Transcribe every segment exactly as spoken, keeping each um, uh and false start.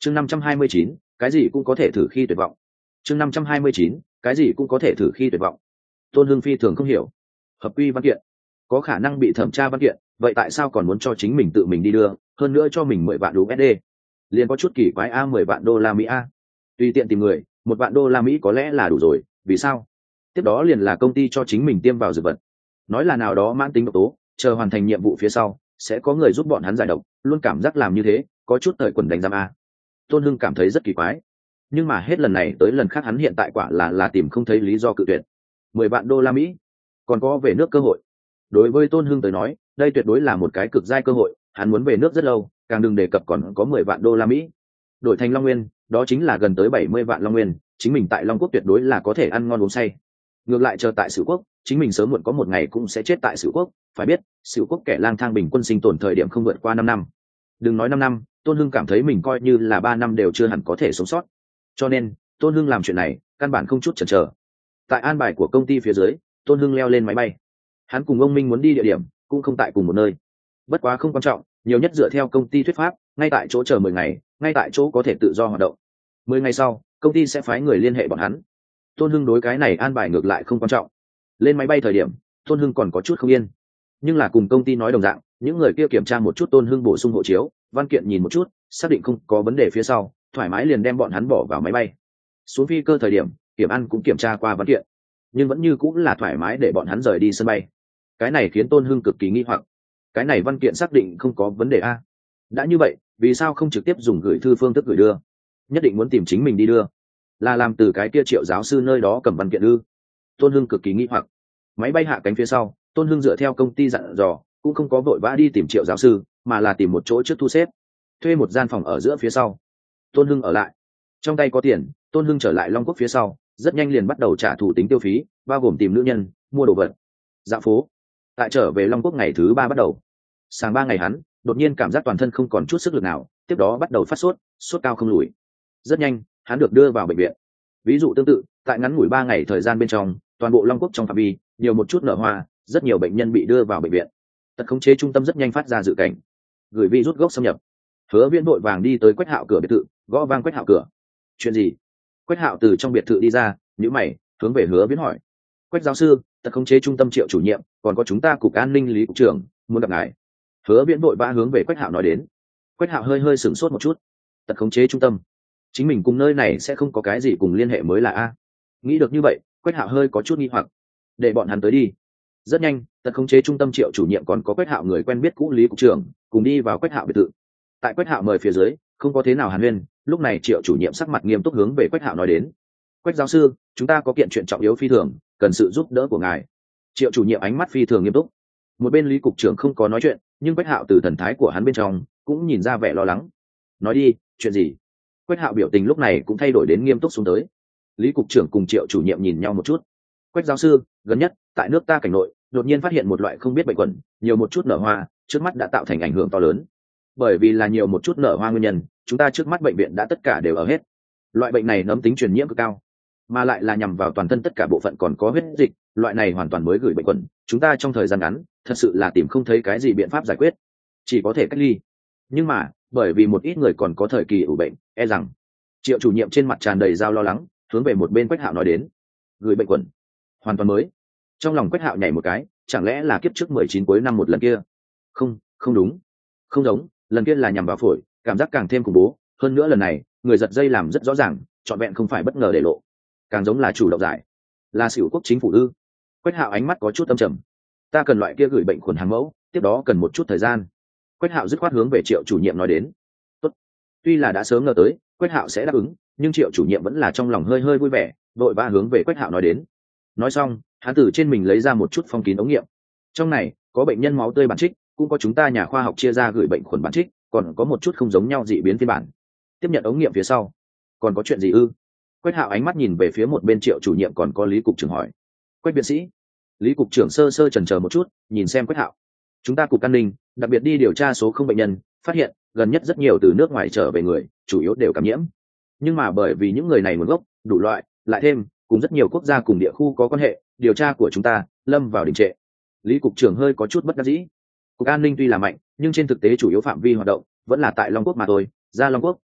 chương năm trăm hai mươi chín, cái gì cũng có thể thử khi tuyệt vọng. chương năm trăm hai mươi chín, cái gì cũng có thể thử khi tuyệt vọng. Tôn Hưng phi thường không hiểu, hợp quy văn kiện có khả năng bị thẩm tra văn kiện, vậy tại sao còn muốn cho chính mình tự mình đi đưa, hơn nữa cho mình mười vạn u ét đê? Liền có chút kỳ quái a. Mười vạn đô la Mỹ a, tùy tiện tìm người, một vạn đô la Mỹ có lẽ là đủ rồi, vì sao? Tiếp đó liền là công ty cho chính mình tiêm vào dược vật, nói là nào đó mãn tính độc tố, chờ hoàn thành nhiệm vụ phía sau sẽ có người giúp bọn hắn giải độc, luôn cảm giác làm như thế có chút thời quần đánh giam a. Tôn Hưng cảm thấy rất kỳ quái, nhưng mà hết lần này tới lần khác hắn hiện tại quả là là tìm không thấy lý do cự tuyệt. Mười vạn đô la Mỹ còn có về nước cơ hội. Đối với Tôn Hưng tới nói, đây tuyệt đối là một cái cực giai cơ hội, hắn muốn về nước rất lâu, càng đừng đề cập còn có mười vạn đô la Mỹ. Đổi thành Long Nguyên, đó chính là gần tới bảy mươi vạn Long Nguyên, chính mình tại Long Quốc tuyệt đối là có thể ăn ngon uống say. Ngược lại chờ tại Sửu Quốc, chính mình sớm muộn có một ngày cũng sẽ chết tại Sửu Quốc, phải biết, Sửu Quốc kẻ lang thang bình quân sinh tồn thời điểm không vượt qua năm năm. Đừng nói năm năm, Tôn Hưng cảm thấy mình coi như là ba năm đều chưa hẳn có thể sống sót. Cho nên, Tôn Hưng làm chuyện này, căn bản không chút chần chờ. Tại an bài của công ty phía dưới, Tôn Hưng leo lên máy bay. Hắn cùng ông Minh muốn đi địa điểm, cũng không tại cùng một nơi. Bất quá không quan trọng, nhiều nhất dựa theo công ty thuyết pháp, ngay tại chỗ chờ mười ngày, ngay tại chỗ có thể tự do hoạt động. Mười ngày sau, công ty sẽ phái người liên hệ bọn hắn. Tôn Hưng đối cái này an bài ngược lại không quan trọng. Lên máy bay thời điểm, Tôn Hưng còn có chút không yên, nhưng là cùng công ty nói đồng dạng, những người kia kiểm tra một chút Tôn Hưng bổ sung hộ chiếu, văn kiện nhìn một chút, xác định không có vấn đề phía sau, thoải mái liền đem bọn hắn bỏ vào máy bay. Xuống phi cơ thời điểm, kiểm an cũng kiểm tra qua văn kiện, nhưng vẫn như cũng là thoải mái để bọn hắn rời đi sân bay. Cái này khiến Tôn Hưng cực kỳ nghi hoặc, cái này văn kiện xác định không có vấn đề a. Đã như vậy, vì sao không trực tiếp dùng gửi thư phương thức gửi đưa, nhất định muốn tìm chính mình đi đưa, là làm từ cái kia Triệu giáo sư nơi đó cầm văn kiện ư? Tôn Hưng cực kỳ nghi hoặc. Máy bay hạ cánh phía sau, Tôn Hưng dựa theo công ty dặn dò, cũng không có vội vã đi tìm Triệu giáo sư, mà là tìm một chỗ trước thu xếp, thuê một gian phòng ở giữa phía sau. Tôn Hưng ở lại, trong tay có tiền, Tôn Hưng trở lại Long Quốc phía sau, rất nhanh liền bắt đầu trả thủ tính tiêu phí, bao gồm tìm nữ nhân, mua đồ vật, dạo phố. Tại trở về Long Quốc ngày thứ ba bắt đầu, sáng ba ngày hắn đột nhiên cảm giác toàn thân không còn chút sức lực nào, tiếp đó bắt đầu phát sốt, sốt cao không lùi. Rất nhanh, hắn được đưa vào bệnh viện. Ví dụ tương tự, tại ngắn ngủi ba ngày thời gian bên trong, toàn bộ Long Quốc trong phạm vi nhiều một chút nở hoa, rất nhiều bệnh nhân bị đưa vào bệnh viện. Tật khống chế trung tâm rất nhanh phát ra dự cảnh, gửi virus gốc xâm nhập. Hứa Viễn vội vàng đi tới Quách Hạo cửa biệt thự, gõ vang Quách Hạo cửa. Chuyện gì? Quách Hạo từ trong biệt thự đi ra, nhíu mày, hướng về Hứa Viễn hỏi. Quách giáo sư, tật khống chế trung tâm Triệu chủ nhiệm, còn có chúng ta cục an ninh Lý cục trưởng, muốn gặp ngài. Hứa Viễn vội vã hướng về Quách Hạo nói đến. Quách Hạo hơi hơi sửng sốt một chút. Tật khống chế trung tâm, chính mình cùng nơi này sẽ không có cái gì cùng liên hệ mới là a. Nghĩ được như vậy, Quách Hạo hơi có chút nghi hoặc. Để bọn hắn tới đi. Rất nhanh, tật khống chế trung tâm Triệu chủ nhiệm còn có Quách Hạo người quen biết cũ Lý cục trưởng, cùng đi vào Quách Hạo biệt thự. Tại Quách Hạo mời phía dưới, không có thế nào hàn huyên, lúc này Triệu chủ nhiệm sắc mặt nghiêm túc hướng về Quách Hạo nói đến. Quách giáo sư, chúng ta có kiện chuyện trọng yếu phi thường, cần sự giúp đỡ của ngài. Triệu chủ nhiệm ánh mắt phi thường nghiêm túc. Một bên Lý cục trưởng không có nói chuyện, nhưng Quách Hạo từ thần thái của hắn bên trong cũng nhìn ra vẻ lo lắng. Nói đi, chuyện gì? Quách Hạo biểu tình lúc này cũng thay đổi đến nghiêm túc xuống tới. Lý cục trưởng cùng Triệu chủ nhiệm nhìn nhau một chút. Quách giáo sư, gần nhất tại nước ta cảnh nội đột nhiên phát hiện một loại không biết bệnh khuẩn, nhiều một chút nở hoa, trước mắt đã tạo thành ảnh hưởng to lớn. Bởi vì là nhiều một chút nở hoa nguyên nhân, chúng ta trước mắt bệnh viện đã tất cả đều ở hết. Loại bệnh này nấm tính truyền nhiễm cực cao, mà lại là nhằm vào toàn thân tất cả bộ phận còn có huyết dịch, loại này hoàn toàn mới gửi bệnh khuẩn, chúng ta trong thời gian ngắn thật sự là tìm không thấy cái gì biện pháp giải quyết, chỉ có thể cách ly. Nhưng mà bởi vì một ít người còn có thời kỳ ủ bệnh, e rằng. Triệu chủ nhiệm trên mặt tràn đầy dao lo lắng, hướng về một bên Quách Hạo nói đến. Gửi bệnh khuẩn hoàn toàn mới. Trong lòng Quách Hạo nhảy một cái, chẳng lẽ là kiếp trước mười chín cuối năm một lần kia? Không, không đúng, không giống, lần kia là nhằm vào phổi, cảm giác càng thêm khủng bố. Hơn nữa lần này người giật dây làm rất rõ ràng, trọn vẹn không phải bất ngờ để lộ, càng giống là chủ động giải, là Sửu Quốc chính phủ ư? Quách Hạo ánh mắt có chút âm trầm. Ta cần loại kia gửi bệnh khuẩn hàng mẫu, tiếp đó cần một chút thời gian. Quách Hạo dứt khoát hướng về Triệu chủ nhiệm nói đến. Tốt. Tuy là đã sớm ngờ tới Quách Hạo sẽ đáp ứng, nhưng Triệu chủ nhiệm vẫn là trong lòng hơi hơi vui vẻ, đội ba hướng về Quách Hạo nói đến. Nói xong, hắn từ trên mình lấy ra một chút phong kín ống nghiệm. Trong này có bệnh nhân máu tươi bản trích, cũng có chúng ta nhà khoa học chia ra gửi bệnh khuẩn bản trích, còn có một chút không giống nhau dị biến phiên bản. Tiếp nhận ống nghiệm phía sau, còn có chuyện gì ư? Quách Hạo ánh mắt nhìn về phía một bên Triệu chủ nhiệm còn có Lý cục trưởng hỏi. Quách viện sĩ. Lý cục trưởng sơ sơ chần chờ một chút, nhìn xem Quách Hạo. Chúng ta cục an ninh đặc biệt đi điều tra số không bệnh nhân, phát hiện gần nhất rất nhiều từ nước ngoài trở về người, chủ yếu đều cảm nhiễm. Nhưng mà bởi vì những người này nguồn gốc đủ loại, lại thêm cùng rất nhiều quốc gia cùng địa khu có quan hệ, điều tra của chúng ta lâm vào đình trệ. Lý cục trưởng hơi có chút bất đắc dĩ. Cục an ninh tuy là mạnh, nhưng trên thực tế chủ yếu phạm vi hoạt động vẫn là tại Long Quốc mà thôi. Ra Long Quốc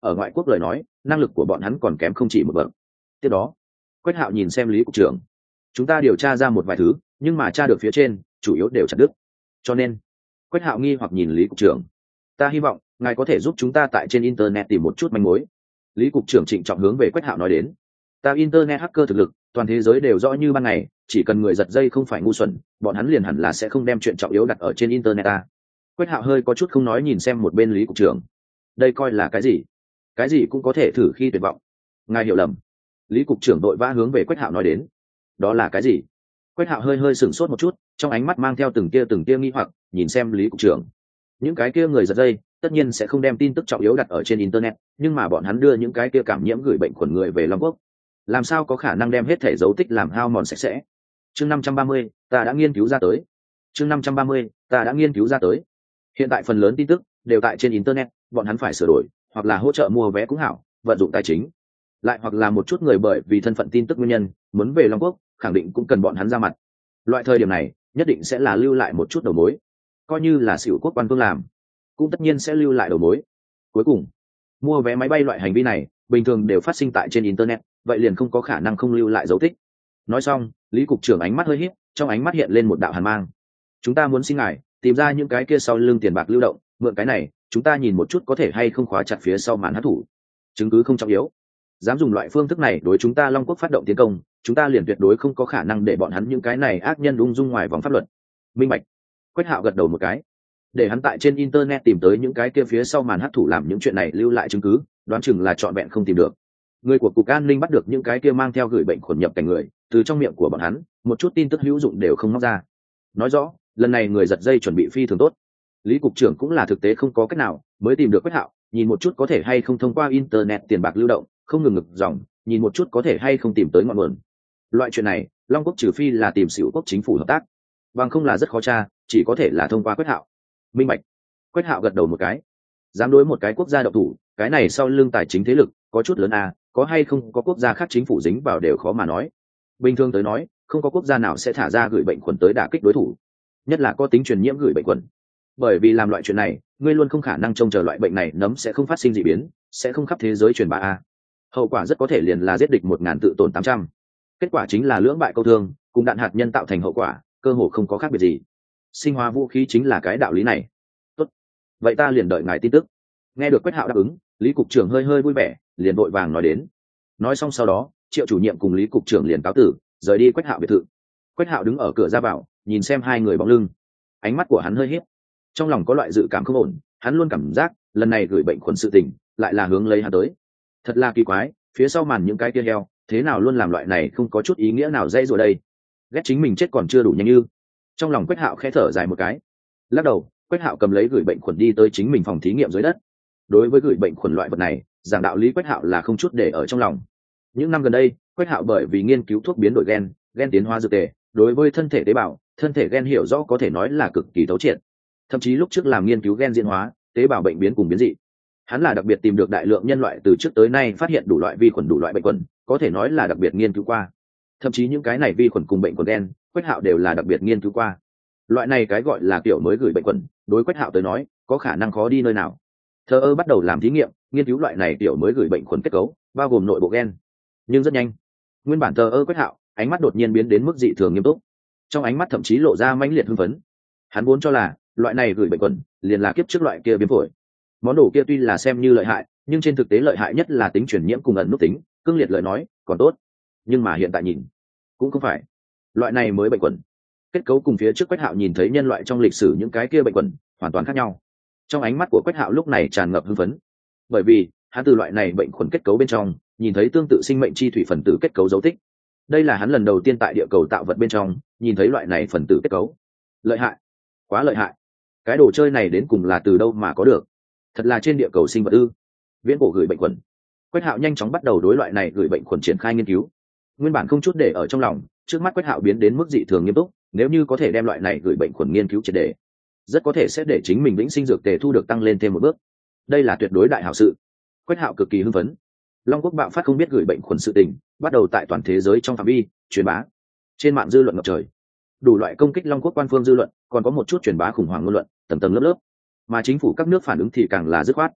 ở ngoại quốc lời nói năng lực của bọn hắn còn kém không chỉ một bậc. Tiếp đó Quách Hạo nhìn xem Lý cục trưởng, chúng ta điều tra ra một vài thứ nhưng mà tra được phía trên chủ yếu đều chặt đứt, cho nên Quách Hạo nghi hoặc nhìn Lý cục trưởng, ta hy vọng ngài có thể giúp chúng ta tại trên internet tìm một chút manh mối. Lý cục trưởng trịnh trọng hướng về Quách Hạo nói đến, ta internet hacker thực lực toàn thế giới đều rõ như ban ngày, chỉ cần người giật dây không phải ngu xuẩn, bọn hắn liền hẳn là sẽ không đem chuyện trọng yếu đặt ở trên internet ta. Quách Hạo hơi có chút không nói nhìn xem một bên Lý cục trưởng, đây coi là cái gì? Cái gì cũng có thể thử khi tuyệt vọng. Ngài hiểu lầm. Lý cục trưởng đội vã hướng về Quách Hạo nói đến, đó là cái gì? Quách Hạo hơi hơi sửng sốt một chút, trong ánh mắt mang theo từng tia từng tia nghi hoặc nhìn xem Lý cục trưởng. Những cái kia người giật dây tất nhiên sẽ không đem tin tức trọng yếu đặt ở trên internet, nhưng mà bọn hắn đưa những cái kia cảm nhiễm gửi bệnh khuẩn người về Long Quốc, làm sao có khả năng đem hết thể dấu tích làm hao mòn sạch sẽ? Chương năm trăm ba mươi, ta đã nghiên cứu ra tới. Chương năm trăm ba mươi, ta đã nghiên cứu ra tới. Hiện tại phần lớn tin tức đều tại trên internet, bọn hắn phải sửa đổi, hoặc là hỗ trợ mua vé cũng hảo, vận dụng tài chính, lại hoặc là một chút người bởi vì thân phận tin tức nguyên nhân muốn về Long Quốc, khẳng định cũng cần bọn hắn ra mặt. Loại thời điểm này nhất định sẽ là lưu lại một chút đầu mối, coi như là xỉu quốc quan phương làm cũng tất nhiên sẽ lưu lại đầu mối. Cuối cùng mua vé máy bay loại hành vi này bình thường đều phát sinh tại trên internet, vậy liền không có khả năng không lưu lại dấu tích. Nói xong Lý cục trưởng ánh mắt hơi híp, trong ánh mắt hiện lên một đạo hàn mang, chúng ta muốn xin ngài tìm ra những cái kia sau lưng tiền bạc lưu động, mượn cái này chúng ta nhìn một chút có thể hay không khóa chặt phía sau màn hát thủ. Chứng cứ không trọng yếu, dám dùng loại phương thức này đối chúng ta Long Quốc phát động tiến công, chúng ta liền tuyệt đối không có khả năng để bọn hắn những cái này ác nhân ung dung ngoài vòng pháp luật. Minh bạch. Quách Hạo gật đầu một cái, để hắn tại trên internet tìm tới những cái kia phía sau màn hát thủ làm những chuyện này lưu lại chứng cứ, đoán chừng là trọn vẹn không tìm được. Người của cục an ninh bắt được những cái kia mang theo gửi bệnh khuẩn nhập cảnh người, từ trong miệng của bọn hắn một chút tin tức hữu dụng đều không móc ra. Nói rõ lần này người giật dây chuẩn bị phi thường tốt. Lý cục trưởng cũng là thực tế không có cách nào mới tìm được Quách Hạo, nhìn một chút có thể hay không thông qua internet tiền bạc lưu động không ngừng ngực dòng, nhìn một chút có thể hay không tìm tới ngọn nguồn. Loại chuyện này Long Quốc trừ phi là tìm xỉu quốc chính phủ hợp tác, bằng không là rất khó tra, chỉ có thể là thông qua Quách Hạo. Minh bạch. Quách Hạo gật đầu một cái, dám đối một cái quốc gia độc thủ, cái này sau lưng tài chính thế lực có chút lớn à, có hay không có quốc gia khác chính phủ dính vào đều khó mà nói. Bình thường tới nói không có quốc gia nào sẽ thả ra gửi bệnh khuẩn tới đả kích đối thủ, nhất là có tính truyền nhiễm gửi bệnh khuẩn, bởi vì làm loại chuyện này ngươi luôn không khả năng trông chờ loại bệnh này nấm sẽ không phát sinh dị biến, sẽ không khắp thế giới truyền bá a. Hậu quả rất có thể liền là giết địch một ngàn tự tổn tám trăm, kết quả chính là lưỡng bại câu thương, cùng đạn hạt nhân tạo thành hậu quả cơ hồ không có khác biệt gì. Sinh hóa vũ khí chính là cái đạo lý này. Tốt, vậy ta liền đợi ngài tin tức. Nghe được Quách Hạo đáp ứng, Lý cục trưởng hơi hơi vui vẻ, liền vội vàng nói đến. Nói xong sau đó Triệu chủ nhiệm cùng Lý cục trưởng liền cáo tử rời đi Quách Hạo biệt thự. Quách Hạo đứng ở cửa ra vào nhìn xem hai người bóng lưng, ánh mắt của hắn hơi híp, trong lòng có loại dự cảm không ổn. Hắn luôn cảm giác lần này gửi bệnh khuẩn sự tình lại là hướng lấy hắn tới. Thật là kỳ quái, phía sau màn những cái kia heo thế nào luôn làm loại này không có chút ý nghĩa nào dây rồi đây. Ghét chính mình chết còn chưa đủ nhanh như. Trong lòng Quách Hạo khẽ thở dài một cái, lắc đầu. Quách Hạo cầm lấy gửi bệnh khuẩn đi tới chính mình phòng thí nghiệm dưới đất. Đối với gửi bệnh khuẩn loại vật này, giảng đạo lý Quách Hạo là không chút để ở trong lòng. Những năm gần đây Quách Hạo bởi vì nghiên cứu thuốc biến đổi gen, gen tiến hóa dược tề, đối với thân thể tế bào, thân thể gen hiểu rõ có thể nói là cực kỳ thấu triệt. Thậm chí lúc trước làm nghiên cứu gen diễn hóa, tế bào bệnh biến cùng biến dị, hắn là đặc biệt tìm được đại lượng nhân loại từ trước tới nay phát hiện đủ loại vi khuẩn đủ loại bệnh khuẩn, có thể nói là đặc biệt nghiên cứu qua. Thậm chí những cái này vi khuẩn cùng bệnh khuẩn gen, Quách Hạo đều là đặc biệt nghiên cứu qua. Loại này cái gọi là kiểu mới gửi bệnh khuẩn, đối Quách Hạo tới nói có khả năng khó đi nơi nào. Thờ ơ bắt đầu làm thí nghiệm nghiên cứu loại này kiểu mới gửi bệnh khuẩn kết cấu, bao gồm nội bộ gen. Nhưng rất nhanh, nguyên bản thờ ơ Quách Hạo ánh mắt đột nhiên biến đến mức dị thường nghiêm túc, trong ánh mắt thậm chí lộ ra mãnh liệt hưng phấn. Hắn vốn cho là loại này gửi bệnh khuẩn liền là kiếp trước loại kia viêm phổi. Món đồ kia tuy là xem như lợi hại, nhưng trên thực tế lợi hại nhất là tính truyền nhiễm cùng ẩn nút tính, cương liệt lời nói còn tốt. Nhưng mà hiện tại nhìn cũng không phải. Loại này mới bệnh khuẩn kết cấu cùng phía trước Quách Hạo nhìn thấy nhân loại trong lịch sử những cái kia bệnh khuẩn hoàn toàn khác nhau. Trong ánh mắt của Quách Hạo lúc này tràn ngập hưng phấn, bởi vì hắn từ loại này bệnh khuẩn kết cấu bên trong nhìn thấy tương tự sinh mệnh chi thủy phần tử kết cấu dấu tích. Đây là hắn lần đầu tiên tại địa cầu tạo vật bên trong nhìn thấy loại này phần tử kết cấu. Lợi hại, quá lợi hại. Cái đồ chơi này đến cùng là từ đâu mà có được? Thật là trên địa cầu sinh vật ư? Viễn cổ gửi bệnh khuẩn. Quách Hạo nhanh chóng bắt đầu đối loại này gửi bệnh khuẩn triển khai nghiên cứu. Nguyên bản không chút để ở trong lòng, trước mắt Quách Hạo biến đến mức dị thường nghiêm túc. Nếu như có thể đem loại này gửi bệnh khuẩn nghiên cứu triệt để, rất có thể sẽ để chính mình vĩnh sinh dược tề thu được tăng lên thêm một bước. Đây là tuyệt đối đại hảo sự. Quách Hạo cực kỳ hưng phấn. Long Quốc bạo phát không biết gửi bệnh khuẩn sự tình, bắt đầu tại toàn thế giới trong phạm vi truyền bá. Trên mạng dư luận ngập trời, đủ loại công kích Long Quốc quan phương dư luận, còn có một chút truyền bá khủng hoảng ngôn luận, tầng tầng lớp lớp. Mà chính phủ các nước phản ứng thì càng là dứt khoát.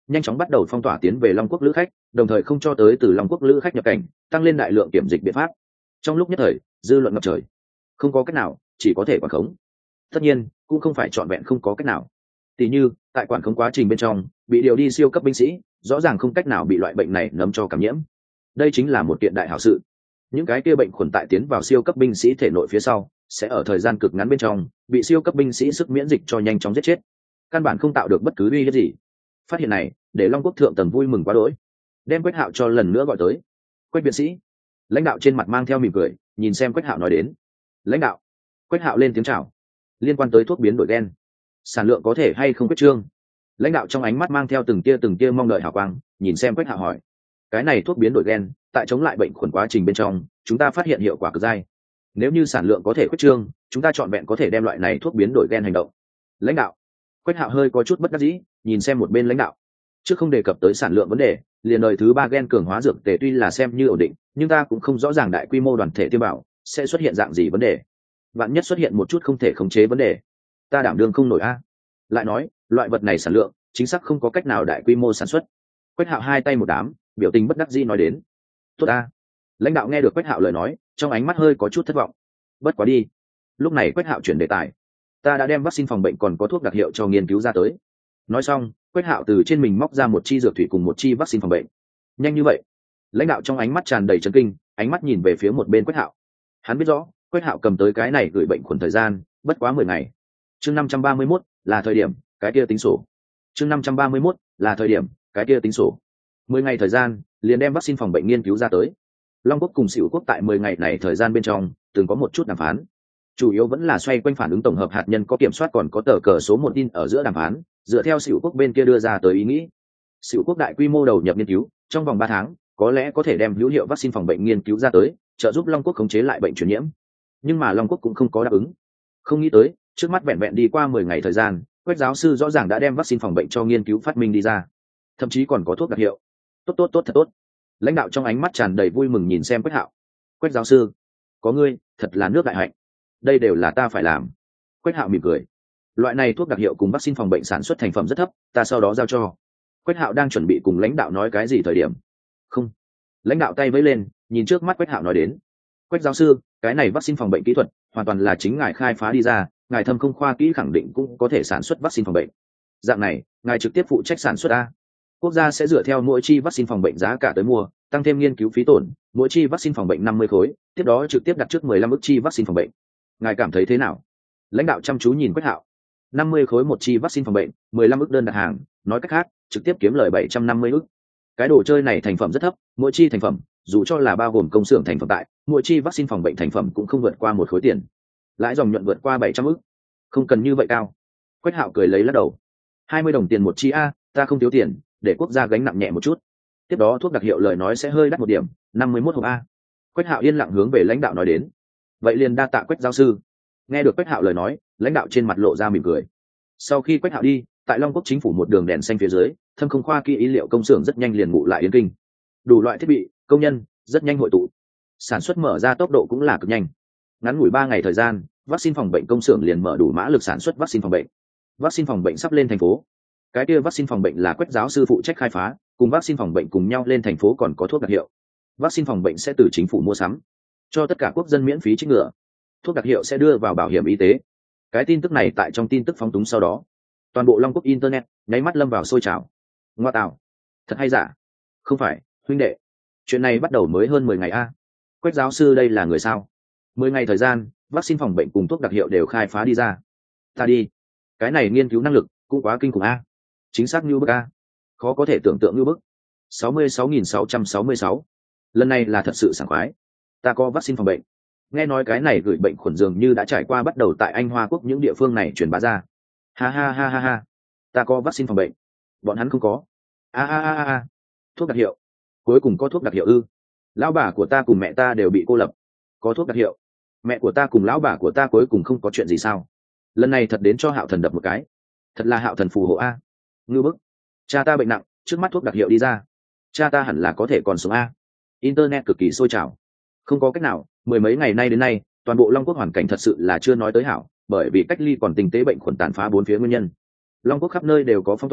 nhanh chóng bắt đầu phong tỏa tiến về long quốc lữ khách, đồng thời không cho tới từ long quốc lữ khách nhập cảnh, tăng lên đại lượng kiểm dịch biện pháp. Trong lúc nhất thời dư luận ngập trời, không có cách nào, chỉ có thể quản khống. Tất nhiên cũng không phải trọn vẹn không có cách nào. Tỷ như tại quản khống quá trình bên trong bị điều đi siêu cấp binh sĩ, rõ ràng không cách nào bị loại bệnh này nấm cho cảm nhiễm. Đây chính là một kiện đại hảo sự. Những cái kia bệnh khuẩn tại tiến vào siêu cấp binh sĩ thể nội phía sau, sẽ ở thời gian cực ngắn bên trong bị siêu cấp binh sĩ sức miễn dịch cho nhanh chóng giết chết, căn bản không tạo được bất cứ uy hiếp gì. Phát hiện này để long quốc thượng tầng vui mừng quá đỗi, đem Quách Hạo cho lần nữa gọi tới. Quách viện sĩ. Lãnh đạo trên mặt mang theo mỉm cười nhìn xem Quách Hạo nói đến. Lãnh đạo. Quách Hạo lên tiếng chào. Liên quan tới thuốc biến đổi gen, sản lượng có thể hay không quyết trương? Lãnh đạo trong ánh mắt mang theo từng tia từng tia mong đợi hào quang nhìn xem Quách Hạo hỏi. Cái này thuốc biến đổi gen tại chống lại bệnh khuẩn quá trình bên trong chúng ta phát hiện hiệu quả cực dai. Nếu như sản lượng có thể quyết trương, chúng ta chọn vẹn có thể đem loại này thuốc biến đổi gen hành động. Lãnh đạo. Quách Hạo hơi có chút bất đắc dĩ nhìn xem một bên lãnh đạo. Trước không đề cập tới sản lượng vấn đề, liền đời thứ ba gen cường hóa dược tề tuy là xem như ổn định, nhưng ta cũng không rõ ràng đại quy mô đoàn thể tiêm bảo sẽ xuất hiện dạng gì vấn đề. Vạn nhất xuất hiện một chút không thể khống chế vấn đề, ta đảm đương không nổi a. Lại nói loại vật này sản lượng chính xác không có cách nào đại quy mô sản xuất. Quách Hạo hai tay một đám biểu tình bất đắc dĩ nói đến. Tốt a. Lãnh đạo nghe được Quách Hạo lời nói trong ánh mắt hơi có chút thất vọng. Bất quá đi. Lúc này Quách Hạo chuyển đề tài. Ta đã đem vaccine phòng bệnh còn có thuốc đặc hiệu cho nghiên cứu ra tới. Nói xong Quách Hạo từ trên mình móc ra một chi dược thủy cùng một chi vaccine phòng bệnh. Nhanh như vậy? Lãnh đạo trong ánh mắt tràn đầy chấn kinh, ánh mắt nhìn về phía một bên Quách Hạo. Hắn biết rõ Quách Hạo cầm tới cái này gửi bệnh khuẩn thời gian bất quá mười ngày. Chương năm trăm ba mươi mốt là thời điểm cái kia tính sổ. Chương năm trăm ba mươi mốt là thời điểm cái kia tính sổ. Mười ngày thời gian liền đem vaccine phòng bệnh nghiên cứu ra tới. Long quốc cùng Sửu quốc tại mười ngày này thời gian bên trong từng có một chút đàm phán, chủ yếu vẫn là xoay quanh phản ứng tổng hợp hạt nhân có kiểm soát còn có tờ cờ số một tin ở giữa đàm phán, dựa theo Sửu quốc bên kia đưa ra tới ý nghĩ. Sửu quốc đại quy mô đầu nhập nghiên cứu, trong vòng ba tháng có lẽ có thể đem hữu hiệu vaccine phòng bệnh nghiên cứu ra tới, trợ giúp Long quốc khống chế lại bệnh truyền nhiễm. Nhưng mà Long quốc cũng không có đáp ứng. Không nghĩ tới trước mắt vẹn vẹn đi qua mười ngày thời gian, Quách giáo sư rõ ràng đã đem vaccine phòng bệnh cho nghiên cứu phát minh đi ra, thậm chí còn có thuốc đặc hiệu. Tốt tốt tốt thật tốt. Lãnh đạo trong ánh mắt tràn đầy vui mừng nhìn xem Quách Hạo. Quách giáo sư, có ngươi thật là nước đại hạnh, đây đều là ta phải làm. Quách Hạo mỉm cười. Loại này thuốc đặc hiệu cùng vaccine phòng bệnh sản xuất thành phẩm rất thấp, ta sau đó giao cho. Quách Hạo đang chuẩn bị cùng lãnh đạo nói cái gì thời điểm, không, lãnh đạo tay vẫy lên nhìn trước mắt Quách Hạo nói đến. Quách giáo sư, cái này vaccine phòng bệnh kỹ thuật hoàn toàn là chính ngài khai phá đi ra, ngài thâm không khoa kỹ khẳng định cũng có thể sản xuất vaccine phòng bệnh. Dạng này ngài trực tiếp phụ trách sản xuất a. Quốc gia sẽ dựa theo mỗi chi vaccine phòng bệnh giá cả tới mua, tăng thêm nghiên cứu phí tổn, mỗi chi vaccine phòng bệnh năm mươi khối, tiếp đó trực tiếp đặt trước mười lăm ức chi vaccine phòng bệnh. Ngài cảm thấy thế nào? Lãnh đạo chăm chú nhìn Quách Hạo. năm mươi khối một chi vaccine phòng bệnh, mười lăm ức đơn đặt hàng, nói cách khác, trực tiếp kiếm lời bảy trăm năm mươi ức. Cái đồ chơi này thành phẩm rất thấp, mỗi chi thành phẩm, dù cho là bao gồm công xưởng thành phẩm tại, mỗi chi vaccine phòng bệnh thành phẩm cũng không vượt qua một khối tiền. Lãi dòng nhuận vượt qua bảy trăm ức. Không cần như vậy cao. Quách Hạo cười lấy lắc đầu. hai mươi đồng tiền một chi a, ta không thiếu tiền, để quốc gia gánh nặng nhẹ một chút. Tiếp đó thuốc đặc hiệu lời nói sẽ hơi đắt một điểm, năm mươi mốt hộp a. Quách Hạo yên lặng hướng về lãnh đạo nói đến. Vậy liền đa tạ Quách giáo sư. Nghe được Quách Hạo lời nói, lãnh đạo trên mặt lộ ra mỉm cười. Sau khi Quách Hạo đi, tại Long quốc chính phủ một đường đèn xanh phía dưới, thâm không khoa kỹ ý liệu công xưởng rất nhanh liền ngụ lại Yến Kinh. Đủ loại thiết bị, công nhân rất nhanh hội tụ, sản xuất mở ra tốc độ cũng là cực nhanh. Ngắn ngủi ba ngày thời gian, vaccine phòng bệnh công xưởng liền mở đủ mã lực sản xuất vaccine phòng bệnh. Vaccine phòng bệnh sắp lên thành phố. Cái kia vaccine phòng bệnh là Quách giáo sư phụ trách khai phá, cùng vaccine phòng bệnh cùng nhau lên thành phố còn có thuốc đặc hiệu. Vaccine phòng bệnh sẽ từ chính phủ mua sắm, cho tất cả quốc dân miễn phí trích ngừa. Thuốc đặc hiệu sẽ đưa vào bảo hiểm y tế. Cái tin tức này tại trong tin tức phóng túng sau đó, toàn bộ Long quốc internet nháy mắt lâm vào sôi trào. Ngoa tạo, thật hay giả? Không phải, huynh đệ, chuyện này bắt đầu mới hơn mười ngày a. Quách giáo sư đây là người sao? Mười ngày thời gian, vaccine phòng bệnh cùng thuốc đặc hiệu đều khai phá đi ra. Ta đi, cái này nghiên cứu năng lực cũng quá kinh khủng a. Chính xác như bức a, khó có thể tưởng tượng như bức. sáu mươi sáu nghìn sáu trăm sáu mươi sáu. Lần này là thật sự sảng khoái. Ta có vaccine phòng bệnh. Nghe nói cái này gửi bệnh khuẩn dường như đã trải qua bắt đầu tại Anh Hoa quốc những địa phương này truyền bá ra. Ha ha ha ha ha. Ta có vaccine phòng bệnh. Bọn hắn không có. A a a a. Thuốc đặc hiệu. Cuối cùng có thuốc đặc hiệu ư? Lão bà của ta cùng mẹ ta đều bị cô lập. Có thuốc đặc hiệu. Mẹ của ta cùng lão bà của ta cuối cùng không có chuyện gì sao? Lần này thật đến cho Hạo Thần đập một cái. Thật là Hạo Thần phù hộ a. Ngư bức. Cha ta bệnh nặng, trước mắt thuốc đặc hiệu đi ra. Cha ta hẳn là có thể còn sống a. Internet cực kỳ sôi trào. Không có cách nào, mười mấy ngày nay đến nay, toàn bộ Long quốc hoàn cảnh thật sự là chưa nói tới hảo, bởi vì cách ly còn tinh tế bệnh khuẩn tàn phá bốn phía nguyên nhân. Long quốc khắp nơi đều có phong tỏa,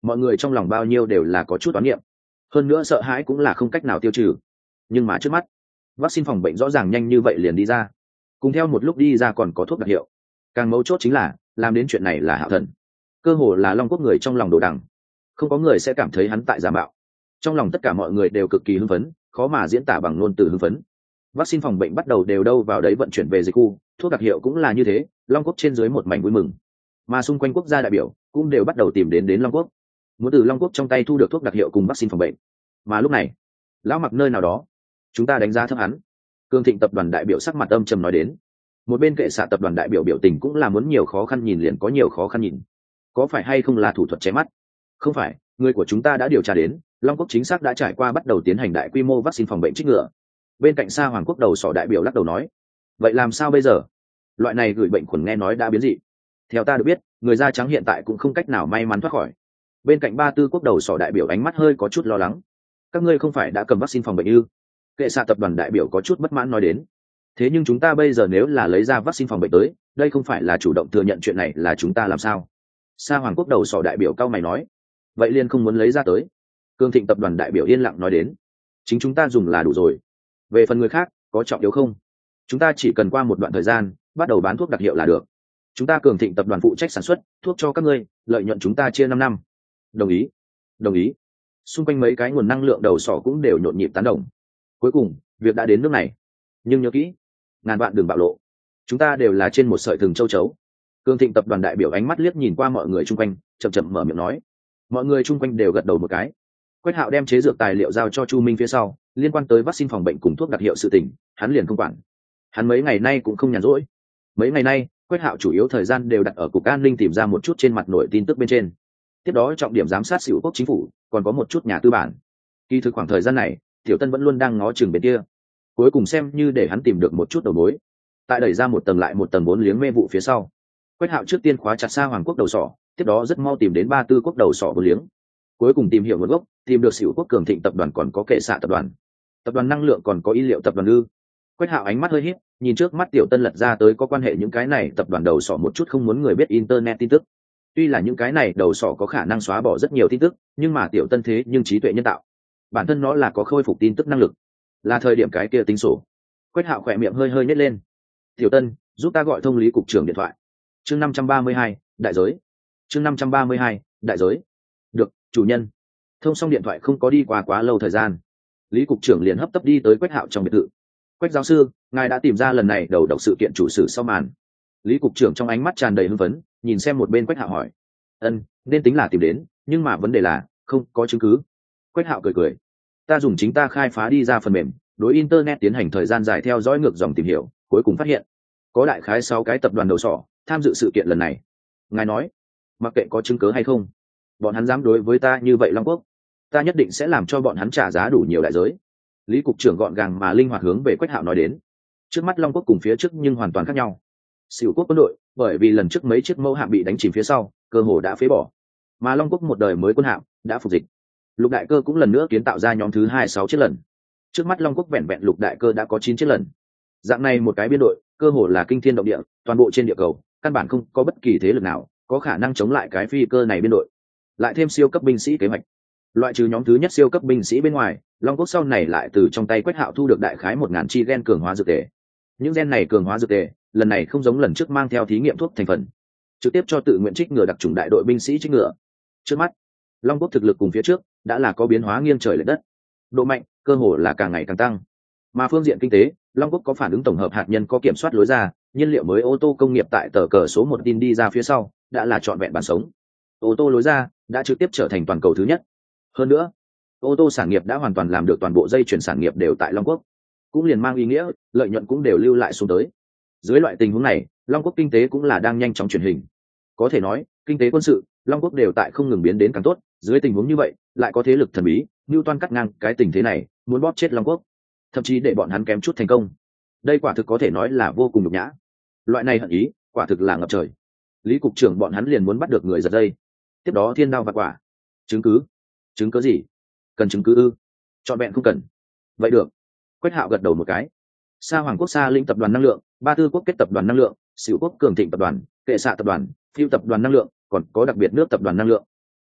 mọi người trong lòng bao nhiêu đều là có chút toán niệm, hơn nữa sợ hãi cũng là không cách nào tiêu trừ. Nhưng mà trước mắt vaccine phòng bệnh rõ ràng nhanh như vậy liền đi ra, cùng theo một lúc đi ra còn có thuốc đặc hiệu. Càng mấu chốt chính là làm đến chuyện này là Hạo Thần, cơ hồ là Long Quốc người trong lòng đồ đằng, không có người sẽ cảm thấy hắn tại giả mạo. Trong lòng tất cả mọi người đều cực kỳ hưng phấn, khó mà diễn tả bằng ngôn từ hưng phấn. Vaccine phòng bệnh bắt đầu đều đâu vào đấy vận chuyển về dịch khu, thuốc đặc hiệu cũng là như thế, Long Quốc trên dưới một mảnh vui mừng, mà xung quanh quốc gia đại biểu cũng đều bắt đầu tìm đến đến Long Quốc, muốn từ Long Quốc trong tay thu được thuốc đặc hiệu cùng vaccine phòng bệnh. Mà lúc này lão Mặc nơi nào đó, chúng ta đánh giá thấp hắn. Cương Thịnh tập đoàn đại biểu sắc mặt âm trầm nói đến. Một bên kệ xạ tập đoàn đại biểu biểu tình cũng là muốn nhiều khó khăn nhìn liền có nhiều khó khăn nhìn. Có phải hay không là thủ thuật che mắt? Không phải, người của chúng ta đã điều tra đến, Long Quốc chính xác đã trải qua bắt đầu tiến hành đại quy mô vaccine phòng bệnh trích ngừa. Bên cạnh Sa Hoàng Quốc đầu sỏ đại biểu lắc đầu nói. Vậy làm sao bây giờ? Loại này gửi bệnh khuẩn nghe nói đã biến dị. Theo ta được biết, người da trắng hiện tại cũng không cách nào may mắn thoát khỏi. Bên cạnh Ba Tư Quốc đầu sỏ đại biểu ánh mắt hơi có chút lo lắng. Các ngươi không phải đã cầm vaccine phòng bệnh ư? Kệ xạ tập đoàn đại biểu có chút bất mãn nói đến. Thế nhưng chúng ta bây giờ nếu là lấy ra vaccine phòng bệnh tới, đây không phải là chủ động thừa nhận chuyện này là chúng ta làm sao? Sa Hoàng Quốc đầu sỏ đại biểu cao mày nói. Vậy liền không muốn lấy ra tới. Cương Thịnh tập đoàn đại biểu yên lặng nói đến. Chính chúng ta dùng là đủ rồi. Về phần người khác, có trọng yếu không? Chúng ta chỉ cần qua một đoạn thời gian, bắt đầu bán thuốc đặc hiệu là được. Chúng ta Cường Thịnh tập đoàn phụ trách sản xuất thuốc cho các ngươi, lợi nhuận chúng ta chia năm năm. Đồng ý. Đồng ý. Xung quanh mấy cái nguồn năng lượng đầu sỏ cũng đều nhộn nhịp tán đồng. Cuối cùng, việc đã đến nước này. Nhưng nhớ kỹ, ngàn vạn đường bạo lộ. Chúng ta đều là trên một sợi thừng châu chấu. Cương Thịnh tập đoàn đại biểu ánh mắt liếc nhìn qua mọi người chung quanh, chậm chậm mở miệng nói. Mọi người chung quanh đều gật đầu một cái. Quách Hạo đem chế dược tài liệu giao cho Chu Minh phía sau, liên quan tới vaccine phòng bệnh cùng thuốc đặc hiệu sự tình, hắn liền không quản. Hắn mấy ngày nay cũng không nhàn rỗi. Mấy ngày nay, Quách Hạo chủ yếu thời gian đều đặt ở cục an ninh tìm ra một chút trên mặt nổi tin tức bên trên. Tiếp đó trọng điểm giám sát Sửu Quốc chính phủ, còn có một chút nhà tư bản. Kỳ thực khoảng thời gian này, Tiểu Tân vẫn luôn đang ngó chừng bên kia. Cuối cùng xem như để hắn tìm được một chút đầu mối. Tại đẩy ra một tầng lại một tầng vốn liếng mê vụ phía sau, Quách Hạo trước tiên khóa chặt Sa Hoàng Quốc đầu sỏ, tiếp đó rất mau tìm đến Ba Tư Quốc đầu sỏ vốn liếng. Cuối cùng tìm hiểu nguồn gốc, tìm được Sửu Quốc Cường Thịnh tập đoàn còn có Kệ xạ tập đoàn, tập đoàn năng lượng còn có y liệu tập đoàn ư? Quách Hạo ánh mắt hơi híp, nhìn trước mắt Tiểu Tân lật ra tới có quan hệ những cái này tập đoàn đầu sỏ một chút không muốn người biết internet tin tức. Tuy là những cái này đầu sỏ có khả năng xóa bỏ rất nhiều tin tức, nhưng mà Tiểu Tân thế nhưng trí tuệ nhân tạo, bản thân nó là có khôi phục tin tức năng lực, là thời điểm cái kia tính sổ. Quách Hạo khỏe miệng hơi hơi nhếch lên. Tiểu Tân, giúp ta gọi thông lý cục trưởng điện thoại. Chương năm trăm ba mươi hai, đại giới. Chương năm trăm ba mươi hai, đại giới. Được, chủ nhân. Thông xong điện thoại không có đi qua quá lâu thời gian, lý cục trưởng liền hấp tấp đi tới Quách Hạo trong biệt thự. Quách giáo sư, ngài đã tìm ra lần này đầu độc sự kiện chủ sử sau màn. Lý cục trưởng trong ánh mắt tràn đầy hưng phấn, nhìn xem một bên Quách Hạo hỏi. Ân, nên tính là tìm đến, nhưng mà vấn đề là không có chứng cứ. Quách Hạo cười cười. Ta dùng chính ta khai phá đi ra phần mềm, đối internet tiến hành thời gian dài theo dõi ngược dòng tìm hiểu, cuối cùng phát hiện có đại khái sáu cái tập đoàn đầu sỏ tham dự sự kiện lần này. Ngài nói, mặc kệ có chứng cứ hay không, bọn hắn dám đối với ta như vậy Long Quốc, ta nhất định sẽ làm cho bọn hắn trả giá đủ nhiều đại giới. Lý cục trưởng gọn gàng mà linh hoạt hướng về Quách Hạo nói đến. Trước mắt Long Quốc cùng phía trước nhưng hoàn toàn khác nhau. Sửu Quốc quân đội bởi vì lần trước mấy chiếc mẫu hạm bị đánh chìm phía sau, cơ hồ đã phế bỏ, mà Long Quốc một đời mới quân hạm đã phục dịch. Lục đại cơ cũng lần nữa kiến tạo ra nhóm thứ hai sáu chiếc lần. Trước mắt Long Quốc vẹn vẹn lục đại cơ đã có chín chiếc lần. Dạng này một cái biên đội, cơ hồ là kinh thiên động địa, toàn bộ trên địa cầu, căn bản không có bất kỳ thế lực nào có khả năng chống lại cái phi cơ này biên đội. Lại thêm siêu cấp binh sĩ kế hoạch. Loại trừ nhóm thứ nhất siêu cấp binh sĩ bên ngoài, Long Quốc sau này lại từ trong tay Quách Hạo thu được đại khái một ngàn chi gen cường hóa dược tề. Những gen này cường hóa dược tề, lần này không giống lần trước mang theo thí nghiệm thuốc thành phần, trực tiếp cho tự nguyện trích ngừa đặc chủng đại đội binh sĩ trích ngừa. Trước mắt, Long Quốc thực lực cùng phía trước đã là có biến hóa nghiêng trời lệch đất. Độ mạnh, cơ hồ là càng ngày càng tăng. Mà phương diện kinh tế, Long Quốc có phản ứng tổng hợp hạt nhân có kiểm soát lối ra, nhiên liệu mới ô tô công nghiệp tại tờ cờ số một tin đi ra phía sau, đã là trọn vẹn bản sống. Ô tô lối ra đã trực tiếp trở thành toàn cầu thứ nhất. Hơn nữa, ô tô sản nghiệp đã hoàn toàn làm được toàn bộ dây chuyển sản nghiệp đều tại Long Quốc, cũng liền mang ý nghĩa lợi nhuận cũng đều lưu lại xuống tới. Dưới loại tình huống này, Long Quốc kinh tế cũng là đang nhanh chóng chuyển hình. Có thể nói, kinh tế quân sự, Long Quốc đều tại không ngừng biến đến càng tốt. Dưới tình huống như vậy, lại có thế lực thần bí, Newton cắt ngang cái tình thế này, muốn bóp chết Long Quốc, thậm chí để bọn hắn kém chút thành công. Đây quả thực có thể nói là vô cùng nhục nhã. Loại này hận ý, quả thực là ngập trời. Lý cục trưởng bọn hắn liền muốn bắt được người giật dây. Tiếp đó thiên đao vạn quả. Chứng cứ? Chứng cứ gì? Cần chứng cứ ư? Chọn vẹn không cần. Vậy được. Quách Hạo gật đầu một cái. Sa Hoàng Quốc Sa Linh tập đoàn năng lượng, Ba Tư Quốc kết tập đoàn năng lượng, Sửu Quốc Cường Thịnh tập đoàn, Kệ xạ tập đoàn, Phiêu tập đoàn năng lượng, còn có đặc biệt nước tập đoàn năng lượng.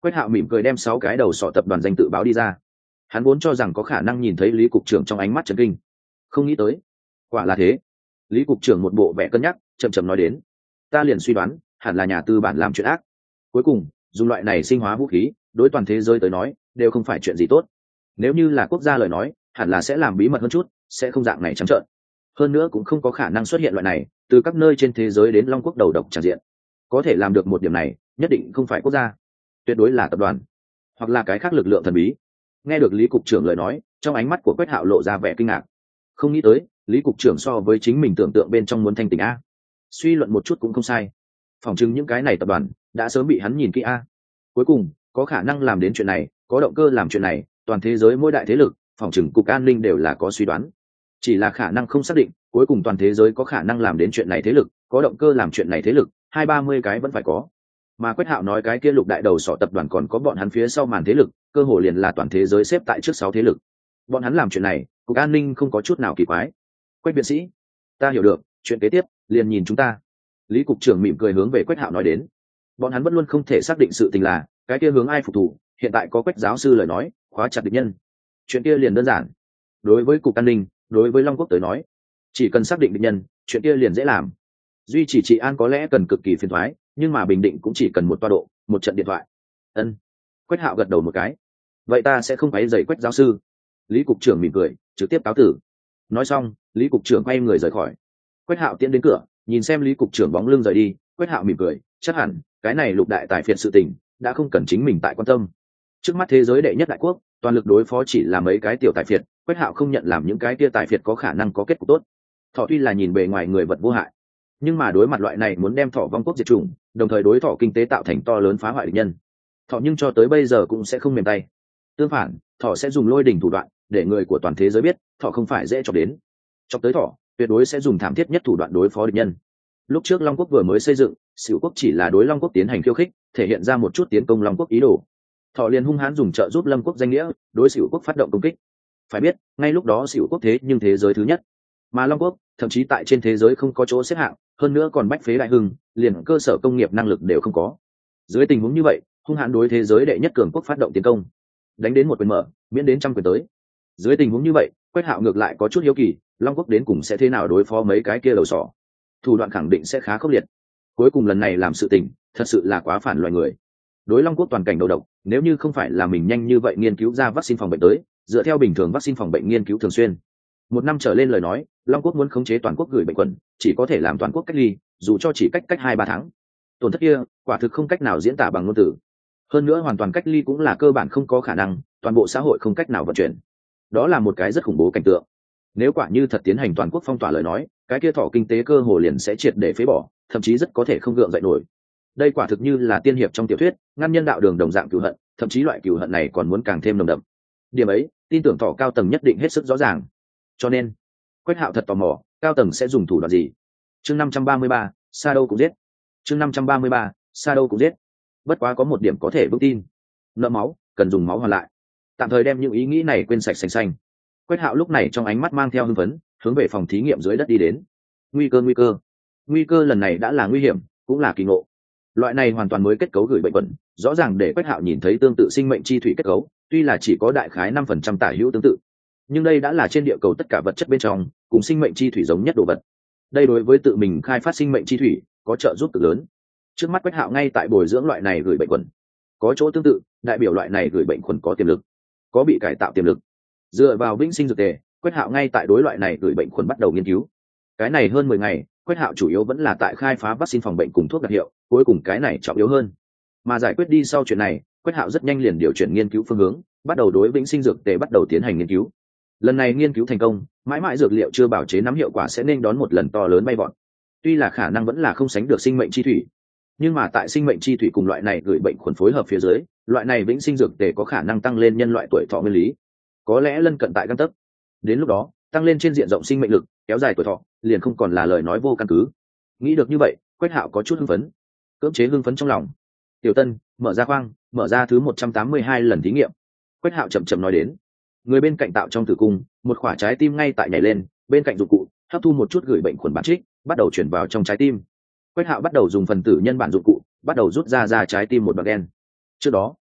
Quách Hạo mỉm cười đem sáu cái đầu sọ tập đoàn danh tự báo đi ra. Hắn vốn cho rằng có khả năng nhìn thấy Lý cục trưởng trong ánh mắt chấn kinh, không nghĩ tới quả là thế. Lý cục trưởng một bộ vẻ cân nhắc, chậm chậm nói đến, ta liền suy đoán hẳn là nhà tư bản làm chuyện ác. Cuối cùng dùng loại này sinh hóa vũ khí đối toàn thế giới tới nói đều không phải chuyện gì tốt. Nếu như là quốc gia lời nói hẳn là sẽ làm bí mật hơn chút, sẽ không dạng này trắng trợn. Hơn nữa cũng không có khả năng xuất hiện loại này từ các nơi trên thế giới đến Long Quốc đầu độc tràn diện. Có thể làm được một điểm này nhất định không phải quốc gia, tuyệt đối là tập đoàn hoặc là cái khác lực lượng thần bí. Nghe được Lý cục trưởng lời nói, trong ánh mắt của Quách Hạo lộ ra vẻ kinh ngạc. Không nghĩ tới Lý cục trưởng so với chính mình tưởng tượng bên trong muốn thanh tỉnh a. Suy luận một chút cũng không sai, phỏng chừng những cái này tập đoàn đã sớm bị hắn nhìn kỹ a. Cuối cùng có khả năng làm đến chuyện này, có động cơ làm chuyện này, toàn thế giới mỗi đại thế lực phỏng chừng cục an ninh đều là có suy đoán, chỉ là khả năng không xác định. Cuối cùng toàn thế giới có khả năng làm đến chuyện này thế lực, có động cơ làm chuyện này thế lực, hai ba mươi cái vẫn phải có. Mà Quách Hạo nói cái kia lục đại đầu sọ tập đoàn còn có bọn hắn phía sau màn thế lực, cơ hội liền là toàn thế giới xếp tại trước sáu thế lực. Bọn hắn làm chuyện này cục an ninh không có chút nào kỳ quái. Quách viện sĩ, ta hiểu được, chuyện kế tiếp liền nhìn chúng ta. Lý cục trưởng mỉm cười hướng về Quách Hạo nói đến. Bọn hắn vẫn luôn không thể xác định sự tình là cái kia hướng ai phục thủ, hiện tại có Quách giáo sư lời nói khóa chặt địch nhân, chuyện kia liền đơn giản. Đối với cục an ninh, đối với Long Quốc tới nói, chỉ cần xác định địch nhân, chuyện kia liền dễ làm. Duy chỉ trị an có lẽ cần cực kỳ phiền toái, nhưng mà bình định cũng chỉ cần một toa độ, một trận điện thoại. Ân. Quách Hạo gật đầu một cái. Vậy ta sẽ không quấy rầy Quách giáo sư. Lý cục trưởng mỉm cười, trực tiếp cáo tử. Nói xong, Lý cục trưởng quay người rời khỏi. Quách Hạo tiến đến cửa, nhìn xem Lý cục trưởng bóng lưng rời đi, Quách Hạo mỉm cười, chắc hẳn cái này lục đại tài phiệt sự tình đã không cần chính mình tại quan tâm. Trước mắt thế giới đệ nhất đại quốc, toàn lực đối phó chỉ là mấy cái tiểu tài phiệt, Quách Hạo không nhận làm những cái kia tài phiệt có khả năng có kết cục tốt. Thọ tuy là nhìn bề ngoài người vật vô hại, nhưng mà đối mặt loại này muốn đem Thọ vong quốc diệt chủng, đồng thời đối Thọ kinh tế tạo thành to lớn phá hoại địch nhân, Thọ nhưng cho tới bây giờ cũng sẽ không mềm tay. Tương phản, Thọ sẽ dùng lôi đỉnh thủ đoạn để người của toàn thế giới biết Thọ không phải dễ chọc đến. Chọc tới Thọ, tuyệt đối sẽ dùng thảm thiết nhất thủ đoạn đối phó địch nhân. Lúc trước Long Quốc vừa mới xây dựng, Sửu Quốc chỉ là đối Long Quốc tiến hành khiêu khích, thể hiện ra một chút tiến công Long Quốc ý đồ. Thọ liền hung hãn dùng trợ giúp Lâm Quốc danh nghĩa đối Sửu Quốc phát động công kích. Phải biết, ngay lúc đó Sửu Quốc thế nhưng thế giới thứ nhất, mà Long Quốc thậm chí tại trên thế giới không có chỗ xếp hạng, hơn nữa còn bách phế đại hưng, liền cơ sở công nghiệp năng lực đều không có. Dưới tình huống như vậy, hung hãn đối thế giới đệ nhất cường quốc phát động tiến công, đánh đến một quyền mở, miễn đến trăm quyền tới. Dưới tình huống như vậy, Quách Hạo ngược lại có chút hiếu kỳ, Long Quốc đến cùng sẽ thế nào đối phó mấy cái kia đầu sỏ. Thủ đoạn khẳng định sẽ khá khốc liệt. Cuối cùng lần này làm sự tình, thật sự là quá phản loài người. Đối Long Quốc toàn cảnh đầu độc, nếu như không phải là mình nhanh như vậy nghiên cứu ra vaccine phòng bệnh tới, dựa theo bình thường vaccine phòng bệnh nghiên cứu thường xuyên, một năm trở lên lời nói, Long Quốc muốn khống chế toàn quốc gửi bệnh quần, chỉ có thể làm toàn quốc cách ly, dù cho chỉ cách cách hai ba tháng. Tổn thất kia, quả thực không cách nào diễn tả bằng ngôn từ. Hơn nữa hoàn toàn cách ly cũng là cơ bản không có khả năng, toàn bộ xã hội không cách nào vận chuyển. Đó là một cái rất khủng bố cảnh tượng. Nếu quả như thật tiến hành toàn quốc phong tỏa lời nói, cái kia Thọ kinh tế cơ hồ liền sẽ triệt để phế bỏ, thậm chí rất có thể không gượng dậy nổi. Đây quả thực như là tiên hiệp trong tiểu thuyết, ngăn nhân đạo đường đồng dạng cừu hận, thậm chí loại cừu hận này còn muốn càng thêm nồng đậm. Điểm ấy, tin tưởng Thọ cao tầng nhất định hết sức rõ ràng. Cho nên, Quách Hạo thật tò mò, cao tầng sẽ dùng thủ đoạn gì. Chương năm trăm ba mươi ba, Sa đâu cũng giết. Chương năm trăm ba mươi ba, Sa đâu cũng giết. Bất quá có một điểm có thể vững tin, nợ máu, cần dùng máu hoàn lại. Tạm thời đem những ý nghĩ này quên sạch sành xanh. Quách Hạo lúc này trong ánh mắt mang theo hưng phấn, hướng về phòng thí nghiệm dưới đất đi đến. Nguy cơ nguy cơ. Nguy cơ lần này đã là nguy hiểm, cũng là kỳ ngộ. Loại này hoàn toàn mới kết cấu gửi bệnh quẩn, rõ ràng để Quách Hạo nhìn thấy tương tự sinh mệnh chi thủy kết cấu, tuy là chỉ có đại khái năm phần trăm tả hữu tương tự, nhưng đây đã là trên địa cầu tất cả vật chất bên trong cùng sinh mệnh chi thủy giống nhất đồ vật. Đây đối với tự mình khai phát sinh mệnh chi thủy có trợ giúp cực lớn. Trước mắt Quách Hạo ngay tại bồi dưỡng loại này gửi bệnh quẩn, có chỗ tương tự, đại biểu loại này gửi bệnh quẩn có tiềm lực, có bị cải tạo tiềm lực. Dựa vào vĩnh sinh dược tề, Quách Hạo ngay tại đối loại này gửi bệnh khuẩn bắt đầu nghiên cứu. Cái này hơn mười ngày, Quách Hạo chủ yếu vẫn là tại khai phá vaccine phòng bệnh cùng thuốc đặc hiệu, cuối cùng cái này trọng yếu hơn. Mà giải quyết đi sau chuyện này, Quách Hạo rất nhanh liền điều chuyển nghiên cứu phương hướng, bắt đầu đối vĩnh sinh dược tề bắt đầu tiến hành nghiên cứu. Lần này nghiên cứu thành công, mãi mãi dược liệu chưa bảo chế nắm hiệu quả sẽ nên đón một lần to lớn bay vọt. Tuy là khả năng vẫn là không sánh được sinh mệnh chi thủy, nhưng mà tại sinh mệnh chi thủy cùng loại này gửi bệnh khuẩn phối hợp phía dưới, loại này vĩnh sinh dược tề có khả năng tăng lên nhân loại tuổi thọ nguyên lý, có lẽ lân cận tại căn tấc. Đến lúc đó, tăng lên trên diện rộng sinh mệnh lực, kéo dài tuổi thọ, liền không còn là lời nói vô căn cứ. Nghĩ được như vậy, Quách Hạo có chút hưng phấn, cưỡng chế hưng phấn trong lòng. Tiểu Tân, mở ra khoang, mở ra thứ một trăm tám mươi hai lần thí nghiệm. Quách Hạo chậm chậm nói đến. Người bên cạnh tạo trong tử cung, một quả trái tim ngay tại nhảy lên, bên cạnh dụng cụ hấp thu một chút gửi bệnh khuẩn bản trích, bắt đầu chuyển vào trong trái tim. Quách Hạo bắt đầu dùng phần tử nhân bản dụng cụ, bắt đầu rút ra ra trái tim một đoạn đen. Trước đó,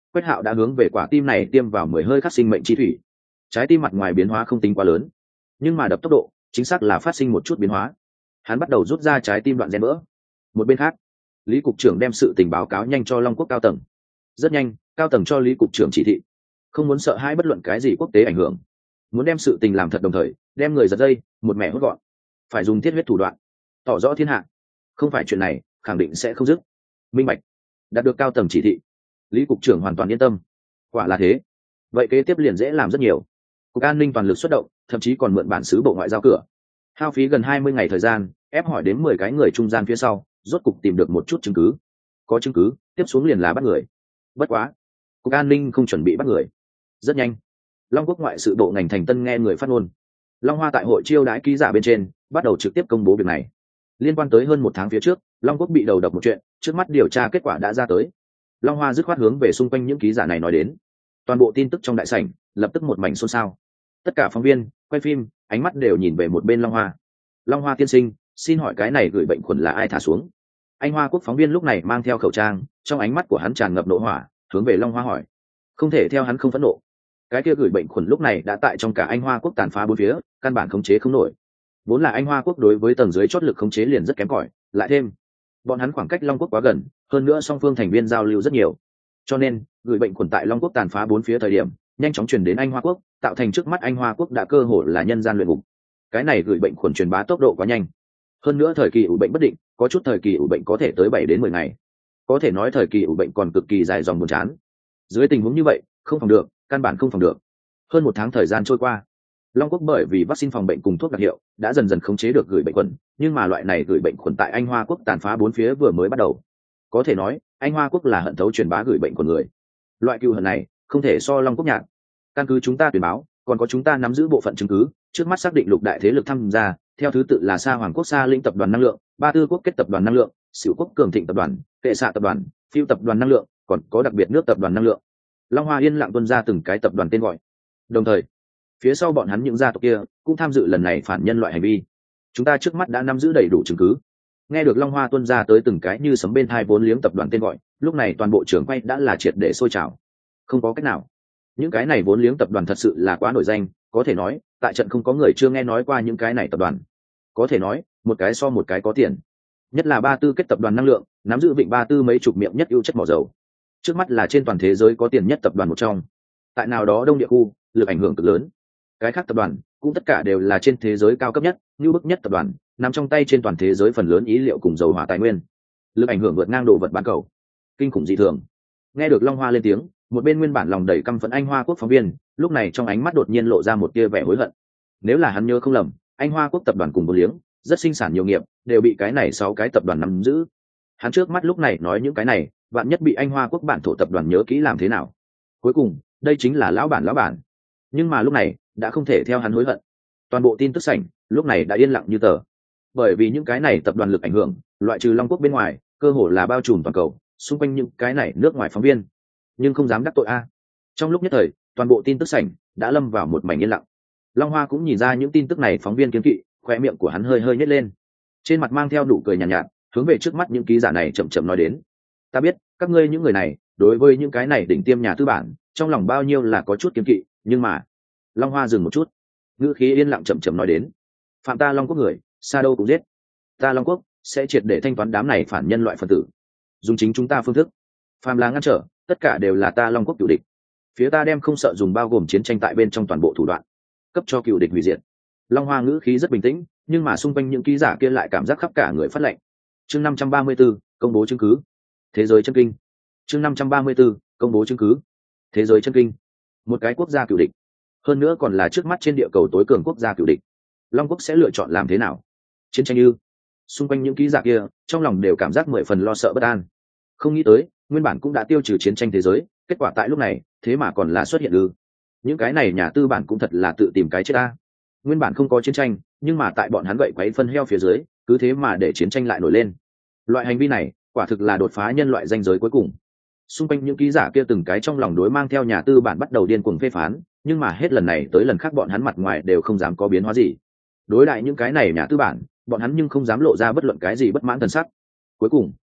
Quách Hạo đã hướng về quả tim này tiêm vào mười hơi khắc sinh mệnh chi thủy. Trái tim mặt ngoài biến hóa không tính quá lớn, nhưng mà đập tốc độ chính xác là phát sinh một chút biến hóa. Hắn bắt đầu rút ra trái tim đoạn gen vỡ. Một bên khác, Lý cục trưởng đem sự tình báo cáo nhanh cho Long Quốc cao tầng. Rất nhanh, cao tầng cho Lý cục trưởng chỉ thị, không muốn sợ hãi bất luận cái gì quốc tế ảnh hưởng, muốn đem sự tình làm thật, đồng thời đem người giật dây một mẹ hốt gọn, phải dùng thiết huyết thủ đoạn tỏ rõ thiên hạ, không phải chuyện này khẳng định sẽ không dứt. Minh bạch. Đạt được cao tầng chỉ thị, Lý cục trưởng hoàn toàn yên tâm. Quả là thế, vậy kế tiếp liền dễ làm rất nhiều. Cục an ninh toàn lực xuất động, thậm chí còn mượn bản xứ bộ ngoại giao cửa, hao phí gần hai mươi ngày thời gian, ép hỏi đến mười cái người trung gian phía sau, rốt cục tìm được một chút chứng cứ. Có chứng cứ, tiếp xuống liền là bắt người. Bất quá, cục an ninh không chuẩn bị bắt người. Rất nhanh, Long Quốc ngoại sự bộ ngành thành tân nghe người phát ngôn. Long Hoa tại hội chiêu đãi ký giả bên trên bắt đầu trực tiếp công bố việc này. Liên quan tới hơn một tháng phía trước, Long Quốc bị đầu độc một chuyện, trước mắt điều tra kết quả đã ra tới. Long Hoa dứt khoát hướng về xung quanh những ký giả này nói đến. Toàn bộ tin tức trong đại sảnh lập tức một mảnh xôn xao. Tất cả phóng viên quay phim ánh mắt đều nhìn về một bên Long Hoa. Long Hoa tiên sinh, xin hỏi cái này gửi bệnh khuẩn là ai thả xuống? Anh Hoa Quốc phóng viên lúc này mang theo khẩu trang, trong ánh mắt của hắn tràn ngập nộ hỏa, hướng về Long Hoa hỏi. Không thể theo hắn không phẫn nộ. Cái kia gửi bệnh khuẩn lúc này đã tại trong cả Anh Hoa Quốc tàn phá bốn phía, căn bản khống chế không nổi. Vốn là Anh Hoa Quốc đối với tầng dưới chót lực khống chế liền rất kém cỏi, lại thêm bọn hắn khoảng cách Long Quốc quá gần, hơn nữa song phương thành viên giao lưu rất nhiều, cho nên gửi bệnh khuẩn tại Long Quốc tàn phá bốn phía thời điểm nhanh chóng truyền đến Anh Hoa Quốc, tạo thành trước mắt Anh Hoa Quốc đã cơ hội là nhân gian luyện ngục. Cái này gửi bệnh khuẩn truyền bá tốc độ quá nhanh, hơn nữa thời kỳ ủ bệnh bất định, có chút thời kỳ ủ bệnh có thể tới bảy đến mười ngày, có thể nói thời kỳ ủ bệnh còn cực kỳ dài dòng buồn chán. Dưới tình huống như vậy, không phòng được, căn bản không phòng được. Hơn một tháng thời gian trôi qua, Long Quốc bởi vì vaccine phòng bệnh cùng thuốc đặc hiệu đã dần dần khống chế được gửi bệnh khuẩn, nhưng mà loại này gửi bệnh khuẩn tại Anh Hoa Quốc tàn phá bốn phía vừa mới bắt đầu. Có thể nói, Anh Hoa Quốc là hận thấu truyền bá gửi bệnh của người. Loại cừu hận này không thể so Long Quốc nhạt. Căn cứ chúng ta tuyên báo, còn có chúng ta nắm giữ bộ phận chứng cứ, trước mắt xác định lục đại thế lực tham gia, theo thứ tự là Sa Hoàng Quốc Sa Linh tập đoàn năng lượng, Ba Tư Quốc kết tập đoàn năng lượng, Sửu Quốc Cường Thịnh tập đoàn, Kệ Xạ tập đoàn, Phiêu tập đoàn năng lượng, còn có đặc biệt nước tập đoàn năng lượng. Long Hoa yên lặng tuân ra từng cái tập đoàn tên gọi. Đồng thời, phía sau bọn hắn những gia tộc kia cũng tham dự lần này phản nhân loại hành vi. Chúng ta trước mắt đã nắm giữ đầy đủ chứng cứ. Nghe được Long Hoa tuân ra tới từng cái như sấm bên hai vốn liếng tập đoàn tên gọi, lúc này toàn bộ trường quay đã là triệt để sôi trào. Không có cách nào, những cái này vốn liếng tập đoàn thật sự là quá nổi danh, có thể nói tại trận không có người chưa nghe nói qua những cái này tập đoàn. Có thể nói một cái so một cái có tiền, nhất là Ba Tư kết tập đoàn năng lượng, nắm giữ vịnh Ba Tư mấy chục miệng nhất ưu chất mỏ dầu, trước mắt là trên toàn thế giới có tiền nhất tập đoàn một trong. Tại nào đó đông địa khu, lực ảnh hưởng cực lớn. Cái khác tập đoàn cũng tất cả đều là trên thế giới cao cấp nhất, như bức nhất tập đoàn, nằm trong tay trên toàn thế giới phần lớn ý liệu cùng dầu hỏa tài nguyên, lực ảnh hưởng vượt ngang đồ vật bán cầu, kinh khủng dị thường. Nghe được Long Hoa lên tiếng, một bên nguyên bản lòng đầy căm phẫn Anh Hoa Quốc phóng viên lúc này trong ánh mắt đột nhiên lộ ra một tia vẻ hối hận. Nếu là hắn nhớ không lầm, Anh Hoa Quốc tập đoàn cùng một liếng rất sinh sản nhiều nghiệp, đều bị cái này sáu cái tập đoàn nắm giữ. Hắn trước mắt lúc này nói những cái này, vạn nhất bị Anh Hoa Quốc bản thổ tập đoàn nhớ kỹ làm thế nào? Cuối cùng, đây chính là lão bản lão bản. Nhưng mà lúc này đã không thể theo hắn hối hận. Toàn bộ tin tức sảnh lúc này đã yên lặng như tờ, bởi vì những cái này tập đoàn lực ảnh hưởng loại trừ Long Quốc bên ngoài, cơ hồ là bao trùm toàn cầu, xung quanh những cái này nước ngoài phóng viên nhưng không dám đắc tội a. Trong lúc nhất thời, toàn bộ tin tức sảnh đã lâm vào một mảnh yên lặng. Long Hoa cũng nhìn ra những tin tức này phóng viên kiêng kỵ, khoe miệng của hắn hơi hơi nhếch lên, trên mặt mang theo nụ cười nhàn nhạt, nhạt, hướng về trước mắt những ký giả này chậm chậm nói đến. Ta biết các ngươi những người này đối với những cái này đỉnh tiêm nhà tư bản trong lòng bao nhiêu là có chút kiêng kỵ, nhưng mà Long Hoa dừng một chút, ngữ khí yên lặng chậm chậm nói đến. Phạm ta Long Quốc người, xa đâu cũng giết. Ta Long Quốc sẽ triệt để thanh toán đám này phản nhân loại phân tử, dùng chính chúng ta phương thức, phàm là ngăn trở, tất cả đều là ta Long Quốc cựu địch. Phía ta đem không sợ dùng bao gồm chiến tranh tại bên trong toàn bộ thủ đoạn, cấp cho cựu địch hủy diệt. Long Hoa ngữ khí rất bình tĩnh, nhưng mà xung quanh những ký giả kia lại cảm giác khắp cả người phát lạnh. Chương năm trăm ba mươi tư, công bố chứng cứ. Thế giới chân kinh. Chương năm trăm ba mươi tư, công bố chứng cứ. Thế giới chân kinh. Một cái quốc gia cựu địch, hơn nữa còn là trước mắt trên địa cầu tối cường quốc gia cựu địch, Long Quốc sẽ lựa chọn làm thế nào? Chiến tranh ư? Xung quanh những ký giả kia trong lòng đều cảm giác mười phần lo sợ bất an. Không nghĩ tới nguyên bản cũng đã tiêu trừ chiến tranh thế giới, kết quả tại lúc này thế mà còn là xuất hiện ư? Những cái này nhà tư bản cũng thật là tự tìm cái chết ta. Nguyên bản không có chiến tranh, nhưng mà tại bọn hắn gậy quấy phân heo phía dưới, cứ thế mà để chiến tranh lại nổi lên. Loại hành vi này quả thực là đột phá nhân loại ranh giới cuối cùng. Xung quanh những ký giả kia từng cái trong lòng đối mang theo nhà tư bản bắt đầu điên cuồng phê phán, nhưng mà hết lần này tới lần khác bọn hắn mặt ngoài đều không dám có biến hóa gì. Đối lại những cái này nhà tư bản, bọn hắn nhưng không dám lộ ra bất luận cái gì bất mãn thần sắc. Cuối cùng,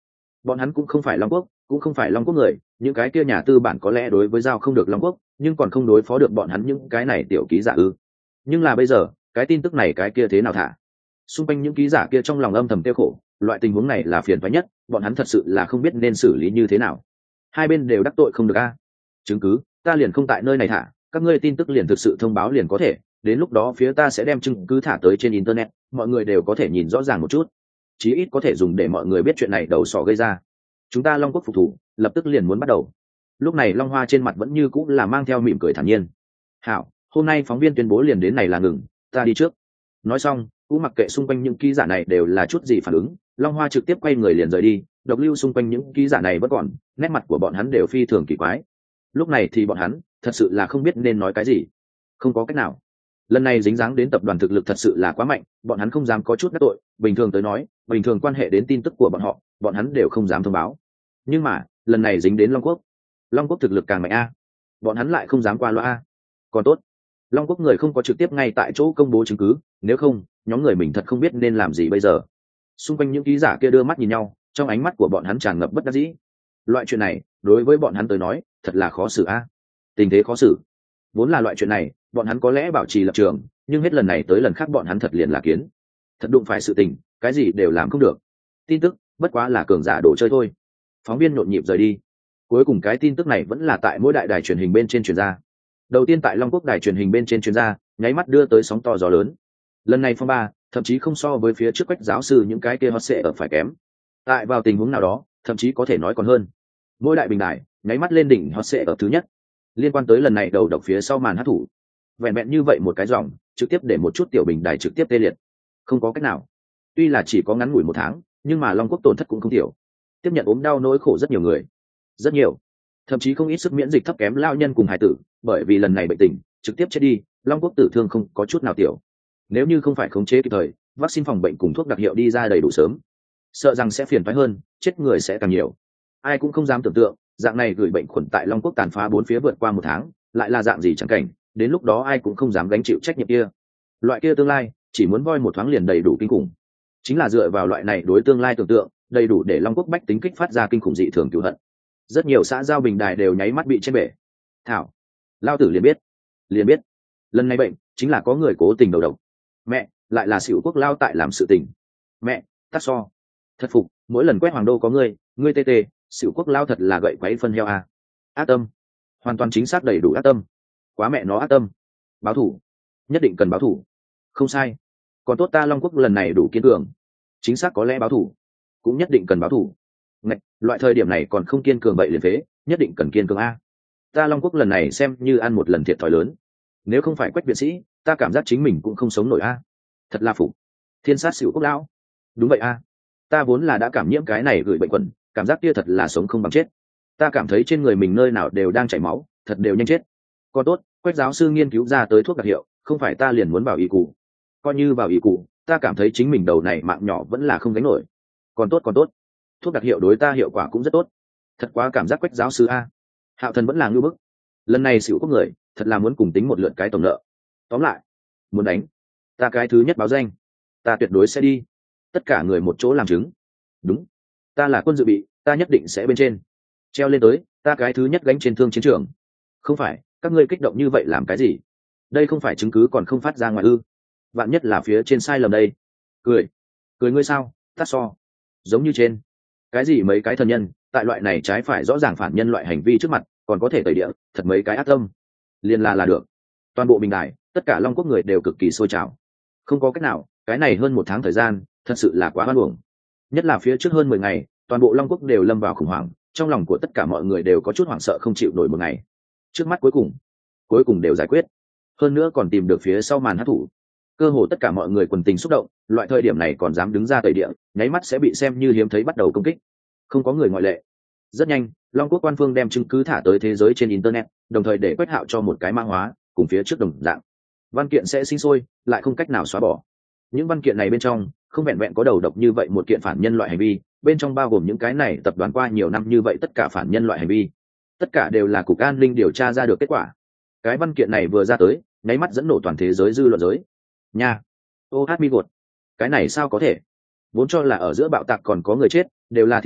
bọn hắn cũng không phải long quốc, cũng không phải long quốc người, những cái kia nhà tư bản có lẽ đối với giao không được long quốc, nhưng còn không đối phó được bọn hắn những cái này tiểu ký giả ư? Nhưng là bây giờ cái tin tức này cái kia thế nào thả? Xung quanh những ký giả kia trong lòng âm thầm tiêu khổ, loại tình huống này là phiền toái nhất, bọn hắn thật sự là không biết nên xử lý như thế nào. Hai bên đều đắc tội không được a. Chứng cứ ta liền không tại nơi này thả, các ngươi tin tức liền thực sự thông báo liền có thể, đến lúc đó phía ta sẽ đem chứng cứ thả tới trên internet, mọi người đều có thể nhìn rõ ràng một chút, chí ít có thể dùng để mọi người biết chuyện này đầu sỏ gây ra. Chúng ta long quốc phục thủ lập tức liền muốn bắt đầu. Lúc này Long Hoa trên mặt vẫn như cũng là mang theo mỉm cười thản nhiên. Hảo, hôm nay phóng viên tuyên bố liền đến này là ngừng, ta đi trước. Nói xong cũng mặc kệ xung quanh những ký giả này đều là chút gì phản ứng, Long Hoa trực tiếp quay người liền rời đi. Độc Lưu xung quanh những ký giả này vẫn còn, nét mặt của bọn hắn đều phi thường kỳ quái. Lúc này thì bọn hắn thật sự là không biết nên nói cái gì, không có cách nào. Lần này dính dáng đến tập đoàn thực lực thật sự là quá mạnh, bọn hắn không dám có chút đắc tội. Bình thường tới nói, bình thường quan hệ đến tin tức của bọn họ, bọn hắn đều không dám thông báo. Nhưng mà lần này dính đến Long Quốc, Long Quốc thực lực càng mạnh a, bọn hắn lại không dám qua loa a. Còn tốt, Long Quốc người không có trực tiếp ngay tại chỗ công bố chứng cứ, nếu không nhóm người mình thật không biết nên làm gì bây giờ. Xung quanh những ký giả kia đưa mắt nhìn nhau, trong ánh mắt của bọn hắn tràn ngập bất đắc dĩ. Loại chuyện này đối với bọn hắn tới nói thật là khó xử a, tình thế khó xử. Vốn là loại chuyện này bọn hắn có lẽ bảo trì lập trường, nhưng hết lần này tới lần khác bọn hắn thật liền là kiến, thật đụng phải sự tình cái gì đều làm không được. Tin tức bất quá là cường giả đồ chơi thôi. Phóng viên nhộn nhịp rời đi. Cuối cùng cái tin tức này vẫn là tại mỗi đại đài truyền hình bên trên truyền ra. Đầu tiên tại Long Quốc đài truyền hình bên trên truyền ra, nháy mắt đưa tới sóng to gió lớn. Lần này phong ba thậm chí không so với phía trước Quách giáo sư những cái kia hot sẽ ở phải kém. Tại vào tình huống nào đó thậm chí có thể nói còn hơn. Mỗi đại bình đài nháy mắt lên đỉnh hot sẽ ở thứ nhất. Liên quan tới lần này đầu độc phía sau màn hát thủ, vẹn vẹn như vậy một cái dòng trực tiếp để một chút tiểu bình đài trực tiếp tê liệt. Không có cách nào, tuy là chỉ có ngắn ngủi một tháng, nhưng mà Long Quốc tổn thất cũng không thiểu, tiếp nhận ốm đau nỗi khổ rất nhiều người, rất nhiều, thậm chí không ít sức miễn dịch thấp kém lao nhân cùng hải tử, bởi vì lần này bệnh tình trực tiếp chết đi. Long Quốc tử thương không có chút nào tiểu. Nếu như không phải khống chế kịp thời, vaccine phòng bệnh cùng thuốc đặc hiệu đi ra đầy đủ sớm, sợ rằng sẽ phiền toái hơn, chết người sẽ càng nhiều. Ai cũng không dám tưởng tượng dạng này gửi bệnh khuẩn tại Long Quốc tàn phá bốn phía vượt qua một tháng lại là dạng gì chẳng cảnh, đến lúc đó ai cũng không dám gánh chịu trách nhiệm kia. Loại kia tương lai chỉ muốn voi một thoáng liền đầy đủ kinh khủng. Chính là dựa vào loại này đối tương lai tưởng tượng, đầy đủ để Long Quốc bách tính kích phát ra kinh khủng dị thường cửu hận. Rất nhiều xã giao bình đài đều nháy mắt bị trên bể. Thảo, lao tử liền biết, liền biết, lần này bệnh chính là có người cố tình đầu độc. Mẹ, lại là Sửu Quốc lao tại làm sự tình. Mẹ, tắt so, thật phục, mỗi lần quét hoàng đô có ngươi, ngươi tê tê, Sửu Quốc lao thật là gậy quấy phân heo à. Ác tâm, hoàn toàn chính xác đầy đủ ác tâm, quá mẹ nó ác tâm. Báo thủ, nhất định cần báo thủ, không sai. Còn tốt ta Long Quốc lần này đủ kiên cường, chính xác có lẽ báo thủ, cũng nhất định cần báo thủ. Ngạch, loại thời điểm này còn không kiên cường vậy liền phế, nhất định cần kiên cường a. Ta Long Quốc lần này xem như ăn một lần thiệt thòi lớn, nếu không phải Quách viện sĩ, ta cảm giác chính mình cũng không sống nổi a. Thật là phục, thiên sát Sửu Quốc lão. Đúng vậy a, ta vốn là đã cảm nhiễm cái này gửi bệnh quẩn, cảm giác kia thật là sống không bằng chết. Ta cảm thấy trên người mình nơi nào đều đang chảy máu, thật đều nhanh chết. Còn tốt, Quách giáo sư nghiên cứu ra tới thuốc đặc hiệu, không phải ta liền muốn vào y cụ. Coi như vào y cụ, ta cảm thấy chính mình đầu này mạng nhỏ vẫn là không gánh nổi. Còn tốt còn tốt, thuốc đặc hiệu đối ta hiệu quả cũng rất tốt. Thật quá cảm giác Quách giáo sư a. Hạo Thần vẫn là ngưu bức. Lần này Sửu Quốc người thật là muốn cùng tính một lượt cái tổng nợ. Tóm lại, muốn đánh, ta cái thứ nhất báo danh, ta tuyệt đối sẽ đi. Tất cả người một chỗ làm chứng. Đúng, ta là quân dự bị, ta nhất định sẽ bên trên. Treo lên tới, ta cái thứ nhất gánh trên thương chiến trường. Không phải, các ngươi kích động như vậy làm cái gì? Đây không phải chứng cứ còn không phát ra ngoài ư? Vạn nhất là phía trên sai lầm đây. Cười, cười ngươi sao? Tắt so, giống như trên. Cái gì mấy cái thần nhân, tại loại này trái phải rõ ràng phản nhân loại hành vi trước mặt, còn có thể tẩy địa, thật mấy cái ác tâm. Liên là là được. Toàn bộ bình đài, tất cả Long Quốc người đều cực kỳ sôi trào. Không có cách nào, cái này hơn một tháng thời gian, thật sự là quá hoan uổng. Nhất là phía trước hơn mười ngày, toàn bộ Long Quốc đều lâm vào khủng hoảng, trong lòng của tất cả mọi người đều có chút hoảng sợ không chịu nổi một ngày. Trước mắt cuối cùng, cuối cùng đều giải quyết. Hơn nữa còn tìm được phía sau màn hát thủ. Cơ hồ tất cả mọi người quần tình xúc động, loại thời điểm này còn dám đứng ra tẩy địa, nháy mắt sẽ bị xem như hiếm thấy bắt đầu công kích. Không có người ngoại lệ. Rất nhanh, Long Quốc quan phương đem chứng cứ thả tới thế giới trên internet, đồng thời để Quách Hạo cho một cái mã hóa, cùng phía trước đồng dạng. Văn kiện sẽ sinh sôi, lại không cách nào xóa bỏ. Những văn kiện này bên trong, không vẹn vẹn có đầu độc như vậy một kiện phản nhân loại hành vi, bên trong bao gồm những cái này tập đoàn qua nhiều năm như vậy tất cả phản nhân loại hành vi, tất cả đều là cục an ninh điều tra ra được kết quả. Cái văn kiện này vừa ra tới, nháy mắt dẫn nổ toàn thế giới dư luận giới. Nha, ô hát mi gột, cái này sao có thể? Vốn cho là ở giữa bạo tạc còn có người chết, đều là thiên hai,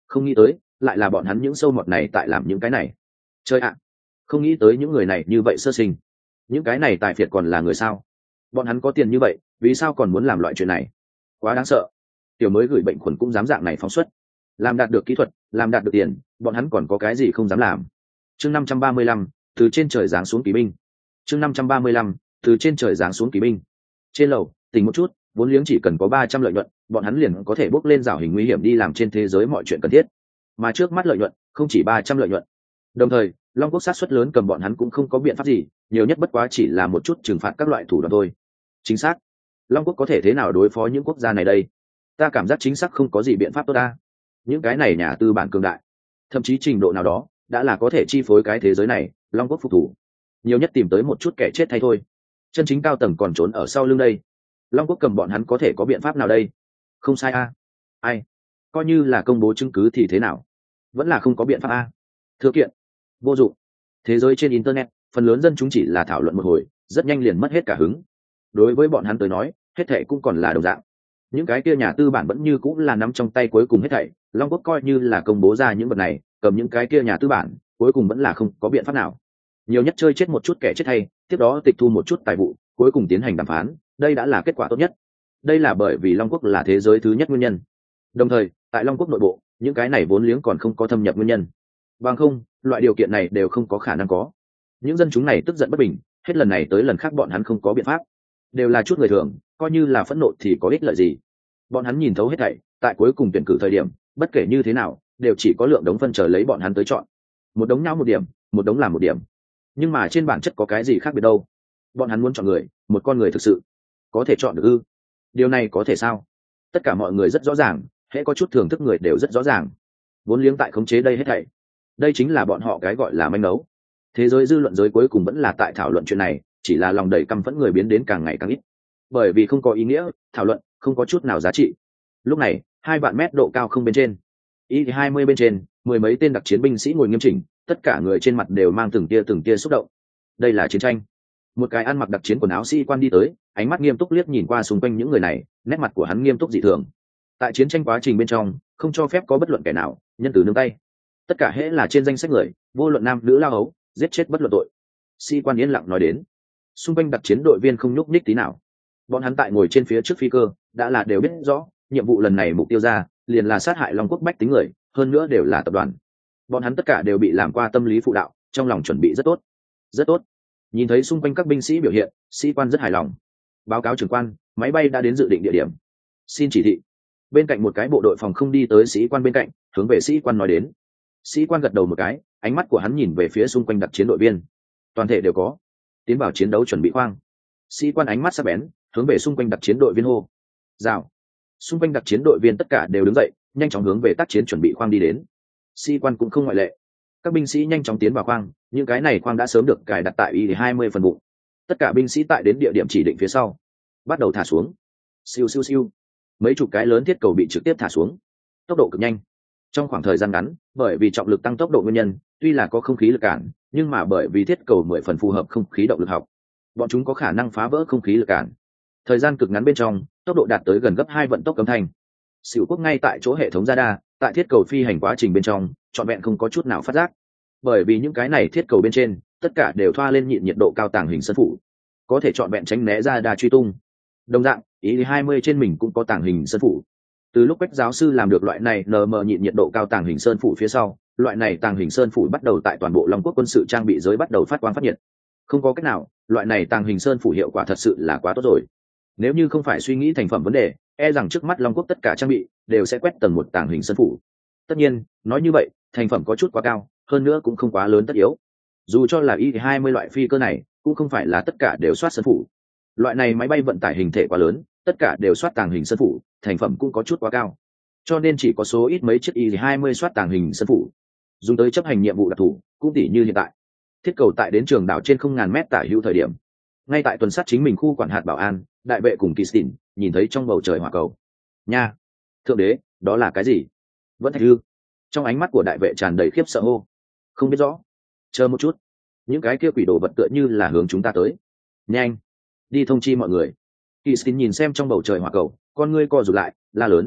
Không nghĩ tới lại là bọn hắn những sâu mọt này tại làm những cái này. Chơi ạ, không nghĩ tới những người này như vậy sơ sinh. Những cái này tài phiệt còn là người sao? Bọn hắn có tiền như vậy vì sao còn muốn làm loại chuyện này? Quá đáng sợ. Tiểu mới gửi bệnh khuẩn cũng dám dạng này phóng xuất, làm đạt được kỹ thuật, làm đạt được tiền, bọn hắn còn có cái gì không dám làm. Chương năm trăm ba mươi lăm, từ trên trời giáng xuống kỳ binh. Chương năm trăm ba mươi lăm, từ trên trời giáng xuống kỳ binh. Trên lầu tỉnh một chút, vốn liếng chỉ cần có ba trăm lợi nhuận, bọn hắn liền có thể bước lên rào hình nguy hiểm đi làm trên thế giới mọi chuyện cần thiết. Mà trước mắt lợi nhuận không chỉ ba trăm lợi nhuận. Đồng thời Long Quốc sát suất lớn cầm bọn hắn cũng không có biện pháp gì, nhiều nhất bất quá chỉ là một chút trừng phạt các loại thủ đoạn thôi. Chính xác. Long Quốc có thể thế nào đối phó những quốc gia này đây? Ta cảm giác chính xác không có gì biện pháp tốt ta. Những cái này nhà tư bản cường đại, thậm chí trình độ nào đó đã là có thể chi phối cái thế giới này. Long Quốc phục thủ, nhiều nhất tìm tới một chút kẻ chết thay thôi. Chân chính cao tầng còn trốn ở sau lưng đây. Long Quốc cầm bọn hắn có thể có biện pháp nào đây? Không sai a. Ai? Coi như là công bố chứng cứ thì thế nào? Vẫn là không có biện pháp a. Thừa kiện vô dụng. Thế giới trên internet phần lớn dân chúng chỉ là thảo luận một hồi, rất nhanh liền mất hết cả hứng. Đối với bọn hắn tới nói, hết thảy cũng còn là đồng dạng. Những cái kia nhà tư bản vẫn như cũng là nắm trong tay cuối cùng hết thảy. Long Quốc coi như là công bố ra những vật này, cầm những cái kia nhà tư bản cuối cùng vẫn là không có biện pháp nào. Nhiều nhất chơi chết một chút kẻ chết hay, tiếp đó tịch thu một chút tài vụ, cuối cùng tiến hành đàm phán, đây đã là kết quả tốt nhất. Đây là bởi vì Long Quốc là thế giới thứ nhất nguyên nhân. Đồng thời tại Long Quốc nội bộ, những cái này vốn liếng còn không có thâm nhập nguyên nhân, bằng không loại điều kiện này đều không có khả năng có. Những dân chúng này tức giận bất bình, hết lần này tới lần khác bọn hắn không có biện pháp, đều là chút người thường, coi như là phẫn nộ thì có ích lợi gì. Bọn hắn nhìn thấu hết thảy, tại cuối cùng tuyển cử thời điểm, bất kể như thế nào đều chỉ có lượng đống phân chờ lấy bọn hắn tới chọn. Một đống nhau một điểm, một đống làm một điểm, nhưng mà trên bản chất có cái gì khác biệt đâu. Bọn hắn muốn chọn người, một con người thực sự có thể chọn được ư? Điều này có thể sao? Tất cả mọi người rất rõ ràng, hễ có chút thưởng thức người đều rất rõ ràng, vốn liếng tại khống chế đây hết thảy. Đây chính là bọn họ cái gọi là manh đấu. Thế giới dư luận giới cuối cùng vẫn là tại thảo luận chuyện này, chỉ là lòng đầy căm phẫn người biến đến càng ngày càng ít, bởi vì không có ý nghĩa, thảo luận không có chút nào giá trị. Lúc này hai vạn mét độ cao không bên trên, y hai mươi bên trên, mười mấy tên đặc chiến binh sĩ ngồi nghiêm chỉnh, tất cả người trên mặt đều mang từng tia từng tia xúc động. Đây là chiến tranh. Một cái ăn mặc đặc chiến quần áo sĩ quan đi tới, ánh mắt nghiêm túc liếc nhìn qua xung quanh những người này, nét mặt của hắn nghiêm túc dị thường. Tại chiến tranh quá trình bên trong, không cho phép có bất luận kẻ nào nhân từ nương tay. Tất cả hễ là trên danh sách người, vô luận nam nữ lao ấu, giết chết bất luận tội. Sĩ quan yên lặng nói đến. Xung quanh đặc chiến đội viên không nhúc nhích tí nào. Bọn hắn tại ngồi trên phía trước phi cơ, đã là đều biết rõ, nhiệm vụ lần này mục tiêu ra, liền là sát hại Long Quốc bách tính người, hơn nữa đều là tập đoàn. Bọn hắn tất cả đều bị làm qua tâm lý phụ đạo, trong lòng chuẩn bị rất tốt, rất tốt. Nhìn thấy xung quanh các binh sĩ biểu hiện, sĩ quan rất hài lòng. Báo cáo trưởng quan, máy bay đã đến dự định địa điểm. Xin chỉ thị. Bên cạnh một cái bộ đội phòng không đi tới sĩ quan bên cạnh, hướng về sĩ quan nói đến. Sĩ quan gật đầu một cái, ánh mắt của hắn nhìn về phía xung quanh đặc chiến đội viên. Toàn thể đều có. Tiến vào chiến đấu chuẩn bị khoang. Sĩ quan ánh mắt sắc bén, hướng về xung quanh đặc chiến đội viên hô. Rào. Xung quanh đặc chiến đội viên tất cả đều đứng dậy, nhanh chóng hướng về tác chiến chuẩn bị khoang đi đến. Sĩ quan cũng không ngoại lệ. Các binh sĩ nhanh chóng tiến vào khoang, những cái này khoang đã sớm được cài đặt tại y hai mươi phần bụng. Tất cả binh sĩ tại đến địa điểm chỉ định phía sau, bắt đầu thả xuống. Siêu siêu siêu. Mấy chục cái lớn thiết cầu bị trực tiếp thả xuống, tốc độ cực nhanh. Trong khoảng thời gian ngắn, bởi vì trọng lực tăng tốc độ nguyên nhân, tuy là có không khí lực cản, nhưng mà bởi vì thiết cầu mười phần phù hợp không khí động lực học, bọn chúng có khả năng phá vỡ không khí lực cản. Thời gian cực ngắn bên trong, tốc độ đạt tới gần gấp hai vận tốc âm thanh. Sửu Quốc ngay tại chỗ hệ thống radar, tại thiết cầu phi hành quá trình bên trong, trọn vẹn không có chút nào phát giác, bởi vì những cái này thiết cầu bên trên, tất cả đều thoa lên nhịn nhiệt độ cao tàng hình sơn phủ, có thể trọn vẹn tránh né radar truy tung. Đồng dạng, ý hai mươi trên mình cũng có tàng hình sơn phủ. Từ lúc Quách giáo sư làm được loại này nờ mờ nhịn nhiệt độ cao tàng hình sơn phủ phía sau, loại này tàng hình sơn phủ bắt đầu tại toàn bộ Long Quốc quân sự trang bị giới bắt đầu phát quang phát nhiệt. Không có cách nào, loại này tàng hình sơn phủ hiệu quả thật sự là quá tốt rồi. Nếu như không phải suy nghĩ thành phẩm vấn đề, e rằng trước mắt Long Quốc tất cả trang bị đều sẽ quét tầng một tàng hình sơn phủ. Tất nhiên, nói như vậy, thành phẩm có chút quá cao, hơn nữa cũng không quá lớn tất yếu. Dù cho là y hai mươi loại phi cơ này, cũng không phải là tất cả đều soát sơn phủ. Loại này máy bay vận tải hình thể quá lớn, tất cả đều soát tàng hình sơn phủ, thành phẩm cũng có chút quá cao. Cho nên chỉ có số ít mấy chiếc y hai mươi soát tàng hình sơn phủ, dùng tới chấp hành nhiệm vụ đặc thù, cũng tỉ như hiện tại. Thiết cầu tại đến trường đảo trên không ngàn mét tả hữu thời điểm, ngay tại tuần sát chính mình khu quản hạt bảo an, đại vệ cùng Kistin nhìn thấy trong bầu trời hỏa cầu. Nha, thượng đế, đó là cái gì? Vẫn thạch ư? Trong ánh mắt của đại vệ tràn đầy khiếp sợ hô. Không biết rõ. Chờ một chút, những cái kia quỷ đồ vật tựa như là hướng chúng ta tới. Nhanh, đi thông chi mọi người. Kistin nhìn xem trong bầu trời hỏa cầu, con ngươi co rụt lại, la lớn.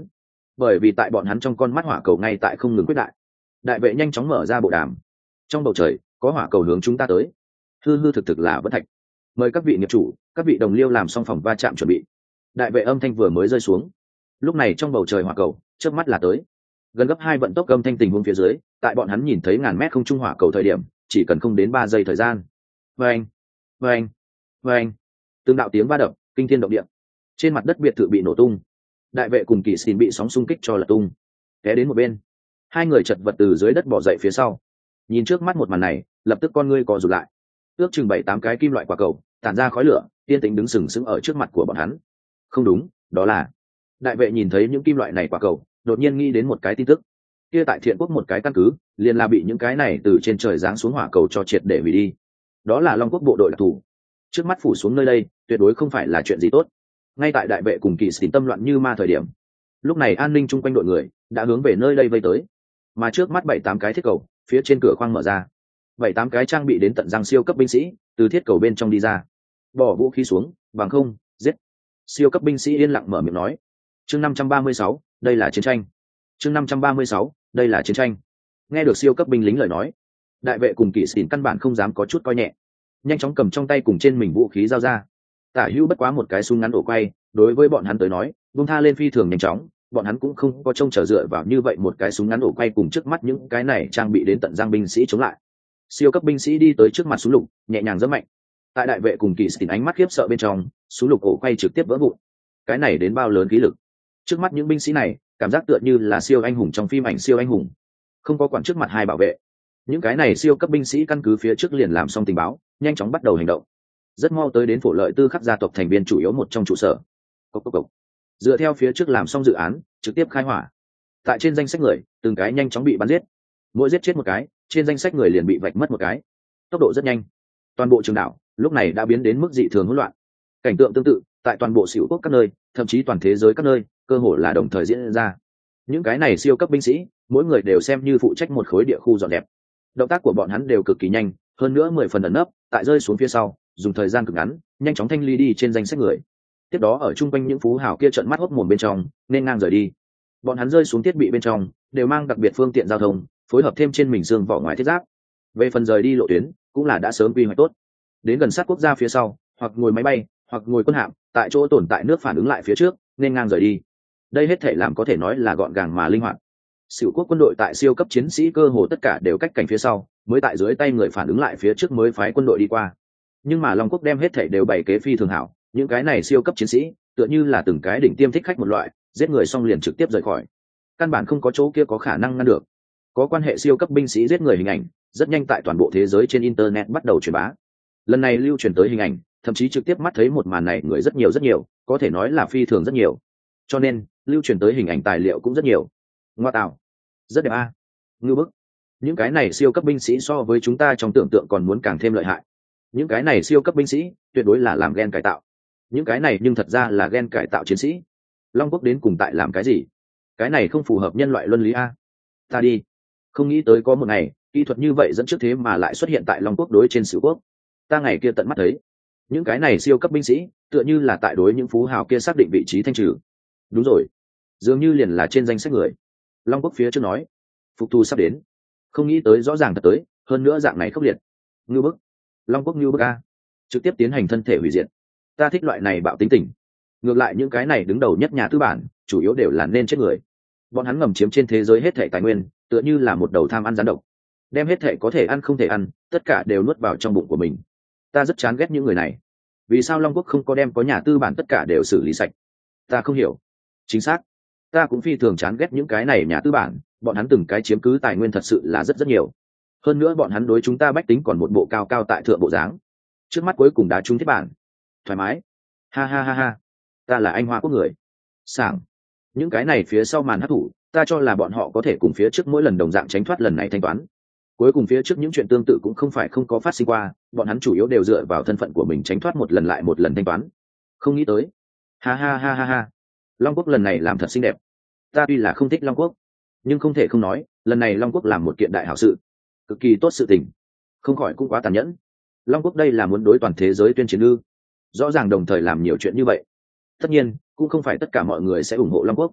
bởi vì tại bọn hắn trong con mắt hỏa cầu ngay tại không ngừng quyết đại. Đại vệ nhanh chóng mở ra bộ đàm. Trong bầu trời có hỏa cầu hướng chúng ta tới, hư hư thực thực là bất thạch. Mời các vị nghiệp chủ, các vị đồng liêu làm xong phòng va chạm chuẩn bị. Đại vệ âm thanh vừa mới rơi xuống, lúc này trong bầu trời hỏa cầu chớp mắt là tới. Gần gấp hai vận tốc âm thanh tình huống phía dưới, tại bọn hắn nhìn thấy ngàn mét không trung hỏa cầu thời điểm, chỉ cần không đến ba giây thời gian. Vâng, vâng, vâng, từng đạo tiếng va đập kinh thiên động địa, trên mặt đất biệt thự bị nổ tung. Đại vệ cùng Kỳ Xin bị sóng xung kích cho lật tung, té đến một bên. Hai người chật vật từ dưới đất bò dậy phía sau, nhìn trước mắt một màn này, lập tức con ngươi co rụt lại. Ước chừng bảy tám cái kim loại quả cầu tản ra khói lửa, tiên tính đứng sừng sững ở trước mặt của bọn hắn. Không đúng, đó là... Đại vệ nhìn thấy những kim loại này quả cầu, đột nhiên nghĩ đến một cái tin tức. Kia tại Thiện Quốc một cái căn cứ, liền là bị những cái này từ trên trời giáng xuống hỏa cầu cho triệt để hủy đi. Đó là Long Quốc bộ đội đặc thù. Trước mắt phủ xuống nơi đây, tuyệt đối không phải là chuyện gì tốt. Ngay tại Đại vệ cùng Kỳ Xin tâm loạn như ma thời điểm, lúc này an ninh chung quanh đội người đã hướng về nơi đây vây tới. Mà trước mắt bảy tám cái thiết cầu, phía trên cửa khoang mở ra, bảy tám cái trang bị đến tận răng siêu cấp binh sĩ từ thiết cầu bên trong đi ra. Bỏ vũ khí xuống, bằng không giết. Siêu cấp binh sĩ yên lặng mở miệng nói. Chương năm trăm ba mươi sáu, đây là chiến tranh. Chương năm trăm ba mươi sáu, đây là chiến tranh. Nghe được siêu cấp binh lính lời nói, Đại vệ cùng Kỵ Sĩ căn bản không dám có chút coi nhẹ, nhanh chóng cầm trong tay cùng trên mình vũ khí giao ra. Tả hữu bất quá một cái súng ngắn ổ quay, đối với bọn hắn tới nói, buông tha lên phi thường nhanh chóng, bọn hắn cũng không có trông chờ dựa vào như vậy một cái súng ngắn ổ quay cùng trước mắt những cái này trang bị đến tận răng binh sĩ chống lại. Siêu cấp binh sĩ đi tới trước mặt súng lục, nhẹ nhàng giẫm mạnh. Tại Đại vệ cùng Kỵ Sĩ ánh mắt khiếp sợ bên trong, súng lục ổ quay trực tiếp vỡ vụn. Cái này đến bao lớn khí lực. Trước mắt những binh sĩ này, cảm giác tựa như là siêu anh hùng trong phim ảnh siêu anh hùng. Không có quản trước mặt hai bảo vệ. Những cái này siêu cấp binh sĩ căn cứ phía trước liền làm xong tình báo, nhanh chóng bắt đầu hành động. Rất mau tới đến Phổ Lợi Tư Khắc gia tộc thành viên chủ yếu một trong trụ sở. Cốc cốc cốc. Dựa theo phía trước làm xong dự án, trực tiếp khai hỏa. Tại trên danh sách người, từng cái nhanh chóng bị bắn giết. Mỗi giết chết một cái, trên danh sách người liền bị vạch mất một cái. Tốc độ rất nhanh. Toàn bộ trường đảo lúc này đã biến đến mức dị thường hỗn loạn. Cảnh tượng tương tự tại toàn bộ Xỉu quốc các nơi, thậm chí toàn thế giới các nơi, cơ hội là đồng thời diễn ra. Những cái này siêu cấp binh sĩ, mỗi người đều xem như phụ trách một khối địa khu dọn đẹp. Động tác của bọn hắn đều cực kỳ nhanh, hơn nữa mười phần ẩn nấp, tại rơi xuống phía sau, dùng thời gian cực ngắn, nhanh chóng thanh ly đi trên danh sách người. Tiếp đó ở trung quanh những phú hào kia trợn mắt hốt mồm bên trong, nên ngang rời đi. Bọn hắn rơi xuống thiết bị bên trong, đều mang đặc biệt phương tiện giao thông, phối hợp thêm trên mình xương vỏ ngoài thiết giáp. Về phần rời đi lộ tuyến, cũng là đã sớm quy hoạch tốt. Đến gần sát quốc gia phía sau, hoặc ngồi máy bay, hoặc ngồi quân hạm, tại chỗ tồn tại nước phản ứng lại phía trước, nên ngang rời đi. Đây hết thể làm có thể nói là gọn gàng mà linh hoạt. Xỉu quốc quân đội tại siêu cấp chiến sĩ cơ hồ tất cả đều cách cảnh phía sau, mới tại dưới tay người phản ứng lại phía trước mới phái quân đội đi qua. Nhưng mà Long quốc đem hết thể đều bày kế phi thường hảo, những cái này siêu cấp chiến sĩ tựa như là từng cái đỉnh tiêm thích khách một loại, giết người xong liền trực tiếp rời khỏi, căn bản không có chỗ kia có khả năng ngăn được. Có quan hệ siêu cấp binh sĩ giết người hình ảnh rất nhanh tại toàn bộ thế giới trên internet bắt đầu truyền bá. Lần này lưu truyền tới hình ảnh, thậm chí trực tiếp mắt thấy một màn này người rất nhiều rất nhiều, có thể nói là phi thường rất nhiều. Cho nên lưu truyền tới hình ảnh tài liệu cũng rất nhiều. Ngoa tạo, rất đẹp a, à. Ngưu bức. Những cái này siêu cấp binh sĩ so với chúng ta trong tưởng tượng còn muốn càng thêm lợi hại. Những cái này siêu cấp binh sĩ tuyệt đối là làm gen cải tạo. Những cái này nhưng thật ra là gen cải tạo chiến sĩ. Long quốc đến cùng tại làm cái gì? Cái này không phù hợp nhân loại luân lý a. Ta đi. Không nghĩ tới có một ngày kỹ thuật như vậy dẫn trước thế mà lại xuất hiện tại Long quốc đối trên Sửu quốc. Ta ngày kia tận mắt thấy những cái này siêu cấp binh sĩ tựa như là tại đối những phú hào kia xác định vị trí thanh trừ. Đúng rồi, dường như liền là trên danh sách người. Long quốc phía trước nói phục thù sắp đến, không nghĩ tới rõ ràng thật tới, hơn nữa dạng này khốc liệt. Ngưu bức. Long quốc ngưu bức a, trực tiếp tiến hành thân thể hủy diệt. Ta thích loại này bạo tính tình. Ngược lại những cái này đứng đầu nhất nhà tư bản chủ yếu đều là nên chết người. Bọn hắn ngầm chiếm trên thế giới hết thảy tài nguyên, tựa như là một đầu tham ăn rắn độc, đem hết thảy có thể ăn không thể ăn tất cả đều nuốt vào trong bụng của mình. Ta rất chán ghét những người này. Vì sao Long quốc không có đem có nhà tư bản tất cả đều xử lý sạch? Ta không hiểu. Chính xác, ta cũng phi thường chán ghét những cái này nhà tư bản, bọn hắn từng cái chiếm cứ tài nguyên thật sự là rất rất nhiều. Hơn nữa bọn hắn đối chúng ta bách tính còn một bộ cao cao tại thượng bộ dáng. Trước mắt cuối cùng đã trúng thiết bản, thoải mái. Ha ha ha ha, ta là anh hoa quốc người. Sảng. Những cái này phía sau màn hấp thụ, ta cho là bọn họ có thể cùng phía trước mỗi lần đồng dạng tránh thoát lần này thanh toán. Cuối cùng phía trước những chuyện tương tự cũng không phải không có phát sinh qua, bọn hắn chủ yếu đều dựa vào thân phận của mình tránh thoát một lần lại một lần thanh toán. Không nghĩ tới. Ha ha ha ha ha. Long quốc lần này làm thật xinh đẹp. Ta tuy là không thích Long quốc, nhưng không thể không nói, lần này Long quốc làm một kiện đại hảo sự, cực kỳ tốt sự tình. Không khỏi cũng quá tàn nhẫn. Long quốc đây là muốn đối toàn thế giới tuyên chiến ư? Rõ ràng đồng thời làm nhiều chuyện như vậy. Tất nhiên, cũng không phải tất cả mọi người sẽ ủng hộ Long quốc.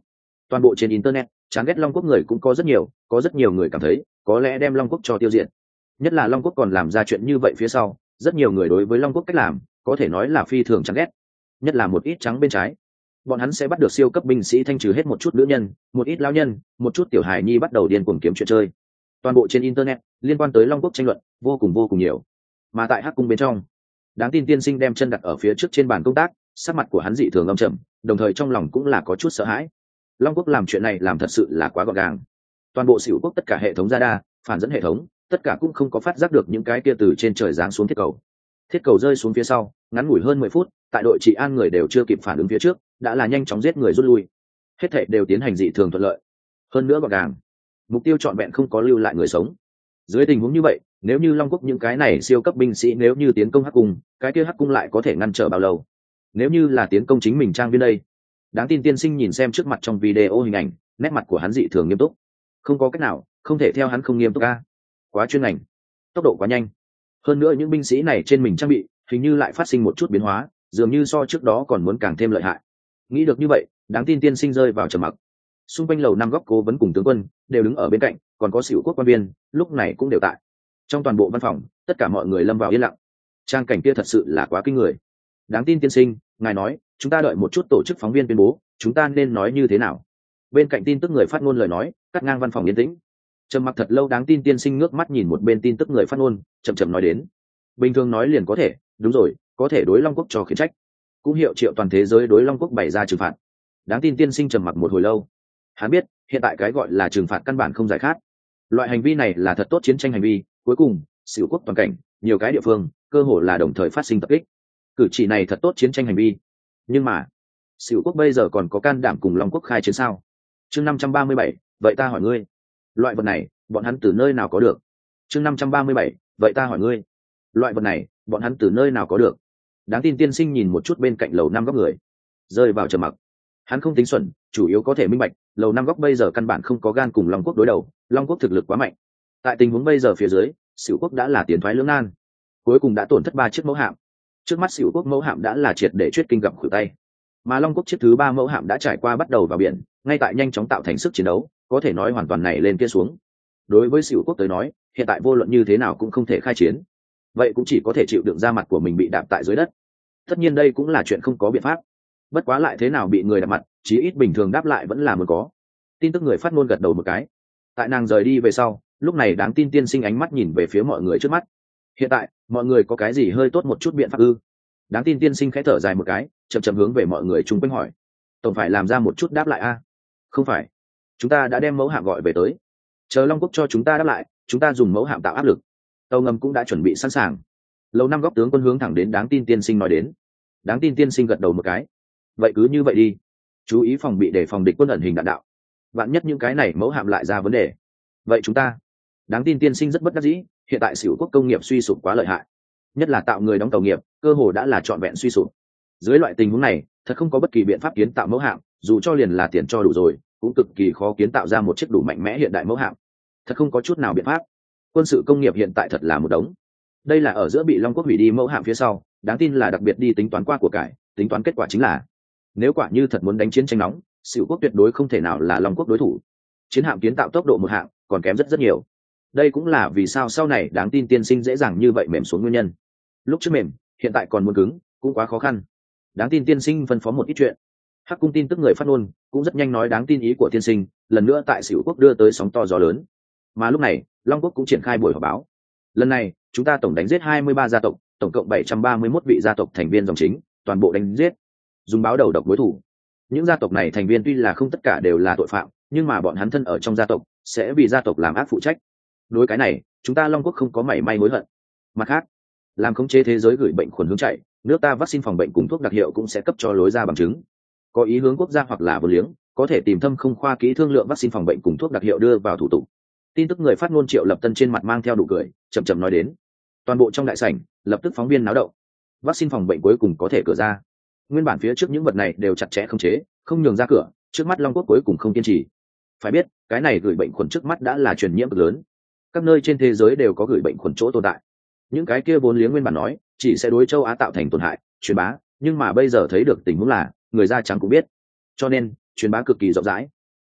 Toàn bộ trên internet chán ghét Long Quốc người cũng có rất nhiều, có rất nhiều người cảm thấy có lẽ đem Long Quốc cho tiêu diệt. Nhất là Long Quốc còn làm ra chuyện như vậy phía sau, rất nhiều người đối với Long Quốc cách làm có thể nói là phi thường chán ghét. Nhất là một ít trắng bên trái, bọn hắn sẽ bắt được siêu cấp binh sĩ thanh trừ hết một chút nữ nhân, một ít lão nhân, một chút tiểu hài nhi bắt đầu điên cuồng kiếm chuyện chơi. Toàn bộ trên internet liên quan tới Long Quốc tranh luận vô cùng vô cùng nhiều. Mà tại Hắc cung bên trong, Đáng Tin tiên sinh đem chân đặt ở phía trước trên bàn công tác, sắc mặt của hắn dị thường âm trầm, đồng thời trong lòng cũng là có chút sợ hãi. Long Quốc làm chuyện này làm thật sự là quá gọn gàng. Toàn bộ Sửu Quốc tất cả hệ thống radar, phản dẫn hệ thống, tất cả cũng không có phát giác được những cái kia từ trên trời giáng xuống thiết cầu. Thiết cầu rơi xuống phía sau, ngắn ngủi hơn mười phút, tại đội trị an người đều chưa kịp phản ứng phía trước, đã là nhanh chóng giết người rút lui. Hết thảy đều tiến hành dị thường thuận lợi. Hơn nữa gọn gàng, mục tiêu trọn vẹn không có lưu lại người sống. Dưới tình huống như vậy, nếu như Long Quốc những cái này siêu cấp binh sĩ nếu như tiến công Hắc cung, cái kia Hắc cung lại có thể ngăn trở bao lâu? Nếu như là tiến công chính mình trang viên đây. Đáng Tin tiên sinh nhìn xem trước mặt trong video hình ảnh, nét mặt của hắn dị thường nghiêm túc. Không có cách nào, không thể theo hắn không nghiêm túc a. Quá chuyên ngành, tốc độ quá nhanh. Hơn nữa những binh sĩ này trên mình trang bị, hình như lại phát sinh một chút biến hóa, dường như so trước đó còn muốn càng thêm lợi hại. Nghĩ được như vậy, Đáng Tin tiên sinh rơi vào trầm mặc. Xung quanh lầu năm góc cố vấn cùng tướng quân đều đứng ở bên cạnh, còn có Sửu Quốc quan viên lúc này cũng đều tại. Trong toàn bộ văn phòng, tất cả mọi người lâm vào yên lặng. Trang cảnh kia thật sự là quá kinh người. Đáng Tin tiên sinh, ngài nói, chúng ta đợi một chút tổ chức phóng viên tuyên bố, chúng ta nên nói như thế nào? Bên cạnh tin tức người phát ngôn lời nói, cắt ngang văn phòng yên tĩnh. Trầm mặc thật lâu, Đáng Tin tiên sinh ngước mắt nhìn một bên tin tức người phát ngôn, chậm chậm nói đến. Bình thường nói liền có thể, đúng rồi, có thể đối Long Quốc cho khiển trách, cũng hiệu triệu toàn thế giới đối Long Quốc bày ra trừng phạt. Đáng Tin tiên sinh trầm mặc một hồi lâu. Hắn biết, hiện tại cái gọi là trừng phạt căn bản không giải khát. Loại hành vi này là thật tốt chiến tranh hành vi, cuối cùng, Sửu Quốc toàn cảnh, nhiều cái địa phương, cơ hồ là đồng thời phát sinh tập kích. Cử chỉ này thật tốt chiến tranh hành vi. Nhưng mà, Sửu Quốc bây giờ còn có can đảm cùng Long Quốc khai chiến sao? Chương năm trăm ba mươi bảy, vậy ta hỏi ngươi, loại vật này, bọn hắn từ nơi nào có được? Chương năm trăm ba mươi bảy, vậy ta hỏi ngươi, loại vật này, bọn hắn từ nơi nào có được? Đáng Tin tiên sinh nhìn một chút bên cạnh lầu năm góc người, rơi vào trầm mặc. Hắn không tính xuẩn, chủ yếu có thể minh bạch, lầu năm góc bây giờ căn bản không có gan cùng Long Quốc đối đầu, Long Quốc thực lực quá mạnh. Tại tình huống bây giờ phía dưới, Sửu Quốc đã là tiến thoái lưỡng nan, cuối cùng đã tổn thất ba chiếc mẫu hạm. Trước mắt Sửu Quốc mẫu hạm đã là triệt để chuyết kinh gặp khuỷu tay, mà Long Quốc chiếc thứ ba mẫu hạm đã trải qua bắt đầu vào biển, ngay tại nhanh chóng tạo thành sức chiến đấu, có thể nói hoàn toàn này lên kia xuống. Đối với Sửu Quốc tới nói, hiện tại vô luận như thế nào cũng không thể khai chiến, vậy cũng chỉ có thể chịu đựng ra mặt của mình bị đạp tại dưới đất. Tất nhiên đây cũng là chuyện không có biện pháp, bất quá lại thế nào bị người đạp mặt, chí ít bình thường đáp lại vẫn là muốn có. Tin tức người phát ngôn gật đầu một cái. Tại nàng rời đi về sau, lúc này Đáng Tin tiên sinh ánh mắt nhìn về phía mọi người trước mắt. Hiện tại, mọi người có cái gì hơi tốt một chút biện pháp ư? Đáng Tin tiên sinh khẽ thở dài một cái, chậm chậm hướng về mọi người chung quanh hỏi. Tổng phải làm ra một chút đáp lại a? Không phải, chúng ta đã đem mẫu hạm gọi về tới, chờ Long Quốc cho chúng ta đáp lại, chúng ta dùng mẫu hạm tạo áp lực. Tàu ngầm cũng đã chuẩn bị sẵn sàng. Lầu năm góc tướng quân hướng thẳng đến Đáng Tin tiên sinh nói đến. Đáng Tin tiên sinh gật đầu một cái. Vậy cứ như vậy đi, chú ý phòng bị để phòng địch quân ẩn hình đạn đạo, vạn nhất những cái này mẫu hạm lại ra vấn đề, vậy chúng ta. Đáng Tin tiên sinh rất bất đắc dĩ, hiện tại Sửu Quốc công nghiệp suy sụp quá lợi hại, nhất là tạo người đóng tàu nghiệp cơ hồ đã là trọn vẹn suy sụp. Dưới loại tình huống này, thật không có bất kỳ biện pháp kiến tạo mẫu hạm, dù cho liền là tiền cho đủ rồi, cũng cực kỳ khó kiến tạo ra một chiếc đủ mạnh mẽ hiện đại mẫu hạm. Thật không có chút nào biện pháp. Quân sự công nghiệp hiện tại thật là một đống. Đây là ở giữa bị Long Quốc hủy đi mẫu hạm phía sau, đáng tin là đặc biệt đi tính toán qua của cải, tính toán kết quả chính là, nếu quả như thật muốn đánh chiến tranh nóng, Sửu Quốc tuyệt đối không thể nào là Long Quốc đối thủ. Chiến hạm kiến tạo tốc độ một hạng còn kém rất rất nhiều. Đây cũng là vì sao sau này Đáng Tin tiên sinh dễ dàng như vậy mềm xuống nguyên nhân. Lúc trước mềm, hiện tại còn muốn cứng, cũng quá khó khăn. Đáng Tin tiên sinh phân phó một ít chuyện. Hắc cung tin tức người phát ngôn cũng rất nhanh nói đáng tin ý của tiên sinh, lần nữa tại Sửu Quốc đưa tới sóng to gió lớn. Mà lúc này, Long Quốc cũng triển khai buổi họp báo. Lần này, chúng ta tổng đánh giết hai mươi ba gia tộc, tổng cộng bảy trăm ba mươi mốt vị gia tộc thành viên dòng chính, toàn bộ đánh giết, dùng báo đầu độc đối thủ. Những gia tộc này thành viên tuy là không tất cả đều là tội phạm, nhưng mà bọn hắn thân ở trong gia tộc, sẽ vì gia tộc làm ác phụ trách. Đối cái này, chúng ta Long Quốc không có mảy may hối hận. Mặt khác, làm khống chế thế giới gửi bệnh khuẩn hướng chạy, nước ta vaccine phòng bệnh cùng thuốc đặc hiệu cũng sẽ cấp cho lối ra bằng chứng. Có ý hướng quốc gia hoặc là vô liếng, có thể tìm thâm không khoa kỹ thương lượng vaccine phòng bệnh cùng thuốc đặc hiệu đưa vào thủ tục. Tin tức người phát ngôn Triệu Lập Tân trên mặt mang theo nụ cười, chậm chậm nói đến. Toàn bộ trong đại sảnh, lập tức phóng viên náo động. Vaccine phòng bệnh cuối cùng có thể cửa ra. Nguyên bản phía trước những vật này đều chặt chẽ khống chế, không nhường ra cửa, trước mắt Long Quốc cuối cùng không kiên trì. Phải biết, cái này gửi bệnh khuẩn trước mắt đã là truyền nhiễm cực lớn. Các nơi trên thế giới đều có gửi bệnh khuẩn chỗ tồn tại. Những cái kia vốn liếng nguyên bản nói, chỉ sẽ đối châu Á tạo thành tổn hại, truyền bá, nhưng mà bây giờ thấy được tình huống là, người da trắng cũng biết. Cho nên, truyền bá cực kỳ rộng rãi.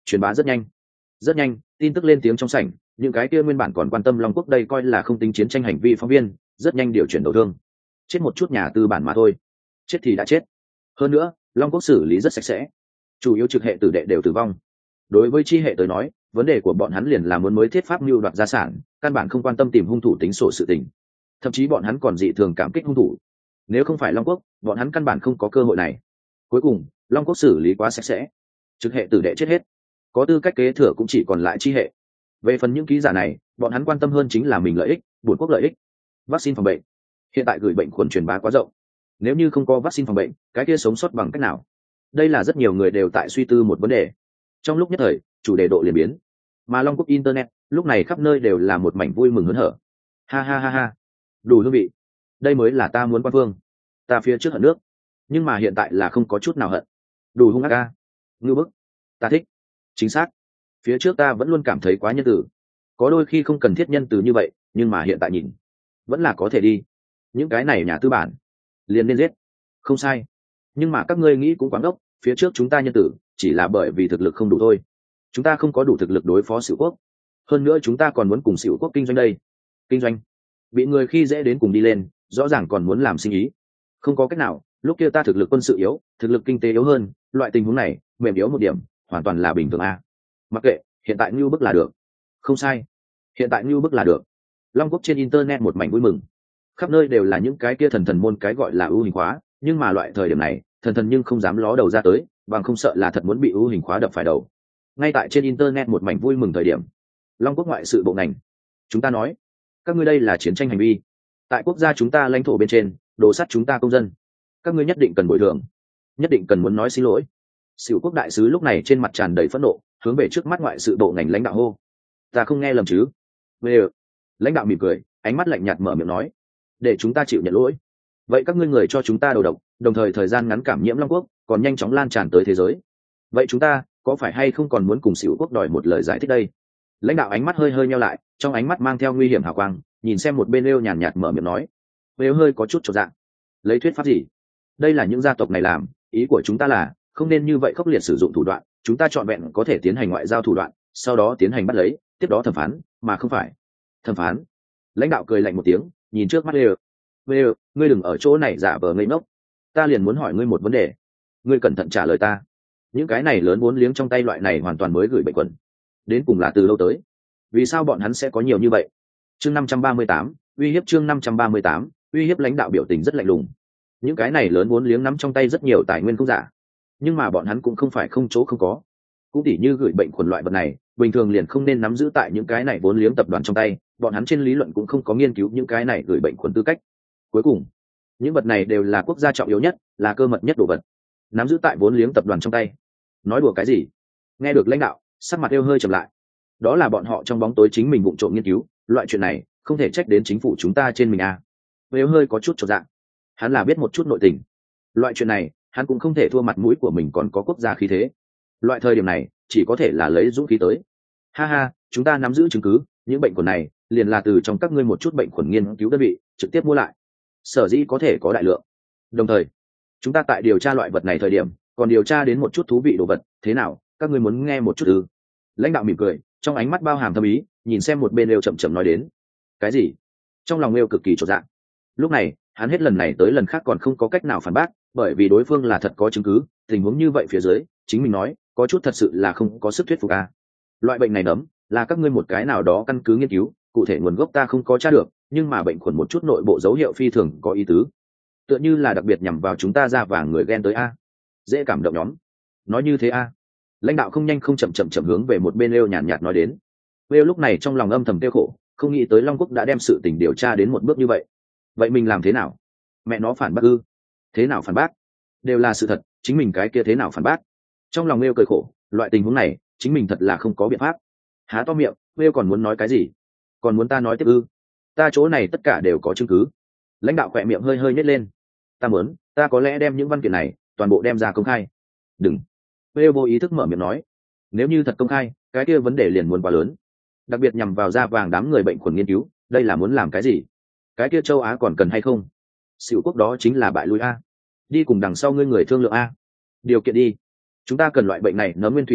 truyền bá rất nhanh. Rất nhanh, tin tức lên tiếng trong sảnh, những cái kia nguyên bản còn quan tâm Long Quốc đây coi là không tính chiến tranh hành vi phóng viên, rất nhanh điều chuyển đầu thương. Chết một chút nhà tư bản mà thôi. Chết thì đã chết. Hơn nữa, Long Quốc xử lý rất sạch sẽ. Chủ yếu trực hệ tử đệ đều tử vong. Đối với chi hệ tới nói, vấn đề của bọn hắn liền là muốn mới thiết pháp mưu đoạt gia sản, căn bản không quan tâm tìm hung thủ tính sổ sự tình. Thậm chí bọn hắn còn dị thường cảm kích hung thủ. Nếu không phải Long Quốc, bọn hắn căn bản không có cơ hội này. Cuối cùng, Long Quốc xử lý quá sạch sẽ, trực hệ tử đệ chết hết, có tư cách kế thừa cũng chỉ còn lại chi hệ. Về phần những ký giả này, bọn hắn quan tâm hơn chính là mình lợi ích, buồn quốc lợi ích. Vaccine phòng bệnh. Hiện tại gửi bệnh khuẩn truyền bá quá rộng. Nếu như không có vaccine phòng bệnh, cái kia sống sót bằng cách nào? Đây là rất nhiều người đều tại suy tư một vấn đề. Trong lúc nhất thời, chủ đề độ liền biến. Mà Long Quốc internet, lúc này khắp nơi đều là một mảnh vui mừng hớn hở. Ha ha ha ha. Đủ hương vị. Đây mới là ta muốn quan phương. Ta phía trước hận nước, nhưng mà hiện tại là không có chút nào hận. Đủ hung ác ca. Ngưu bức. Ta thích. Chính xác. Phía trước ta vẫn luôn cảm thấy quá nhân từ. Có đôi khi không cần thiết nhân từ như vậy, nhưng mà hiện tại nhìn, vẫn là có thể đi. Những cái này nhà tư bản, liền nên giết. Không sai. Nhưng mà các ngươi nghĩ cũng quá ngốc, phía trước chúng ta nhân tử, chỉ là bởi vì thực lực không đủ thôi. Chúng ta không có đủ thực lực đối phó Sửu Quốc. Hơn nữa chúng ta còn muốn cùng Sửu Quốc kinh doanh đây. Kinh doanh. Bị người khi dễ đến cùng đi lên, rõ ràng còn muốn làm sinh ý. Không có cách nào, lúc kia ta thực lực quân sự yếu, thực lực kinh tế yếu hơn, loại tình huống này, mềm yếu một điểm, hoàn toàn là bình thường a. Mặc kệ, hiện tại Nưu Bức là được. Không sai. Hiện tại Nưu Bức là được. Long Quốc trên internet một mảnh vui mừng. Khắp nơi đều là những cái kia thần thần môn cái gọi là ưu hình khóa, nhưng mà loại thời điểm này, thần thần nhưng không dám ló đầu ra tới, bằng không sợ là thật muốn bị ưu hình khóa đập phải đầu. Ngay tại trên internet một mảnh vui mừng thời điểm, Long Quốc ngoại sự bộ ngành, chúng ta nói, các ngươi đây là chiến tranh hành vi. Tại quốc gia chúng ta lãnh thổ bên trên, đổ sát chúng ta công dân. Các ngươi nhất định cần bồi thường, nhất định cần muốn nói xin lỗi. Sửu Quốc đại sứ lúc này trên mặt tràn đầy phẫn nộ, hướng về trước mắt ngoại sự bộ ngành lãnh đạo hô. Ta không nghe lầm chứ? Về lãnh đạo mỉm cười, ánh mắt lạnh nhạt mở miệng nói, để chúng ta chịu nhận lỗi. Vậy các ngươi người cho chúng ta đầu độc, đồng thời thời gian ngắn cảm nhiễm Long Quốc, còn nhanh chóng lan tràn tới thế giới. Vậy chúng ta có phải hay không còn muốn cùng Sửu Quốc đòi một lời giải thích đây? Lãnh đạo ánh mắt hơi hơi nheo lại, trong ánh mắt mang theo nguy hiểm hào quang, nhìn xem một bên Lêu nhàn nhạt mở miệng nói. Lêu hơi có chút chột dạ. Lấy thuyết pháp gì? Đây là những gia tộc này làm, ý của chúng ta là không nên như vậy khốc liệt sử dụng thủ đoạn, chúng ta chọn vẹn có thể tiến hành ngoại giao thủ đoạn, sau đó tiến hành bắt lấy, tiếp đó thẩm phán, mà không phải thẩm phán. Lãnh đạo cười lạnh một tiếng, nhìn trước mắt Lêu. Lêu, ngươi đừng ở chỗ này giả vờ ngây ngốc. Ta liền muốn hỏi ngươi một vấn đề, ngươi cẩn thận trả lời ta. Những cái này lớn vốn liếng trong tay loại này hoàn toàn mới gửi bệnh quần, đến cùng là từ lâu tới? Vì sao bọn hắn sẽ có nhiều như vậy? Chương năm trăm ba mươi tám, uy hiếp chương năm trăm ba mươi tám, uy hiếp lãnh đạo biểu tình rất lạnh lùng. Những cái này lớn vốn liếng nắm trong tay rất nhiều tài nguyên không giả, nhưng mà bọn hắn cũng không phải không chỗ không có. Cũng tỉ như gửi bệnh khuẩn loại vật này, bình thường liền không nên nắm giữ tại những cái này vốn liếng tập đoàn trong tay, bọn hắn trên lý luận cũng không có nghiên cứu những cái này gửi bệnh khuẩn tư cách. Cuối cùng, những vật này đều là quốc gia trọng yếu nhất, là cơ mật nhất đồ vật, nắm giữ tại vốn liếng tập đoàn trong tay. Nói đùa cái gì? Nghe được lãnh đạo, sắc mặt yêu hơi trầm lại. Đó là bọn họ trong bóng tối chính mình vụng trộm nghiên cứu, loại chuyện này không thể trách đến chính phủ chúng ta trên mình à. Yêu hơi có chút chột dạ. Hắn là biết một chút nội tình. Loại chuyện này, hắn cũng không thể thua mặt mũi của mình còn có quốc gia khí thế. Loại thời điểm này, chỉ có thể là lấy dũng khí tới. Ha ha, chúng ta nắm giữ chứng cứ, những bệnh khuẩn này liền là từ trong các ngươi một chút bệnh khuẩn nghiên cứu đơn vị trực tiếp mua lại. Sở dĩ có thể có đại lượng. Đồng thời, chúng ta tại điều tra loại vật này thời điểm, còn điều tra đến một chút thú vị đồ vật, thế nào, các ngươi muốn nghe một chút ư? Lãnh đạo mỉm cười, trong ánh mắt bao hàm thâm ý, nhìn xem một bên Lêu chậm chậm nói đến. Cái gì? Trong lòng Lêu cực kỳ chột dạ. Lúc này, hắn hết lần này tới lần khác còn không có cách nào phản bác, bởi vì đối phương là thật có chứng cứ, tình huống như vậy phía dưới, chính mình nói, có chút thật sự là không có sức thuyết phục à. Loại bệnh này nấm, là các ngươi một cái nào đó căn cứ nghiên cứu, cụ thể nguồn gốc ta không có tra được, nhưng mà bệnh khuẩn một chút nội bộ dấu hiệu phi thường có ý tứ. Tựa như là đặc biệt nhằm vào chúng ta da vàng người ghen tới a. Dễ cảm động nhóm. Nói như thế a. Lãnh đạo không nhanh không chậm chậm chậm hướng về một bên Lêu nhàn nhạt nói đến. Lêu lúc này trong lòng âm thầm tiêu khổ, không nghĩ tới Long Quốc đã đem sự tình điều tra đến một bước như vậy. Vậy mình làm thế nào? Mẹ nó phản bác ư? Thế nào phản bác? Đều là sự thật, chính mình cái kia thế nào phản bác? Trong lòng Lêu cười khổ, loại tình huống này, chính mình thật là không có biện pháp. Há to miệng, Lêu còn muốn nói cái gì? Còn muốn ta nói tiếp ư? Ta chỗ này tất cả đều có chứng cứ. Lãnh đạo khỏe miệng hơi hơi nhếch lên. Ta muốn, ta có lẽ đem những văn kiện này toàn bộ đem ra công khai. Đừng. Lêu vô ý thức mở miệng nói. Nếu như thật công khai, cái kia vấn đề liền muốn quá lớn. Đặc biệt nhằm vào da vàng đám người bệnh khuẩn nghiên cứu, đây là muốn làm cái gì? Cái kia châu Á còn cần hay không? Sửu Quốc đó chính là bại lui a. Đi cùng đằng sau ngươi người thương lượng a. Điều kiện đi. Chúng ta cần loại bệnh này nấm nguyên thủy độc gốc,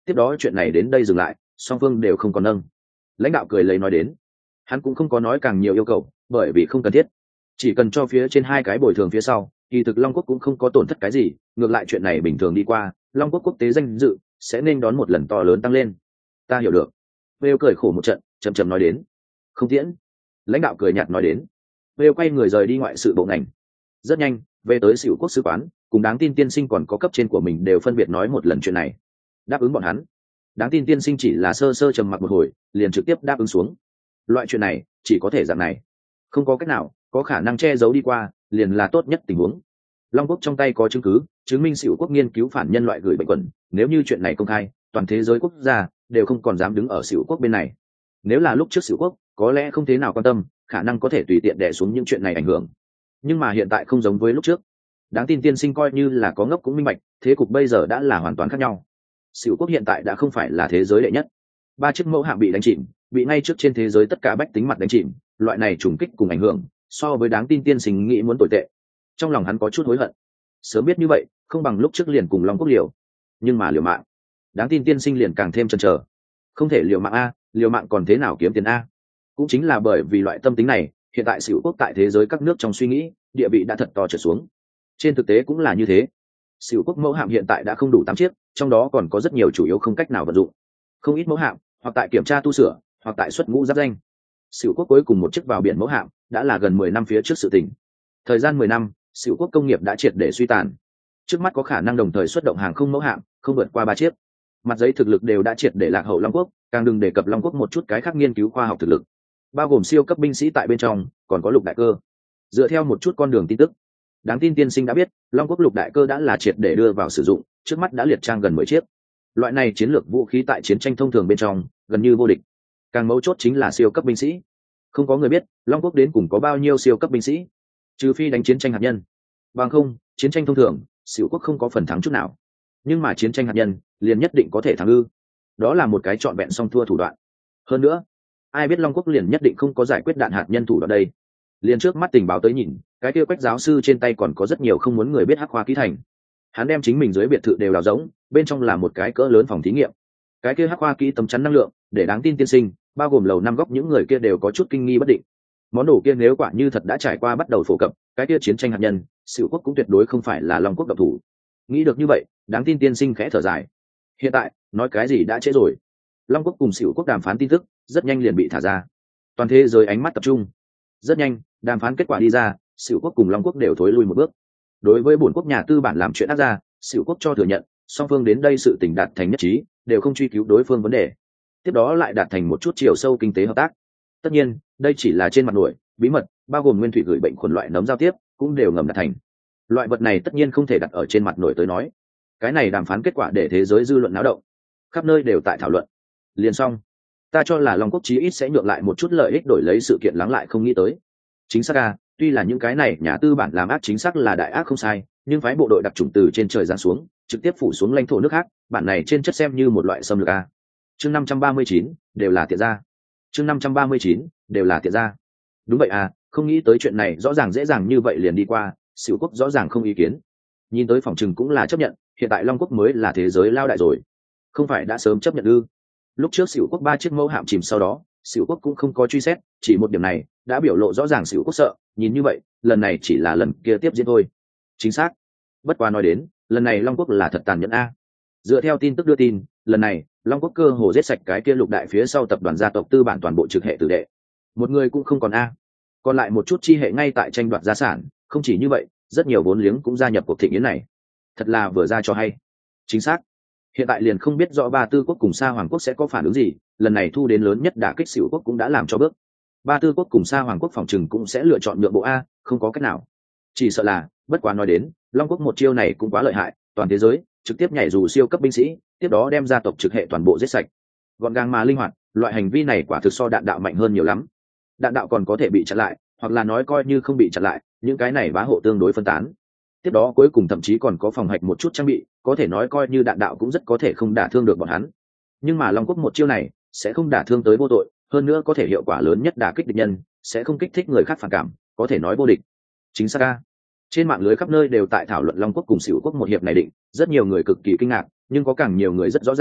tiếp đó chuyện này đến đây dừng lại, song phương đều không còn nâng. Lãnh đạo cười lấy nói đến, hắn cũng không có nói càng nhiều yêu cầu, bởi vì không cần thiết, chỉ cần cho phía trên hai cái bồi thường phía sau, kỳ thực Long Quốc cũng không có tổn thất cái gì, ngược lại chuyện này bình thường đi qua, Long Quốc quốc tế danh dự sẽ nên đón một lần to lớn tăng lên. Ta hiểu được. Vêu cười khổ một trận, chậm chậm nói đến. Không tiễn. Lãnh đạo cười nhạt nói đến. Vêu quay người rời đi ngoại sự bộ ngành. Rất nhanh, về tới Sửu Quốc sứ quán, cùng Đáng Tin tiên sinh còn có cấp trên của mình đều phân biệt nói một lần chuyện này. Đáp ứng bọn hắn. Đáng Tin tiên sinh chỉ là sơ sơ trầm mặc một hồi, liền trực tiếp đáp ứng xuống. Loại chuyện này chỉ có thể dạng này, không có cách nào, có khả năng che giấu đi qua, liền là tốt nhất tình huống. Long Quốc trong tay có chứng cứ chứng minh Sửu Quốc nghiên cứu phản nhân loại gửi bệnh quẩn, nếu như chuyện này công khai, toàn thế giới quốc gia đều không còn dám đứng ở Sửu Quốc bên này. Nếu là lúc trước Sửu Quốc có lẽ không thế nào quan tâm, khả năng có thể tùy tiện đè xuống những chuyện này ảnh hưởng, nhưng mà hiện tại không giống với lúc trước. Đáng Tin tiên sinh coi như là có ngốc cũng minh bạch, thế cục bây giờ đã là hoàn toàn khác nhau. Sửu Quốc hiện tại đã không phải là thế giới đệ nhất, ba chiếc mẫu hạm bị đánh chìm, bị ngay trước trên thế giới tất cả bách tính mặt đánh chìm, loại này trùng kích cùng ảnh hưởng so với Đáng Tin tiên sinh nghĩ muốn tồi tệ. Trong lòng hắn có chút hối hận, sớm biết như vậy không bằng lúc trước liền cùng Long Quốc liều, nhưng mà liều mạng, Đáng Tin tiên sinh liền càng thêm chần chờ. Không thể liều mạng a, liều mạng còn thế nào kiếm tiền a? Cũng chính là bởi vì loại tâm tính này, hiện tại Sửu Quốc tại thế giới các nước trong suy nghĩ địa vị đã thật to trở xuống. Trên thực tế cũng là như thế. Sửu Quốc mẫu hạm hiện tại đã không đủ tám chiếc, trong đó còn có rất nhiều chủ yếu không cách nào vận dụng, không ít mẫu hạm hoặc tại kiểm tra tu sửa, hoặc tại xuất ngũ giáp danh. Sửu Quốc cuối cùng một chiếc vào biển mẫu hạm đã là gần mười năm phía trước sự tình. Thời gian mười năm, Sửu Quốc công nghiệp đã triệt để suy tàn. Trước mắt có khả năng đồng thời xuất động hàng không mẫu hạm không vượt qua ba chiếc. Mặt giấy thực lực đều đã triệt để lạc hậu Long Quốc, càng đừng đề cập Long Quốc một chút cái khác nghiên cứu khoa học thực lực, bao gồm siêu cấp binh sĩ tại bên trong, còn có lục đại cơ. Dựa theo một chút con đường tin tức, Đáng Tin tiên sinh đã biết, Long Quốc lục đại cơ đã là triệt để đưa vào sử dụng, trước mắt đã liệt trang gần mười chiếc. Loại này chiến lược vũ khí tại chiến tranh thông thường bên trong gần như vô địch. Càng mấu chốt chính là siêu cấp binh sĩ. Không có người biết Long Quốc đến cùng có bao nhiêu siêu cấp binh sĩ, trừ phi đánh chiến tranh hạt nhân. Bằng không, chiến tranh thông thường, Sửu Quốc không có phần thắng chút nào. Nhưng mà chiến tranh hạt nhân, liền nhất định có thể thắng ư? Đó là một cái trọn vẹn song thua thủ đoạn. Hơn nữa, ai biết Long Quốc liền nhất định không có giải quyết đạn hạt nhân thủ đoạn đây? Liền trước mắt tình báo tới nhìn, cái kia Quách giáo sư trên tay còn có rất nhiều không muốn người biết hắc khoa kỹ thành. Hắn đem chính mình dưới biệt thự đều đào rỗng, bên trong là một cái cỡ lớn phòng thí nghiệm. Cái kia hắc khoa kỹ tấm chắn năng lượng, để Đáng Tin tiên sinh, bao gồm lầu năm góc những người kia đều có chút kinh nghi bất định. Món đồ kia nếu quả như thật đã trải qua bắt đầu phổ cập, cái kia chiến tranh hạt nhân, Sửu Quốc cũng tuyệt đối không phải là Long Quốc độc thủ. Nghĩ được như vậy, Đáng Tin tiên sinh khẽ thở dài. Hiện tại, nói cái gì đã trễ rồi. Long Quốc cùng Sửu Quốc đàm phán tin tức rất nhanh liền bị thả ra. Toàn thế giới ánh mắt tập trung. Rất nhanh, đàm phán kết quả đi ra, Sửu Quốc cùng Long Quốc đều thối lui một bước. Đối với bổn quốc nhà tư bản làm chuyện ác ra, Sửu Quốc cho thừa nhận, song phương đến đây sự tình đạt thành nhất trí, đều không truy cứu đối phương vấn đề. Tiếp đó lại đạt thành một chút chiều sâu kinh tế hợp tác. Tất nhiên, đây chỉ là trên mặt nổi, bí mật, bao gồm nguyên thủy gửi bệnh khuẩn loại nấm giao tiếp, cũng đều ngầm đạt thành. Loại vật này tất nhiên không thể đặt ở trên mặt nổi tới nói. Cái này đàm phán kết quả để thế giới dư luận náo động, khắp nơi đều tại thảo luận. Liền xong, ta cho là Long Quốc chí ít sẽ nhượng lại một chút lợi ích đổi lấy sự kiện lắng lại không nghĩ tới. Chính xác à, tuy là những cái này nhà tư bản làm ác chính xác là đại ác không sai, nhưng phái bộ đội đặc chủng từ trên trời giáng xuống, trực tiếp phủ xuống lãnh thổ nước khác, bản này trên chất xem như một loại xâm lược a. Chương năm trăm ba mươi chín, đều là tiện gia. Chương năm trăm ba mươi chín, đều là tiện gia. Đúng vậy à, không nghĩ tới chuyện này rõ ràng dễ dàng như vậy liền đi qua, Sửu Quốc rõ ràng không ý kiến. Nhìn tới phòng trừng cũng là chấp nhận, hiện tại Long Quốc mới là thế giới lao đại rồi. Không phải đã sớm chấp nhận ư? Lúc trước Sửu Quốc ba chiếc mẫu hạm chìm sau đó, Sửu Quốc cũng không có truy xét, chỉ một điểm này đã biểu lộ rõ ràng Sửu Quốc sợ, nhìn như vậy, lần này chỉ là lần kia tiếp diễn thôi. Chính xác. Bất quá nói đến, lần này Long Quốc là thật tàn nhẫn a. Dựa theo tin tức đưa tin, lần này Long Quốc cơ hồ giết sạch cái kia lục đại phía sau tập đoàn gia tộc tư bản toàn bộ trực hệ tử đệ, một người cũng không còn a. Còn lại một chút chi hệ ngay tại tranh đoạt gia sản, không chỉ như vậy, rất nhiều vốn liếng cũng gia nhập cuộc thịnh yến này. Thật là vừa ra cho hay. Chính xác. Hiện tại liền không biết rõ ba tư quốc cùng Sa Hoàng quốc sẽ có phản ứng gì, lần này thu đến lớn nhất đả kích Sửu Quốc cũng đã làm cho bước. Ba tư quốc cùng Sa Hoàng quốc phòng trừng cũng sẽ lựa chọn nhượng bộ a, không có cách nào. Chỉ sợ là, bất quá nói đến, Long Quốc một chiêu này cũng quá lợi hại, toàn thế giới trực tiếp nhảy dù siêu cấp binh sĩ, tiếp đó đem gia tộc trực hệ toàn bộ giết sạch. Gọn gàng mà linh hoạt, loại hành vi này quả thực so đạn đạo mạnh hơn nhiều lắm. Đạn đạo còn có thể bị chặn lại, hoặc là nói coi như không bị chặn lại, những cái này bá hộ tương đối phân tán. Tiếp đó cuối cùng thậm chí còn có phòng hạch một chút trang bị, có thể nói coi như đạn đạo cũng rất có thể không đả thương được bọn hắn. Nhưng mà Long Quốc một chiêu này sẽ không đả thương tới vô tội, hơn nữa có thể hiệu quả lớn nhất đả kích địch nhân, sẽ không kích thích người khác phản cảm, có thể nói vô địch. Chính xác a. Trên mạng lưới khắp nơi đều tại thảo luận Long Quốc cùng Sửu Quốc một hiệp này định, rất nhiều người cực kỳ kinh ngạc, nhưng có càng nhiều người rất rõ ràng,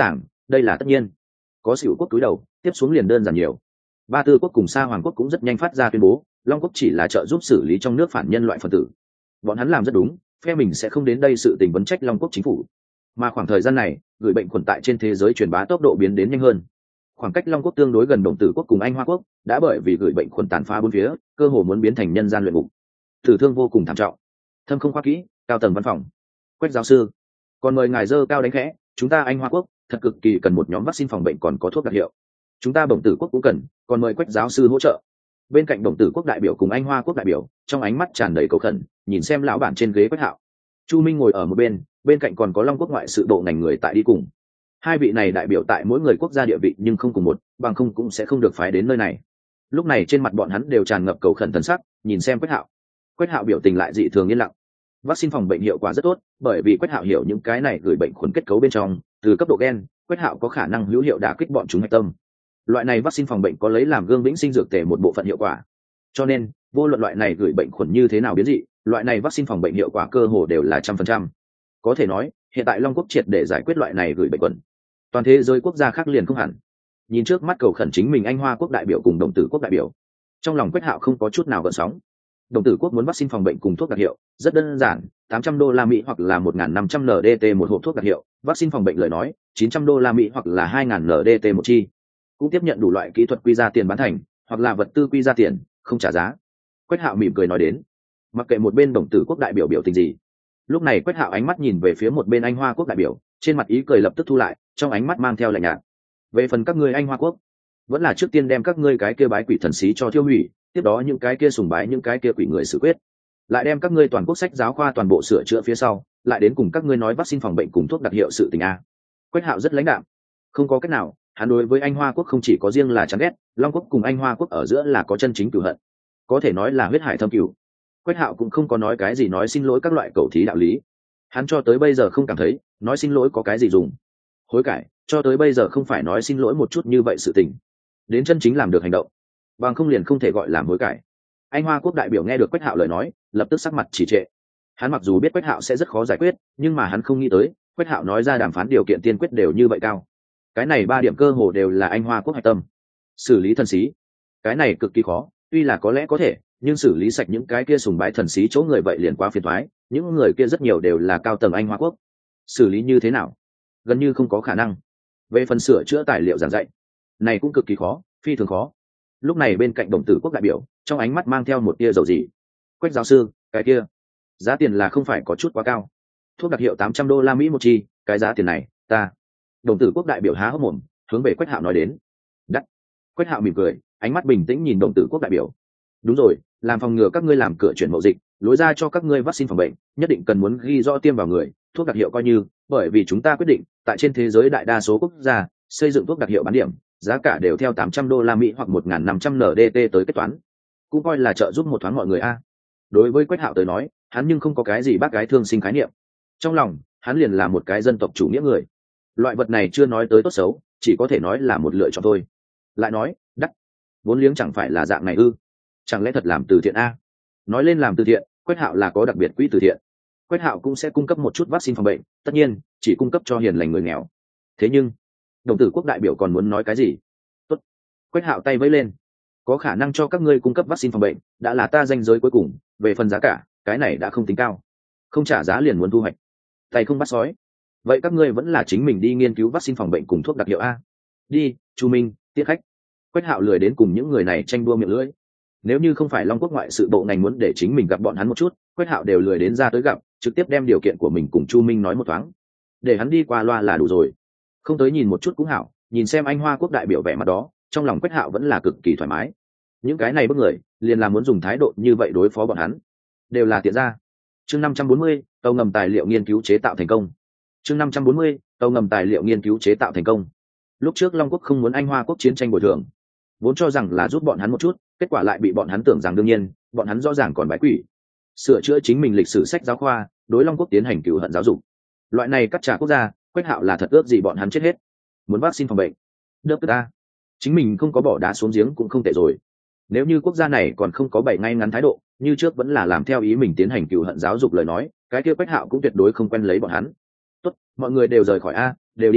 đây là tất nhiên. Có xỉu quốc túi đầu, tiếp xuống liền đơn giản nhiều. Ba Tư quốc cùng Sa Hoàng quốc cũng rất nhanh phát ra tuyên bố, Long quốc chỉ là trợ giúp xử lý trong nước phản nhân loại phần tử. Bọn hắn làm rất đúng, phe mình sẽ không đến đây sự tình vấn trách Long quốc chính phủ. Mà khoảng thời gian này, gửi bệnh khuẩn tại trên thế giới truyền bá tốc độ biến đến nhanh hơn. Khoảng cách Long quốc tương đối gần Đồng Tử quốc cùng Anh Hoa quốc, đã bởi vì gửi bệnh khuẩn tàn phá bốn phía, cơ hồ muốn biến thành nhân gian luyện ngục. Tử thương vô cùng thảm trọng. Thâm không khoa kỹ, cao tầng văn phòng. Quách giáo sư, còn mời ngài dơ cao đánh khẽ, chúng ta Anh Hoa quốc thật cực kỳ cần một nhóm vaccine phòng bệnh còn có thuốc đặc hiệu. Chúng ta Đồng Tử quốc cũng cần, còn mời Quách giáo sư hỗ trợ. Bên cạnh Đồng Tử quốc đại biểu cùng Anh Hoa quốc đại biểu, trong ánh mắt tràn đầy cầu khẩn, nhìn xem lão bản trên ghế Quách Hạo. Chu Minh ngồi ở một bên, bên cạnh còn có Long quốc ngoại sự bộ ngành người tại đi cùng. Hai vị này đại biểu tại mỗi người quốc gia địa vị nhưng không cùng một, bằng không cũng sẽ không được phái đến nơi này. Lúc này trên mặt bọn hắn đều tràn ngập cầu khẩn thần sắc, nhìn xem Quách Hạo. Quách Hạo biểu tình lại dị thường yên lặng. Vaccine phòng bệnh hiệu quả rất tốt, bởi vì Quách Hạo hiểu những cái này gửi bệnh khuẩn kết cấu bên trong, từ cấp độ gen, Quách Hạo có khả năng hữu hiệu đả kích bọn chúng hạch tâm. Loại này vaccine phòng bệnh có lấy làm gương vĩnh sinh dược tề một bộ phận hiệu quả. Cho nên, vô luận loại này gửi bệnh khuẩn như thế nào biến dị, loại này vaccine phòng bệnh hiệu quả cơ hồ đều là trăm phần trăm. Có thể nói, hiện tại Long quốc triệt để giải quyết loại này gửi bệnh khuẩn. Toàn thế giới quốc gia khác liền không hẳn. Nhìn trước mắt cầu khẩn chính mình Anh Hoa quốc đại biểu cùng Đồng Tử quốc đại biểu, trong lòng Quách Hạo không có chút nào gợn sóng. Đồng Tử quốc muốn vaccine phòng bệnh cùng thuốc đặc hiệu, rất đơn giản, tám trăm đô la Mỹ hoặc là một nghìn năm trăm N D T một hộp thuốc đặc hiệu, vaccine phòng bệnh lời nói, chín trăm đô la Mỹ hoặc là hai nghìn N D T một chi. Cũng tiếp nhận đủ loại kỹ thuật quy ra tiền bán thành, hoặc là vật tư quy ra tiền, không trả giá. Quách Hạo mỉm cười nói đến. Mặc kệ một bên Đồng Tử quốc đại biểu biểu tình gì, lúc này Quách Hạo ánh mắt nhìn về phía một bên Anh Hoa quốc đại biểu, trên mặt ý cười lập tức thu lại, trong ánh mắt mang theo lạnh nhạt. Về phần các ngươi Anh Hoa quốc, vẫn là trước tiên đem các ngươi cái kia bái quỷ thần xí cho tiêu hủy, tiếp đó những cái kia sùng bái những cái kia quỷ người xử quyết, lại đem các ngươi toàn quốc sách giáo khoa toàn bộ sửa chữa phía sau, lại đến cùng các ngươi nói vaccine phòng bệnh cùng thuốc đặc hiệu sự tình a. Quách Hạo rất lãnh đạm, không có cách nào, hắn đối với Anh Hoa quốc không chỉ có riêng là chán ghét, Long quốc cùng Anh Hoa quốc ở giữa là có chân chính cửu hận, có thể nói là huyết hải thâm cửu. Quách Hạo cũng không có nói cái gì nói xin lỗi các loại cầu thí đạo lý, hắn cho tới bây giờ không cảm thấy nói xin lỗi có cái gì dùng. Hối cải cho tới bây giờ không phải nói xin lỗi một chút như vậy sự tình, đến chân chính làm được hành động, bằng không liền không thể gọi làm hối cải. Anh Hoa quốc đại biểu nghe được Quách Hạo lời nói, lập tức sắc mặt trì trệ. Hắn mặc dù biết Quách Hạo sẽ rất khó giải quyết, nhưng mà hắn không nghĩ tới Quách Hạo nói ra đàm phán điều kiện tiên quyết đều như vậy cao. Cái này ba điểm cơ hồ đều là Anh Hoa quốc hạch tâm. Xử lý thần sĩ, cái này cực kỳ khó, tuy là có lẽ có thể, nhưng xử lý sạch những cái kia sùng bái thần sĩ chỗ người vậy liền quá phiền toái, những người kia rất nhiều đều là cao tầng Anh Hoa quốc. Xử lý như thế nào? Gần như không có khả năng. Về phần sửa chữa tài liệu giảng dạy, này cũng cực kỳ khó, phi thường khó. Lúc này bên cạnh Đồng Tử quốc đại biểu, trong ánh mắt mang theo một tia dầu gì. Quách giáo sư, cái kia giá tiền là không phải có chút quá cao. Thuốc đặc hiệu tám trăm đô la Mỹ một chi, cái giá tiền này ta. Đồng Tử quốc đại biểu há hốc mồm, hướng về Quách Hạo nói đến. Đắt. Quách Hạo mỉm cười, ánh mắt bình tĩnh nhìn Đồng Tử quốc đại biểu. Đúng rồi, làm phòng ngừa các ngươi làm cửa chuyển mậu dịch, lối ra cho các ngươi vaccine phòng bệnh, nhất định cần muốn ghi rõ tiêm vào người, thuốc đặc hiệu coi như, bởi vì chúng ta quyết định, tại trên thế giới đại đa số quốc gia, xây dựng thuốc đặc hiệu bán điểm, giá cả đều theo tám trăm đô la Mỹ hoặc một nghìn năm trăm N D T tới kết toán, cũng coi là trợ giúp một thoáng mọi người a. Đối với Quách Hạo tới nói, hắn nhưng không có cái gì bác gái thương sinh khái niệm. Trong lòng, hắn liền là một cái dân tộc chủ nghĩa người. Loại vật này chưa nói tới tốt xấu, chỉ có thể nói là một lựa chọn thôi. Lại nói, đắt, vốn liếng chẳng phải là dạng này ư? Chẳng lẽ thật làm từ thiện a? Nói lên làm từ thiện, Quách Hạo là có đặc biệt quỹ từ thiện. Quách Hạo cũng sẽ cung cấp một chút vaccine phòng bệnh, tất nhiên, chỉ cung cấp cho hiền lành người nghèo. Thế nhưng, Đồng Tử quốc đại biểu còn muốn nói cái gì? Tốt. Quách Hạo tay vẫy lên. Có khả năng cho các ngươi cung cấp vaccine phòng bệnh, đã là ta danh giới cuối cùng, về phần giá cả, cái này đã không tính cao. Không trả giá liền muốn thu hoạch. Tay không bắt sói. Vậy các ngươi vẫn là chính mình đi nghiên cứu vaccine phòng bệnh cùng thuốc đặc hiệu a. Đi, Chu Minh, tiết khách. Quách Hạo lười đến cùng những người này tranh đua miệng lưỡi. Nếu như không phải Long quốc ngoại sự bộ ngành muốn để chính mình gặp bọn hắn một chút, Quách Hạo đều lười đến ra tới gặp, trực tiếp đem điều kiện của mình cùng Chu Minh nói một thoáng, để hắn đi qua loa là đủ rồi. Không tới nhìn một chút cũng hảo, nhìn xem Anh Hoa quốc đại biểu vẻ mặt đó, trong lòng Quách Hạo vẫn là cực kỳ thoải mái. Những cái này bức người, liền là muốn dùng thái độ như vậy đối phó bọn hắn, đều là tiện ra. Chương năm trăm bốn mươi, tàu ngầm tài liệu nghiên cứu chế tạo thành công. Chương năm trăm bốn mươi, tàu ngầm tài liệu nghiên cứu chế tạo thành công. Lúc trước Long quốc không muốn Anh Hoa quốc chiến tranh bồi thường, vốn cho rằng là giúp bọn hắn một chút, kết quả lại bị bọn hắn tưởng rằng đương nhiên, bọn hắn rõ ràng còn bái quỷ. Sửa chữa chính mình lịch sử sách giáo khoa, đối Long quốc tiến hành cửu hận giáo dục. Loại này cắt trả quốc gia, Quách Hạo là thật ước gì bọn hắn chết hết. Muốn vaccine phòng bệnh, đớp ta. Chính mình không có bỏ đá xuống giếng cũng không tệ rồi. Nếu như quốc gia này còn không có bảy ngay ngắn thái độ, như trước vẫn là làm theo ý mình tiến hành cửu hận giáo dục lời nói, cái kia Quách Hạo cũng tuyệt đối không quen lấy bọn hắn. Tốt, mọi người đều rời khỏi a, đều đi thôi,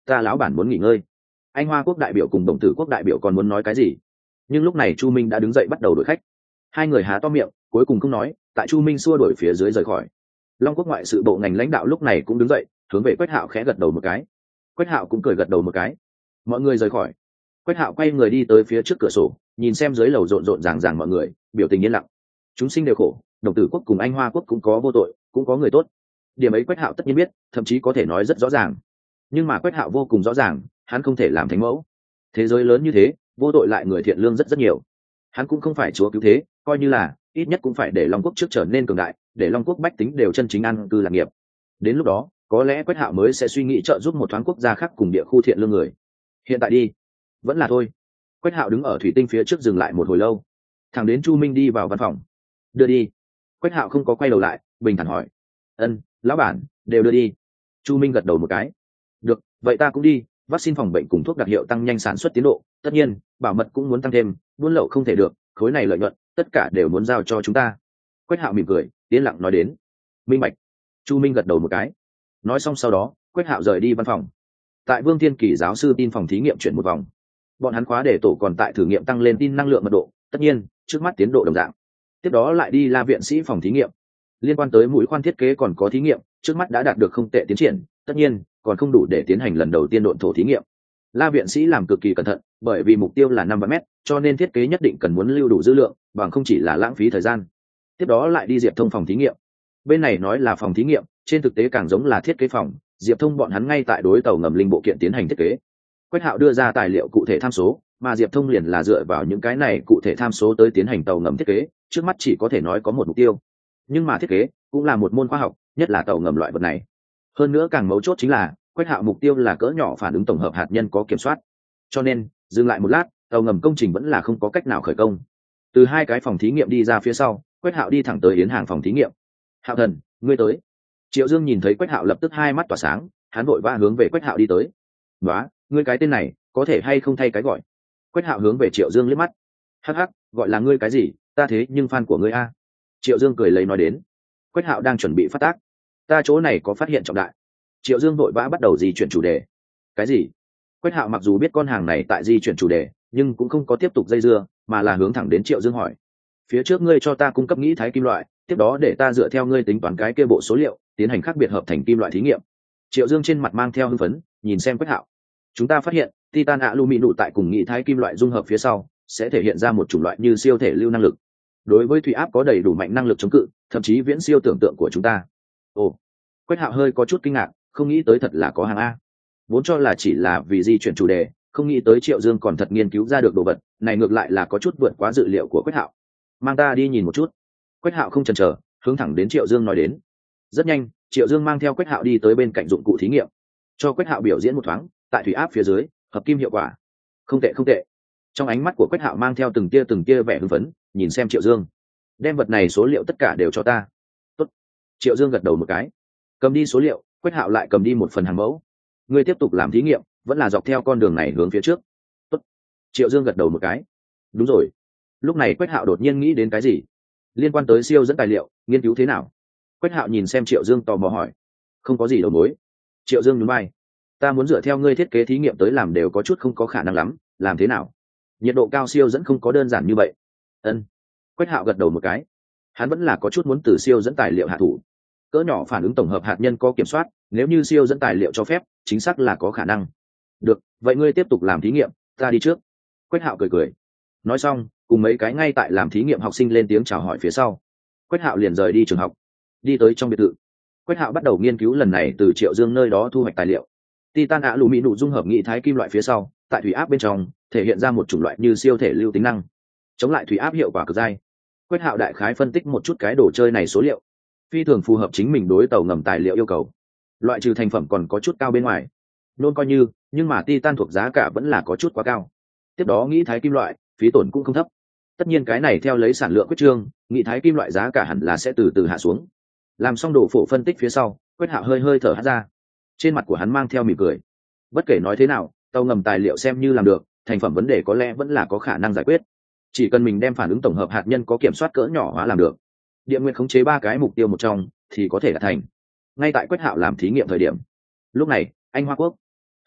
ta lão bản muốn nghỉ ngơi. Anh Hoa quốc đại biểu cùng Đồng Tử quốc đại biểu còn muốn nói cái gì, nhưng lúc này Chu Minh đã đứng dậy bắt đầu đuổi khách. Hai người há to miệng cuối cùng không nói, tại Chu Minh xua đuổi phía dưới rời khỏi. Long quốc ngoại sự bộ ngành lãnh đạo lúc này cũng đứng dậy, hướng về Quách Hạo khẽ gật đầu một cái. Quách Hạo cũng cười gật đầu một cái. Mọi người rời khỏi. Quách Hạo quay người đi tới phía trước cửa sổ, nhìn xem dưới lầu rộn rộn ràng ràng mọi người, biểu tình yên lặng. Chúng sinh đều khổ, Đồng Tử quốc cùng Anh Hoa quốc cũng có vô tội, cũng có người tốt. Điểm ấy Quách Hạo tất nhiên biết, thậm chí có thể nói rất rõ ràng. Nhưng mà Quách Hạo vô cùng rõ ràng, hắn không thể làm thánh mẫu. Thế giới lớn như thế, vô tội lại người thiện lương rất rất nhiều. Hắn cũng không phải chúa cứu thế, coi như là ít nhất cũng phải để Long quốc trước trở nên cường đại, để Long quốc bách tính đều chân chính ăn cư lạc nghiệp. Đến lúc đó, có lẽ Quách Hạo mới sẽ suy nghĩ trợ giúp một thoáng quốc gia khác cùng địa khu thiện lương người. Hiện tại đi, vẫn là thôi. Quách Hạo đứng ở thủy tinh phía trước dừng lại một hồi lâu, thẳng đến Chu Minh đi vào văn phòng. Đưa đi. Quách Hạo không có quay đầu lại, bình thản hỏi. Ân, lão bản, đều đưa đi. Chu Minh gật đầu một cái. Được, vậy ta cũng đi. Vaccine phòng bệnh cùng thuốc đặc hiệu tăng nhanh sản xuất tiến độ, tất nhiên bảo mật cũng muốn tăng thêm, buôn lậu không thể được, khối này lợi nhuận tất cả đều muốn giao cho chúng ta. Quách Hạo mỉm cười, yên lặng nói đến. Minh bạch. Chu Minh gật đầu một cái. Nói xong sau đó, Quách Hạo rời đi văn phòng. Tại Vương Thiên Kỳ giáo sư tin phòng thí nghiệm chuyển một vòng. Bọn hắn khóa để tổ còn tại thử nghiệm tăng lên tin năng lượng mật độ, tất nhiên trước mắt tiến độ đồng dạng. Tiếp đó lại đi La viện sĩ phòng thí nghiệm. Liên quan tới mũi khoan thiết kế còn có thí nghiệm, trước mắt đã đạt được không tệ tiến triển, tất nhiên còn không đủ để tiến hành lần đầu tiên độn thổ thí nghiệm. La viện sĩ làm cực kỳ cẩn thận, bởi vì mục tiêu là năm vạn mét, cho nên thiết kế nhất định cần muốn lưu đủ dữ lượng, bằng không chỉ là lãng phí thời gian. Tiếp đó lại đi Diệp Thông phòng thí nghiệm. Bên này nói là phòng thí nghiệm, trên thực tế càng giống là thiết kế phòng. Diệp Thông bọn hắn ngay tại đối tàu ngầm linh bộ kiện tiến hành thiết kế. Quách Hạo đưa ra tài liệu cụ thể tham số, mà Diệp Thông liền là dựa vào những cái này cụ thể tham số tới tiến hành tàu ngầm thiết kế. Trước mắt chỉ có thể nói có một mục tiêu, nhưng mà thiết kế cũng là một môn khoa học, nhất là tàu ngầm loại vật này. Hơn nữa càng mấu chốt chính là Quách Hạo mục tiêu là cỡ nhỏ phản ứng tổng hợp hạt nhân có kiểm soát, cho nên dừng lại một lát, tàu ngầm công trình vẫn là không có cách nào khởi công. Từ hai cái phòng thí nghiệm đi ra phía sau, Quách Hạo đi thẳng tới Yến Hàng phòng thí nghiệm. Hạo thần, ngươi tới. Triệu Dương nhìn thấy Quách Hạo lập tức hai mắt tỏa sáng, hắn vội vã hướng về Quách Hạo đi tới. "Nóa, ngươi cái tên này, có thể hay không thay cái gọi?" Quách Hạo hướng về Triệu Dương liếc mắt. "Hắc hắc, gọi là ngươi cái gì, ta thế nhưng fan của ngươi a." Triệu Dương cười lấy nói đến. Quách Hạo đang chuẩn bị phát tác. "Ta chỗ này có phát hiện trọng đại." Triệu Dương vội vã bắt đầu di chuyển chủ đề. "Cái gì?" Quách Hạo mặc dù biết con hàng này tại di chuyển chủ đề, nhưng cũng không có tiếp tục dây dưa, mà là hướng thẳng đến Triệu Dương hỏi. "Phía trước ngươi cho ta cung cấp nghĩ thái kim loại, tiếp đó để ta dựa theo ngươi tính toán cái kia bộ số liệu, tiến hành khác biệt hợp thành kim loại thí nghiệm." Triệu Dương trên mặt mang theo hưng phấn, nhìn xem Quách Hạo. "Chúng ta phát hiện, titan aluminum tại cùng nghĩ thái kim loại dung hợp phía sau, sẽ thể hiện ra một chủng loại như siêu thể lưu năng lực. Đối với thủy áp có đầy đủ mạnh năng lực chống cự, thậm chí viễn siêu tưởng tượng của chúng ta." Ồ. Quách Hạo hơi có chút kinh ngạc, không nghĩ tới thật là có hàng a. Vốn cho là chỉ là vì di chuyển chủ đề, không nghĩ tới Triệu Dương còn thật nghiên cứu ra được đồ vật, này ngược lại là có chút vượt quá dự liệu của Quách Hạo. "Mang ta đi nhìn một chút." Quách Hạo không chần chờ, hướng thẳng đến Triệu Dương nói đến. Rất nhanh, Triệu Dương mang theo Quách Hạo đi tới bên cạnh dụng cụ thí nghiệm, cho Quách Hạo biểu diễn một thoáng, tại thủy áp phía dưới, hợp kim hiệu quả. Không tệ không tệ. Trong ánh mắt của Quách Hạo mang theo từng tia từng tia vẻ hưng phấn, nhìn xem Triệu Dương. "Đem vật này số liệu tất cả đều cho ta." "Tốt." Triệu Dương gật đầu một cái. Cầm đi số liệu, Quách Hạo lại cầm đi một phần hàng mẫu. "Ngươi tiếp tục làm thí nghiệm, vẫn là dọc theo con đường này hướng phía trước." "Tốt." Triệu Dương gật đầu một cái. "Đúng rồi." Lúc này Quách Hạo đột nhiên nghĩ đến cái gì, liên quan tới siêu dẫn tài liệu, nghiên cứu thế nào? Quách Hạo nhìn xem Triệu Dương tò mò hỏi. "Không có gì đầu mối." Triệu Dương nhún vai. "Ta muốn dựa theo ngươi thiết kế thí nghiệm tới làm đều có chút không có khả năng lắm, làm thế nào? Nhiệt độ cao siêu dẫn không có đơn giản như vậy." Ân. Quách Hạo gật đầu một cái. Hắn vẫn là có chút muốn từ siêu dẫn tài liệu hạ thủ. Cỡ nhỏ phản ứng tổng hợp hạt nhân có kiểm soát, nếu như siêu dẫn tài liệu cho phép, chính xác là có khả năng. "Được, vậy ngươi tiếp tục làm thí nghiệm, ta đi trước." Quách Hạo cười cười. Nói xong, cùng mấy cái ngay tại làm thí nghiệm học sinh lên tiếng chào hỏi phía sau. Quách Hạo liền rời đi trường học, đi tới trong biệt thự. Quách Hạo bắt đầu nghiên cứu lần này từ Triệu Dương nơi đó thu hoạch tài liệu. Titan aluminum dung hợp nghị thái kim loại phía sau, tại thủy áp bên trong, thể hiện ra một chủng loại như siêu thể lưu tính năng, chống lại thủy áp hiệu quả cực dai. Quách Hạo đại khái phân tích một chút cái đồ chơi này số liệu, phi thường phù hợp chính mình đối tàu ngầm tài liệu yêu cầu. Loại trừ thành phẩm còn có chút cao bên ngoài, nôn coi như, nhưng mà titan thuộc giá cả vẫn là có chút quá cao. Tiếp đó nghĩ thái kim loại, phí tổn cũng không thấp. Tất nhiên cái này theo lấy sản lượng quyết trương, nghĩ thái kim loại giá cả hẳn là sẽ từ từ hạ xuống. Làm xong đồ phổ phân tích phía sau, Quách Hạo hơi hơi thở hắt ra. Trên mặt của hắn mang theo mỉm cười. Bất kể nói thế nào, tàu ngầm tài liệu xem như làm được, thành phẩm vấn đề có lẽ vẫn là có khả năng giải quyết. Chỉ cần mình đem phản ứng tổng hợp hạt nhân có kiểm soát cỡ nhỏ hóa làm được, Địa Nguyện khống chế ba cái mục tiêu một trong thì có thể đạt thành. Ngay tại Quách Hạo làm thí nghiệm thời điểm, lúc này Anh Hoa quốc,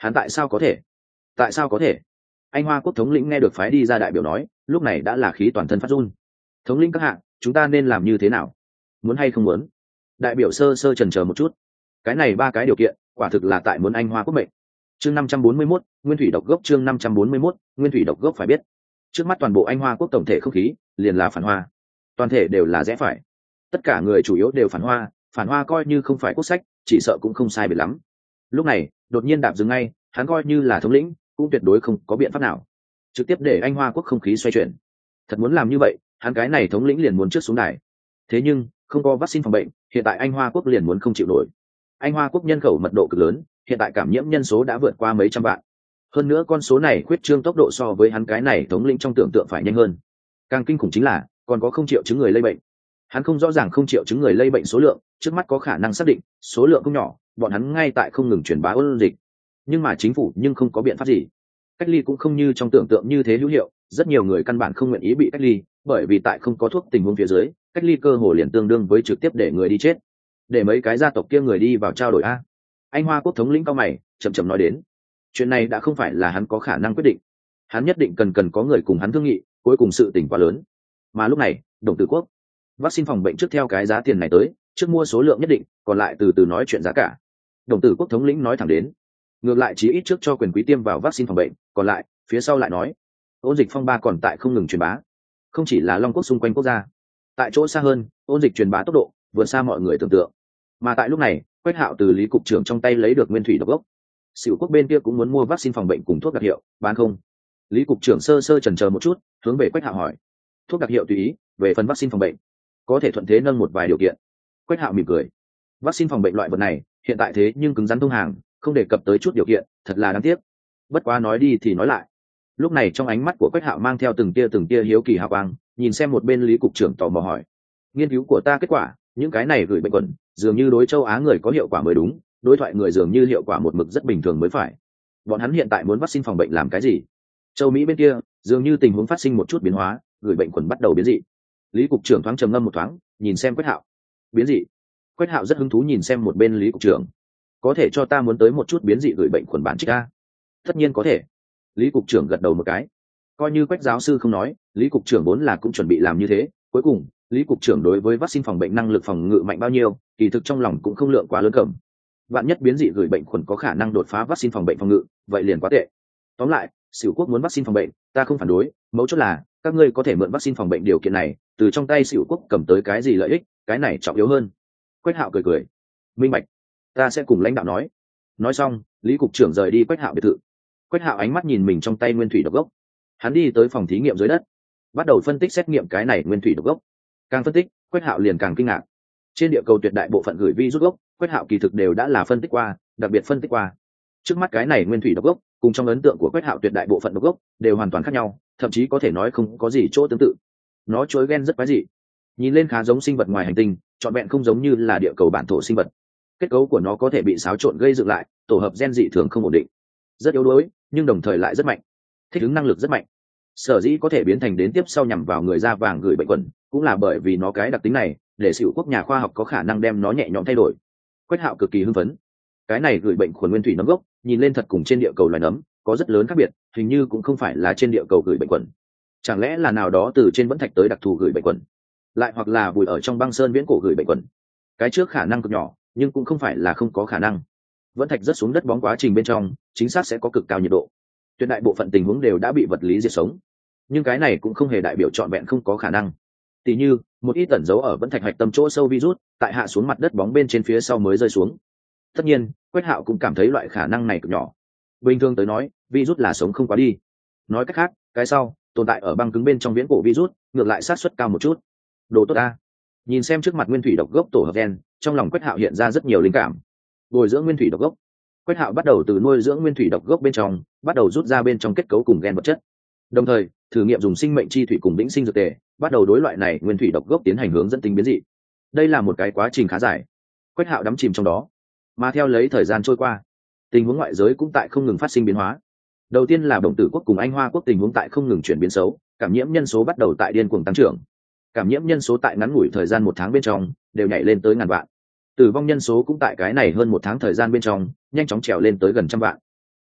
Hắn tại sao có thể? Tại sao có thể? Anh Hoa quốc thống lĩnh nghe được phái đi ra đại biểu nói, lúc này đã là khí toàn thân phát run. Thống lĩnh các hạ, chúng ta nên làm như thế nào? Muốn hay không muốn? Đại biểu sơ sơ chần chờ một chút. Cái này ba cái điều kiện, quả thực là tại muốn Anh Hoa quốc mệnh. Chương năm trăm bốn mươi mốt, nguyên thủy độc gốc. Chương năm trăm bốn mươi mốt, nguyên thủy độc gốc. Phải biết, trước mắt toàn bộ Anh Hoa quốc tổng thể không khí liền là phản hoa, toàn thể đều là rẽ phải, tất cả người chủ yếu đều phản hoa. Phản hoa coi như không phải quốc sách, chỉ sợ cũng không sai biệt lắm. Lúc này đột nhiên đạp dừng ngay, hắn coi như là thống lĩnh cũng tuyệt đối không có biện pháp nào trực tiếp để Anh Hoa quốc không khí xoay chuyển. Thật muốn làm như vậy, hắn cái này thống lĩnh liền muốn trước xuống đài. Thế nhưng không có vaccine phòng bệnh, hiện tại Anh Hoa quốc liền muốn không chịu nổi. Anh Hoa quốc nhân khẩu mật độ cực lớn, hiện tại cảm nhiễm nhân số đã vượt qua mấy trăm vạn. Hơn nữa con số này khuyết trương tốc độ so với hắn cái này thống lĩnh trong tưởng tượng phải nhanh hơn. Càng kinh khủng chính là còn có không triệu chứng người lây bệnh. Hắn không rõ ràng không triệu chứng người lây bệnh số lượng, trước mắt có khả năng xác định số lượng không nhỏ, bọn hắn ngay tại không ngừng truyền bá ôn dịch. Nhưng mà chính phủ nhưng không có biện pháp gì. Cách ly cũng không như trong tưởng tượng như thế hữu hiệu, rất nhiều người căn bản không nguyện ý bị cách ly, bởi vì tại không có thuốc tình huống phía dưới, cách ly cơ hồ liền tương đương với trực tiếp để người đi chết. Để mấy cái gia tộc kia người đi vào trao đổi a. Anh Hoa quốc thống lĩnh cao mày, chậm chậm nói đến. Chuyện này đã không phải là hắn có khả năng quyết định. Hắn nhất định cần cần có người cùng hắn thương nghị, cuối cùng sự tình quá lớn. Mà lúc này, Đồng Tử Quốc, vaccine phòng bệnh trước theo cái giá tiền này tới, trước mua số lượng nhất định, còn lại từ từ nói chuyện giá cả. Đồng Tử Quốc thống lĩnh nói thẳng đến. Ngược lại chí ít trước cho quyền quý tiêm vào vaccine phòng bệnh, còn lại phía sau lại nói ôn dịch phong ba còn tại không ngừng truyền bá, không chỉ là Long quốc xung quanh quốc gia, tại chỗ xa hơn ôn dịch truyền bá tốc độ vượt xa mọi người tưởng tượng. Mà tại lúc này, Quách Hạo từ Lý cục trưởng trong tay lấy được nguyên thủy độc gốc. Xỉu quốc bên kia cũng muốn mua vaccine phòng bệnh cùng thuốc đặc hiệu, bán không? Lý cục trưởng sơ sơ chần chờ một chút, hướng về Quách Hạo hỏi. Thuốc đặc hiệu tùy ý, về phần vaccine phòng bệnh, có thể thuận thế nâng một vài điều kiện. Quách Hạo mỉm cười. Vaccine phòng bệnh loại vật này, hiện tại thế nhưng cứng rắn thông hàng, không đề cập tới chút điều kiện, thật là đáng tiếc. Bất quá nói đi thì nói lại, lúc này trong ánh mắt của Quách Hạo mang theo từng tia từng tia hiếu kỳ hào quang, nhìn xem một bên Lý cục trưởng tò mò hỏi. Nghiên cứu của ta kết quả, những cái này gửi bệnh quẩn, dường như đối châu Á người có hiệu quả mới đúng, đối thoại người dường như hiệu quả một mực rất bình thường mới phải. Bọn hắn hiện tại muốn vaccine phòng bệnh làm cái gì? Châu Mỹ bên kia, dường như tình huống phát sinh một chút biến hóa, gửi bệnh quẩn bắt đầu biến dị. Lý cục trưởng thoáng trầm ngâm một thoáng, nhìn xem Quách Hạo. Biến dị? Quách Hạo rất hứng thú nhìn xem một bên Lý cục trưởng. Có thể cho ta muốn tới một chút biến dị gửi bệnh khuẩn bản trích a? Tất nhiên có thể. Lý cục trưởng gật đầu một cái. Coi như Quách giáo sư không nói, Lý cục trưởng vốn là cũng chuẩn bị làm như thế. Cuối cùng, Lý cục trưởng đối với vaccine phòng bệnh năng lực phòng ngự mạnh bao nhiêu, kỳ thực trong lòng cũng không lượng quá lớn cầm. Vạn nhất biến dị gửi bệnh khuẩn có khả năng đột phá vaccine phòng bệnh phòng ngự, vậy liền quá tệ. Tóm lại, Sửu quốc muốn vaccine phòng bệnh, ta không phản đối, mấu chốt là các ngươi có thể mượn vaccine phòng bệnh điều kiện này, từ trong tay Sửu quốc cầm tới cái gì lợi ích, cái này trọng yếu hơn. Quách Hạo cười cười. Minh bạch, ta sẽ cùng lãnh đạo nói. Nói xong, Lý cục trưởng rời đi Quách Hạo biệt thự. Quách Hạo ánh mắt nhìn mình trong tay nguyên thủy độc gốc. Hắn đi tới phòng thí nghiệm dưới đất, bắt đầu phân tích xét nghiệm cái này nguyên thủy độc gốc. Càng phân tích, Quách Hạo liền càng kinh ngạc. Trên địa cầu tuyệt đại bộ phận gửi vi rút gốc, Quách Hạo kỳ thực đều đã là phân tích qua, đặc biệt phân tích qua. Trước mắt cái này nguyên thủy độc gốc, cùng trong ấn tượng của Quách Hạo tuyệt đại bộ phận độc gốc đều hoàn toàn khác nhau, thậm chí có thể nói không có gì chỗ tương tự. Nó chối gen rất quái dị, nhìn lên khá giống sinh vật ngoài hành tinh, trọn vẹn không giống như là địa cầu bản thổ sinh vật. Kết cấu của nó có thể bị xáo trộn gây dựng lại, tổ hợp gen dị thường không ổn định, rất yếu đuối, nhưng đồng thời lại rất mạnh, thích ứng năng lực rất mạnh. Sở dĩ có thể biến thành đến tiếp sau nhằm vào người da vàng gửi bệnh quẩn, cũng là bởi vì nó cái đặc tính này, để Sửu quốc nhà khoa học có khả năng đem nó nhẹ nhõm thay đổi. Quách Hạo cực kỳ hưng phấn. Cái này gửi bệnh khuẩn nguyên thủy nấm gốc, nhìn lên thật cùng trên địa cầu loài nấm có rất lớn khác biệt, hình như cũng không phải là trên địa cầu gửi bệnh quẩn. Chẳng lẽ là nào đó từ trên vẫn thạch tới đặc thù gửi bệnh quẩn, lại hoặc là bùi ở trong băng sơn viễn cổ gửi bệnh quẩn. Cái trước khả năng cực nhỏ, nhưng cũng không phải là không có khả năng. Vẫn thạch rớt xuống đất bóng quá trình bên trong, chính xác sẽ có cực cao nhiệt độ. Tuyệt đại bộ phận tình huống đều đã bị vật lý diệt sống, nhưng cái này cũng không hề đại biểu trọn vẹn không có khả năng. Tỷ như một ít tẩn dấu ở vẫn thạch hạch tâm chỗ sâu virus, tại hạ xuống mặt đất bóng bên trên phía sau mới rơi xuống. Tất nhiên, Quách Hạo cũng cảm thấy loại khả năng này cực nhỏ. Bình thường tới nói, virus là sống không quá đi. Nói cách khác, cái sau tồn tại ở băng cứng bên trong viễn cổ virus, ngược lại sát suất cao một chút. Đồ tốt a. Nhìn xem trước mặt nguyên thủy độc gốc tổ hợp gen, trong lòng Quách Hạo hiện ra rất nhiều linh cảm. Bồi dưỡng nguyên thủy độc gốc. Quách Hạo bắt đầu từ nuôi dưỡng nguyên thủy độc gốc bên trong, bắt đầu rút ra bên trong kết cấu cùng gen vật chất. Đồng thời, thử nghiệm dùng sinh mệnh chi thủy cùng vĩnh sinh dược tề, bắt đầu đối loại này nguyên thủy độc gốc tiến hành hướng dẫn tính biến dị. Đây là một cái quá trình khá dài. Quách Hạo đắm chìm trong đó. Mà theo lấy thời gian trôi qua, tình huống ngoại giới cũng tại không ngừng phát sinh biến hóa. Đầu tiên là Đồng Tử quốc cùng Anh Hoa quốc tình huống tại không ngừng chuyển biến xấu, cảm nhiễm nhân số bắt đầu tại điên cuồng tăng trưởng. Cảm nhiễm nhân số tại ngắn ngủi thời gian một tháng bên trong đều nhảy lên tới ngàn vạn. Tử vong nhân số cũng tại cái này hơn một tháng thời gian bên trong nhanh chóng trèo lên tới gần trăm vạn.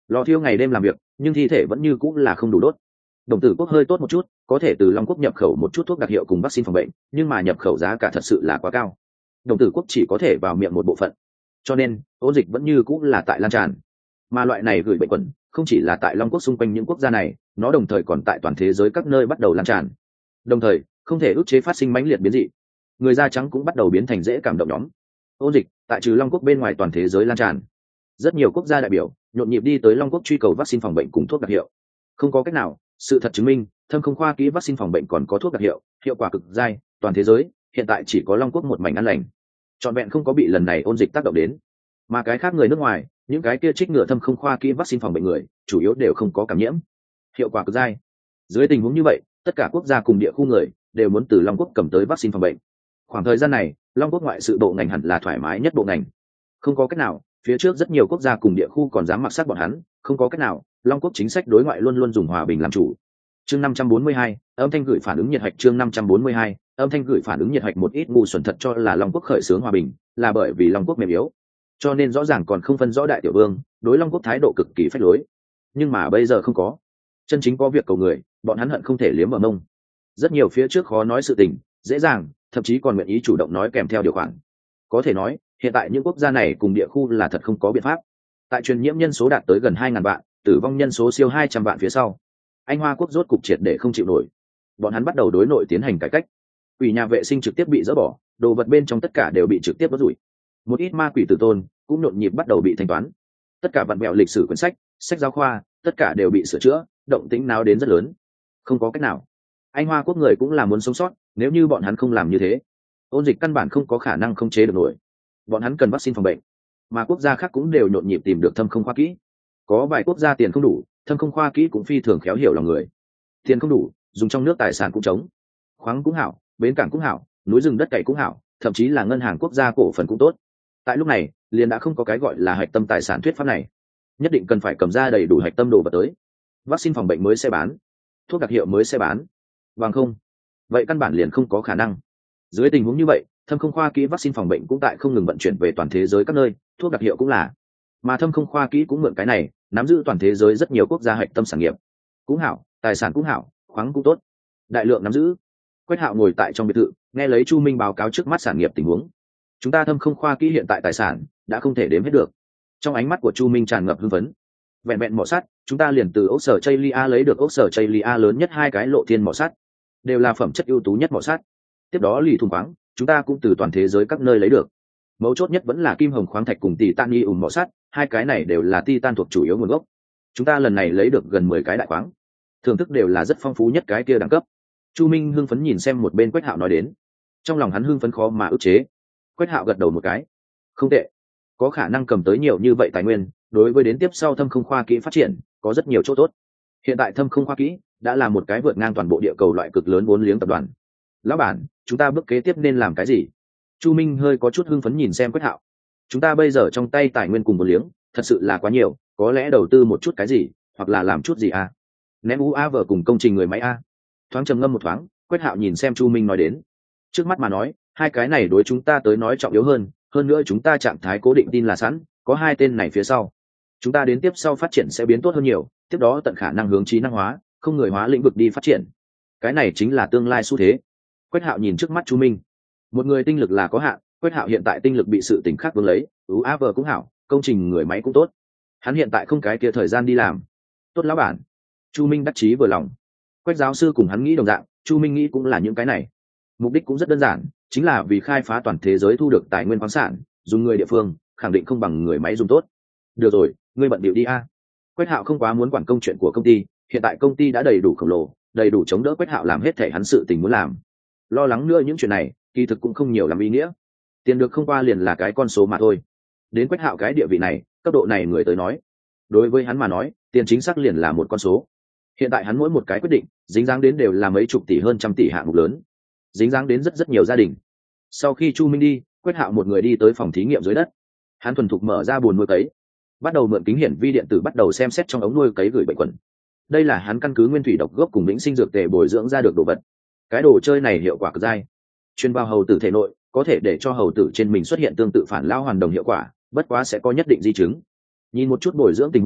lò thiêu ngày đêm làm việc nhưng thi thể vẫn như cũng là không đủ đốt. Đồng tử quốc hơi tốt một chút, có thể từ Long Quốc nhập khẩu một chút thuốc đặc hiệu cùng vaccine phòng bệnh, nhưng mà nhập khẩu giá cả thật sự là quá cao. Đồng tử quốc chỉ có thể vào miệng một bộ phận, cho nên ôn dịch vẫn như cũng là tại lan tràn. Mà loại này gửi bệnh quẩn không chỉ là tại Long Quốc xung quanh những quốc gia này, nó đồng thời còn tại toàn thế giới các nơi bắt đầu lan tràn. Đồng thời, không thể ức chế phát sinh mãnh liệt biến dị. Người da trắng cũng bắt đầu biến thành dễ cảm động nhóm. Ôn dịch tại trừ Long Quốc bên ngoài toàn thế giới lan tràn. Rất nhiều quốc gia đại biểu nhộn nhịp đi tới Long Quốc truy cầu vaccine phòng bệnh cùng thuốc đặc hiệu. Không có cách nào, sự thật chứng minh, thâm không khoa kỹ vaccine phòng bệnh còn có thuốc đặc hiệu, hiệu quả cực dai, toàn thế giới hiện tại chỉ có Long Quốc một mảnh an lành. Trọn vẹn không có bị lần này ôn dịch tác động đến. Mà cái khác người nước ngoài, những cái kia trích ngừa thâm không khoa kỹ vaccine phòng bệnh người, chủ yếu đều không có cảm nhiễm. Hiệu quả cực dai. Dưới tình huống như vậy, tất cả quốc gia cùng địa khu người đều muốn từ Long Quốc cầm tới vaccine phòng bệnh. Khoảng thời gian này, Long Quốc ngoại sự bộ ngành hẳn là thoải mái nhất bộ ngành. Không có cách nào, phía trước rất nhiều quốc gia cùng địa khu còn dám mặc sát bọn hắn, không có cách nào, Long Quốc chính sách đối ngoại luôn luôn dùng hòa bình làm chủ. Chương năm trăm bốn mươi hai, âm thanh gửi phản ứng nhiệt hạch. Chương năm trăm bốn mươi hai, âm thanh gửi phản ứng nhiệt hạch. Một ít ngu xuẩn thật cho là Long Quốc khởi xướng hòa bình là bởi vì Long Quốc mềm yếu, cho nên rõ ràng còn không phân rõ đại tiểu vương đối Long Quốc thái độ cực kỳ phách lối. Nhưng mà bây giờ không có, chân chính có việc cầu người, bọn hắn hận không thể liếm vào mông. Rất nhiều phía trước khó nói sự tình, dễ dàng, thậm chí còn nguyện ý chủ động nói kèm theo điều khoản. Có thể nói, hiện tại những quốc gia này cùng địa khu là thật không có biện pháp. Tại truyền nhiễm nhân số đạt tới gần hai ngàn vạn, tử vong nhân số siêu hai trăm vạn phía sau, Anh Hoa quốc rốt cục triệt để không chịu nổi. Bọn hắn bắt đầu đối nội tiến hành cải cách. Quỷ nhà vệ sinh trực tiếp bị dỡ bỏ, đồ vật bên trong tất cả đều bị trực tiếp đốt rủi. Một ít ma quỷ tử tôn cũng nhộn nhịp bắt đầu bị thanh toán. Tất cả vặn vẹo lịch sử quyển sách, sách giáo khoa, tất cả đều bị sửa chữa, động tĩnh nào đến rất lớn. Không có cách nào, Anh Hoa quốc người cũng là muốn sống sót, nếu như bọn hắn không làm như thế, ôn dịch căn bản không có khả năng không chế được nổi. Bọn hắn cần vaccine phòng bệnh, mà quốc gia khác cũng đều nhộn nhịp tìm được thâm không khoa kỹ. Có vài quốc gia tiền không đủ, thâm không khoa kỹ cũng phi thường khéo hiểu lòng người. Tiền không đủ, dùng trong nước tài sản cũng trống, khoáng cũng hảo, bến cảng cũng hảo, núi rừng đất cày cũng hảo, thậm chí là ngân hàng quốc gia cổ phần cũng tốt. Tại lúc này, liền đã không có cái gọi là hạch tâm tài sản thuyết pháp này, nhất định cần phải cầm ra đầy đủ hạch tâm đồ vật tới. Vaccine phòng bệnh mới sẽ bán, thuốc đặc hiệu mới sẽ bán, bằng không, vậy căn bản liền không có khả năng. Dưới tình huống như vậy, thâm không khoa kỹ vaccine phòng bệnh cũng tại không ngừng vận chuyển về toàn thế giới các nơi, thuốc đặc hiệu cũng là, mà thâm không khoa kỹ cũng mượn cái này nắm giữ toàn thế giới rất nhiều quốc gia hạch tâm sản nghiệp, cũng hảo, tài sản cũng hảo, khoáng cũng tốt, đại lượng nắm giữ. Quách Hạo ngồi tại trong biệt thự, nghe lấy Chu Minh báo cáo trước mắt sản nghiệp tình huống. Chúng ta thâm không khoa kỹ hiện tại tài sản đã không thể đếm hết được. Trong ánh mắt của Chu Minh tràn ngập hưng phấn. Vẹn vẹn mỏ sắt, chúng ta liền từ ốc sở Chaylia lấy được ốc sở Chaylia lớn nhất hai cái lộ thiên mỏ sắt, đều là phẩm chất ưu tú nhất mỏ sắt. Tiếp đó lì thùng khoáng, chúng ta cũng từ toàn thế giới các nơi lấy được. Mấu chốt nhất vẫn là kim hồng khoáng thạch cùng titanium mỏ sắt, hai cái này đều là titan thuộc chủ yếu nguồn gốc. Chúng ta lần này lấy được gần mười cái đại khoáng, thưởng thức đều là rất phong phú nhất cái kia đẳng cấp. Chu Minh hưng phấn nhìn xem một bên Quách Hạo nói đến, trong lòng hắn hưng phấn khó mà ức chế. Quách Hạo gật đầu một cái, không tệ, có khả năng cầm tới nhiều như vậy tài nguyên, đối với đến tiếp sau thâm không khoa kỹ phát triển có rất nhiều chỗ tốt. Hiện tại thâm không khoa kỹ đã là một cái vượt ngang toàn bộ địa cầu loại cực lớn vốn liếng tập đoàn. Lão bản, chúng ta bước kế tiếp nên làm cái gì? Chu Minh hơi có chút hưng phấn nhìn xem Quách Hạo. Chúng ta bây giờ trong tay tài nguyên cùng vốn liếng thật sự là quá nhiều, có lẽ đầu tư một chút cái gì, hoặc là làm chút gì à? Ném u a vờ cùng công trình người máy a. Thoáng trầm ngâm một thoáng, Quách Hạo nhìn xem Chu Minh nói đến, trước mắt mà nói, hai cái này đối chúng ta tới nói trọng yếu hơn, hơn nữa chúng ta trạng thái cố định tin là sẵn, có hai tên này phía sau, chúng ta đến tiếp sau phát triển sẽ biến tốt hơn nhiều, tiếp đó tận khả năng hướng trí năng hóa, không người hóa lĩnh vực đi phát triển. Cái này chính là tương lai xu thế. Quách Hạo nhìn trước mắt Chu Minh, một người tinh lực là có hạn, Quách Hạo hiện tại tinh lực bị sự tình khác vương lấy, u a vờ cũng hảo, công trình người máy cũng tốt, hắn hiện tại không cái kia thời gian đi làm. Tốt lão bản. Chu Minh đắc chí vừa lòng. Quách giáo sư cùng hắn nghĩ đồng dạng, Chu Minh nghĩ cũng là những cái này. Mục đích cũng rất đơn giản, chính là vì khai phá toàn thế giới thu được tài nguyên khoáng sản, dùng người địa phương khẳng định không bằng người máy dùng tốt. Được rồi, ngươi bận bịu đi a. Quách Hạo không quá muốn quản công chuyện của công ty, hiện tại công ty đã đầy đủ khổng lồ, đầy đủ chống đỡ Quách Hạo làm hết thể hắn sự tình muốn làm. Lo lắng nữa những chuyện này, kỳ thực cũng không nhiều làm ý nghĩa. Tiền được không qua liền là cái con số mà thôi. Đến Quách Hạo cái địa vị này, cấp độ này người tới nói, đối với hắn mà nói, tiền chính xác liền là một con số. Hiện tại hắn mỗi một cái quyết định, dính dáng đến đều là mấy chục tỷ hơn trăm tỷ hạng mục lớn, dính dáng đến rất rất nhiều gia đình. Sau khi Chu Minh đi, Quách Hạo một người đi tới phòng thí nghiệm dưới đất. Hắn thuần thục mở ra buồng nuôi cấy, bắt đầu mượn kính hiển vi điện tử bắt đầu xem xét trong ống nuôi cấy gửi bệnh khuẩn. Đây là hắn căn cứ nguyên thủy độc gốc cùng lĩnh sinh dược tề bồi dưỡng ra được đồ vật. Cái đồ chơi này hiệu quả cực dai, truyền vào hầu tử thể nội, có thể để cho hầu tử trên mình xuất hiện tương tự phản lao hoàn đồng hiệu quả, bất quá sẽ có nhất định di chứng. Nhìn một chút bồi dưỡng tình huống,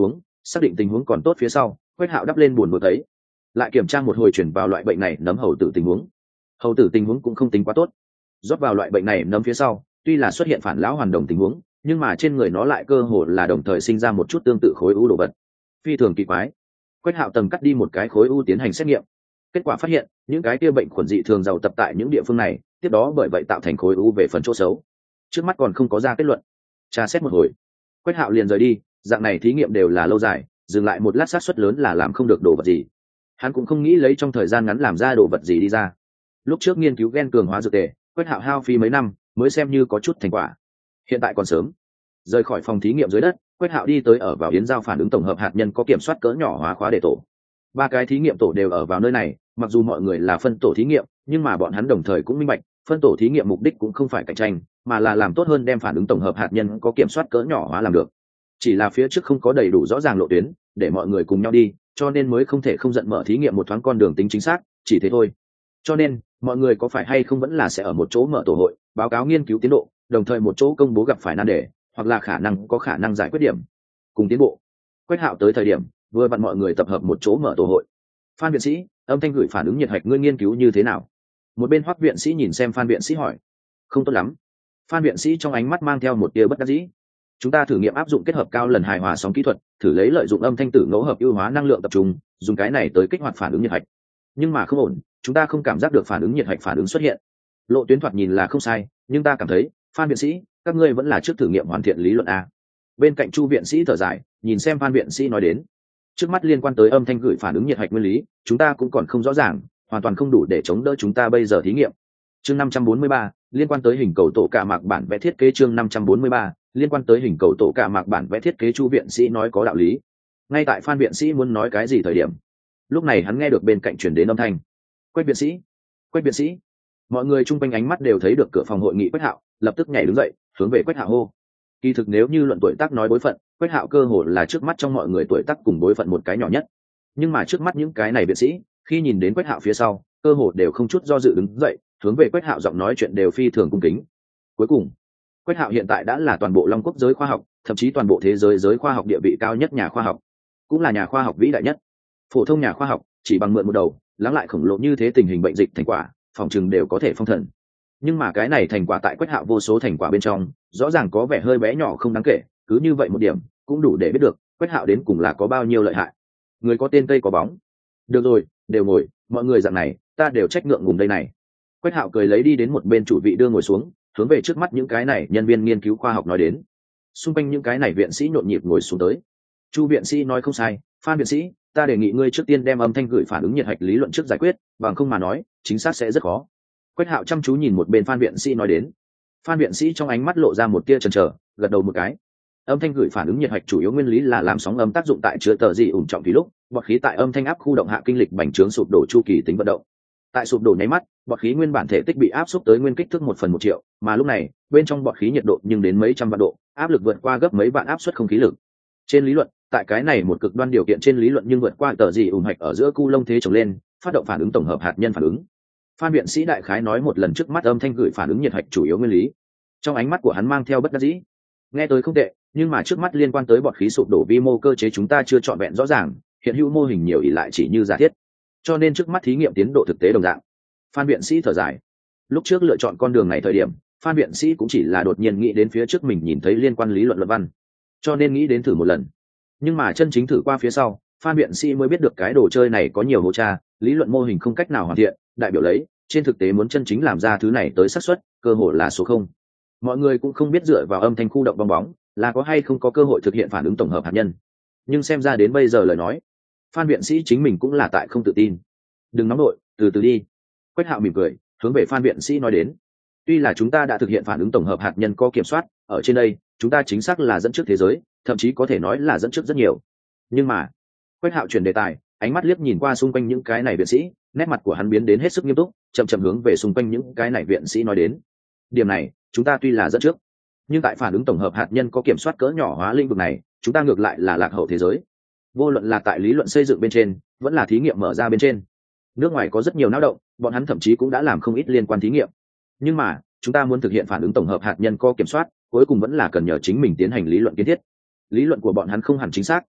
xác định tình huống còn tốt phía sau, Quách Hạo đắp lên buồn bực ấy, lại kiểm tra một hồi chuyển vào loại bệnh này nấm hầu tử tình huống. Hầu tử tình huống cũng không tính quá tốt. Rót vào loại bệnh này nấm phía sau, tuy là xuất hiện phản lão hoàn đồng tình huống, nhưng mà trên người nó lại cơ hồ là đồng thời sinh ra một chút tương tự khối u đồ vật, phi thường kỳ quái. Quách Hạo tầm cắt đi một cái khối u tiến hành xét nghiệm, kết quả phát hiện những cái kia bệnh khuẩn dị thường giàu tập tại những địa phương này, tiếp đó bởi vậy tạo thành khối u về phần chỗ xấu. Trước mắt còn không có ra kết luận. Tra xét một hồi, Quách Hạo liền rời đi. Dạng này thí nghiệm đều là lâu dài, dừng lại một lát xác suất lớn là làm không được đồ vật gì. Hắn cũng không nghĩ lấy trong thời gian ngắn làm ra đồ vật gì đi ra. Lúc trước nghiên cứu gen cường hóa dược tề, Quách Hạo hao phí mấy năm mới xem như có chút thành quả. Hiện tại còn sớm. Rời khỏi phòng thí nghiệm dưới đất, Quách Hạo đi tới ở vào Yến Giao phản ứng tổng hợp hạt nhân có kiểm soát cỡ nhỏ hóa khóa để tổ. Ba cái thí nghiệm tổ đều ở vào nơi này, mặc dù mọi người là phân tổ thí nghiệm, nhưng mà bọn hắn đồng thời cũng minh bạch, phân tổ thí nghiệm mục đích cũng không phải cạnh tranh, mà là làm tốt hơn đem phản ứng tổng hợp hạt nhân có kiểm soát cỡ nhỏ hóa làm được. Chỉ là phía trước không có đầy đủ rõ ràng lộ tuyến để mọi người cùng nhau đi, cho nên mới không thể không giận mở thí nghiệm một thoáng con đường tính chính xác, chỉ thế thôi. Cho nên mọi người có phải hay không vẫn là sẽ ở một chỗ mở tổ hội, báo cáo nghiên cứu tiến độ, đồng thời một chỗ công bố gặp phải nan đề hoặc là khả năng có khả năng giải quyết điểm cùng tiến bộ. Quách Hạo tới thời điểm vừa vặn mọi người tập hợp một chỗ mở tổ hội. Phan viện sĩ, âm thanh gửi phản ứng nhiệt hạch ngươi nghiên cứu như thế nào? Một bên Hoắc viện sĩ nhìn xem Phan viện sĩ hỏi. Không tốt lắm. Phan viện sĩ trong ánh mắt mang theo một tia bất đắc dĩ. Chúng ta thử nghiệm áp dụng kết hợp cao lần hài hòa sóng kỹ thuật, thử lấy lợi dụng âm thanh tử ngẫu hợp ưu hóa năng lượng tập trung, dùng cái này tới kích hoạt phản ứng nhiệt hạch. Nhưng mà không ổn, chúng ta không cảm giác được phản ứng nhiệt hạch phản ứng xuất hiện. Lộ tuyến thoạt nhìn là không sai, nhưng ta cảm thấy, Phan viện sĩ, các ngươi vẫn là trước thử nghiệm hoàn thiện lý luận a. Bên cạnh Chu viện sĩ thở dài, nhìn xem Phan viện sĩ nói đến. Trước mắt liên quan tới âm thanh gửi phản ứng nhiệt hạch nguyên lý, chúng ta cũng còn không rõ ràng, hoàn toàn không đủ để chống đỡ chúng ta bây giờ thí nghiệm. Chương năm trăm bốn mươi ba, liên quan tới hình cầu tổ cả mạc bản vẽ thiết kế. Chương năm trăm bốn mươi ba, liên quan tới hình cầu tổ cả mạc bản vẽ thiết kế. Chu viện sĩ nói có đạo lý. Ngay tại Phan viện sĩ muốn nói cái gì thời điểm, lúc này hắn nghe được bên cạnh truyền đến âm thanh. Quách viện sĩ, Quách viện sĩ. Mọi người chung quanh ánh mắt đều thấy được cửa phòng hội nghị Quách Hạo, lập tức nhảy đứng dậy, hướng về Quách Hạo hô. Kỳ thực nếu như luận tuổi tác nói bối phận, Quách Hạo cơ hồ là trước mắt trong mọi người tuổi tác cùng bối phận một cái nhỏ nhất. Nhưng mà trước mắt những cái này viện sĩ, khi nhìn đến Quách Hạo phía sau, cơ hồ đều không chút do dự đứng dậy, hướng về Quách Hạo giọng nói chuyện đều phi thường cung kính. Cuối cùng, Quách Hạo hiện tại đã là toàn bộ Long Quốc giới khoa học, thậm chí toàn bộ thế giới giới khoa học địa vị cao nhất nhà khoa học, cũng là nhà khoa học vĩ đại nhất. Phổ thông nhà khoa học chỉ bằng mượn một đầu, lắng lại khổng lồ như thế tình hình bệnh dịch thành quả, phòng chừng đều có thể phong thần. Nhưng mà cái này thành quả tại Quách Hạo vô số thành quả bên trong, rõ ràng có vẻ hơi bé nhỏ không đáng kể, cứ như vậy một điểm, cũng đủ để biết được Quách Hạo đến cùng là có bao nhiêu lợi hại. Người có tên cây có bóng. Được rồi, đều ngồi, mọi người dạng này, ta đều trách ngượng ngùng đây này. Quách Hạo cười lấy đi đến một bên chủ vị đưa ngồi xuống, hướng về trước mắt những cái này nhân viên nghiên cứu khoa học nói đến. Xung quanh những cái này viện sĩ nhộn nhịp ngồi xuống tới. Chu viện sĩ nói không sai, Phan viện sĩ, ta đề nghị ngươi trước tiên đem âm thanh gửi phản ứng nhiệt hạch lý luận trước giải quyết, bằng không mà nói, chính xác sẽ rất khó. Quách Hạo chăm chú nhìn một bên Phan viện sĩ nói đến. Phan viện sĩ trong ánh mắt lộ ra một tia chần chờ, gật đầu một cái. Âm thanh gửi phản ứng nhiệt hạch chủ yếu nguyên lý là làm sóng âm tác dụng tại chứa tờ dị ủn trọng thủy lúc, bọt khí tại âm thanh áp khu động hạ kinh lịch bành trướng sụp đổ chu kỳ tính vận động. Tại sụp đổ nháy mắt, bọt khí nguyên bản thể tích bị áp xúc tới nguyên kích thước một phần một triệu, mà lúc này, bên trong bọt khí nhiệt độ nhưng đến mấy trăm vạn độ, áp lực vượt qua gấp mấy vạn áp suất không khí lực. Trên lý luận, tại cái này một cực đoan điều kiện trên lý luận nhưng vượt qua tờ dị ủn hạch ở giữa cu lông thế trồng lên, phát động phản ứng tổng hợp hạt nhân phản ứng. Phan viện sĩ đại khái nói một lần trước mắt âm thanh gửi phản ứng nhiệt hạch chủ yếu nguyên lý. Trong ánh mắt của hắn mang theo bất đắc dĩ. Nghe tới không tệ, nhưng mà trước mắt liên quan tới bọt khí sụp đổ vi mô cơ chế chúng ta chưa trọn vẹn rõ ràng, hiện hữu mô hình nhiều ỷ lại chỉ như giả thiết, cho nên trước mắt thí nghiệm tiến độ thực tế đồng dạng. Phan viện sĩ thở dài. Lúc trước lựa chọn con đường này thời điểm, Phan viện sĩ cũng chỉ là đột nhiên nghĩ đến phía trước mình nhìn thấy liên quan lý luận luận văn, cho nên nghĩ đến thử một lần. Nhưng mà chân chính thử qua phía sau, Phan viện sĩ mới biết được cái đồ chơi này có nhiều hố tra, lý luận mô hình không cách nào hoàn thiện, đại biểu lấy trên thực tế muốn chân chính làm ra thứ này tới xác suất cơ hội là số không. Mọi người cũng không biết dựa vào âm thanh khu động bong bóng là có hay không có cơ hội thực hiện phản ứng tổng hợp hạt nhân, nhưng xem ra đến bây giờ lời nói, Phan viện sĩ chính mình cũng là tại không tự tin. Đừng nóng đội, từ từ đi. Quách Hạo mỉm cười, hướng về Phan viện sĩ nói đến. Tuy là chúng ta đã thực hiện phản ứng tổng hợp hạt nhân có kiểm soát, ở trên đây chúng ta chính xác là dẫn trước thế giới, thậm chí có thể nói là dẫn trước rất nhiều. Nhưng mà, Quách Hạo chuyển đề tài, ánh mắt liếc nhìn qua xung quanh những cái này viện sĩ, nét mặt của hắn biến đến hết sức nghiêm túc, chậm chậm hướng về xung quanh những cái này viện sĩ nói đến. Điểm này, chúng ta tuy là dẫn trước, nhưng tại phản ứng tổng hợp hạt nhân có kiểm soát cỡ nhỏ hóa lĩnh vực này, chúng ta ngược lại là lạc hậu thế giới. Vô luận là tại lý luận xây dựng bên trên, vẫn là thí nghiệm mở ra bên trên, nước ngoài có rất nhiều náo động, bọn hắn thậm chí cũng đã làm không ít liên quan thí nghiệm. Nhưng mà, chúng ta muốn thực hiện phản ứng tổng hợp hạt nhân có kiểm soát, cuối cùng vẫn là cần nhờ chính mình tiến hành lý luận kiến thiết. Lý luận của bọn hắn không hẳn chính xác,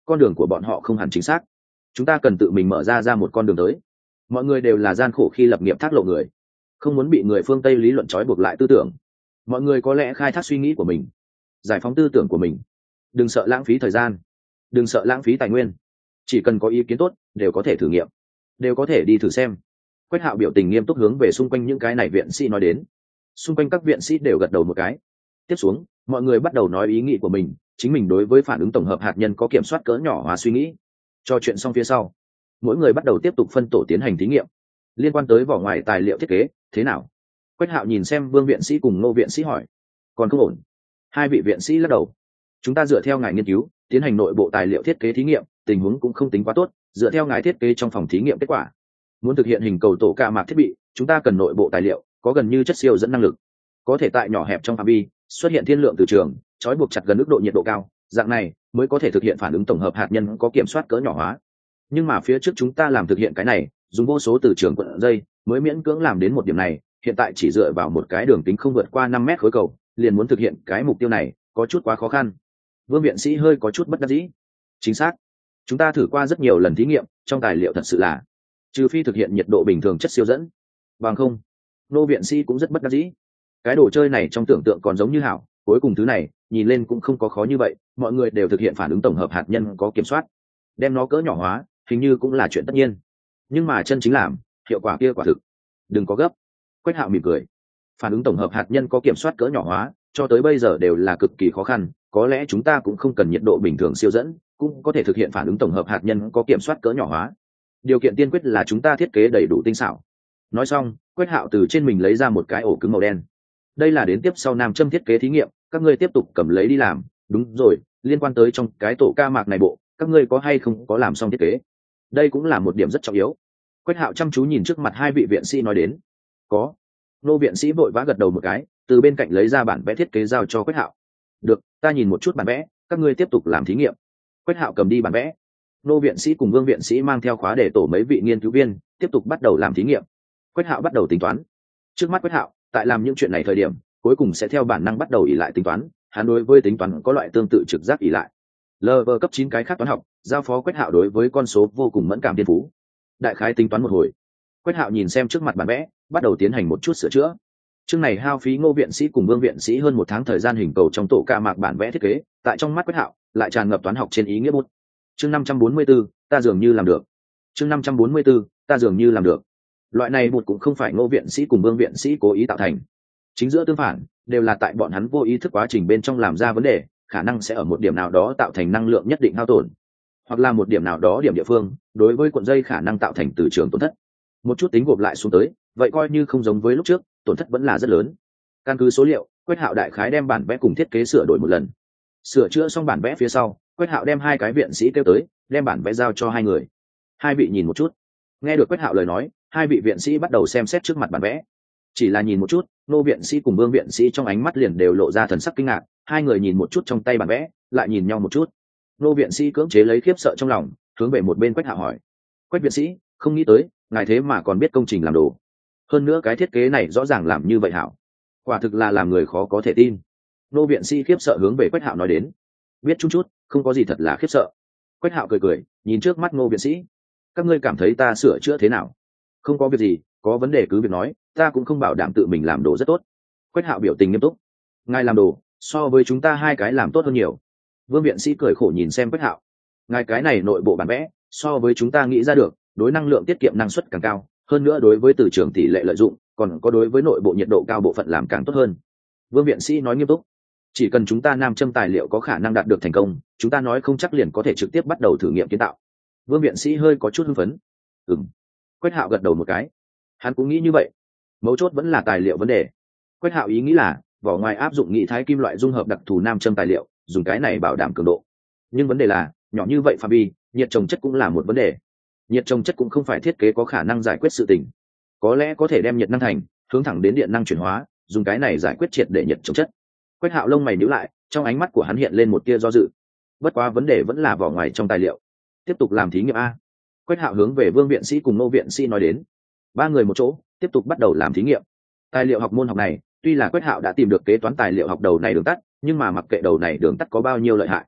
con đường của bọn họ không hẳn chính xác, chúng ta cần tự mình mở ra ra một con đường tới. Mọi người đều là gian khổ khi lập nghiệp thác lộ người, không muốn bị người phương Tây lý luận trói buộc lại tư tưởng. Mọi người có lẽ khai thác suy nghĩ của mình, giải phóng tư tưởng của mình. Đừng sợ lãng phí thời gian, đừng sợ lãng phí tài nguyên, chỉ cần có ý kiến tốt đều có thể thử nghiệm, đều có thể đi thử xem. Quách Hạo biểu tình nghiêm túc hướng về xung quanh những cái này viện sĩ nói đến. Xung quanh các viện sĩ đều gật đầu một cái. Tiếp xuống mọi người bắt đầu nói ý nghĩ của mình, chính mình đối với phản ứng tổng hợp hạt nhân có kiểm soát cỡ nhỏ hóa suy nghĩ. Cho chuyện xong phía sau, mỗi người bắt đầu tiếp tục phân tổ tiến hành thí nghiệm liên quan tới vỏ ngoài tài liệu thiết kế thế nào. Quách Hạo nhìn xem Vương viện sĩ cùng Ngô viện sĩ hỏi. Còn không ổn. Hai vị viện sĩ lắc đầu. Chúng ta dựa theo ngài nghiên cứu tiến hành nội bộ tài liệu thiết kế thí nghiệm, tình huống cũng không tính quá tốt. Dựa theo ngài thiết kế trong phòng thí nghiệm kết quả, muốn thực hiện hình cầu tổ ca mạc thiết bị, chúng ta cần nội bộ tài liệu có gần như chất siêu dẫn năng lực, có thể tại nhỏ hẹp trong phạm vi xuất hiện thiên lượng từ trường, trói buộc chặt gần ức độ nhiệt độ cao, dạng này mới có thể thực hiện phản ứng tổng hợp hạt nhân có kiểm soát cỡ nhỏ hóa. Nhưng mà phía trước chúng ta làm thực hiện cái này dùng vô số từ trường cuộn dây mới miễn cưỡng làm đến một điểm này, hiện tại chỉ dựa vào một cái đường kính không vượt qua năm mét khối cầu liền muốn thực hiện cái mục tiêu này, có chút quá khó khăn. Vương viện sĩ hơi có chút bất đắc dĩ. Chính xác, chúng ta thử qua rất nhiều lần thí nghiệm, trong tài liệu thật sự là trừ phi thực hiện nhiệt độ bình thường chất siêu dẫn, bằng không. Nô viện sĩ cũng rất bất đắc dĩ. Cái đồ chơi này trong tưởng tượng còn giống như hảo, cuối cùng thứ này nhìn lên cũng không có khó như vậy, mọi người đều thực hiện phản ứng tổng hợp hạt nhân có kiểm soát, đem nó cỡ nhỏ hóa hình như cũng là chuyện tất nhiên, nhưng mà chân chính làm hiệu quả kia quả thực đừng có gấp. Quách Hạo mỉm cười. Phản ứng tổng hợp hạt nhân có kiểm soát cỡ nhỏ hóa cho tới bây giờ đều là cực kỳ khó khăn, có lẽ chúng ta cũng không cần nhiệt độ bình thường siêu dẫn cũng có thể thực hiện phản ứng tổng hợp hạt nhân có kiểm soát cỡ nhỏ hóa, điều kiện tiên quyết là chúng ta thiết kế đầy đủ tinh xảo. Nói xong, Quách Hạo từ trên mình lấy ra một cái ổ cứng màu đen. Đây là đến tiếp sau nam châm thiết kế thí nghiệm, các ngươi tiếp tục cầm lấy đi làm. Đúng rồi, liên quan tới trong cái tổ ca mạc này bộ, các ngươi có hay không có làm xong thiết kế? Đây cũng là một điểm rất trọng yếu. Quách Hạo chăm chú nhìn trước mặt hai vị viện sĩ nói đến. Có. Nô viện sĩ vội vã gật đầu một cái, từ bên cạnh lấy ra bản vẽ thiết kế giao cho Quách Hạo. Được, ta nhìn một chút bản vẽ, các ngươi tiếp tục làm thí nghiệm. Quách Hạo cầm đi bản vẽ. Nô viện sĩ cùng Vương viện sĩ mang theo khóa để tổ mấy vị nghiên cứu viên tiếp tục bắt đầu làm thí nghiệm. Quách Hạo bắt đầu tính toán. Trước mắt Quách Hạo tại làm những chuyện này thời điểm, cuối cùng sẽ theo bản năng bắt đầu ỷ lại tính toán. Hắn đối với tính toán có loại tương tự trực giác ỷ lại. lờ vê cấp chín cái khác toán học, giao phó Quách Hạo đối với con số vô cùng mẫn cảm thiên phú. Đại khái tính toán một hồi, Quách Hạo nhìn xem trước mặt bản vẽ, bắt đầu tiến hành một chút sửa chữa. Chương này hao phí Ngô viện sĩ cùng Vương viện sĩ hơn một tháng thời gian hình cầu trong tổ ca mạc bản vẽ thiết kế, tại trong mắt Quách Hạo lại tràn ngập toán học trên ý nghĩa bút. Chương năm trăm bốn mươi 4, ta dường như làm được. Chương năm trăm bốn mươi 4, ta dường như làm được. Loại này bút cũng không phải Ngô viện sĩ cùng Vương viện sĩ cố ý tạo thành, chính giữa tương phản, đều là tại bọn hắn vô ý thức quá trình bên trong làm ra vấn đề, khả năng sẽ ở một điểm nào đó tạo thành năng lượng nhất định hao tổn, hoặc là một điểm nào đó điểm địa phương đối với cuộn dây khả năng tạo thành từ trường tổn thất. Một chút tính gộp lại xuống tới, vậy coi như không giống với lúc trước, tổn thất vẫn là rất lớn. Căn cứ số liệu, Quách Hạo đại khái đem bản vẽ cùng thiết kế sửa đổi một lần. Sửa chữa xong bản vẽ phía sau, Quách Hạo đem hai cái viện sĩ kêu tới, đem bản vẽ giao cho hai người. Hai vị nhìn một chút. Nghe được Quách Hạo lời nói, hai vị viện sĩ bắt đầu xem xét trước mặt bản vẽ. Chỉ là nhìn một chút, Nô viện sĩ cùng Vương viện sĩ trong ánh mắt liền đều lộ ra thần sắc kinh ngạc, hai người nhìn một chút trong tay bản vẽ, lại nhìn nhau một chút. Nô viện sĩ cưỡng chế lấy khiếp sợ trong lòng, hướng về một bên Quách Hạo hỏi: Quách viện sĩ, không nghĩ tới ngài thế mà còn biết công trình làm đồ, hơn nữa cái thiết kế này rõ ràng làm như vậy hảo, quả thực là làm người khó có thể tin. Nô viện sĩ khiếp sợ hướng về Quách Hạo nói đến: biết chút chút, không có gì thật là khiếp sợ. Quách Hạo cười cười nhìn trước mắt Nô viện sĩ: các ngươi cảm thấy ta sửa chữa thế nào? Không có việc gì, có vấn đề cứ việc nói, ta cũng không bảo đảm tự mình làm đồ rất tốt. Quách Hạo biểu tình nghiêm túc: ngài làm đồ so với chúng ta hai cái làm tốt hơn nhiều. Vương viện sĩ cười khổ nhìn xem Quách Hạo: ngài cái này nội bộ bản vẽ so với chúng ta nghĩ ra được, đối năng lượng tiết kiệm năng suất càng cao, hơn nữa đối với từ trường tỷ lệ lợi dụng, còn có đối với nội bộ nhiệt độ cao bộ phận làm càng tốt hơn. Vương viện sĩ nói nghiêm túc: chỉ cần chúng ta nam châm tài liệu có khả năng đạt được thành công, chúng ta nói không chắc liền có thể trực tiếp bắt đầu thử nghiệm kiến tạo. Vương viện sĩ hơi có chút hưng phấn. Ừm. Quách Hạo gật đầu một cái. Hắn cũng nghĩ như vậy. Mấu chốt vẫn là tài liệu vấn đề. Quách Hạo ý nghĩ là vỏ ngoài áp dụng nghị thái kim loại dung hợp đặc thù nam châm tài liệu, dùng cái này bảo đảm cường độ. Nhưng vấn đề là nhỏ như vậy phạm vi, nhiệt trồng chất cũng là một vấn đề. Nhiệt trồng chất cũng không phải thiết kế có khả năng giải quyết sự tình. Có lẽ có thể đem nhiệt năng thành hướng thẳng đến điện năng chuyển hóa, dùng cái này giải quyết triệt để nhiệt trồng chất. Quách Hạo lông mày nhíu lại, trong ánh mắt của hắn hiện lên một tia do dự. Bất quá vấn đề vẫn là vỏ ngoài trong tài liệu. Tiếp tục làm thí nghiệm a. Quách Hạo hướng về Vương viện sĩ cùng Nô viện sĩ nói đến. Ba người một chỗ, tiếp tục bắt đầu làm thí nghiệm. Tài liệu học môn học này, tuy là Quách Hạo đã tìm được kế toán tài liệu học đầu này đường tắt, nhưng mà mặc kệ đầu này đường tắt có bao nhiêu lợi hại,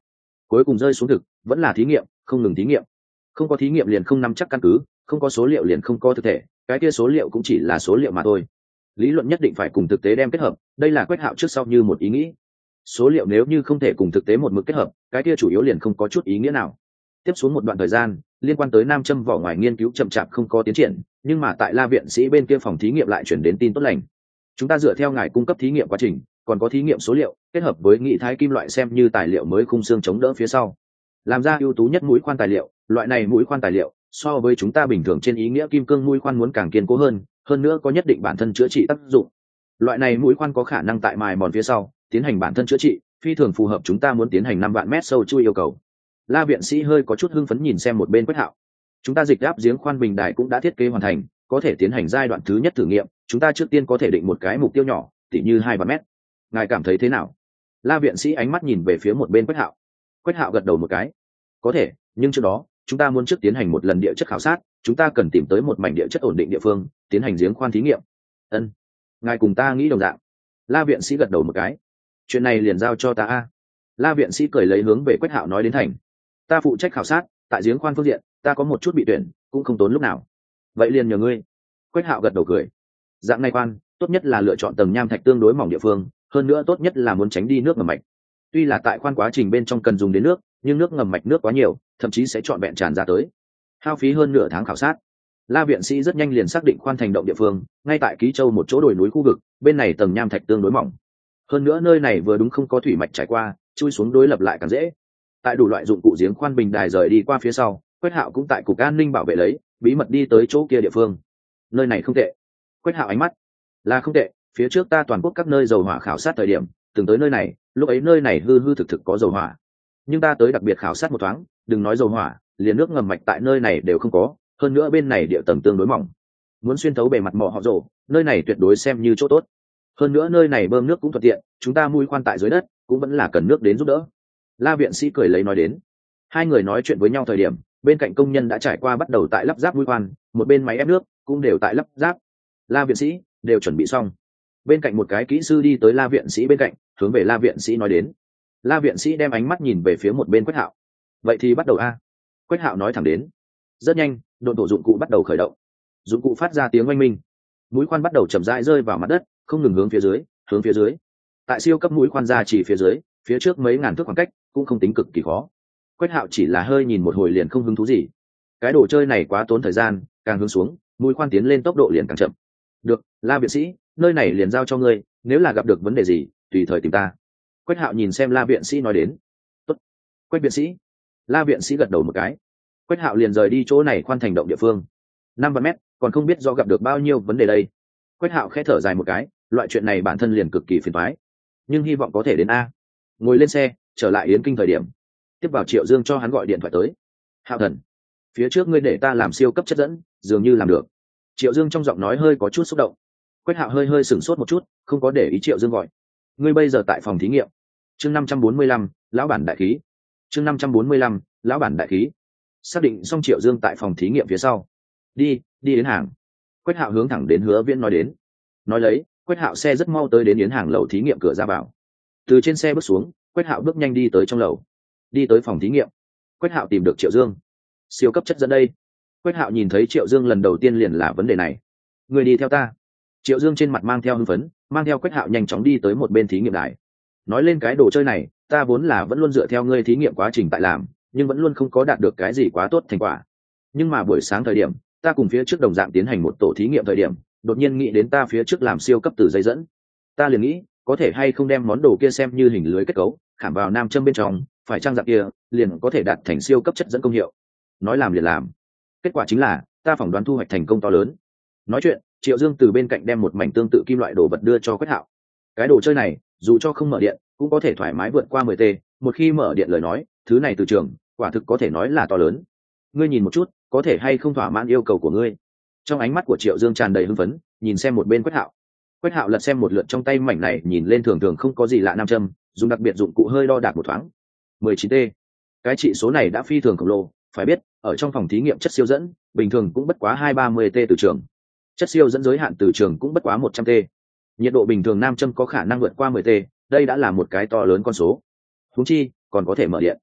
cuối cùng rơi xuống thực vẫn là thí nghiệm, không ngừng thí nghiệm. Không có thí nghiệm liền không nắm chắc căn cứ, không có số liệu liền không có thực thể, cái kia số liệu cũng chỉ là số liệu mà thôi. Lý luận nhất định phải cùng thực tế đem kết hợp, đây là Quách Hạo trước sau như một ý nghĩ. Số liệu nếu như không thể cùng thực tế một mực kết hợp, cái kia chủ yếu liền không có chút ý nghĩa nào. Tiếp xuống một đoạn thời gian, liên quan tới nam châm vỏ ngoài nghiên cứu chậm chạp không có tiến triển, nhưng mà tại La viện sĩ bên kia phòng thí nghiệm lại chuyển đến tin tốt lành. Chúng ta dựa theo ngài cung cấp thí nghiệm quá trình, còn có thí nghiệm số liệu, kết hợp với nghị thái kim loại xem như tài liệu mới khung xương chống đỡ phía sau, làm ra ưu tú nhất mũi khoan tài liệu. Loại này mũi khoan tài liệu so với chúng ta bình thường trên ý nghĩa kim cương mũi khoan muốn càng kiên cố hơn, hơn nữa có nhất định bản thân chữa trị tác dụng. Loại này mũi khoan có khả năng tại mài mòn phía sau tiến hành bản thân chữa trị, phi thường phù hợp chúng ta muốn tiến hành năm vạn mét sâu chui yêu cầu. La viện sĩ hơi có chút hưng phấn nhìn xem một bên Quách Hạo. Chúng ta dịch áp giếng khoan bình đài cũng đã thiết kế hoàn thành, có thể tiến hành giai đoạn thứ nhất thử nghiệm. Chúng ta trước tiên có thể định một cái mục tiêu nhỏ, tỉ như hai ba mét. Ngài cảm thấy thế nào? La viện sĩ ánh mắt nhìn về phía một bên Quách Hạo. Quách Hạo gật đầu một cái. Có thể, nhưng trước đó chúng ta muốn trước tiến hành một lần địa chất khảo sát, chúng ta cần tìm tới một mảnh địa chất ổn định địa phương, tiến hành giếng khoan thí nghiệm. Ân, ngài cùng ta nghĩ đồng dạng. La viện sĩ gật đầu một cái. Chuyện này liền giao cho ta a. La viện sĩ cười lấy hướng về Quách Hạo nói đến thành. Ta phụ trách khảo sát, tại giếng khoan phương diện, ta có một chút bị tuyển, cũng không tốn lúc nào. Vậy liền nhờ ngươi. Quách Hạo gật đầu cười. Dạng này quan, tốt nhất là lựa chọn tầng nham thạch tương đối mỏng địa phương, hơn nữa tốt nhất là muốn tránh đi nước ngầm mạch. Tuy là tại khoan quá trình bên trong cần dùng đến nước, nhưng nước ngầm mạch nước quá nhiều, thậm chí sẽ trọn vẹn tràn ra tới. Hao phí hơn nửa tháng khảo sát, La viện sĩ rất nhanh liền xác định khoan thành động địa phương, ngay tại Ký Châu một chỗ đồi núi khu vực, bên này tầng nham thạch tương đối mỏng. Hơn nữa nơi này vừa đúng không có thủy mạch trải qua, chui xuống đối lập lại càng dễ. Tại đủ loại dụng cụ giếng khoan bình đài rời đi qua phía sau, Quách Hạo cũng tại cục an ninh bảo vệ lấy, bí mật đi tới chỗ kia địa phương. Nơi này không tệ. Quách Hạo ánh mắt là không tệ, phía trước ta toàn quốc các nơi dầu hỏa khảo sát thời điểm, từng tới nơi này, lúc ấy nơi này hư hư thực thực có dầu hỏa. Nhưng ta tới đặc biệt khảo sát một thoáng, đừng nói dầu hỏa, liền nước ngầm mạch tại nơi này đều không có, hơn nữa bên này địa tầng tương đối mỏng. Muốn xuyên thấu bề mặt mỏ họ rồ, nơi này tuyệt đối xem như chỗ tốt. Hơn nữa nơi này bơm nước cũng thuận tiện, chúng ta mũi khoan tại dưới đất, cũng vẫn là cần nước đến giúp đỡ. La viện sĩ cười lấy nói đến. Hai người nói chuyện với nhau thời điểm, bên cạnh công nhân đã trải qua bắt đầu tại lắp ráp mũi khoan, một bên máy ép nước cũng đều tại lắp ráp. La viện sĩ đều chuẩn bị xong. Bên cạnh một cái kỹ sư đi tới La viện sĩ bên cạnh, hướng về La viện sĩ nói đến. La viện sĩ đem ánh mắt nhìn về phía một bên Quách Hạo. Vậy thì bắt đầu a. Quách Hạo nói thẳng đến. Rất nhanh, độn thổ dụng cụ bắt đầu khởi động. Dụng cụ phát ra tiếng oanh minh. Mũi khoan bắt đầu chậm rãi rơi vào mặt đất, không ngừng hướng phía dưới, hướng phía dưới. Tại siêu cấp mũi khoan ra chỉ phía dưới, phía trước mấy ngàn thước khoảng cách, cũng không tính cực kỳ khó. Quách Hạo chỉ là hơi nhìn một hồi liền không hứng thú gì. Cái đồ chơi này quá tốn thời gian, càng hướng xuống, mũi khoan tiến lên tốc độ liền càng chậm. Được, La viện sĩ, nơi này liền giao cho ngươi, nếu là gặp được vấn đề gì, tùy thời tìm ta. Quách Hạo nhìn xem La viện sĩ nói đến. Tốt. Quách viện sĩ. La viện sĩ gật đầu một cái. Quách Hạo liền rời đi chỗ này khoan thành động địa phương. Năm vạn mét, còn không biết do gặp được bao nhiêu vấn đề đây. Quách Hạo khẽ thở dài một cái, loại chuyện này bản thân liền cực kỳ phiền toái, nhưng hy vọng có thể đến a. Ngồi lên xe, trở lại Yến Kinh thời điểm, tiếp vào Triệu Dương cho hắn gọi điện thoại tới. Hạo thần, phía trước ngươi để ta làm siêu cấp chất dẫn, dường như làm được. Triệu Dương trong giọng nói hơi có chút xúc động. Quách Hạo hơi hơi sửng sốt một chút, không có để ý Triệu Dương gọi. Ngươi bây giờ tại phòng thí nghiệm. Chương năm trăm bốn mươi lăm, lão bản đại khí. Chương năm trăm bốn mươi lăm, lão bản đại khí. Xác định xong Triệu Dương tại phòng thí nghiệm phía sau. Đi, đi đến hàng. Quách Hạo hướng thẳng đến Hứa Viễn nói đến. Nói lấy, Quách Hạo xe rất mau tới đến Yến hàng lầu thí nghiệm cửa ra vào. Từ trên xe bước xuống, Quách Hạo bước nhanh đi tới trong lầu. Đi tới phòng thí nghiệm, Quách Hạo tìm được Triệu Dương. Siêu cấp chất dẫn đây. Quách Hạo nhìn thấy Triệu Dương lần đầu tiên liền là vấn đề này. Người đi theo ta. Triệu Dương trên mặt mang theo hưng phấn, mang theo Quách Hạo nhanh chóng đi tới một bên thí nghiệm đài. Nói lên cái đồ chơi này, ta vốn là vẫn luôn dựa theo ngươi thí nghiệm quá trình tại làm, nhưng vẫn luôn không có đạt được cái gì quá tốt thành quả. Nhưng mà buổi sáng thời điểm, ta cùng phía trước đồng dạng tiến hành một tổ thí nghiệm thời điểm, đột nhiên nghĩ đến ta phía trước làm siêu cấp từ dây dẫn. Ta liền nghĩ, có thể hay không đem món đồ kia xem như hình lưới kết cấu, khảm vào nam châm bên trong, phải trang dạng kia, liền có thể đạt thành siêu cấp chất dẫn công hiệu. Nói làm liền làm. Kết quả chính là, ta phỏng đoán thu hoạch thành công to lớn. Nói chuyện, Triệu Dương từ bên cạnh đem một mảnh tương tự kim loại đồ vật đưa cho Quách Hạo. Cái đồ chơi này, dù cho không mở điện, cũng có thể thoải mái vượt qua mười tê, một khi mở điện lời nói, thứ này từ trường, quả thực có thể nói là to lớn. Ngươi nhìn một chút, có thể hay không thỏa mãn yêu cầu của ngươi. Trong ánh mắt của Triệu Dương tràn đầy hưng phấn, nhìn xem một bên Quách Hạo. Quách Hạo lật xem một lượt trong tay mảnh này, nhìn lên thường thường không có gì lạ nam châm, dùng đặc biệt dụng cụ hơi đo đạc một thoáng. mười chín tê. Cái trị số này đã phi thường khổng lồ, phải biết, ở trong phòng thí nghiệm chất siêu dẫn, bình thường cũng bất quá hai ba mươi tê từ trường. Chất siêu dẫn giới hạn từ trường cũng bất quá một trăm tê. Nhiệt độ bình thường nam châm có khả năng vượt qua mười tê, đây đã là một cái to lớn con số. Huống chi, còn có thể mở điện.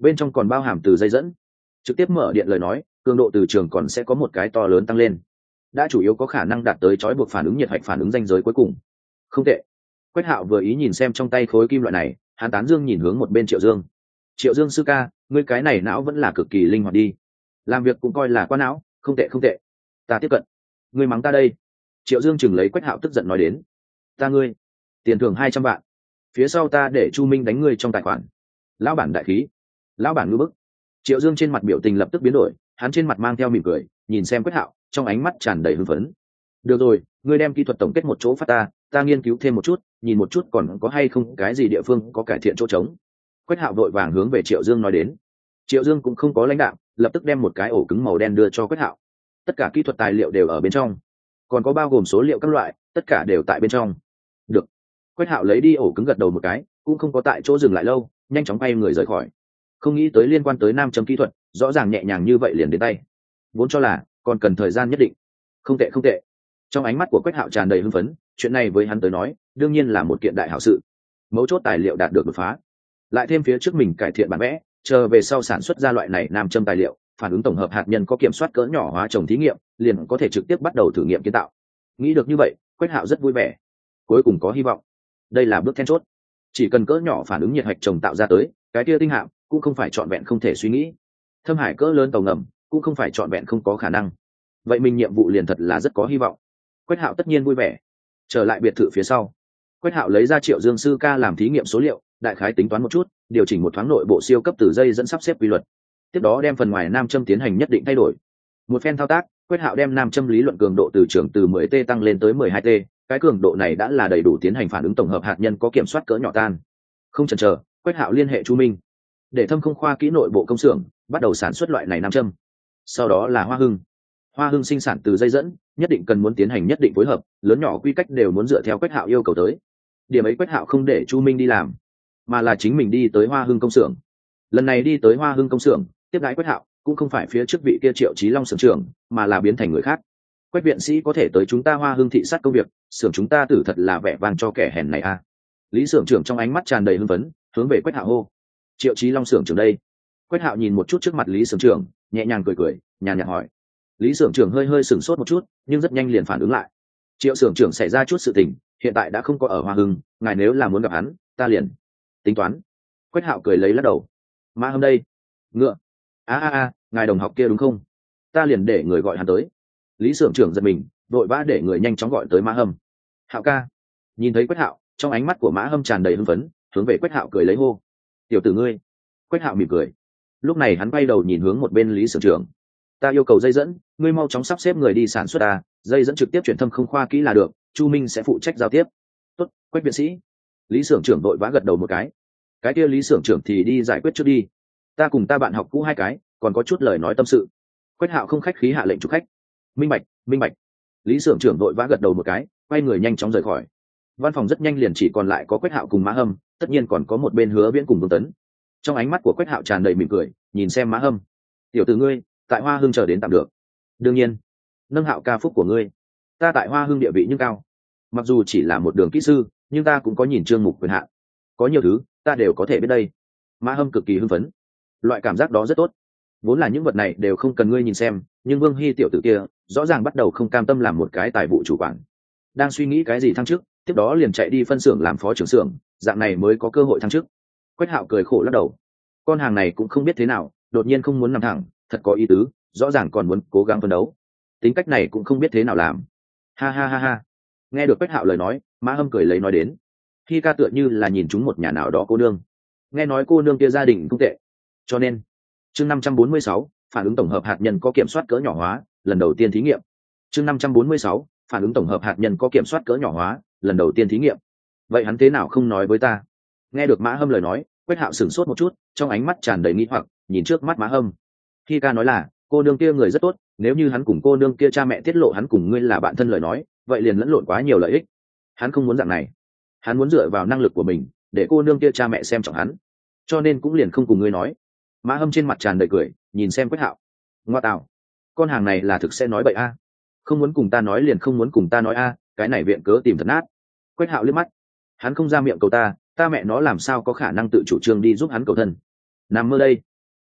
bên trong còn bao hàm từ dây dẫn. Trực tiếp mở điện lời nói, cường độ từ trường còn sẽ có một cái to lớn tăng lên, đã chủ yếu có khả năng đạt tới trói buộc phản ứng nhiệt hạch phản ứng ranh giới cuối cùng. Không tệ. Quách Hạo vừa ý nhìn xem trong tay khối kim loại này, hắn tán dương nhìn hướng một bên Triệu Dương. Triệu Dương sư ca, ngươi cái này não vẫn là cực kỳ linh hoạt đi, làm việc cũng coi là qua não, không tệ không tệ. Ta tiếp cận. Ngươi mắng ta đây. Triệu Dương chừng lấy Quách Hạo tức giận nói đến. Ta ngươi, tiền thưởng hai trăm vạn, phía sau ta để Chu Minh đánh ngươi trong tài khoản. Lão bản đại khí, lão bản ngư bức. Triệu Dương trên mặt biểu tình lập tức biến đổi, hắn trên mặt mang theo mỉm cười, nhìn xem Quách Hạo, trong ánh mắt tràn đầy hưng phấn. Được rồi, ngươi đem kỹ thuật tổng kết một chỗ phát ta, ta nghiên cứu thêm một chút, nhìn một chút còn có hay không cái gì địa phương có cải thiện chỗ trống. Quách Hạo vội vàng hướng về Triệu Dương nói đến. Triệu Dương cũng không có lãnh đạm, lập tức đem một cái ổ cứng màu đen đưa cho Quách Hạo. Tất cả kỹ thuật tài liệu đều ở bên trong, còn có bao gồm số liệu các loại, tất cả đều tại bên trong. Được. Quách Hạo lấy đi ổ cứng gật đầu một cái, cũng không có tại chỗ dừng lại lâu, nhanh chóng quay người rời khỏi. Không nghĩ tới liên quan tới nam châm kỹ thuật, rõ ràng nhẹ nhàng như vậy liền đến tay. Vốn cho là còn cần thời gian nhất định. Không tệ không tệ. Trong ánh mắt của Quách Hạo tràn đầy hưng phấn, chuyện này với hắn tới nói, đương nhiên là một kiện đại hảo sự. Mấu chốt tài liệu đạt được đột phá, lại thêm phía trước mình cải thiện bản vẽ, chờ về sau sản xuất ra loại này nam châm tài liệu, phản ứng tổng hợp hạt nhân có kiểm soát cỡ nhỏ hóa trồng thí nghiệm, liền có thể trực tiếp bắt đầu thử nghiệm kiến tạo. Nghĩ được như vậy, Quách Hạo rất vui vẻ. Cuối cùng có hy vọng. Đây là bước then chốt. Chỉ cần cỡ nhỏ phản ứng nhiệt hạch trồng tạo ra tới, cái kia tinh hạm cũng không phải trọn vẹn không thể suy nghĩ. Thâm hải cỡ lớn tàu ngầm cũng không phải trọn vẹn không có khả năng. Vậy mình nhiệm vụ liền thật là rất có hy vọng. Quách Hạo tất nhiên vui vẻ. Trở lại biệt thự phía sau, Quách Hạo lấy ra Triệu Dương sư ca làm thí nghiệm số liệu, đại khái tính toán một chút, điều chỉnh một thoáng nội bộ siêu cấp từ dây dẫn sắp xếp quy luật. Tiếp đó đem phần ngoài nam châm tiến hành nhất định thay đổi. Một phen thao tác, Quách Hạo đem nam châm lý luận cường độ từ trường từ mười T tăng lên tới mười hai T, cái cường độ này đã là đầy đủ tiến hành phản ứng tổng hợp hạt nhân có kiểm soát cỡ nhỏ tan. Không chần chờ, Quách Hạo liên hệ Chu Minh, để Thâm Không khoa kỹ nội bộ công xưởng bắt đầu sản xuất loại này nam châm. Sau đó là Hoa Hưng. Hoa Hưng sinh sản từ dây dẫn, nhất định cần muốn tiến hành nhất định phối hợp, lớn nhỏ quy cách đều muốn dựa theo Quách Hạo yêu cầu tới. Điểm ấy Quách Hạo không để Chu Minh đi làm, mà là chính mình đi tới Hoa Hưng công xưởng. Lần này đi tới Hoa Hưng công xưởng, tiếp đãi Quách Hạo cũng không phải phía trước vị kia Triệu Chí Long xưởng trưởng, mà là biến thành người khác. Quách viện sĩ có thể tới chúng ta Hoa Hưng thị sát công việc, xưởng chúng ta tử thật là vẻ vang cho kẻ hèn này a. À. Lý xưởng trưởng trong ánh mắt tràn đầy hưng phấn, hướng về Quách Hạo hô: Triệu Chí Long xưởng trưởng đây. Quách Hạo nhìn một chút trước mặt Lý xưởng trưởng, nhẹ nhàng cười cười, nhàn nhạt hỏi. Lý xưởng trưởng hơi hơi sửng sốt một chút, nhưng rất nhanh liền phản ứng lại. Triệu xưởng trưởng xảy ra chút sự tình, hiện tại đã không có ở Hoa Hưng, ngài nếu là muốn gặp hắn, ta liền tính toán. Quách Hạo cười lấy lắc đầu. Ma Hâm đây. Ngựa. A a a, ngài đồng học kia đúng không? Ta liền để người gọi hắn tới. Lý xưởng trưởng giật mình, vội vã để người nhanh chóng gọi tới Mã Hâm. Hạo ca. Nhìn thấy Quách Hạo, trong ánh mắt của Mã Hâm tràn đầy hưng phấn, hướng về Quách Hạo cười lấy hô: Tiểu tử ngươi. Quách Hạo mỉm cười. Lúc này hắn quay đầu nhìn hướng một bên Lý xưởng trưởng. Ta yêu cầu dây dẫn, ngươi mau chóng sắp xếp người đi sản xuất ta, dây dẫn trực tiếp chuyển Thâm Không khoa kỹ là được, Chu Minh sẽ phụ trách giao tiếp. Tốt, Quách viện sĩ. Lý xưởng trưởng vội vã gật đầu một cái. Cái kia Lý xưởng trưởng thì đi giải quyết trước đi. Ta cùng ta bạn học cũ hai cái, còn có chút lời nói tâm sự. Quách Hạo không khách khí hạ lệnh chủ khách. Minh bạch, minh bạch. Lý xưởng trưởng vội vã gật đầu một cái, quay người nhanh chóng rời khỏi. Văn phòng rất nhanh liền chỉ còn lại có Quách Hạo cùng Mã Hâm, tất nhiên còn có một bên Hứa Viễn cùng Vương Tấn. Trong ánh mắt của Quách Hạo tràn đầy mỉm cười, nhìn xem Mã Hâm. Tiểu tử ngươi, tại Hoa Hưng chờ đến tạm được. Đương nhiên, nâng Hạo ca phúc của ngươi. Ta tại Hoa Hưng địa vị nhưng cao. Mặc dù chỉ là một đường kỹ sư, nhưng ta cũng có nhìn chương mục quyền hạn. Có nhiều thứ, ta đều có thể biết đây. Mã Hâm cực kỳ hưng phấn. Loại cảm giác đó rất tốt. Vốn là những vật này đều không cần ngươi nhìn xem, nhưng Vương Hy tiểu tử kia rõ ràng bắt đầu không cam tâm làm một cái tài vụ chủ quản, đang suy nghĩ cái gì thăng chức, tiếp đó liền chạy đi phân xưởng làm phó trưởng xưởng, dạng này mới có cơ hội thăng chức. Quách Hạo cười khổ lắc đầu. Con hàng này cũng không biết thế nào, đột nhiên không muốn nằm thẳng, thật có ý tứ, rõ ràng còn muốn cố gắng phấn đấu. Tính cách này cũng không biết thế nào làm. Ha ha ha ha. Nghe được Quách Hạo lời nói, Mã Hâm cười lấy nói đến. Khi ca tựa như là nhìn chúng một nhà nào đó cô nương. Nghe nói cô nương kia gia đình không tệ, cho nên chương năm trăm bốn mươi sáu, phản ứng tổng hợp hạt nhân có kiểm soát cỡ nhỏ hóa, lần đầu tiên thí nghiệm. Chương năm trăm bốn mươi sáu, phản ứng tổng hợp hạt nhân có kiểm soát cỡ nhỏ hóa, lần đầu tiên thí nghiệm. Vậy hắn thế nào không nói với ta? Nghe được Mã Hâm lời nói, Quách Hạo sửng sốt một chút, trong ánh mắt tràn đầy nghi hoặc, nhìn trước mắt Mã Hâm. Khi ca nói là cô nương kia người rất tốt, nếu như hắn cùng cô nương kia cha mẹ tiết lộ hắn cùng ngươi là bạn thân lời nói, vậy liền lẫn lộn quá nhiều lợi ích. Hắn không muốn dạng này, hắn muốn dựa vào năng lực của mình để cô nương kia cha mẹ xem trọng hắn, cho nên cũng liền không cùng ngươi nói. Mã Hâm trên mặt tràn đầy cười, nhìn xem Quách Hạo. Ngoa tạo, con hàng này là thực sẽ nói bậy a. Không muốn cùng ta nói liền không muốn cùng ta nói a, cái này viện cớ tìm thật nát. Quách Hạo liếc mắt, hắn không ra miệng cầu ta, ta mẹ nó làm sao có khả năng tự chủ trương đi giúp hắn cầu thân. Nằm mơ đây,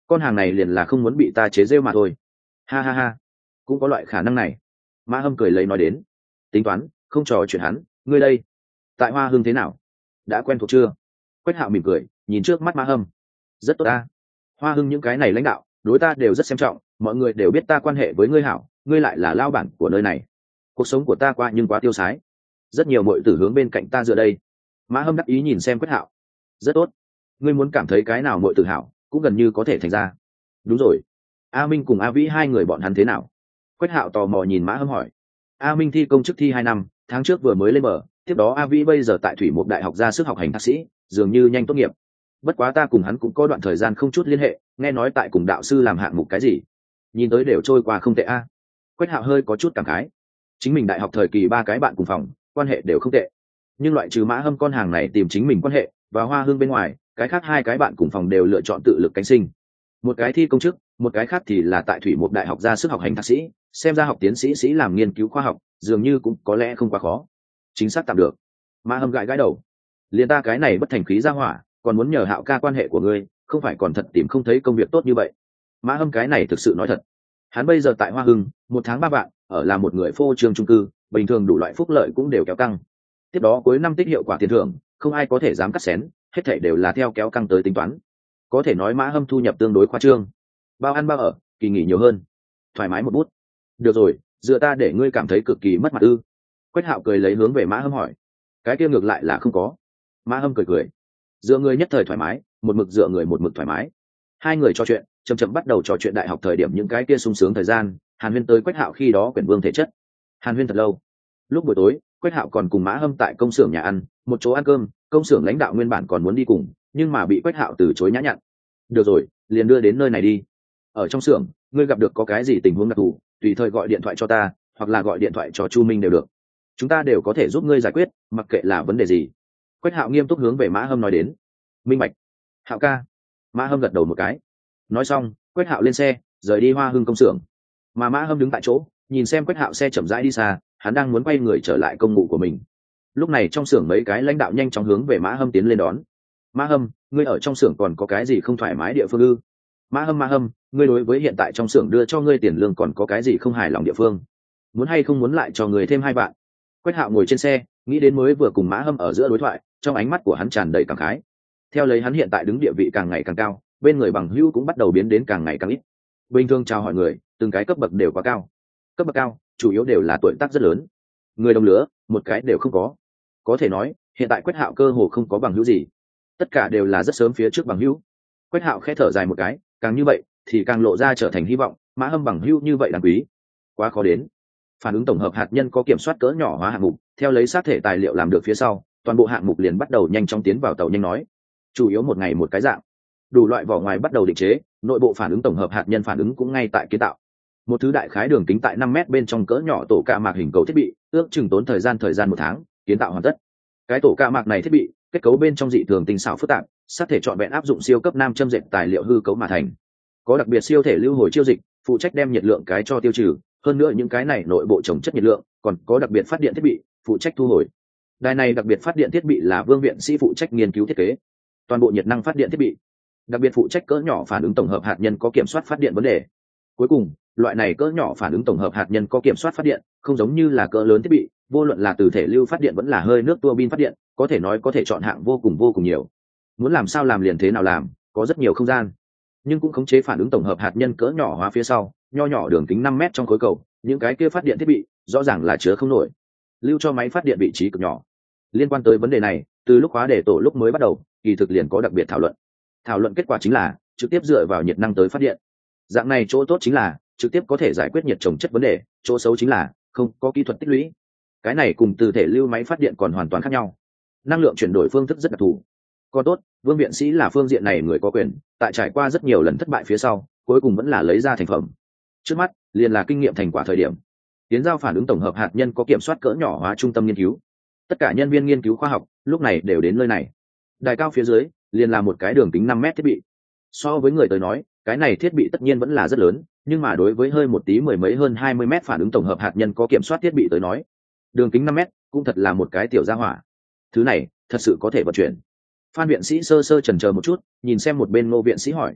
con hàng này liền là không muốn bị ta chế rêu mà thôi. Ha ha ha, cũng có loại khả năng này. Mã Hâm cười lấy nói đến. Tính toán không trò chuyện hắn, ngươi đây tại Hoa Hưng thế nào, đã quen thuộc chưa? Quách Hạo mỉm cười nhìn trước mắt Mã Hâm. Rất tốt ta, Hoa Hưng những cái này lãnh đạo đối ta đều rất xem trọng, mọi người đều biết ta quan hệ với ngươi hảo, ngươi lại là lao bản của nơi này, cuộc sống của ta qua nhưng quá tiêu sái, rất nhiều mọi tử hướng bên cạnh ta dựa đây. Mã Hâm đắc ý nhìn xem Quách Hạo. Rất tốt, ngươi muốn cảm thấy cái nào mọi tử hảo cũng gần như có thể thành ra. Đúng rồi, A Minh cùng A Vĩ hai người bọn hắn thế nào? Quách Hạo tò mò nhìn Mã Hâm hỏi. A Minh thi công chức thi hai năm, tháng trước vừa mới lên bờ, tiếp đó A Vĩ bây giờ tại Thủy Mục Đại học ra sức học hành thạc sĩ, dường như nhanh tốt nghiệp. Bất quá ta cùng hắn cũng có đoạn thời gian không chút liên hệ, nghe nói tại cùng đạo sư làm hạng mục cái gì, nhìn tới đều trôi qua không tệ a. Quách Hạo hơi có chút cảm khái, chính mình đại học thời kỳ ba cái bạn cùng phòng quan hệ đều không tệ, nhưng loại trừ Mã Hâm con hàng này tìm chính mình quan hệ và Hoa Hương bên ngoài, cái khác hai cái bạn cùng phòng đều lựa chọn tự lực cánh sinh, một cái thi công chức, một cái khác thì là tại Thủy Mục Đại học ra sức học hành thạc sĩ, xem ra học tiến sĩ sĩ làm nghiên cứu khoa học dường như cũng có lẽ không quá khó. Chính xác tạm được. Mã Hâm gãi gãi đầu, liền ta cái này bất thành khí ra hỏa còn muốn nhờ Hạo ca quan hệ của ngươi, không phải còn thật tìm không thấy công việc tốt như vậy. Mã Hâm cái này thực sự nói thật, hắn bây giờ tại Hoa Hưng một tháng ba vạn, ở là một người phô trương trung cư, bình thường đủ loại phúc lợi cũng đều kéo căng, tiếp đó cuối năm tích hiệu quả tiền thưởng không ai có thể dám cắt xén, hết thảy đều là theo kéo căng tới tính toán, có thể nói Mã Hâm thu nhập tương đối khoa trương, bao ăn bao ở, kỳ nghỉ nhiều hơn, thoải mái một bút. Được rồi, dựa ta để ngươi cảm thấy cực kỳ mất mặt ư? Quách Hạo cười lấy hướng về Mã Hâm hỏi. Cái kia ngược lại là không có. Mã Hâm cười cười, dựa người nhất thời thoải mái, một mực dựa người một mực thoải mái. Hai người trò chuyện chậm chậm bắt đầu trò chuyện đại học thời điểm những cái kia sung sướng thời gian. Hàn Huyên tới Quách Hạo khi đó quyền vương thể chất. Hàn Huyên thật lâu. Lúc buổi tối Quách Hạo còn cùng Mã Hâm tại công xưởng nhà ăn một chỗ ăn cơm, công xưởng lãnh đạo nguyên bản còn muốn đi cùng, nhưng mà bị Quách Hạo từ chối nhã nhặn. Được rồi, liền đưa đến nơi này đi. Ở trong xưởng ngươi gặp được có cái gì tình huống đặc thù, tùy thời gọi điện thoại cho ta, hoặc là gọi điện thoại cho Chu Minh đều được, chúng ta đều có thể giúp ngươi giải quyết, mặc kệ là vấn đề gì. Quách Hạo nghiêm túc hướng về Mã Hâm nói đến. Minh bạch, Hạo ca. Mã Hâm gật đầu một cái. Nói xong Quách Hạo lên xe rời đi Hoa Hưng công xưởng, mà Mã Hâm đứng tại chỗ nhìn xem Quách Hạo xe chậm rãi đi xa, hắn đang muốn quay người trở lại công vụ của mình. Lúc này trong xưởng mấy cái lãnh đạo nhanh chóng hướng về Mã Hâm tiến lên đón. Mã Hâm, ngươi ở trong xưởng còn có cái gì không thoải mái địa phương ư? Mã Hâm, Mã Hâm, ngươi đối với hiện tại trong xưởng đưa cho ngươi tiền lương còn có cái gì không hài lòng địa phương, muốn hay không muốn lại cho người thêm hai bạn? Quách Hạo ngồi trên xe nghĩ đến mới vừa cùng Mã Hâm ở giữa đối thoại, trong ánh mắt của hắn tràn đầy cảm khái. Theo lấy hắn hiện tại đứng địa vị càng ngày càng cao, bên người bằng hữu cũng bắt đầu biến đến càng ngày càng ít. Bình thường chào hỏi người từng cái cấp bậc đều quá cao, cấp bậc cao chủ yếu đều là tuổi tác rất lớn, người đồng lứa một cái đều không có. Có thể nói hiện tại Quách Hạo cơ hồ không có bằng hữu gì, tất cả đều là rất sớm phía trước bằng hữu. Quách Hạo khẽ thở dài một cái, càng như vậy thì càng lộ ra trở thành hy vọng. Mã Hâm bằng hữu như vậy đáng quý, quá khó đến. Phản ứng tổng hợp hạt nhân có kiểm soát cỡ nhỏ hóa hạng mục, theo lấy sát thể tài liệu làm được phía sau, toàn bộ hạng mục liền bắt đầu nhanh chóng tiến vào tàu nhanh nói, chủ yếu một ngày một cái dạng, đủ loại vỏ ngoài bắt đầu định chế, nội bộ phản ứng tổng hợp hạt nhân phản ứng cũng ngay tại kiến tạo. Một thứ đại khái đường kính tại năm mét bên trong cỡ nhỏ tổ ca mạc hình cầu thiết bị, ước chừng tốn thời gian thời gian một tháng kiến tạo hoàn tất. Cái tổ ca mạc này thiết bị kết cấu bên trong dị thường tinh xảo phức tạp, sát thể trọn vẹn áp dụng siêu cấp nam châm dệt tài liệu hư cấu mà thành, có đặc biệt siêu thể lưu hồi chiêu dịch, phụ trách đem nhiệt lượng cái cho tiêu trừ. Hơn nữa những cái này nội bộ trồng chất nhiệt lượng còn có đặc biệt phát điện thiết bị phụ trách thu hồi. Đài này đặc biệt phát điện thiết bị là Vương viện sĩ phụ trách nghiên cứu thiết kế, toàn bộ nhiệt năng phát điện thiết bị, đặc biệt phụ trách cỡ nhỏ phản ứng tổng hợp hạt nhân có kiểm soát phát điện vấn đề. Cuối cùng loại này cỡ nhỏ phản ứng tổng hợp hạt nhân có kiểm soát phát điện không giống như là cỡ lớn thiết bị, vô luận là từ thể lưu phát điện vẫn là hơi nước tua bin phát điện, có thể nói có thể chọn hạng vô cùng vô cùng nhiều, muốn làm sao làm liền thế nào làm, có rất nhiều không gian. Nhưng cũng khống chế phản ứng tổng hợp hạt nhân cỡ nhỏ hóa phía sau, nho nhỏ đường kính năm mét trong khối cầu, những cái kia phát điện thiết bị rõ ràng là chứa không nổi, lưu cho máy phát điện vị trí cực nhỏ. Liên quan tới vấn đề này, từ lúc khóa đề tổ lúc mới bắt đầu kỳ thực liền có đặc biệt thảo luận. Thảo luận kết quả chính là trực tiếp dựa vào nhiệt năng tới phát điện. Dạng này chỗ tốt chính là trực tiếp có thể giải quyết nhiệt trồng chất vấn đề, chỗ xấu chính là không có kỹ thuật tích lũy. Cái này cùng từ thể lưu máy phát điện còn hoàn toàn khác nhau, năng lượng chuyển đổi phương thức rất đặc thù. Còn tốt Vương viện sĩ là phương diện này người có quyền, tại trải qua rất nhiều lần thất bại phía sau, cuối cùng vẫn là lấy ra thành phẩm. Trước mắt liền là kinh nghiệm thành quả thời điểm. Tiến giao phản ứng tổng hợp hạt nhân có kiểm soát cỡ nhỏ hóa trung tâm nghiên cứu, tất cả nhân viên nghiên cứu khoa học lúc này đều đến nơi này. Đài cao phía dưới liền là một cái đường kính năm mét thiết bị. So với người tới nói, cái này thiết bị tất nhiên vẫn là rất lớn, nhưng mà đối với hơi một tí mười mấy hơn hai mươi mét phản ứng tổng hợp hạt nhân có kiểm soát thiết bị tới nói, đường kính năm mét cũng thật là một cái tiểu gia hỏa. Thứ này thật sự có thể vận chuyển. Phan viện sĩ sơ sơ chần chờ một chút, nhìn xem một bên Ngô viện sĩ hỏi,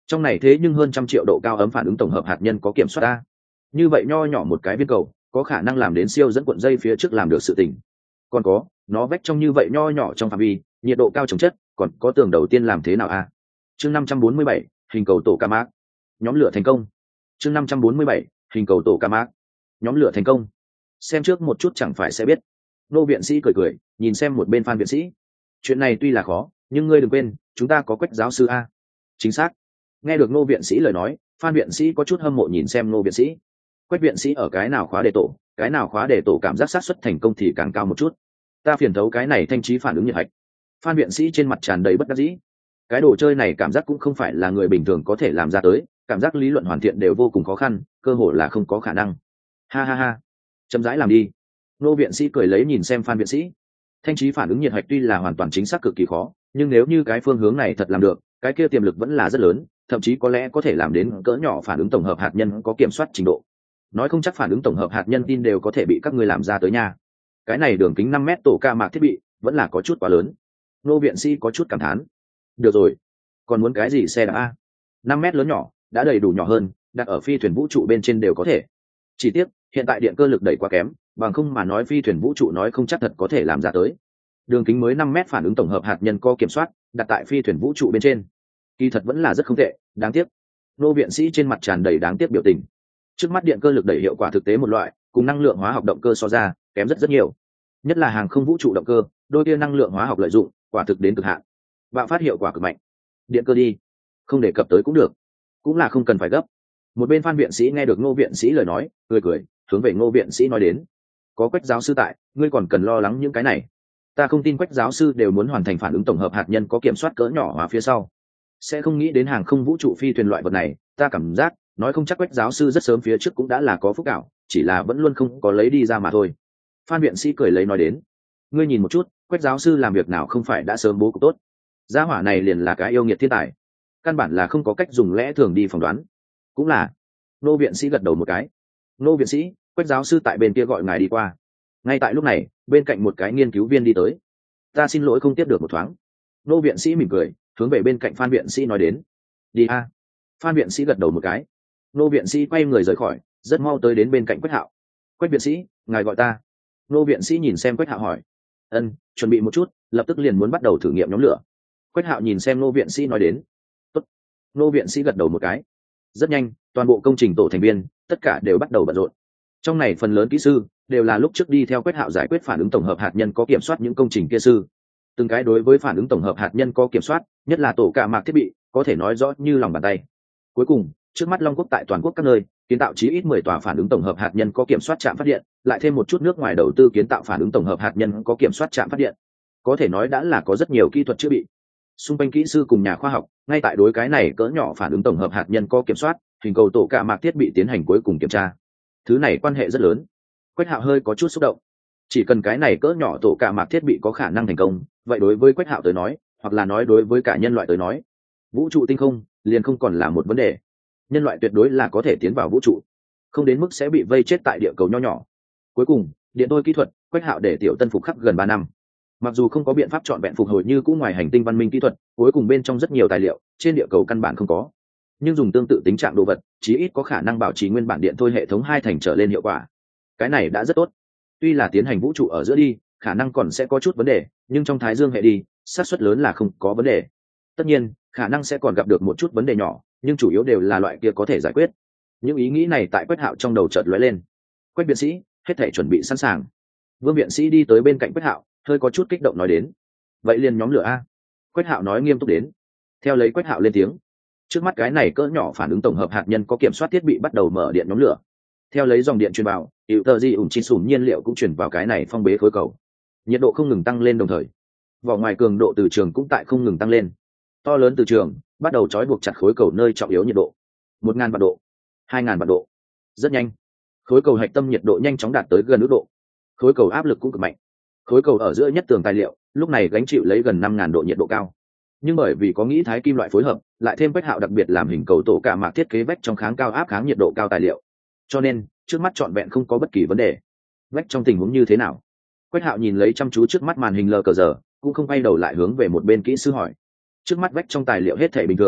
trong này thế nhưng hơn trăm triệu độ cao ấm phản ứng tổng hợp hạt nhân có kiểm soát a. Như vậy nho nhỏ một cái viên cầu có khả năng làm đến siêu dẫn cuộn dây phía trước làm được sự tình. Còn có nó vách trong như vậy nho nhỏ trong phạm vi nhiệt độ cao chống chất, còn có tường đầu tiên làm thế nào a? Chương năm trăm bốn mươi bảy, hình cầu tổ ca mác. Nhóm lửa thành công. Chương năm trăm bốn mươi bảy, hình cầu tổ ca mác. Nhóm lửa thành công. Xem trước một chút chẳng phải sẽ biết. Nô viện sĩ cười cười nhìn xem một bên Phan viện sĩ. Chuyện này tuy là khó, nhưng ngươi đừng quên chúng ta có Quách giáo sư a. Chính xác. Nghe được Nô viện sĩ lời nói, Phan viện sĩ có chút hâm mộ nhìn xem Nô viện sĩ. Quách viện sĩ ở cái nào khóa đề tổ, cái nào khóa đề tổ cảm giác xác suất thành công thì càng cao một chút. Ta phiền thấu cái này thanh trí phản ứng nhiệt hạch. Phan viện sĩ trên mặt tràn đầy bất đắc dĩ. Cái đồ chơi này cảm giác cũng không phải là người bình thường có thể làm ra tới, cảm giác lý luận hoàn thiện đều vô cùng khó khăn, cơ hội là không có khả năng. Ha ha ha, chậm rãi làm đi. Nô viện sĩ cười lấy nhìn xem Phan viện sĩ. Thanh trí phản ứng nhiệt hạch tuy là hoàn toàn chính xác cực kỳ khó, nhưng nếu như cái phương hướng này thật làm được, cái kia tiềm lực vẫn là rất lớn, thậm chí có lẽ có thể làm đến cỡ nhỏ phản ứng tổng hợp hạt nhân có kiểm soát trình độ. Nói không chắc phản ứng tổng hợp hạt nhân tin đều có thể bị các ngươi làm ra tới nha. Cái này đường kính năm mét tổ ca mạc thiết bị vẫn là có chút quá lớn. Nô viện sĩ có chút cảm thán. Được rồi, còn muốn cái gì xe đạp a? Năm mét lớn nhỏ đã đầy đủ nhỏ hơn, đặt ở phi thuyền vũ trụ bên trên đều có thể. Chỉ tiếc hiện tại điện cơ lực đẩy quá kém, bằng không mà nói phi thuyền vũ trụ nói không chắc thật có thể làm ra tới. Đường kính mới năm mét phản ứng tổng hợp hạt nhân có kiểm soát, đặt tại phi thuyền vũ trụ bên trên, kỳ thật vẫn là rất không tệ. Đáng tiếc. Nô viện sĩ trên mặt tràn đầy đáng tiếc biểu tình. Trước mắt điện cơ lực đẩy hiệu quả thực tế một loại, cùng năng lượng hóa học động cơ so ra kém rất rất nhiều. Nhất là hàng không vũ trụ động cơ, đôi kia năng lượng hóa học lợi dụng quả thực đến cực hạn, bạo phát hiệu quả cực mạnh. Điện cơ đi, không đề cập tới cũng được, cũng là không cần phải gấp. Một bên Phan viện sĩ nghe được Ngô viện sĩ lời nói, cười cười hướng về Ngô viện sĩ nói đến, có Quách giáo sư tại, ngươi còn cần lo lắng những cái này. Ta không tin Quách giáo sư đều muốn hoàn thành phản ứng tổng hợp hạt nhân có kiểm soát cỡ nhỏ hóa phía sau sẽ không nghĩ đến hàng không vũ trụ phi thuyền loại vật này. Ta cảm giác nói không chắc Quách giáo sư rất sớm phía trước cũng đã là có phúc ảo, chỉ là vẫn luôn không có lấy đi ra mà thôi. Phan viện sĩ cười lấy nói đến, ngươi nhìn một chút, Quách giáo sư làm việc nào không phải đã sớm bố cục tốt. Gia hỏa này liền là cái yêu nghiệt thiên tài, căn bản là không có cách dùng lẽ thường đi phỏng đoán. Cũng là. Nô viện sĩ gật đầu một cái. Nô viện sĩ, Quách giáo sư tại bên kia gọi ngài đi qua. Ngay tại lúc này bên cạnh một cái nghiên cứu viên đi tới. Ta xin lỗi không tiếp được một thoáng. Nô viện sĩ mỉm cười hướng về bên cạnh Phan viện sĩ nói đến. Đi a. Phan viện sĩ gật đầu một cái. Nô viện sĩ quay người rời khỏi, rất mau tới đến bên cạnh Quách Hạo. Quách viện sĩ, ngài gọi ta. Nô viện sĩ nhìn xem Quách Hạo hỏi. Ân, chuẩn bị một chút, lập tức liền muốn bắt đầu thử nghiệm nhóm lửa. Quách Hạo nhìn xem Nô viện sĩ nói đến. Tốt. Nô viện sĩ gật đầu một cái. Rất nhanh toàn bộ công trình tổ thành viên tất cả đều bắt đầu bận rộn. Trong này phần lớn kỹ sư đều là lúc trước đi theo Quách Hạo giải quyết phản ứng tổng hợp hạt nhân có kiểm soát những công trình kia sư. Từng cái đối với phản ứng tổng hợp hạt nhân có kiểm soát, nhất là tổ cả mạc thiết bị, có thể nói rõ như lòng bàn tay. Cuối cùng trước mắt Long Quốc tại toàn quốc các nơi kiến tạo chí ít mười tòa phản ứng tổng hợp hạt nhân có kiểm soát trạm phát điện, lại thêm một chút nước ngoài đầu tư kiến tạo phản ứng tổng hợp hạt nhân có kiểm soát trạm phát điện. Có thể nói đã là có rất nhiều kỹ thuật chữa bị. Xung quanh kỹ sư cùng nhà khoa học ngay tại đối cái này cỡ nhỏ phản ứng tổng hợp hạt nhân có kiểm soát hình cầu tổ cả mạc thiết bị tiến hành cuối cùng kiểm tra. Thứ này quan hệ rất lớn. Quách Hạo hơi có chút xúc động. Chỉ cần cái này cỡ nhỏ tổ cả mạc thiết bị có khả năng thành công, vậy đối với Quách Hạo tới nói, hoặc là nói đối với cả nhân loại tới nói, vũ trụ tinh không liền không còn là một vấn đề. Nhân loại tuyệt đối là có thể tiến vào vũ trụ, không đến mức sẽ bị vây chết tại địa cầu nho nhỏ. Cuối cùng điện tôi kỹ thuật, Quách Hạo để Tiểu Tân phục khắc gần ba năm. Mặc dù không có biện pháp chọn vẹn phục hồi như cũ ngoài hành tinh văn minh kỹ thuật, cuối cùng bên trong rất nhiều tài liệu trên địa cầu căn bản không có, nhưng dùng tương tự tính trạng đồ vật chí ít có khả năng bảo trì nguyên bản điện thôi hệ thống hai thành trở lên hiệu quả. Cái này đã rất tốt. Tuy là tiến hành vũ trụ ở giữa đi khả năng còn sẽ có chút vấn đề, nhưng trong thái dương hệ đi xác suất lớn là không có vấn đề. Tất nhiên khả năng sẽ còn gặp được một chút vấn đề nhỏ, nhưng chủ yếu đều là loại kia có thể giải quyết. Những ý nghĩ này tại Quách Hạo trong đầu chợt lóe lên. Quách viện sĩ, hết thể chuẩn bị sẵn sàng. Vương viện sĩ đi tới bên cạnh Quách Hạo, hơi có chút kích động nói đến. Vậy liền nhóm lửa a. Quách Hạo nói nghiêm túc đến. Theo lấy Quách Hạo lên tiếng, trước mắt cái này cỡ nhỏ phản ứng tổng hợp hạt nhân có kiểm soát thiết bị bắt đầu mở điện nhóm lửa. Theo lấy dòng điện truyền vào, hiệu tờ di ủng chi sủn nhiên liệu cũng chuyển vào cái này phong bế khối cầu. Nhiệt độ không ngừng tăng lên đồng thời, vỏ ngoài cường độ từ trường cũng tại không ngừng tăng lên. To lớn từ trường bắt đầu trói buộc chặt khối cầu nơi trọng yếu nhiệt độ. Một ngàn vạn độ, hai ngàn vạn độ. Rất nhanh, khối cầu hạch tâm nhiệt độ nhanh chóng đạt tới gần ước độ. Khối cầu áp lực cũng cực mạnh. Khối cầu ở giữa nhất tường tài liệu lúc này gánh chịu lấy gần năm ngàn độ nhiệt độ cao. Nhưng bởi vì có nghĩ thái kim loại phối hợp, lại thêm Quách Hạo đặc biệt làm hình cầu tổ cả mạc thiết kế vách trong kháng cao áp kháng nhiệt độ cao tài liệu, cho nên trước mắt trọn vẹn không có bất kỳ vấn đề. Vách trong tình huống như thế nào? Quách Hạo nhìn lấy chăm chú trước mắt màn hình lờ cờ giờ, cũng không quay đầu lại hướng về một bên kỹ sư hỏi. Trước mắt vách trong tài liệu hết thể bình thường,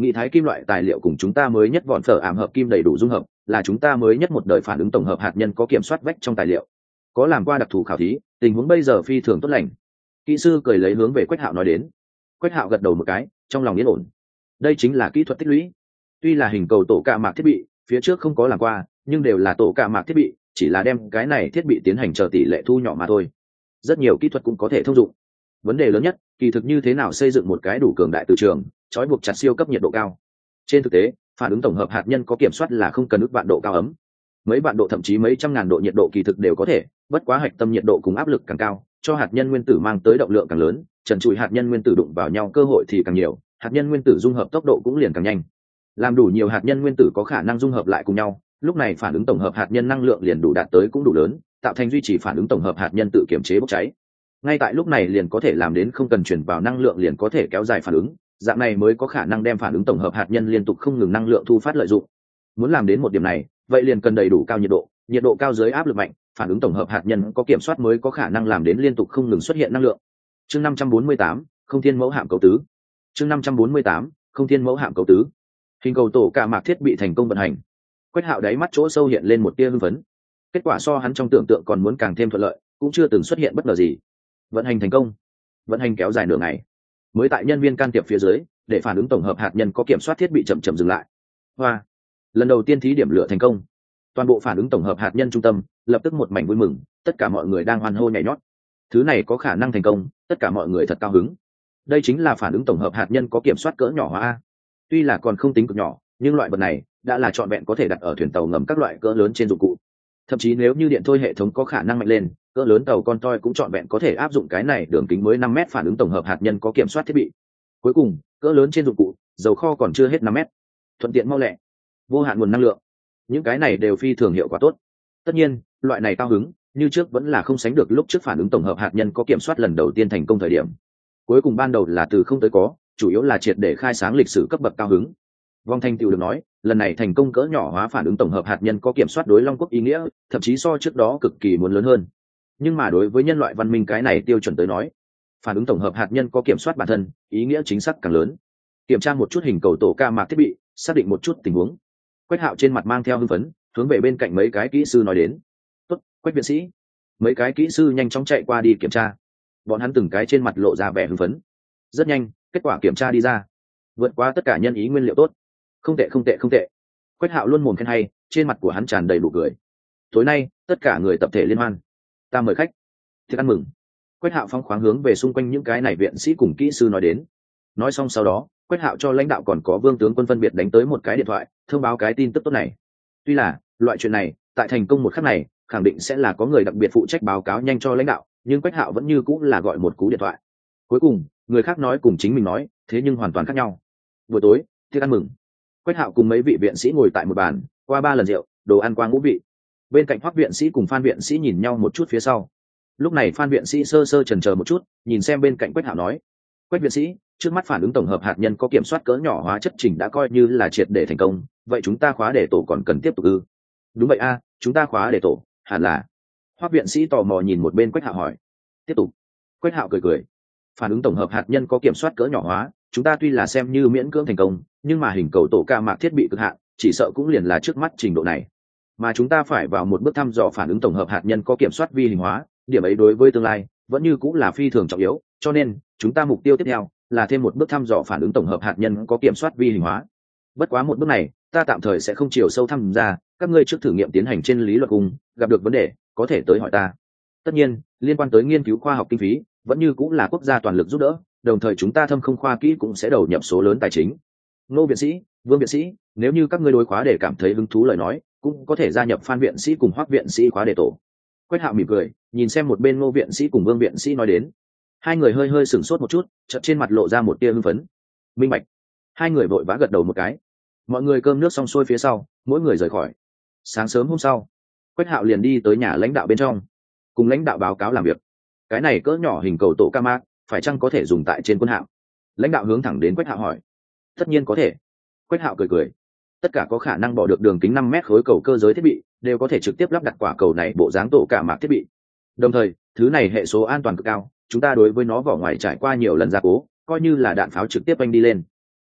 nghị thái kim loại tài liệu cùng chúng ta mới nhất vòn phở ảm hợp kim đầy đủ dung hợp, là chúng ta mới nhất một đời phản ứng tổng hợp hạt nhân có kiểm soát vách trong tài liệu, có làm qua đặc thù khảo thí, tình huống bây giờ phi thường tốt lành. Kỹ sư cười lấy hướng về Quách Hạo nói đến. Quách Hạo gật đầu một cái, trong lòng yên ổn. Đây chính là kỹ thuật tích lũy. Tuy là hình cầu tổ cạ mạc thiết bị phía trước không có làm qua, nhưng đều là tổ cạ mạc thiết bị, chỉ là đem cái này thiết bị tiến hành chờ tỷ lệ thu nhỏ mà thôi. Rất nhiều kỹ thuật cũng có thể thông dụng. Vấn đề lớn nhất, kỳ thực như thế nào xây dựng một cái đủ cường đại từ trường, trói buộc chặt siêu cấp nhiệt độ cao. Trên thực tế, phản ứng tổng hợp hạt nhân có kiểm soát là không cần ước vạn độ cao ấm, mấy vạn độ thậm chí mấy trăm ngàn độ nhiệt độ kỳ thực đều có thể, bất quá hạch tâm nhiệt độ cùng áp lực càng cao, cho hạt nhân nguyên tử mang tới động lượng càng lớn, trần trụi hạt nhân nguyên tử đụng vào nhau cơ hội thì càng nhiều, hạt nhân nguyên tử dung hợp tốc độ cũng liền càng nhanh. Làm đủ nhiều hạt nhân nguyên tử có khả năng dung hợp lại cùng nhau, lúc này phản ứng tổng hợp hạt nhân năng lượng liền đủ đạt tới cũng đủ lớn, tạo thành duy trì phản ứng tổng hợp hạt nhân tự kiểm chế bốc cháy. Ngay tại lúc này liền có thể làm đến không cần chuyển vào năng lượng liền có thể kéo dài phản ứng, dạng này mới có khả năng đem phản ứng tổng hợp hạt nhân liên tục không ngừng năng lượng thu phát lợi dụng. Muốn làm đến một điểm này, vậy liền cần đầy đủ cao nhiệt độ, nhiệt độ cao dưới áp lực mạnh, phản ứng tổng hợp hạt nhân có kiểm soát mới có khả năng làm đến liên tục không ngừng xuất hiện năng lượng. Chương năm trăm bốn mươi tám, không thiên mẫu hạm cấu tứ. Chương năm trăm bốn mươi tám, không thiên mẫu hạm cấu tứ. Hình cầu tổ cạ mạc thiết bị thành công vận hành. Quách Hạo đáy mắt chỗ sâu hiện lên một tia hưng phấn. Kết quả so hắn trong tưởng tượng còn muốn càng thêm thuận lợi, cũng chưa từng xuất hiện bất ngờ gì. Vận hành thành công. Vận hành kéo dài nửa ngày, mới tại nhân viên can thiệp phía dưới, để phản ứng tổng hợp hạt nhân có kiểm soát thiết bị chậm chậm dừng lại. Hoa. Lần đầu tiên thí điểm lửa thành công, toàn bộ phản ứng tổng hợp hạt nhân trung tâm lập tức một mảnh vui mừng, tất cả mọi người đang hoan hô nhảy nhót. Thứ này có khả năng thành công, tất cả mọi người thật cao hứng. Đây chính là phản ứng tổng hợp hạt nhân có kiểm soát cỡ nhỏ hóa a. Tuy là còn không tính cực nhỏ, nhưng loại vật này đã là trọn vẹn có thể đặt ở thuyền tàu ngầm các loại cỡ lớn trên dụng cụ. Thậm chí nếu như điện thôi hệ thống có khả năng mạnh lên, cỡ lớn tàu con toi cũng trọn vẹn có thể áp dụng cái này đường kính mới năm mét phản ứng tổng hợp hạt nhân có kiểm soát thiết bị. Cuối cùng, cỡ lớn trên dụng cụ, dầu kho còn chưa hết năm mét. Thuận tiện mau lẹ, vô hạn nguồn năng lượng, những cái này đều phi thường hiệu quả tốt. Tất nhiên, loại này cao hứng như trước vẫn là không sánh được lúc trước phản ứng tổng hợp hạt nhân có kiểm soát lần đầu tiên thành công thời điểm. Cuối cùng ban đầu là từ không tới có, chủ yếu là triệt để khai sáng lịch sử cấp bậc cao hứng. Vong Thanh Tiêu được nói, lần này thành công cỡ nhỏ hóa phản ứng tổng hợp hạt nhân có kiểm soát đối Long Quốc ý nghĩa, thậm chí so trước đó cực kỳ muốn lớn hơn. Nhưng mà đối với nhân loại văn minh cái này tiêu chuẩn tới nói, phản ứng tổng hợp hạt nhân có kiểm soát bản thân, ý nghĩa chính xác càng lớn. Kiểm tra một chút hình cầu tổ ca mạc thiết bị, xác định một chút tình huống. Quách Hạo trên mặt mang theo hưng phấn, hướng về bên cạnh mấy cái kỹ sư nói đến. Tốt, Quách viện sĩ. Mấy cái kỹ sư nhanh chóng chạy qua đi kiểm tra. Bọn hắn từng cái trên mặt lộ ra vẻ hưng phấn. Rất nhanh, kết quả kiểm tra đi ra, vượt qua tất cả nhân ý nguyên liệu tốt. Không tệ không tệ không tệ. Quách Hạo luôn mồm khen hay, trên mặt của hắn tràn đầy đủ cười. Tối nay, tất cả người tập thể liên hoan. Ta mời khách. Thiệt ăn mừng. Quách Hạo phóng khoáng hướng về xung quanh những cái này viện sĩ cùng kỹ sư nói đến. Nói xong sau đó, Quách Hạo cho lãnh đạo còn có Vương tướng quân phân biệt đánh tới một cái điện thoại, thông báo cái tin tức tốt này. Tuy là, loại chuyện này, tại thành công một khắc này, khẳng định sẽ là có người đặc biệt phụ trách báo cáo nhanh cho lãnh đạo, nhưng Quách Hạo vẫn như cũng là gọi một cú điện thoại. Cuối cùng, người khác nói cùng chính mình nói, thế nhưng hoàn toàn khác nhau. Buổi tối, tiệc ăn mừng. Quách Hạo cùng mấy vị viện sĩ ngồi tại một bàn, qua ba lần rượu, đồ ăn qua ngũ vị. Bên cạnh Hoắc viện sĩ cùng Phan viện sĩ nhìn nhau một chút phía sau. Lúc này Phan viện sĩ sơ sơ chần chờ một chút, nhìn xem bên cạnh Quách Hạo nói: Quách viện sĩ, trước mắt phản ứng tổng hợp hạt nhân có kiểm soát cỡ nhỏ hóa chất trình đã coi như là triệt để thành công, vậy chúng ta khóa để tổ còn cần tiếp tục ư? Đúng vậy a, chúng ta khóa để tổ, hẳn là. Hoắc viện sĩ tò mò nhìn một bên Quách Hạo hỏi. Tiếp tục. Quách Hạo cười cười. Phản ứng tổng hợp hạt nhân có kiểm soát cỡ nhỏ hóa, chúng ta tuy là xem như miễn cưỡng thành công, nhưng mà hình cầu tổ ca mạc thiết bị cực hạn, chỉ sợ cũng liền là trước mắt trình độ này. Mà chúng ta phải vào một bước thăm dò phản ứng tổng hợp hạt nhân có kiểm soát vi hình hóa, điểm ấy đối với tương lai vẫn như cũng là phi thường trọng yếu, cho nên chúng ta mục tiêu tiếp theo là thêm một bước thăm dò phản ứng tổng hợp hạt nhân có kiểm soát vi hình hóa. Bất quá một bước này, ta tạm thời sẽ không chiều sâu thăm ra, các ngươi trước thử nghiệm tiến hành trên lý luận cùng, gặp được vấn đề, có thể tới hỏi ta. Tất nhiên, liên quan tới nghiên cứu khoa học kinh phí, vẫn như cũng là quốc gia toàn lực giúp đỡ, đồng thời chúng ta thâm không khoa kỹ cũng sẽ đầu nhập số lớn tài chính. Ngô viện sĩ, Vương viện sĩ, nếu như các ngươi đối khóa để cảm thấy hứng thú lời nói, cũng có thể gia nhập Phan viện sĩ cùng Hoắc viện sĩ khóa để tổ. Quách Hạo mỉm cười, nhìn xem một bên Ngô viện sĩ cùng Vương viện sĩ nói đến. Hai người hơi hơi sửng sốt một chút, chợt trên mặt lộ ra một tia hưng phấn. Minh bạch. Hai người vội vã gật đầu một cái. Mọi người cơm nước xong xuôi phía sau, mỗi người rời khỏi. Sáng sớm hôm sau, Quách Hạo liền đi tới nhà lãnh đạo bên trong, cùng lãnh đạo báo cáo làm việc. Cái này cỡ nhỏ hình cầu tổ ca mạc, phải chăng có thể dùng tại trên quân hạm? Lãnh đạo hướng thẳng đến Quách Hạo hỏi. Tất nhiên có thể. Quách Hạo cười cười. Tất cả có khả năng bỏ được đường kính năm mét khối cầu cơ giới thiết bị, đều có thể trực tiếp lắp đặt quả cầu này bộ dáng tổ ca mạc thiết bị. Đồng thời, thứ này hệ số an toàn cực cao, chúng ta đối với nó vỏ ngoài trải qua nhiều lần gia cố, coi như là đạn pháo trực tiếp anh đi lên.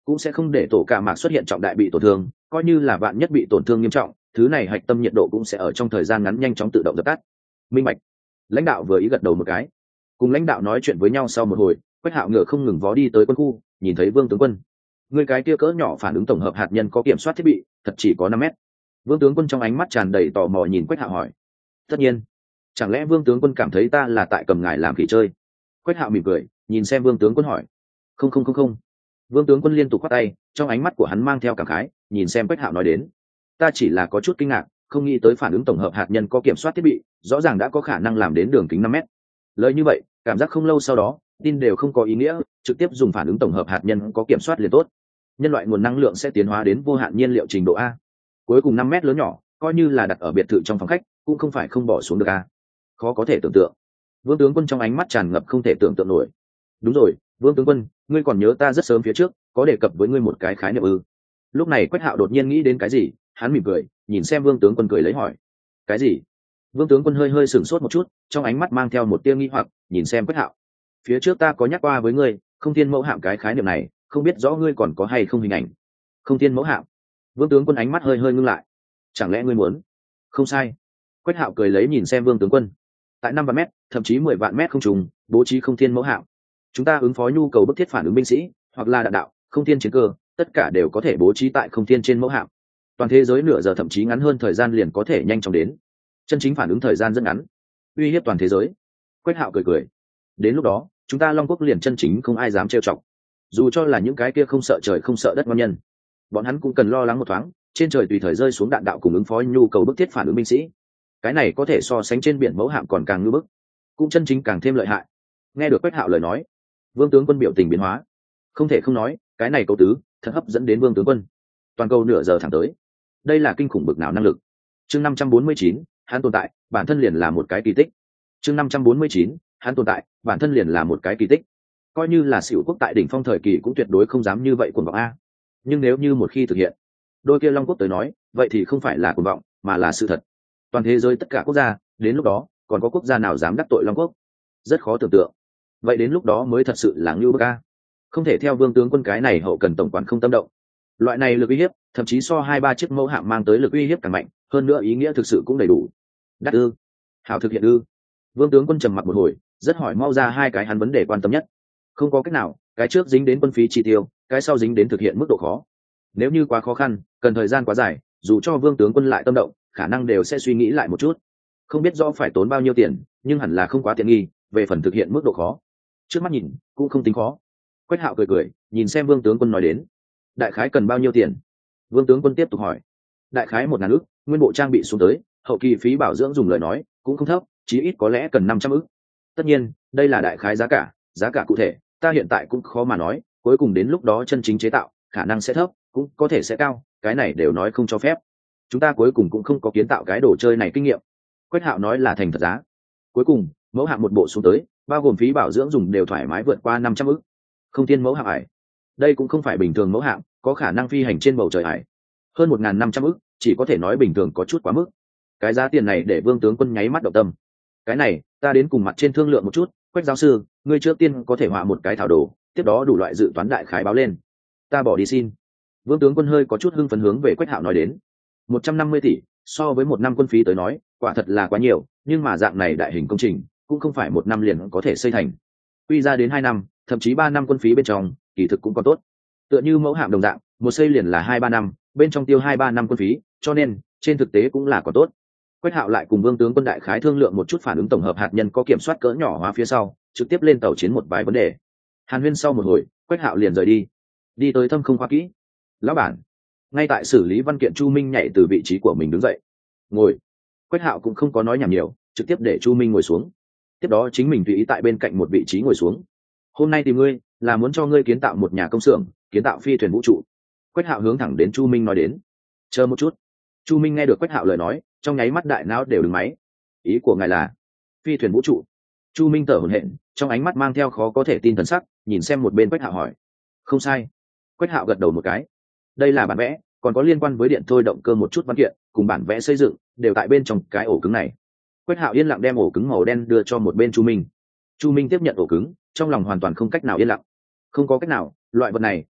cũng sẽ không để tổ cả mạc xuất hiện trọng đại bị tổn thương, coi như là vạn nhất bị tổn thương nghiêm trọng, thứ này hạch tâm nhiệt độ cũng sẽ ở trong thời gian ngắn nhanh chóng tự động dập tắt. Minh bạch. Lãnh đạo vừa ý gật đầu một cái. Cùng lãnh đạo nói chuyện với nhau sau một hồi, Quách Hạo ngựa không ngừng vó đi tới quân khu, nhìn thấy Vương tướng quân. Người cái kia cỡ nhỏ phản ứng tổng hợp hạt nhân có kiểm soát thiết bị, thật chỉ có năm mét. Vương tướng quân trong ánh mắt tràn đầy tò mò nhìn Quách Hạo hỏi. Tất nhiên. Chẳng lẽ Vương tướng quân cảm thấy ta là tại cầm ngài làm khỉ chơi? Quách Hạo mỉm cười, nhìn xem Vương tướng quân hỏi. Không không không không. Vương tướng quân liên tục khoát tay, trong ánh mắt của hắn mang theo cảm khái, nhìn xem Quách Hạo nói đến. Ta chỉ là có chút kinh ngạc, không nghĩ tới phản ứng tổng hợp hạt nhân có kiểm soát thiết bị, rõ ràng đã có khả năng làm đến đường kính năm mét. Lời như vậy, cảm giác không lâu sau đó, tin đều không có ý nghĩa, trực tiếp dùng phản ứng tổng hợp hạt nhân có kiểm soát liền tốt. Nhân loại nguồn năng lượng sẽ tiến hóa đến vô hạn nhiên liệu trình độ A. Cuối cùng năm mét lớn nhỏ, coi như là đặt ở biệt thự trong phòng khách, cũng không phải không bỏ xuống được A. Khó có thể tưởng tượng. Vương tướng quân trong ánh mắt tràn ngập không thể tưởng tượng nổi. Đúng rồi, Vương tướng quân, ngươi còn nhớ ta rất sớm phía trước, có đề cập với ngươi một cái khái niệm ư? Lúc này Quách Hạo đột nhiên nghĩ đến cái gì, hắn mỉm cười, nhìn xem Vương tướng quân cười lấy hỏi. Cái gì? Vương tướng quân hơi hơi sửng sốt một chút, trong ánh mắt mang theo một tia nghi hoặc, nhìn xem Quách Hạo. Phía trước ta có nhắc qua với ngươi, không thiên mẫu hạm cái khái niệm này, không biết rõ ngươi còn có hay không hình ảnh. Không thiên mẫu hạm? Vương tướng quân ánh mắt hơi hơi ngưng lại. Chẳng lẽ ngươi muốn? Không sai. Quách Hạo cười lấy nhìn xem Vương tướng quân. Tại năm vạn mét, thậm chí mười vạn mét không trùng, bố trí không thiên mẫu hạm. Chúng ta ứng phó nhu cầu bức thiết phản ứng binh sĩ, hoặc là đạn đạo, không thiên chiến cơ, tất cả đều có thể bố trí tại không thiên trên mẫu hạm. Toàn thế giới nửa giờ thậm chí ngắn hơn thời gian liền có thể nhanh chóng đến. Chân chính phản ứng thời gian rất ngắn, uy hiếp toàn thế giới. Quách Hạo cười cười. Đến lúc đó, chúng ta Long Quốc liền chân chính không ai dám trêu chọc. Dù cho là những cái kia không sợ trời không sợ đất ngon nhân, bọn hắn cũng cần lo lắng một thoáng, trên trời tùy thời rơi xuống đạn đạo cùng ứng phó nhu cầu bức thiết phản ứng binh sĩ. Cái này có thể so sánh trên biển mẫu hạm còn càng ngưỡng bức, cũng chân chính càng thêm lợi hại. Nghe được Quách Hạo lời nói, Vương tướng quân biểu tình biến hóa. Không thể không nói, cái này câu tứ thật hấp dẫn đến Vương tướng quân. Toàn cầu nửa giờ thẳng tới, đây là kinh khủng bực nào năng lực. Chương năm trăm bốn mươi chín, hắn tồn tại, bản thân liền là một cái kỳ tích. Chương năm trăm bốn mươi chín, hắn tồn tại, bản thân liền là một cái kỳ tích. Coi như là Sửu quốc tại đỉnh phong thời kỳ cũng tuyệt đối không dám như vậy cuồng vọng a. Nhưng nếu như một khi thực hiện, đôi kia Long Quốc tới nói, vậy thì không phải là cuồng vọng, mà là sự thật. Toàn thế giới tất cả quốc gia, đến lúc đó, còn có quốc gia nào dám đắc tội Long Quốc? Rất khó tưởng tượng. Vậy đến lúc đó mới thật sự là ngưu bức a. Không thể theo Vương tướng quân cái này hậu cần tổng quản không tâm động. Loại này lực uy hiếp, thậm chí so hai ba chiếc mẫu hạm mang tới lực uy hiếp càng mạnh, hơn nữa ý nghĩa thực sự cũng đầy đủ. Đắc ư? Hảo thực hiện ư? Vương tướng quân trầm mặc một hồi, rất hỏi mau ra hai cái hắn vấn đề quan tâm nhất. Không có cách nào, cái trước dính đến quân phí chi tiêu, cái sau dính đến thực hiện mức độ khó. Nếu như quá khó khăn, cần thời gian quá dài, dù cho Vương tướng quân lại tâm động, khả năng đều sẽ suy nghĩ lại một chút. Không biết rõ phải tốn bao nhiêu tiền, nhưng hẳn là không quá tiện nghi, về phần thực hiện mức độ khó. Trước mắt nhìn, cũng không tính khó. Quách Hạo cười cười, nhìn xem Vương tướng quân nói đến. Đại khái cần bao nhiêu tiền? Vương tướng quân tiếp tục hỏi. Đại khái một ngàn ức, nguyên bộ trang bị xuống tới, hậu kỳ phí bảo dưỡng dùng lời nói, cũng không thấp, chí ít có lẽ cần năm trăm ức. Tất nhiên, đây là đại khái giá cả, giá cả cụ thể, ta hiện tại cũng khó mà nói, cuối cùng đến lúc đó chân chính chế tạo, khả năng sẽ thấp, cũng có thể sẽ cao, cái này đều nói không cho phép. Chúng ta cuối cùng cũng không có kiến tạo cái đồ chơi này kinh nghiệm. Quách Hạo nói là thành thật giá. Cuối cùng, mẫu hạng một bộ xuống tới, bao gồm phí bảo dưỡng dùng đều thoải mái vượt qua năm trăm ức. Không thiên mẫu hạng ải. Đây cũng không phải bình thường mẫu hạng, có khả năng phi hành trên bầu trời ải. Hơn một nghìn năm trăm ức, chỉ có thể nói bình thường có chút quá mức. Cái giá tiền này để Vương tướng quân nháy mắt động tâm. Cái này, ta đến cùng mặt trên thương lượng một chút, Quách giáo sư, ngươi trước tiên có thể họa một cái thảo đồ, tiếp đó đủ loại dự toán đại khái báo lên. Ta bỏ đi xin. Vương tướng quân hơi có chút hưng phấn hướng về Quách Hạo nói đến. một trăm năm mươi tỷ, so với một năm quân phí tới nói, quả thật là quá nhiều, nhưng mà dạng này đại hình công trình, cũng không phải một năm liền có thể xây thành. Quy ra đến hai năm, thậm chí ba năm quân phí bên trong, kỳ thực cũng còn tốt. Tựa như mẫu hạm đồng dạng, một xây liền là hai ba năm, bên trong tiêu hai ba năm quân phí, cho nên trên thực tế cũng là còn tốt. Quách Hạo lại cùng Vương tướng quân đại khái thương lượng một chút phản ứng tổng hợp hạt nhân có kiểm soát cỡ nhỏ hóa phía sau, trực tiếp lên tàu chiến một vài vấn đề. Hàn huyên sau một hồi, Quách Hạo liền rời đi, đi tới thâm không khoa kỹ. Lão bản, ngay tại xử lý văn kiện, Chu Minh nhảy từ vị trí của mình đứng dậy. Ngồi. Quách Hạo cũng không có nói nhảm nhiều, trực tiếp để Chu Minh ngồi xuống. Tiếp đó chính mình tùy ý tại bên cạnh một vị trí ngồi xuống. Hôm nay tìm ngươi là muốn cho ngươi kiến tạo một nhà công xưởng, kiến tạo phi thuyền vũ trụ. Quách Hạo hướng thẳng đến Chu Minh nói đến. Chờ một chút. Chu Minh nghe được Quách Hạo lời nói, trong nháy mắt đại não đều đứng máy. Ý của ngài là phi thuyền vũ trụ? Chu Minh thở hổn hển, trong ánh mắt mang theo khó có thể tin thần sắc, nhìn xem một bên Quách Hạo hỏi. Không sai. Quách Hạo gật đầu một cái. Đây là bản vẽ, còn có liên quan với điện thôi động cơ một chút văn kiện, cùng bản vẽ xây dựng đều tại bên trong cái ổ cứng này. Quách Hạo yên lặng đem ổ cứng màu đen đưa cho một bên Chu Minh. Chu Minh tiếp nhận ổ cứng, trong lòng hoàn toàn không cách nào yên lặng. Không có cách nào, loại vật này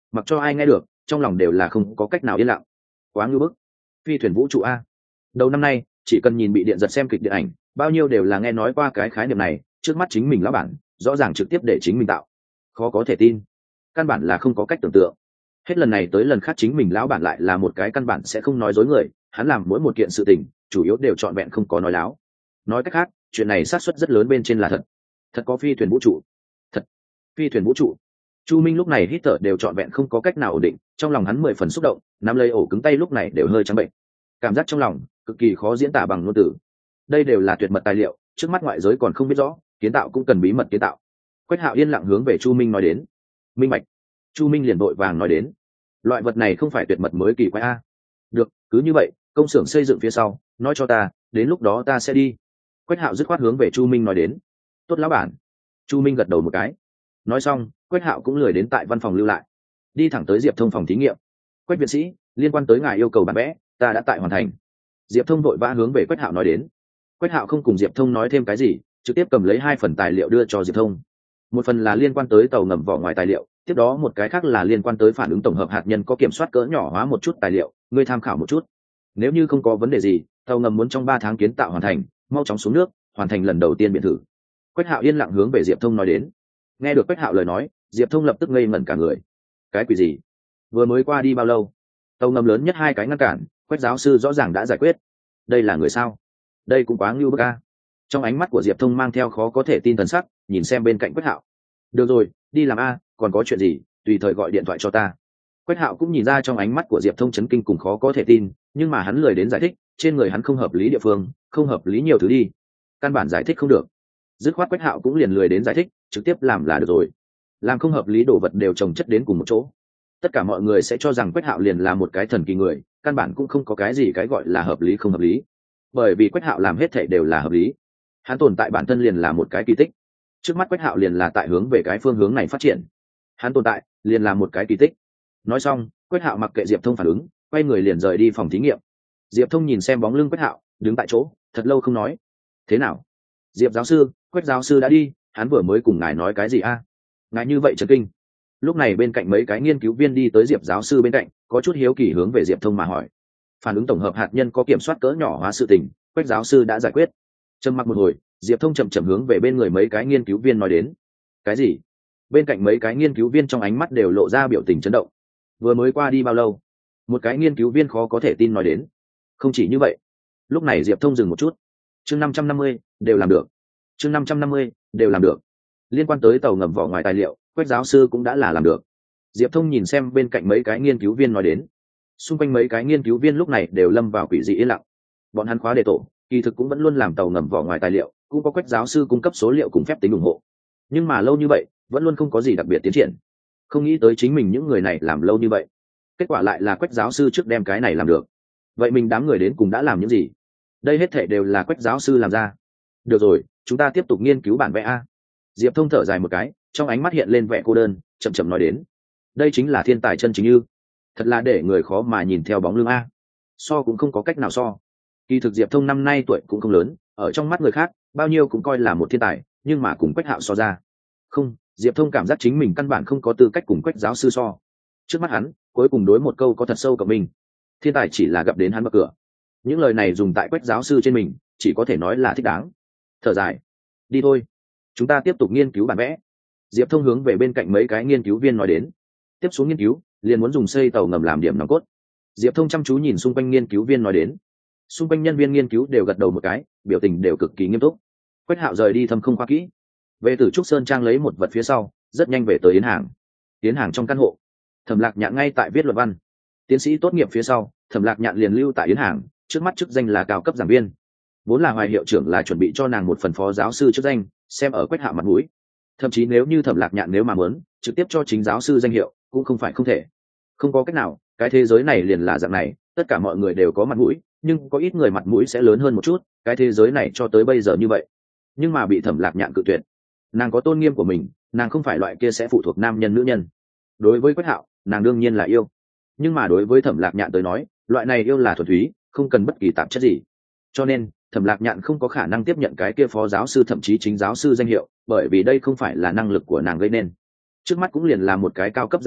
mặc cho ai nghe được trong lòng đều là không có cách nào yên lặng. Quá ngưỡng bức. Phi thuyền vũ trụ a. Đầu năm nay chỉ cần nhìn bị điện giật xem kịch điện ảnh, bao nhiêu đều là nghe nói qua cái khái niệm này, trước mắt chính mình lão bản rõ ràng trực tiếp để chính mình tạo, khó có thể tin, căn bản là không có cách tưởng tượng. Hết lần này tới lần khác chính mình lão bản lại là một cái căn bản sẽ không nói dối người, hắn làm mỗi một kiện sự tình chủ yếu đều trọn vẹn không có nói láo. Nói cách khác chuyện này xác suất rất lớn bên trên là thật. Thật có phi thuyền vũ trụ. Thật. Phi thuyền vũ trụ. Chu Minh lúc này hít thở đều trọn vẹn không có cách nào ổn định, trong lòng hắn mười phần xúc động, nắm lấy ổ cứng tay lúc này đều hơi trắng bệnh. Cảm giác trong lòng cực kỳ khó diễn tả bằng ngôn từ. Đây đều là tuyệt mật tài liệu, trước mắt ngoại giới còn không biết rõ, kiến tạo cũng cần bí mật kiến tạo. Quách Hạo yên lặng hướng về Chu Minh nói đến. Minh bạch. Chu Minh liền vội vàng nói đến. Loại vật này không phải tuyệt mật mới kỳ quái a. Được, cứ như vậy, công xưởng xây dựng phía sau, nói cho ta, đến lúc đó ta sẽ đi. Quách Hạo dứt khoát hướng về Chu Minh nói đến. Tốt lão bản. Chu Minh gật đầu một cái. Nói xong, Quách Hạo cũng lười đến tại văn phòng lưu lại, đi thẳng tới Diệp Thông phòng thí nghiệm. Quách viện sĩ, liên quan tới ngài yêu cầu bản vẽ, ta đã tại hoàn thành. Diệp Thông vội vã hướng về Quách Hạo nói đến. Quách Hạo không cùng Diệp Thông nói thêm cái gì, trực tiếp cầm lấy hai phần tài liệu đưa cho Diệp Thông. Một phần là liên quan tới tàu ngầm vỏ ngoài tài liệu, tiếp đó một cái khác là liên quan tới phản ứng tổng hợp hạt nhân có kiểm soát cỡ nhỏ hóa một chút tài liệu, ngươi tham khảo một chút. Nếu như không có vấn đề gì, tàu ngầm muốn trong ba tháng kiến tạo hoàn thành, mau chóng xuống nước, hoàn thành lần đầu tiên biện thử. Quách Hạo yên lặng hướng về Diệp Thông nói đến. Nghe được Quách Hạo lời nói, Diệp Thông lập tức ngây ngẩn cả người. Cái quỷ gì? Vừa mới qua đi bao lâu? Tàu ngầm lớn nhất hai cái ngăn cản, Quách giáo sư rõ ràng đã giải quyết. Đây là người sao? Đây cũng quá ngưu bức a. Trong ánh mắt của Diệp Thông mang theo khó có thể tin thần sắc, nhìn xem bên cạnh Quách Hạo. Được rồi, đi làm a, còn có chuyện gì, tùy thời gọi điện thoại cho ta. Quách Hạo cũng nhìn ra trong ánh mắt của Diệp Thông chấn kinh cùng khó có thể tin, nhưng mà hắn lười đến giải thích, trên người hắn không hợp lý địa phương, không hợp lý nhiều thứ đi, căn bản giải thích không được. Dứt khoát Quách Hạo cũng liền lười đến giải thích, trực tiếp làm là được rồi. Làm không hợp lý đồ vật đều chồng chất đến cùng một chỗ, tất cả mọi người sẽ cho rằng Quách Hạo liền là một cái thần kỳ người, căn bản cũng không có cái gì cái gọi là hợp lý không hợp lý, bởi vì Quách Hạo làm hết thảy đều là hợp lý. Hắn tồn tại bản thân liền là một cái kỳ tích, trước mắt Quách Hạo liền là tại hướng về cái phương hướng này phát triển. Hắn tồn tại liền là một cái kỳ tích. Nói xong, Quách Hạo mặc kệ Diệp Thông phản ứng, quay người liền rời đi phòng thí nghiệm. Diệp Thông nhìn xem bóng lưng Quách Hạo, đứng tại chỗ thật lâu không nói. Thế nào, Diệp giáo sư? Quách giáo sư đã đi, hắn vừa mới cùng ngài nói cái gì a? Ngài như vậy chấn kinh. Lúc này bên cạnh mấy cái nghiên cứu viên đi tới Diệp giáo sư bên cạnh, có chút hiếu kỳ hướng về Diệp Thông mà hỏi. Phản ứng tổng hợp hạt nhân có kiểm soát cỡ nhỏ hóa sự tình, Quách giáo sư đã giải quyết. Trầm mặc một hồi, Diệp Thông chậm chậm hướng về bên người mấy cái nghiên cứu viên nói đến. Cái gì? Bên cạnh mấy cái nghiên cứu viên trong ánh mắt đều lộ ra biểu tình chấn động. Vừa mới qua đi bao lâu? Một cái nghiên cứu viên khó có thể tin nói đến. Không chỉ như vậy. Lúc này Diệp Thông dừng một chút. Chương năm trăm năm mươi, đều làm được. Chương năm trăm năm mươi, đều làm được. Liên quan tới tàu ngầm vỏ ngoài tài liệu, Quách giáo sư cũng đã là làm được. Diệp Thông nhìn xem bên cạnh mấy cái nghiên cứu viên nói đến. Xung quanh mấy cái nghiên cứu viên lúc này đều lâm vào quỷ dị yên lặng. Bọn hắn khóa đề tổ, kỳ thực cũng vẫn luôn làm tàu ngầm vỏ ngoài tài liệu, cũng có Quách giáo sư cung cấp số liệu cùng phép tính ủng hộ. Nhưng mà lâu như vậy, vẫn luôn không có gì đặc biệt tiến triển. Không nghĩ tới chính mình những người này làm lâu như vậy, kết quả lại là Quách giáo sư trước đem cái này làm được. Vậy mình đám người đến cùng đã làm những gì? Đây hết thảy đều là Quách giáo sư làm ra. Được rồi, chúng ta tiếp tục nghiên cứu bản vẽ a. Diệp Thông thở dài một cái, trong ánh mắt hiện lên vẻ cô đơn, chậm chậm nói đến. Đây chính là thiên tài chân chính như, thật là để người khó mà nhìn theo bóng lưng a. So cũng không có cách nào so. Kỳ thực Diệp Thông năm nay tuổi cũng không lớn, ở trong mắt người khác, bao nhiêu cũng coi là một thiên tài, nhưng mà cùng Quách Hạo so ra, không, Diệp Thông cảm giác chính mình căn bản không có tư cách cùng Quách giáo sư so. Trước mắt hắn, cuối cùng đối một câu có thật sâu cộng mình. Thiên tài chỉ là gặp đến hắn bậc cửa. Những lời này dùng tại Quách giáo sư trên mình, chỉ có thể nói là thích đáng. Thở dài, đi thôi, chúng ta tiếp tục nghiên cứu bản vẽ. Diệp Thông hướng về bên cạnh mấy cái nghiên cứu viên nói đến. Tiếp xuống nghiên cứu, liền muốn dùng xây tàu ngầm làm điểm nòng cốt. Diệp Thông chăm chú nhìn xung quanh nghiên cứu viên nói đến. Xung quanh nhân viên nghiên cứu đều gật đầu một cái, biểu tình đều cực kỳ nghiêm túc. Quách Hạo rời đi thâm không khoa kỹ, về từ Trúc Sơn Trang lấy một vật phía sau, rất nhanh về tới Yến Hàng. Yến Hàng trong căn hộ, Thẩm Lạc Nhạn ngay tại viết luận văn. Tiến sĩ tốt nghiệp phía sau, Thẩm Lạc Nhạn liền lưu tại Yến Hàng, trước mắt chức danh là cao cấp giảng viên. Vốn là Hoài hiệu trưởng là chuẩn bị cho nàng một phần phó giáo sư chức danh, xem ở Quách Hạo mặt mũi. Thậm chí nếu như Thẩm Lạc Nhạn nếu mà muốn, trực tiếp cho chính giáo sư danh hiệu, cũng không phải không thể. Không có cách nào, cái thế giới này liền là dạng này, tất cả mọi người đều có mặt mũi, nhưng có ít người mặt mũi sẽ lớn hơn một chút, cái thế giới này cho tới bây giờ như vậy. Nhưng mà bị Thẩm Lạc Nhạn cự tuyệt. Nàng có tôn nghiêm của mình, nàng không phải loại kia sẽ phụ thuộc nam nhân nữ nhân. Đối với Quách Hạo, nàng đương nhiên là yêu, nhưng mà đối với Thẩm Lạc Nhạn tới nói, loại này yêu là thuần túy, không cần bất kỳ tạp chất gì. Cho nên Thẩm Lạc Nhạn không có khả năng tiếp nhận cái kia phó giáo sư thậm chí chính giáo sư danh hiệu, bởi vì đây không phải là năng lực của nàng gây nên. Trước mắt cũng liền là một cái cao cấp giảng viên,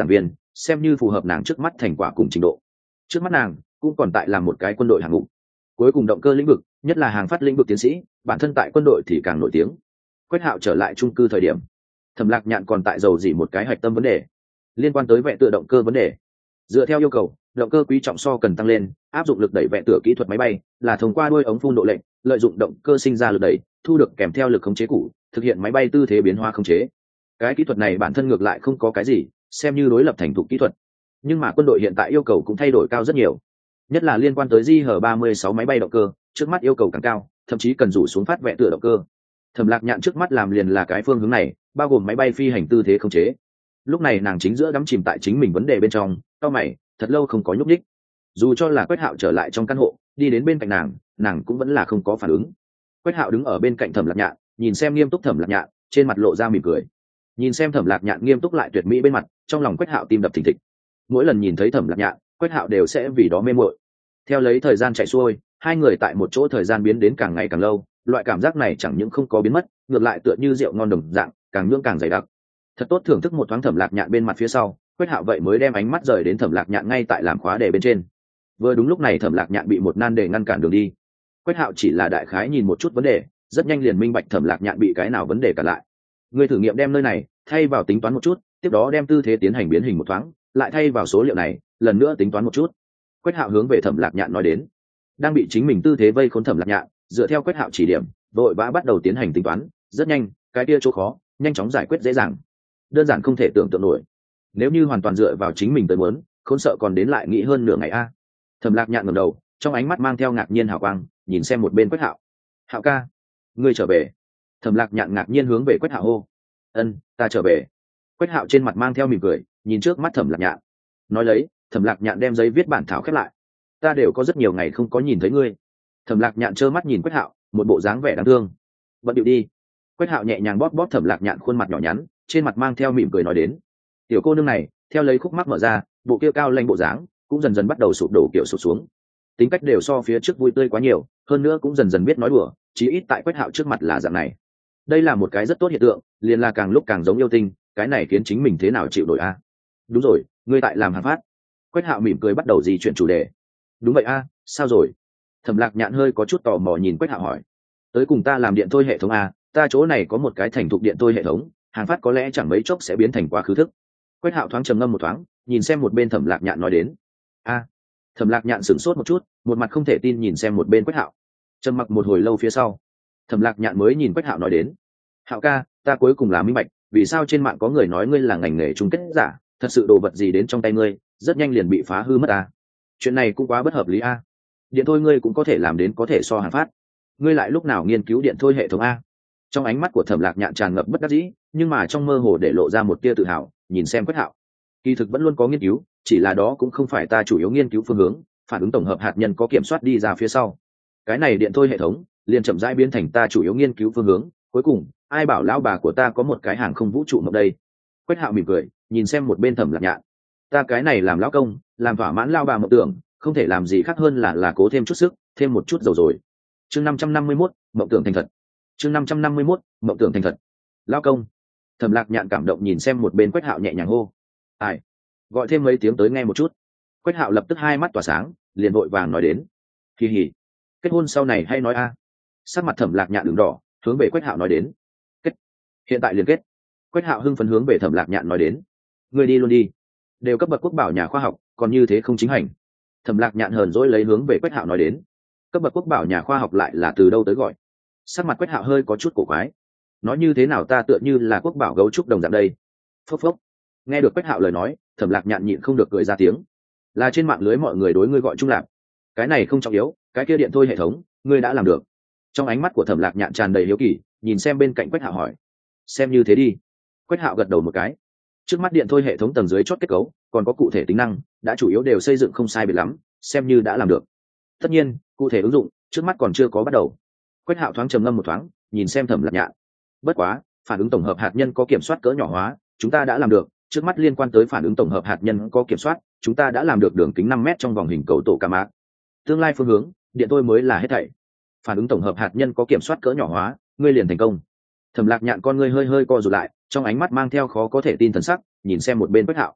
xem như phù hợp nàng trước mắt thành quả cùng trình độ. Trước mắt nàng cũng còn tại làm một cái quân đội hàng ngũ, cuối cùng động cơ lĩnh vực, nhất là hàng phát lĩnh vực tiến sĩ, bản thân tại quân đội thì càng nổi tiếng. Quách Hạo trở lại trung cư thời điểm, Thẩm Lạc Nhạn còn tại dầu dỉ một cái hạch tâm vấn đề liên quan tới vẹn tựa động cơ vấn đề. Dựa theo yêu cầu, động cơ quý trọng so cần tăng lên, áp dụng lực đẩy vẹn tựa kỹ thuật máy bay là thông qua đuôi ống phun độ lệnh, lợi dụng động cơ sinh ra lực đẩy, thu được kèm theo lực khống chế cũ, thực hiện máy bay tư thế biến hóa khống chế. Cái kỹ thuật này bản thân ngược lại không có cái gì, xem như đối lập thành thục kỹ thuật. Nhưng mà quân đội hiện tại yêu cầu cũng thay đổi cao rất nhiều, nhất là liên quan tới J H ba mươi sáu máy bay động cơ, trước mắt yêu cầu càng cao, thậm chí cần rủ xuống phát vẹn tựa động cơ. Thẩm Lạc Nhạn trước mắt làm liền là cái phương hướng này, bao gồm máy bay phi hành tư thế khống chế. Lúc này nàng chính giữa đắm chìm tại chính mình vấn đề bên trong, cau mày, thật lâu không có nhúc nhích. Dù cho là Quách Hạo trở lại trong căn hộ, đi đến bên cạnh nàng, nàng cũng vẫn là không có phản ứng. Quách Hạo đứng ở bên cạnh Thẩm Lạc Nhạn, nhìn xem nghiêm túc Thẩm Lạc Nhạn, trên mặt lộ ra mỉm cười. Nhìn xem Thẩm Lạc Nhạn nghiêm túc lại tuyệt mỹ bên mặt, trong lòng Quách Hạo tim đập thình thịch. Mỗi lần nhìn thấy Thẩm Lạc Nhạn, Quách Hạo đều sẽ vì đó mê muội. Theo lấy thời gian chạy xuôi, hai người tại một chỗ thời gian biến đến càng ngày càng lâu, loại cảm giác này chẳng những không có biến mất, ngược lại tựa như rượu ngon đồng dạng, càng nhưỡng càng dày đặc. Thật tốt thưởng thức một thoáng Thẩm Lạc Nhạn bên mặt phía sau, Quách Hạo vậy mới đem ánh mắt rời đến Thẩm Lạc Nhạn ngay tại làm khóa đề bên trên. Vừa đúng lúc này Thẩm Lạc Nhạn bị một nan đề ngăn cản đường đi. Quách Hạo chỉ là đại khái nhìn một chút vấn đề, rất nhanh liền minh bạch Thẩm Lạc Nhạn bị cái nào vấn đề cản lại. Người thử nghiệm đem nơi này thay vào tính toán một chút, tiếp đó đem tư thế tiến hành biến hình một thoáng, lại thay vào số liệu này, lần nữa tính toán một chút. Quách Hạo hướng về Thẩm Lạc Nhạn nói đến. Đang bị chính mình tư thế vây khốn Thẩm Lạc Nhạn, dựa theo Quách Hạo chỉ điểm, vội vã bắt đầu tiến hành tính toán, rất nhanh, cái kia chỗ khó, nhanh chóng giải quyết dễ dàng. Đơn giản không thể tưởng tượng nổi. Nếu như hoàn toàn dựa vào chính mình tới muốn, khốn sợ còn đến lại nghĩ hơn nửa ngày a. Thẩm Lạc Nhạn ngẩng đầu, trong ánh mắt mang theo ngạc nhiên hào quang, nhìn xem một bên Quách Hạo. "Hạo ca, ngươi trở về?" Thẩm Lạc Nhạn ngạc nhiên hướng về Quách Hạo hô. "Ân, ta trở về." Quách Hạo trên mặt mang theo mỉm cười, nhìn trước mắt Thẩm Lạc Nhạn. Nói lấy, Thẩm Lạc Nhạn đem giấy viết bản thảo khép lại. "Ta đều có rất nhiều ngày không có nhìn thấy ngươi." Thẩm Lạc Nhạn trơ mắt nhìn Quách Hạo, một bộ dáng vẻ đáng thương. "Bận điệu đi." Quách Hạo nhẹ nhàng bóp bóp Thẩm Lạc Nhạn khuôn mặt nhỏ nhắn, trên mặt mang theo mỉm cười nói đến. Tiểu cô nương này, theo lấy khúc mắc mở ra, bộ kia cao lanh bộ dáng cũng dần dần bắt đầu sụp đổ kiểu sụp xuống. Tính cách đều so phía trước vui tươi quá nhiều, hơn nữa cũng dần dần biết nói đùa, chí ít tại Quách Hạo trước mặt là dạng này. Đây là một cái rất tốt hiện tượng, liền là càng lúc càng giống yêu tinh, cái này khiến chính mình thế nào chịu nổi a? Đúng rồi, ngươi tại làm hàng phát. Quách Hạo mỉm cười bắt đầu di chuyển chủ đề. Đúng vậy a, sao rồi? Thẩm Lạc Nhạn hơi có chút tò mò nhìn Quách Hạo hỏi. Tới cùng ta làm điện thôi hệ thống a, ta chỗ này có một cái thành thục điện thôi hệ thống, hàng phát có lẽ chẳng mấy chốc sẽ biến thành quá khứ thức. Quách Hạo thoáng trầm ngâm một thoáng, nhìn xem một bên Thẩm Lạc Nhạn nói đến. A. Thẩm Lạc Nhạn sửng sốt một chút, một mặt không thể tin nhìn xem một bên Quách Hạo. Trầm mặc một hồi lâu phía sau, Thẩm Lạc Nhạn mới nhìn Quách Hạo nói đến. Hạo ca, ta cuối cùng là minh bạch, vì sao trên mạng có người nói ngươi là ngành nghề chung kết giả, thật sự đồ vật gì đến trong tay ngươi, rất nhanh liền bị phá hư mất a. Chuyện này cũng quá bất hợp lý a. Điện thôi ngươi cũng có thể làm đến có thể so hàng phát. Ngươi lại lúc nào nghiên cứu điện thôi hệ thống a? Trong ánh mắt của Thẩm Lạc Nhạn tràn ngập bất đắc dĩ, nhưng mà trong mơ hồ để lộ ra một tia tự hào, nhìn xem Quách Hạo. Kỳ thực vẫn luôn có nghiên cứu, chỉ là đó cũng không phải ta chủ yếu nghiên cứu phương hướng, phản ứng tổng hợp hạt nhân có kiểm soát đi ra phía sau. Cái này điện thôi hệ thống, liền chậm rãi biến thành ta chủ yếu nghiên cứu phương hướng, cuối cùng, ai bảo lão bà của ta có một cái hàng không vũ trụ mộng đây. Quách Hạo mỉm cười, nhìn xem một bên Thẩm Lạc Nhạn. Ta cái này làm lão công, làm thỏa mãn lão bà mộng tưởng, không thể làm gì khác hơn là là cố thêm chút sức, thêm một chút dầu rồi. Chương năm trăm năm mươi mốt, mộng tưởng thành thật. Chương năm trăm năm mươi mốt, mộng tưởng thành thật. Lão công. Thẩm Lạc Nhạn cảm động nhìn xem một bên Quách Hạo nhẹ nhàng hô. Ai? Gọi thêm mấy tiếng tới nghe một chút. Quách Hạo lập tức hai mắt tỏa sáng, liền vội vàng nói đến. Kỳ hỉ. Kết hôn sau này hay nói a? Sắc mặt Thẩm Lạc Nhạn đường đỏ, hướng về Quách Hạo nói đến. Kết. Hiện tại liền kết. Quách Hạo hưng phấn hướng về Thẩm Lạc Nhạn nói đến. Người đi luôn đi. Đều cấp bậc quốc bảo nhà khoa học, còn như thế không chính hành. Thẩm Lạc Nhạn hờn dỗi lấy hướng về Quách Hạo nói đến. Cấp bậc quốc bảo nhà khoa học lại là từ đâu tới gọi? Sắc mặt Quách Hạo hơi có chút cổ quái. Nói như thế nào ta tựa như là quốc bảo gấu trúc đồng dạng đây. Phốc phốc. Nghe được Quách Hạo lời nói, Thẩm Lạc Nhạn nhịn không được cười ra tiếng. Là trên mạng lưới mọi người đối ngươi gọi trung lạc. Cái này không trọng yếu, cái kia điện thôi hệ thống, ngươi đã làm được. Trong ánh mắt của Thẩm Lạc Nhạn tràn đầy hiếu kỳ, nhìn xem bên cạnh Quách Hạo hỏi. Xem như thế đi. Quách Hạo gật đầu một cái. Trước mắt điện thôi hệ thống tầng dưới chót kết cấu, còn có cụ thể tính năng, đã chủ yếu đều xây dựng không sai biệt lắm, xem như đã làm được. Tất nhiên, cụ thể ứng dụng, trước mắt còn chưa có bắt đầu. Quách Hạo thoáng trầm ngâm một thoáng, nhìn xem Thẩm Lạc Nhạn. Bất quá, phản ứng tổng hợp hạt nhân có kiểm soát cỡ nhỏ hóa, chúng ta đã làm được. Trước mắt liên quan tới phản ứng tổng hợp hạt nhân có kiểm soát, chúng ta đã làm được đường kính năm mét trong vòng hình cầu tổ ca mạc. Tương lai phương hướng, điện tôi mới là hết thảy. Phản ứng tổng hợp hạt nhân có kiểm soát cỡ nhỏ hóa, ngươi liền thành công. Thẩm Lạc Nhạn con ngươi hơi hơi co rụt lại, trong ánh mắt mang theo khó có thể tin thần sắc, nhìn xem một bên Quách Hạo.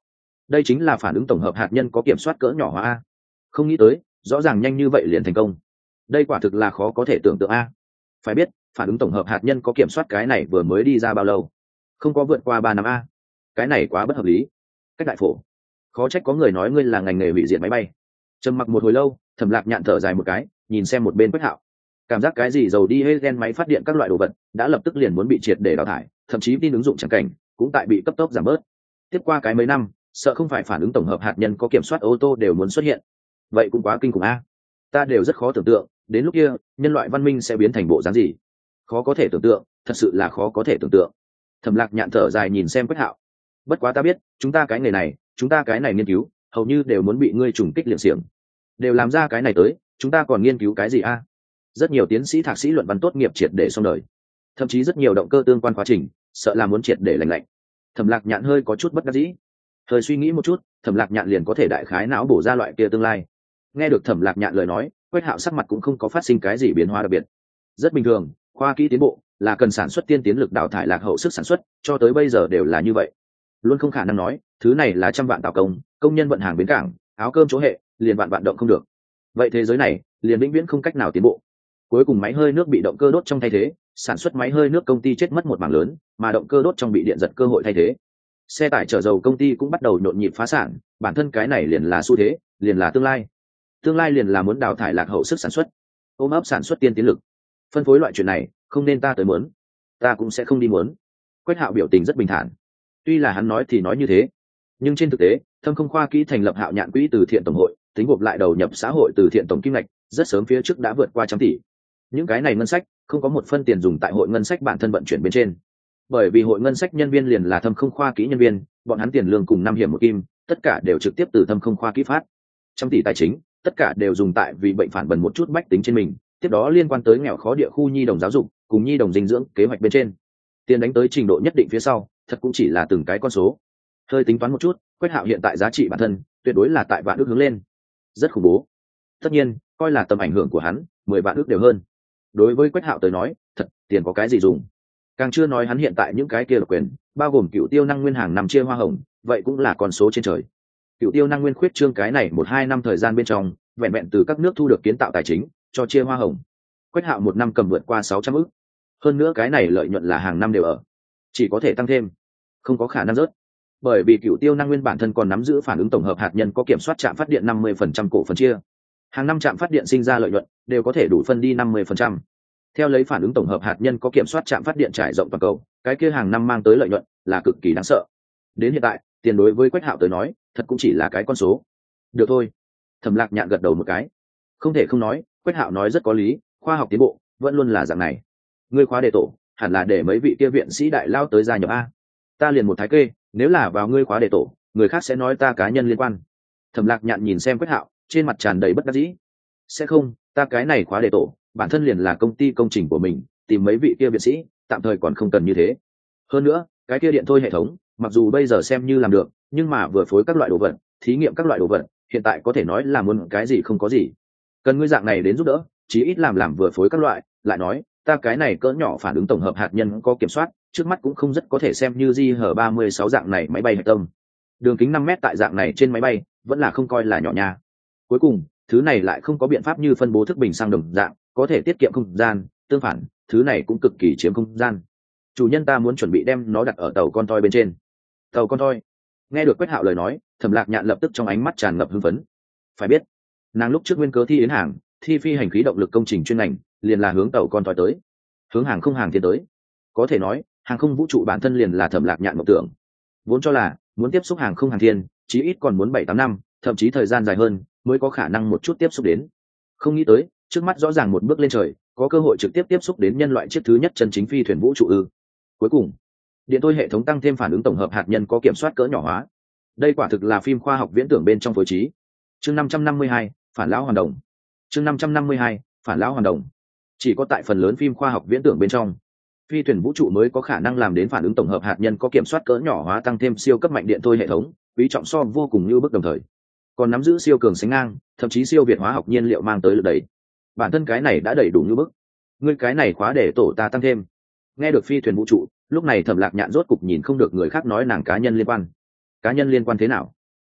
đây chính là phản ứng tổng hợp hạt nhân có kiểm soát cỡ nhỏ hóa a. Không nghĩ tới rõ ràng nhanh như vậy liền thành công, đây quả thực là khó có thể tưởng tượng a. Phải biết phản ứng tổng hợp hạt nhân có kiểm soát cái này vừa mới đi ra bao lâu, không có vượt qua ba năm a, cái này quá bất hợp lý. Cách đại phổ, khó trách có người nói ngươi là ngành nghề hủy diệt máy bay. Trầm mặc một hồi lâu, Thẩm Lạc Nhạn thở dài một cái, nhìn xem một bên Quách Hạo, cảm giác cái gì dầu đi hay gen máy phát điện các loại đồ vật đã lập tức liền muốn bị triệt để đào thải, thậm chí tin ứng dụng chẳng cảnh cũng tại bị cấp tốc giảm bớt. Tiếp qua cái mấy năm, sợ không phải phản ứng tổng hợp hạt nhân có kiểm soát ô tô đều muốn xuất hiện, vậy cũng quá kinh khủng a. Ta đều rất khó tưởng tượng đến lúc kia nhân loại văn minh sẽ biến thành bộ dáng gì, khó có thể tưởng tượng, thật sự là khó có thể tưởng tượng. Thẩm Lạc Nhạn thở dài nhìn xem Quách Hạo, bất quá ta biết chúng ta cái nghề này, chúng ta cái này nghiên cứu hầu như đều muốn bị ngươi trùng kích liệng xiềng, đều làm ra cái này tới, chúng ta còn nghiên cứu cái gì a? Rất nhiều tiến sĩ thạc sĩ luận văn tốt nghiệp triệt để xong đời, thậm chí rất nhiều động cơ tương quan quá trình sợ là muốn triệt để lành lạnh. Thẩm Lạc Nhạn hơi có chút bất đắc dĩ, hơi suy nghĩ một chút, Thẩm Lạc Nhạn liền có thể đại khái não bổ ra loại kia tương lai. Nghe được Thẩm Lạc Nhạn lời nói, Quách Hạo sắc mặt cũng không có phát sinh cái gì biến hóa đặc biệt. Rất bình thường, khoa kỹ tiến bộ là cần sản xuất tiên tiến lực đào thải lạc hậu sức sản xuất, cho tới bây giờ đều là như vậy, luôn không khả năng nói thứ này là trăm vạn tạo công, công nhân vận hàng bến cảng, áo cơm chỗ hệ liền vạn vạn động không được. Vậy thế giới này liền vĩnh viễn không cách nào tiến bộ. Cuối cùng máy hơi nước bị động cơ đốt trong thay thế, sản xuất máy hơi nước công ty chết mất một mảng lớn, mà động cơ đốt trong bị điện giật cơ hội thay thế. Xe tải chở dầu công ty cũng bắt đầu nhộn nhịp phá sản, bản thân cái này liền là xu thế, liền là tương lai. Tương lai liền là muốn đào thải lạc hậu sức sản xuất, ôm ấp sản xuất tiên tiến lực. Phân phối loại chuyện này không nên ta tới muốn, ta cũng sẽ không đi muốn. Quách Hạo biểu tình rất bình thản. Tuy là hắn nói thì nói như thế, nhưng trên thực tế Thâm Không Khoa Kỹ thành lập Hạo Nhạn quỹ từ thiện tổng hội, tính gộp lại đầu nhập xã hội từ thiện tổng kim ngạch rất sớm phía trước đã vượt qua trăm tỷ. Những cái này ngân sách không có một phân tiền dùng tại hội ngân sách bản thân vận chuyển bên trên, bởi vì hội ngân sách nhân viên liền là Thâm Không Khoa Kỹ nhân viên, bọn hắn tiền lương cùng năm hiểm một kim, tất cả đều trực tiếp từ Thâm Không Khoa Kỹ phát. Trăm tỷ tài chính tất cả đều dùng tại vì bệnh phản bần một chút bách tính trên mình, tiếp đó liên quan tới nghèo khó địa khu nhi đồng giáo dục cùng nhi đồng dinh dưỡng kế hoạch bên trên. Tiền đánh tới trình độ nhất định phía sau, thật cũng chỉ là từng cái con số. Hơi tính toán một chút, Quách Hạo hiện tại giá trị bản thân tuyệt đối là tại vạn ước hướng lên, rất khủng bố. Tất nhiên coi là tầm ảnh hưởng của hắn mười vạn ước đều hơn. Đối với Quách Hạo tới nói, thật tiền có cái gì dùng, càng chưa nói hắn hiện tại những cái kia độc quyền, bao gồm cựu tiêu năng nguyên hàng năm chia hoa hồng, vậy cũng là con số trên trời. Cựu tiêu năng nguyên khuyết trương cái này một hai năm thời gian bên trong, vẹn vẹn từ các nước thu được kiến tạo tài chính cho chia hoa hồng, Quách Hạo một năm cầm vượt qua sáu trăm ức, hơn nữa cái này lợi nhuận là hàng năm đều ở, chỉ có thể tăng thêm, không có khả năng rớt. Bởi vì cựu tiêu năng nguyên bản thân còn nắm giữ phản ứng tổng hợp hạt nhân có kiểm soát trạm phát điện năm mươi phần trăm cổ phần chia, hàng năm trạm phát điện sinh ra lợi nhuận đều có thể đủ phân đi năm mươi phần trăm. Theo lấy phản ứng tổng hợp hạt nhân có kiểm soát trạm phát điện trải rộng toàn cầu, cái kia hàng năm mang tới lợi nhuận là cực kỳ đáng sợ. Đến hiện tại tiền đối với Quách Hạo tới nói thật cũng chỉ là cái con số. Được thôi. Thẩm Lạc Nhạn gật đầu một cái. Không thể không nói, Quách Hạo nói rất có lý, khoa học tiến bộ vẫn luôn là dạng này. Ngươi khóa đề tổ hẳn là để mấy vị kia viện sĩ đại lao tới gia nhập a. Ta liền một thái kê, nếu là vào ngươi khóa đề tổ, người khác sẽ nói ta cá nhân liên quan. Thẩm Lạc Nhạn nhìn xem Quách Hạo, trên mặt tràn đầy bất đắc dĩ. Sẽ không, ta cái này khóa đề tổ bản thân liền là công ty công trình của mình, tìm mấy vị kia viện sĩ tạm thời còn không cần như thế. Hơn nữa cái kia điện thôi hệ thống mặc dù bây giờ xem như làm được, nhưng mà vừa phối các loại đồ vật, thí nghiệm các loại đồ vật, hiện tại có thể nói là muốn cái gì không có gì. Cần ngươi dạng này đến giúp đỡ, chí ít làm làm vừa phối các loại. Lại nói ta cái này cỡ nhỏ phản ứng tổng hợp hạt nhân có kiểm soát, trước mắt cũng không rất có thể xem như J H ba mươi sáu dạng này máy bay hạch tâm. Đường kính năm mét tại dạng này trên máy bay vẫn là không coi là nhỏ nha. Cuối cùng thứ này lại không có biện pháp như phân bố thức bình sang đồng dạng có thể tiết kiệm không gian, tương phản thứ này cũng cực kỳ chiếm không gian. Chủ nhân ta muốn chuẩn bị đem nó đặt ở tàu con toi bên trên. Tàu con toi? Nghe được Quách Hạo lời nói, Thẩm Lạc Nhạn lập tức trong ánh mắt tràn ngập hưng phấn. Phải biết nàng lúc trước nguyên cớ thi yến hàng, thi phi hành khí động lực công trình chuyên ngành liền là hướng tàu con toi tới, hướng hàng không hàng thiên tới. Có thể nói hàng không vũ trụ bản thân liền là Thẩm Lạc Nhạn mộng tưởng, vốn cho là muốn tiếp xúc hàng không hàng thiên chí ít còn muốn bảy tám năm, thậm chí thời gian dài hơn mới có khả năng một chút tiếp xúc đến. Không nghĩ tới trước mắt rõ ràng một bước lên trời, có cơ hội trực tiếp tiếp xúc đến nhân loại chiếc thứ nhất chân chính phi thuyền vũ trụ ư. Cuối cùng điện thôi hệ thống tăng thêm phản ứng tổng hợp hạt nhân có kiểm soát cỡ nhỏ hóa, đây quả thực là phim khoa học viễn tưởng bên trong phối trí. Chương năm trăm năm mươi hai, phản lão hoàn đồng. Chương năm trăm năm mươi hai, phản lão hoàn đồng. Chỉ có tại phần lớn phim khoa học viễn tưởng bên trong, phi thuyền vũ trụ mới có khả năng làm đến phản ứng tổng hợp hạt nhân có kiểm soát cỡ nhỏ hóa tăng thêm siêu cấp mạnh điện thôi hệ thống, quý trọng so vô cùng như bước đồng thời còn nắm giữ siêu cường sánh ngang, thậm chí siêu việt hóa học nhiên liệu mang tới lực đẩy. Bản thân cái này đã đầy đủ như bức, ngươi cái này khóa để tổ ta tăng thêm. Nghe được phi thuyền vũ trụ, lúc này Thẩm Lạc Nhạn rốt cục nhìn không được người khác nói nàng cá nhân liên quan. Cá nhân liên quan thế nào?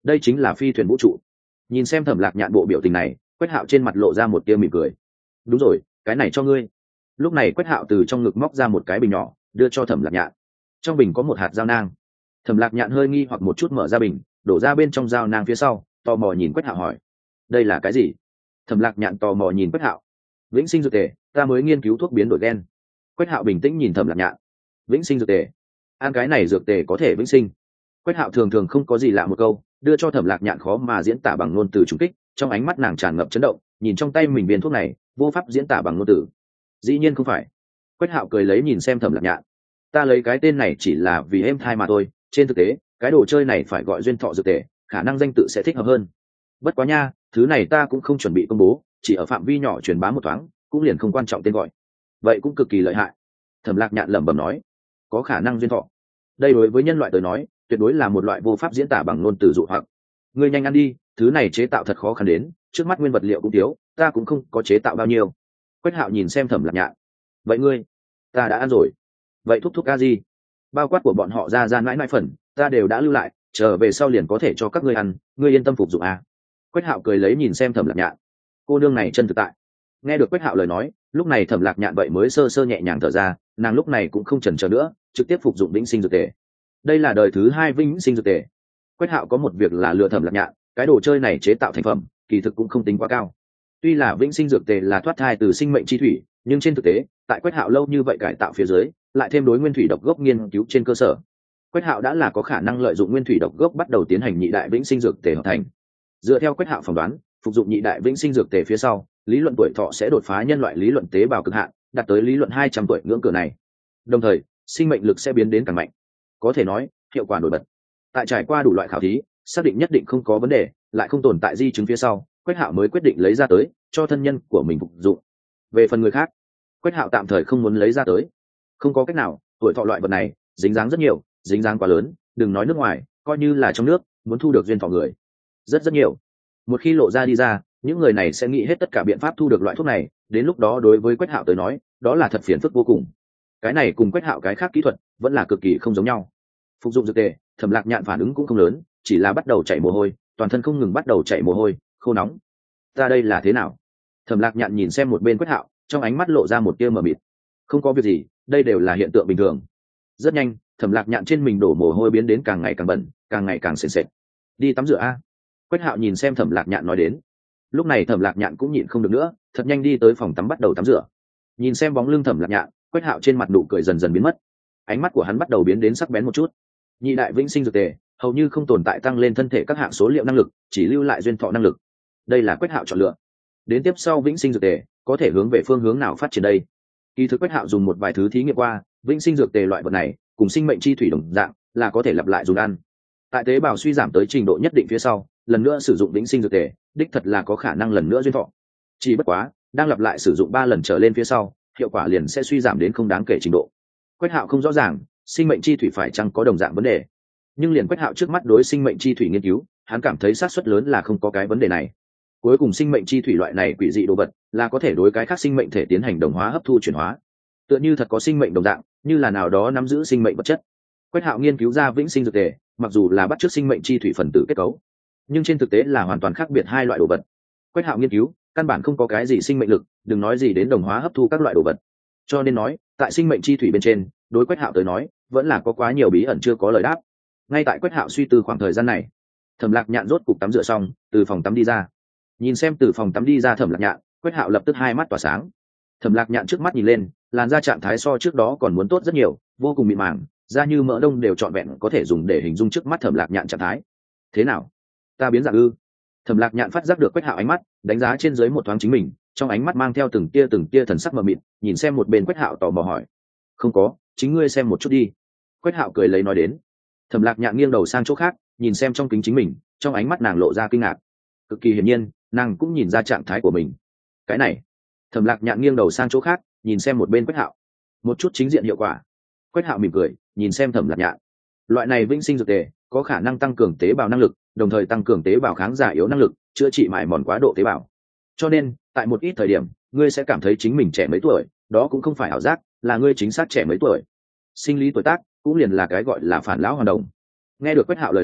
đây chính là phi thuyền vũ trụ. Nhìn xem Thẩm Lạc Nhạn bộ biểu tình này, Quách Hạo trên mặt lộ ra một tia mỉm cười. Đúng rồi, cái này cho ngươi. Lúc này Quách Hạo từ trong ngực móc ra một cái bình nhỏ, đưa cho Thẩm Lạc Nhạn. Trong bình có một hạt dao nang. Thẩm Lạc Nhạn hơi nghi hoặc một chút mở ra bình, đổ ra bên trong dao nang phía sau, tò mò nhìn Quách Hạo hỏi: đây là cái gì? Thẩm Lạc Nhạn tò mò nhìn Quách Hạo: vĩnh sinh dược tề, ta mới nghiên cứu thuốc biến đổi gen. Quách Hạo bình tĩnh nhìn Thẩm Lạc Nhạn: vĩnh sinh dược tề, ăn cái này dược tề có thể vĩnh sinh. Quách Hạo thường thường không có gì lạ một câu, đưa cho Thẩm Lạc Nhạn khó mà diễn tả bằng ngôn từ trùng kích, trong ánh mắt nàng tràn ngập chấn động, nhìn trong tay mình viên thuốc này, vô pháp diễn tả bằng ngôn từ. Dĩ nhiên không phải. Quách Hạo cười lấy nhìn xem Thẩm Lạc Nhạn: ta lấy cái tên này chỉ là vì êm thai mà thôi, trên thực tế cái đồ chơi này phải gọi duyên thọ dược tề, khả năng danh tự sẽ thích hợp hơn. Bất quá nha, thứ này ta cũng không chuẩn bị công bố, chỉ ở phạm vi nhỏ truyền bá một thoáng, cũng liền không quan trọng tên gọi. Vậy cũng cực kỳ lợi hại. Thẩm Lạc Nhạn lẩm bẩm nói: có khả năng duyên thọ, đây đối với nhân loại tới nói tuyệt đối là một loại vô pháp diễn tả bằng ngôn từ dụ hoặc. Ngươi nhanh ăn đi, thứ này chế tạo thật khó khăn đến, trước mắt nguyên vật liệu cũng thiếu, ta cũng không có chế tạo bao nhiêu. Quách Hạo nhìn xem Thẩm Lạc Nhạn: vậy ngươi? Ta đã ăn rồi. Vậy thúc thúc a gì? Bao quát của bọn họ ra ra mãi mãi phần, ta đều đã lưu lại, trở về sau liền có thể cho các ngươi ăn, ngươi yên tâm phục dụng à. Quách Hạo cười lấy nhìn xem Thẩm Lạc Nhạn: cô nương này chân thực tại. Nghe được Quách Hạo lời nói, lúc này Thẩm Lạc Nhạn vậy mới sơ sơ nhẹ nhàng thở ra, nàng lúc này cũng không chần chờ nữa, trực tiếp phục dụng vĩnh sinh dược tề. Đây là đời thứ hai vĩnh sinh dược tề. Quách Hạo có một việc là lừa Thẩm Lạc Nhạn, cái đồ chơi này chế tạo thành phẩm kỳ thực cũng không tính quá cao. Tuy là vĩnh sinh dược tề là thoát thai từ sinh mệnh chi thủy, nhưng trên thực tế tại Quách Hạo lâu như vậy cải tạo phía dưới, lại thêm đối nguyên thủy độc gốc nghiên cứu trên cơ sở, Quách Hạo đã là có khả năng lợi dụng nguyên thủy độc gốc bắt đầu tiến hành nhị đại vĩnh sinh dược tề hợp thành. Dựa theo Quách Hạo phỏng đoán, phục dụng nhị đại vĩnh sinh dược tề phía sau, lý luận tuổi thọ sẽ đột phá nhân loại lý luận tế bào cực hạn, đạt tới lý luận hai trăm tuổi ngưỡng cửa này. Đồng thời, sinh mệnh lực sẽ biến đến càng mạnh. Có thể nói, hiệu quả nổi bật. Tại trải qua đủ loại khảo thí, xác định nhất định không có vấn đề, lại không tồn tại di chứng phía sau, Quách Hạo mới quyết định lấy ra tới cho thân nhân của mình phục dụng. Về phần người khác, Quách Hạo tạm thời không muốn lấy ra tới. Không có cách nào, tuổi thọ loại vật này dính dáng rất nhiều, dính dáng quá lớn, đừng nói nước ngoài, coi như là trong nước, muốn thu được duyên thọ người rất rất nhiều. Một khi lộ ra đi ra, những người này sẽ nghĩ hết tất cả biện pháp thu được loại thuốc này, đến lúc đó đối với Quách Hạo tới nói, đó là thật phiền phức vô cùng. Cái này cùng Quách Hạo cái khác kỹ thuật vẫn là cực kỳ không giống nhau. Phục dụng dược tề, Thẩm Lạc Nhạn phản ứng cũng không lớn, chỉ là bắt đầu chảy mồ hôi, toàn thân không ngừng bắt đầu chảy mồ hôi, khô nóng. Ta đây là thế nào? Thẩm Lạc Nhạn nhìn xem một bên Quách Hạo, trong ánh mắt lộ ra một tia mờ mịt. Không có việc gì, đây đều là hiện tượng bình thường. Rất nhanh, Thẩm Lạc Nhạn trên mình đổ mồ hôi biến đến càng ngày càng bẩn, càng ngày càng sền sệt. Đi tắm rửa a. Quách Hạo nhìn xem Thẩm Lạc Nhạn nói đến. Lúc này Thẩm Lạc Nhạn cũng nhịn không được nữa, thật nhanh đi tới phòng tắm bắt đầu tắm rửa. Nhìn xem bóng lưng Thẩm Lạc Nhạn, Quách Hạo trên mặt nụ cười dần dần biến mất, ánh mắt của hắn bắt đầu biến đến sắc bén một chút. Nhị đại vĩnh sinh dược tề hầu như không tồn tại tăng lên thân thể các hạng số liệu năng lực, chỉ lưu lại duyên thọ năng lực. Đây là Quách Hạo chọn lựa. Đến tiếp sau vĩnh sinh dược tề có thể hướng về phương hướng nào phát triển đây? Kỳ thực Quách Hạo dùng một vài thứ thí nghiệm qua, vĩnh sinh dược tề loại vật này cùng sinh mệnh chi thủy đồng dạng, là có thể lặp lại dùng ăn. Tại tế bào suy giảm tới trình độ nhất định phía sau, lần nữa sử dụng vĩnh sinh dược tề, đích thật là có khả năng lần nữa duyên thọ. Chỉ bất quá, đang lặp lại sử dụng ba lần trở lên phía sau, hiệu quả liền sẽ suy giảm đến không đáng kể trình độ. Quách Hạo không rõ ràng, sinh mệnh chi thủy phải chăng có đồng dạng vấn đề. Nhưng liền Quách Hạo trước mắt đối sinh mệnh chi thủy nghiên cứu, hắn cảm thấy xác suất lớn là không có cái vấn đề này. Cuối cùng sinh mệnh chi thủy loại này quỷ dị đồ vật, là có thể đối cái khác sinh mệnh thể tiến hành đồng hóa hấp thu chuyển hóa. Tựa như thật có sinh mệnh đồng dạng, như là nào đó nắm giữ sinh mệnh vật chất. Quách Hạo nghiên cứu ra vĩnh sinh dược tề, mặc dù là bắt chước sinh mệnh chi thủy phần tử kết cấu, nhưng trên thực tế là hoàn toàn khác biệt hai loại đồ vật. Quách Hạo nghiên cứu, căn bản không có cái gì sinh mệnh lực, đừng nói gì đến đồng hóa hấp thu các loại đồ vật. Cho nên nói, tại sinh mệnh chi thủy bên trên, đối Quách Hạo tới nói, vẫn là có quá nhiều bí ẩn chưa có lời đáp. Ngay tại Quách Hạo suy tư khoảng thời gian này, Thẩm Lạc Nhạn rốt cục tắm rửa xong, từ phòng tắm đi ra. Nhìn xem từ phòng tắm đi ra Thẩm Lạc Nhạn, Quách Hạo lập tức hai mắt tỏa sáng. Thẩm Lạc Nhạn trước mắt nhìn lên, làn da trạng thái so trước đó còn muốn tốt rất nhiều, vô cùng mịn màng, da như mỡ đông đều trọn vẹn có thể dùng để hình dung trước mắt Thẩm Lạc Nhạn trạng thái. Thế nào? Ta biến dạng ư? Thẩm Lạc Nhạn phát giác được Quách Hạo ánh mắt, đánh giá trên dưới một thoáng chính mình, trong ánh mắt mang theo từng tia từng tia thần sắc mờ mịt, nhìn xem một bên Quách Hạo tò mò hỏi. Không có, chính ngươi xem một chút đi. Quách Hạo cười lấy nói đến. Thẩm Lạc Nhạn nghiêng đầu sang chỗ khác, nhìn xem trong kính chính mình, trong ánh mắt nàng lộ ra kinh ngạc. Cực kỳ hiển nhiên, nàng cũng nhìn ra trạng thái của mình. Cái này. Thẩm Lạc Nhạn nghiêng đầu sang chỗ khác, nhìn xem một bên Quách Hạo. Một chút chính diện hiệu quả. Quách Hạo mỉm cười, nhìn xem Thẩm Lạc Nhạn. Loại này vĩnh sinh dược tề có khả năng tăng cường tế bào năng lực, đồng thời tăng cường tế bào kháng giả yếu năng lực, chữa trị mài mòn quá độ tế bào. Cho nên, tại một ít thời điểm, ngươi sẽ cảm thấy chính mình trẻ mấy tuổi, đó cũng không phải ảo giác, là ngươi chính xác trẻ mấy tuổi. Sinh lý tuổi tác cũng liền là cái gọi là phản lão hoàn đồng. Nghe được Quách Hạo lời nói,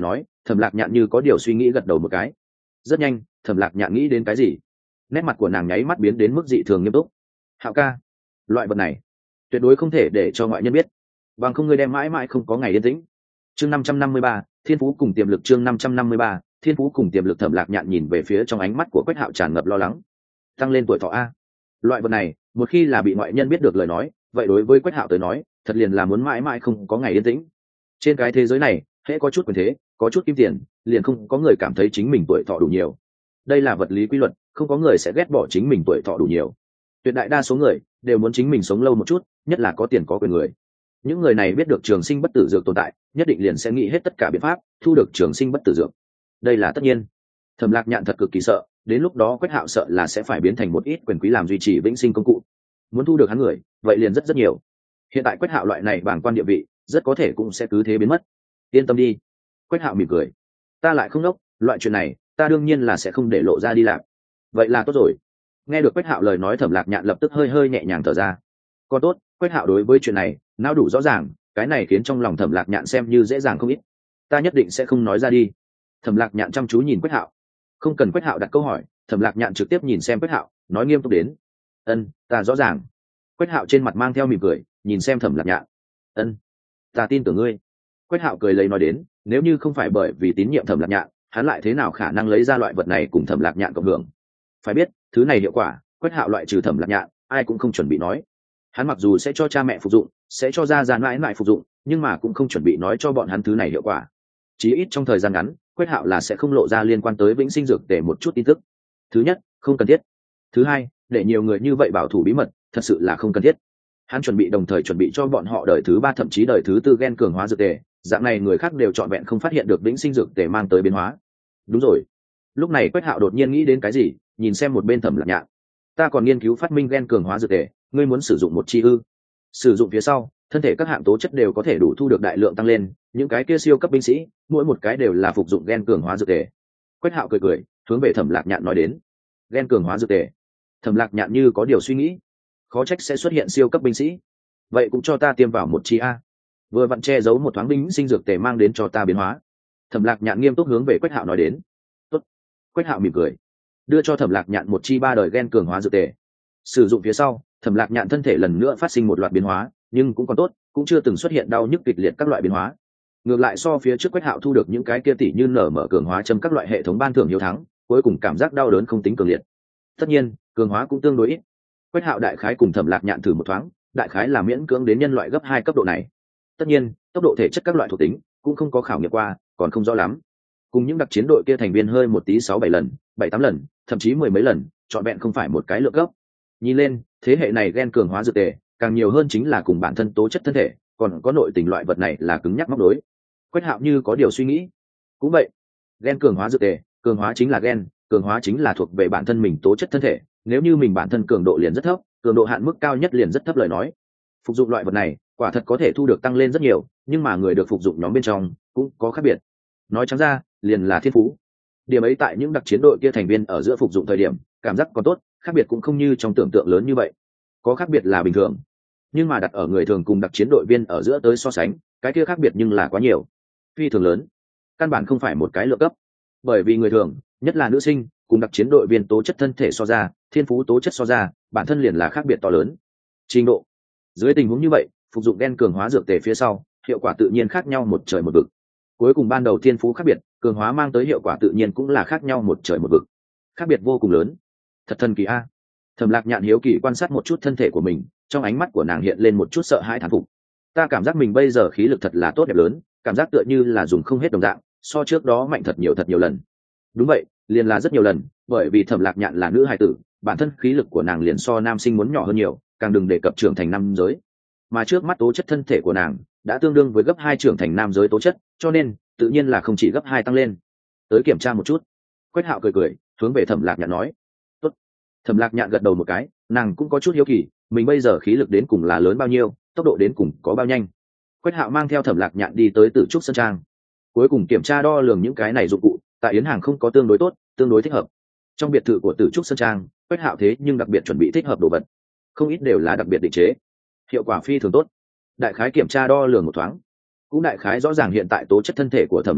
Thẩm Lạc Nhạn như có điều suy nghĩ gật đầu một cái. Rất nhanh, Thẩm Lạc Nhạn nghĩ đến cái gì, nét mặt của nàng nháy mắt biến đến mức dị thường nghiêm túc. Hạo ca, loại vật này tuyệt đối không thể để cho ngoại nhân biết, bằng không ngươi đem mãi mãi không có ngày yên tĩnh. Chương năm trăm năm mươi ba, thiên phú cùng tiềm lực. Chương năm trăm năm mươi ba, thiên phú cùng tiềm lực. Thẩm Lạc Nhạn nhìn về phía trong ánh mắt của Quách Hạo tràn ngập lo lắng. Tăng lên tuổi thọ a, loại vật này một khi là bị ngoại nhân biết được lời nói, vậy đối với Quách Hạo tới nói thật liền là muốn mãi mãi không có ngày yên tĩnh. Trên cái thế giới này hễ có chút quyền thế, có chút kim tiền, liền không có người cảm thấy chính mình tuổi thọ đủ nhiều. Đây là vật lý quy luật, không có người sẽ ghét bỏ chính mình tuổi thọ đủ nhiều. Tuyệt đại đa số người đều muốn chính mình sống lâu một chút, nhất là có tiền có quyền người. Những người này biết được trường sinh bất tử dược tồn tại, nhất định liền sẽ nghĩ hết tất cả biện pháp thu được trường sinh bất tử dược. Đây là tất nhiên. Thẩm Lạc Nhạn thật cực kỳ sợ, đến lúc đó Quách Hạo sợ là sẽ phải biến thành một ít quyền quý làm duy trì vĩnh sinh công cụ. Muốn thu được hắn người, vậy liền rất rất nhiều. Hiện tại Quách Hạo loại này bảng quan địa vị, rất có thể cũng sẽ cứ thế biến mất. Yên tâm đi. Quách Hạo mỉm cười. Ta lại không đốc, loại chuyện này, ta đương nhiên là sẽ không để lộ ra đi làm. Vậy là tốt rồi. Nghe được Quách Hạo lời nói, Thẩm Lạc Nhạn lập tức hơi hơi nhẹ nhàng thở ra. Còn tốt, Quách Hạo đối với chuyện này, não đủ rõ ràng, cái này khiến trong lòng Thẩm Lạc Nhạn xem như dễ dàng không ít. Ta nhất định sẽ không nói ra đi. Thẩm Lạc Nhạn chăm chú nhìn Quách Hạo. Không cần Quách Hạo đặt câu hỏi, Thẩm Lạc Nhạn trực tiếp nhìn xem Quách Hạo, nói nghiêm túc đến. Ân, ta rõ ràng. Quách Hạo trên mặt mang theo mỉm cười, nhìn xem Thẩm Lạc Nhạn. Ân, ta tin tưởng ngươi. Quách Hạo cười lấy nói đến, nếu như không phải bởi vì tín nhiệm Thẩm Lạc Nhạn, hắn lại thế nào khả năng lấy ra loại vật này cùng Thẩm Lạc Nhạn cộng hưởng. Phải biết, thứ này hiệu quả, Quách Hạo loại trừ Thẩm Lạc Nhạn, ai cũng không chuẩn bị nói. Hắn mặc dù sẽ cho cha mẹ phục dụng, sẽ cho gia gia mãi mãi phục dụng, nhưng mà cũng không chuẩn bị nói cho bọn hắn thứ này hiệu quả. Chí ít trong thời gian ngắn, Quách Hạo là sẽ không lộ ra liên quan tới vĩnh sinh dược tề một chút tin tức. Thứ nhất, không cần thiết. Thứ hai, để nhiều người như vậy bảo thủ bí mật, thật sự là không cần thiết. Hắn chuẩn bị đồng thời chuẩn bị cho bọn họ đời thứ ba thậm chí đời thứ tư gen cường hóa dược tề, dạng này người khác đều trọn vẹn không phát hiện được vĩnh sinh dược tề mang tới biến hóa. Đúng rồi. Lúc này Quách Hạo đột nhiên nghĩ đến cái gì, nhìn xem một bên Thẩm Lạc Nhạn. Ta còn nghiên cứu phát minh gen cường hóa dược tề, ngươi muốn sử dụng một chi ư? Sử dụng phía sau, thân thể các hạng tố chất đều có thể đủ thu được đại lượng tăng lên, những cái kia siêu cấp binh sĩ, mỗi một cái đều là phục dụng gen cường hóa dược tề. Quách Hạo cười cười, hướng về Thẩm Lạc Nhạn nói đến. Gen cường hóa dược tề. Thẩm Lạc Nhạn như có điều suy nghĩ, khó trách sẽ xuất hiện siêu cấp binh sĩ. Vậy cũng cho ta tiêm vào một chi a. Vừa vặn che giấu một thoáng binh sinh dược tề mang đến cho ta biến hóa. Thẩm Lạc Nhạn nghiêm túc hướng về Quách Hạo nói đến. Tốt. Quách Hạo mỉm cười, đưa cho Thẩm Lạc Nhạn một chi ba đời gen cường hóa dược tề. Sử dụng phía sau, Thẩm Lạc Nhạn thân thể lần nữa phát sinh một loạt biến hóa, nhưng cũng còn tốt, cũng chưa từng xuất hiện đau nhức kịch liệt các loại biến hóa. Ngược lại so phía trước Quách Hạo thu được những cái kia tỷ như nở mở cường hóa châm các loại hệ thống ban thưởng hiếu thắng, cuối cùng cảm giác đau đớn không tính cường liệt. Tất nhiên, cường hóa cũng tương đối ít. Quách Hạo đại khái cùng Thẩm Lạc Nhạn thử một thoáng, đại khái là miễn cưỡng đến nhân loại gấp hai cấp độ này. Tất nhiên, tốc độ thể chất các loại thuộc tính cũng không có khảo nghiệm qua, còn không rõ lắm. Cùng những đặc chiến đội kia thành viên hơi một tí sáu bảy lần, bảy tám lần, thậm chí mười mấy lần, trọn vẹn không phải một cái lượng cấp. Nhìn lên, thế hệ này gen cường hóa dược tề, càng nhiều hơn chính là cùng bản thân tố chất thân thể, còn có nội tình loại vật này là cứng nhắc móc đối. Quách Hạo như có điều suy nghĩ. Cũng vậy, gen cường hóa dược tề, cường hóa chính là gen, cường hóa chính là thuộc về bản thân mình tố chất thân thể, nếu như mình bản thân cường độ liền rất thấp, cường độ hạn mức cao nhất liền rất thấp lời nói, phục dụng loại vật này, quả thật có thể thu được tăng lên rất nhiều, nhưng mà người được phục dụng nhóm bên trong cũng có khác biệt. Nói trắng ra, liền là thiên phú. Điểm ấy tại những đặc chiến đội kia thành viên ở giữa phục dụng thời điểm, cảm giác còn tốt, khác biệt cũng không như trong tưởng tượng lớn như vậy. Có khác biệt là bình thường, nhưng mà đặt ở người thường cùng đặc chiến đội viên ở giữa tới so sánh, cái kia khác biệt nhưng là quá nhiều, phi thường lớn, căn bản không phải một cái lượng cấp. Bởi vì người thường, nhất là nữ sinh, cùng đặc chiến đội viên tố chất thân thể so ra, thiên phú tố chất so ra, bản thân liền là khác biệt to lớn. Trình độ. Dưới tình huống như vậy, phục dụng gen cường hóa dược tề phía sau, hiệu quả tự nhiên khác nhau một trời một vực. Cuối cùng ban đầu thiên phú khác biệt, cường hóa mang tới hiệu quả tự nhiên cũng là khác nhau một trời một vực. Khác biệt vô cùng lớn. Thật thần kỳ a. Thẩm Lạc Nhạn hiếu kỳ quan sát một chút thân thể của mình, trong ánh mắt của nàng hiện lên một chút sợ hãi thán phục. Ta cảm giác mình bây giờ khí lực thật là tốt đẹp lớn, cảm giác tựa như là dùng không hết đồng dạng, so trước đó mạnh thật nhiều thật nhiều lần. Đúng vậy, liền là rất nhiều lần, bởi vì Thẩm Lạc Nhạn là nữ hài tử, bản thân khí lực của nàng liền so nam sinh muốn nhỏ hơn nhiều, càng đừng đề cập trưởng thành nam giới. Mà trước mắt tố chất thân thể của nàng đã tương đương với gấp hai trưởng thành nam giới tố chất, cho nên tự nhiên là không chỉ gấp hai tăng lên. Tới kiểm tra một chút. Quách Hạo cười cười, hướng về Thẩm Lạc Nhạn nói. Tốt. Thẩm Lạc Nhạn gật đầu một cái, nàng cũng có chút hiếu kỳ, mình bây giờ khí lực đến cùng là lớn bao nhiêu, tốc độ đến cùng có bao nhanh. Quách Hạo mang theo Thẩm Lạc Nhạn đi tới Tử Trúc Sơn Trang. Cuối cùng kiểm tra đo lường những cái này dụng cụ, tại Yến Hàng không có tương đối tốt, tương đối thích hợp. Trong biệt thự của Tử Trúc Sơn Trang, Quách Hạo thế nhưng đặc biệt chuẩn bị thích hợp đồ vật, không ít đều là đặc biệt định chế, hiệu quả phi thường tốt. Đại khái kiểm tra đo lường một thoáng, cũng đại khái rõ ràng hiện tại tố chất thân thể của Thẩm Lạc Nhạn,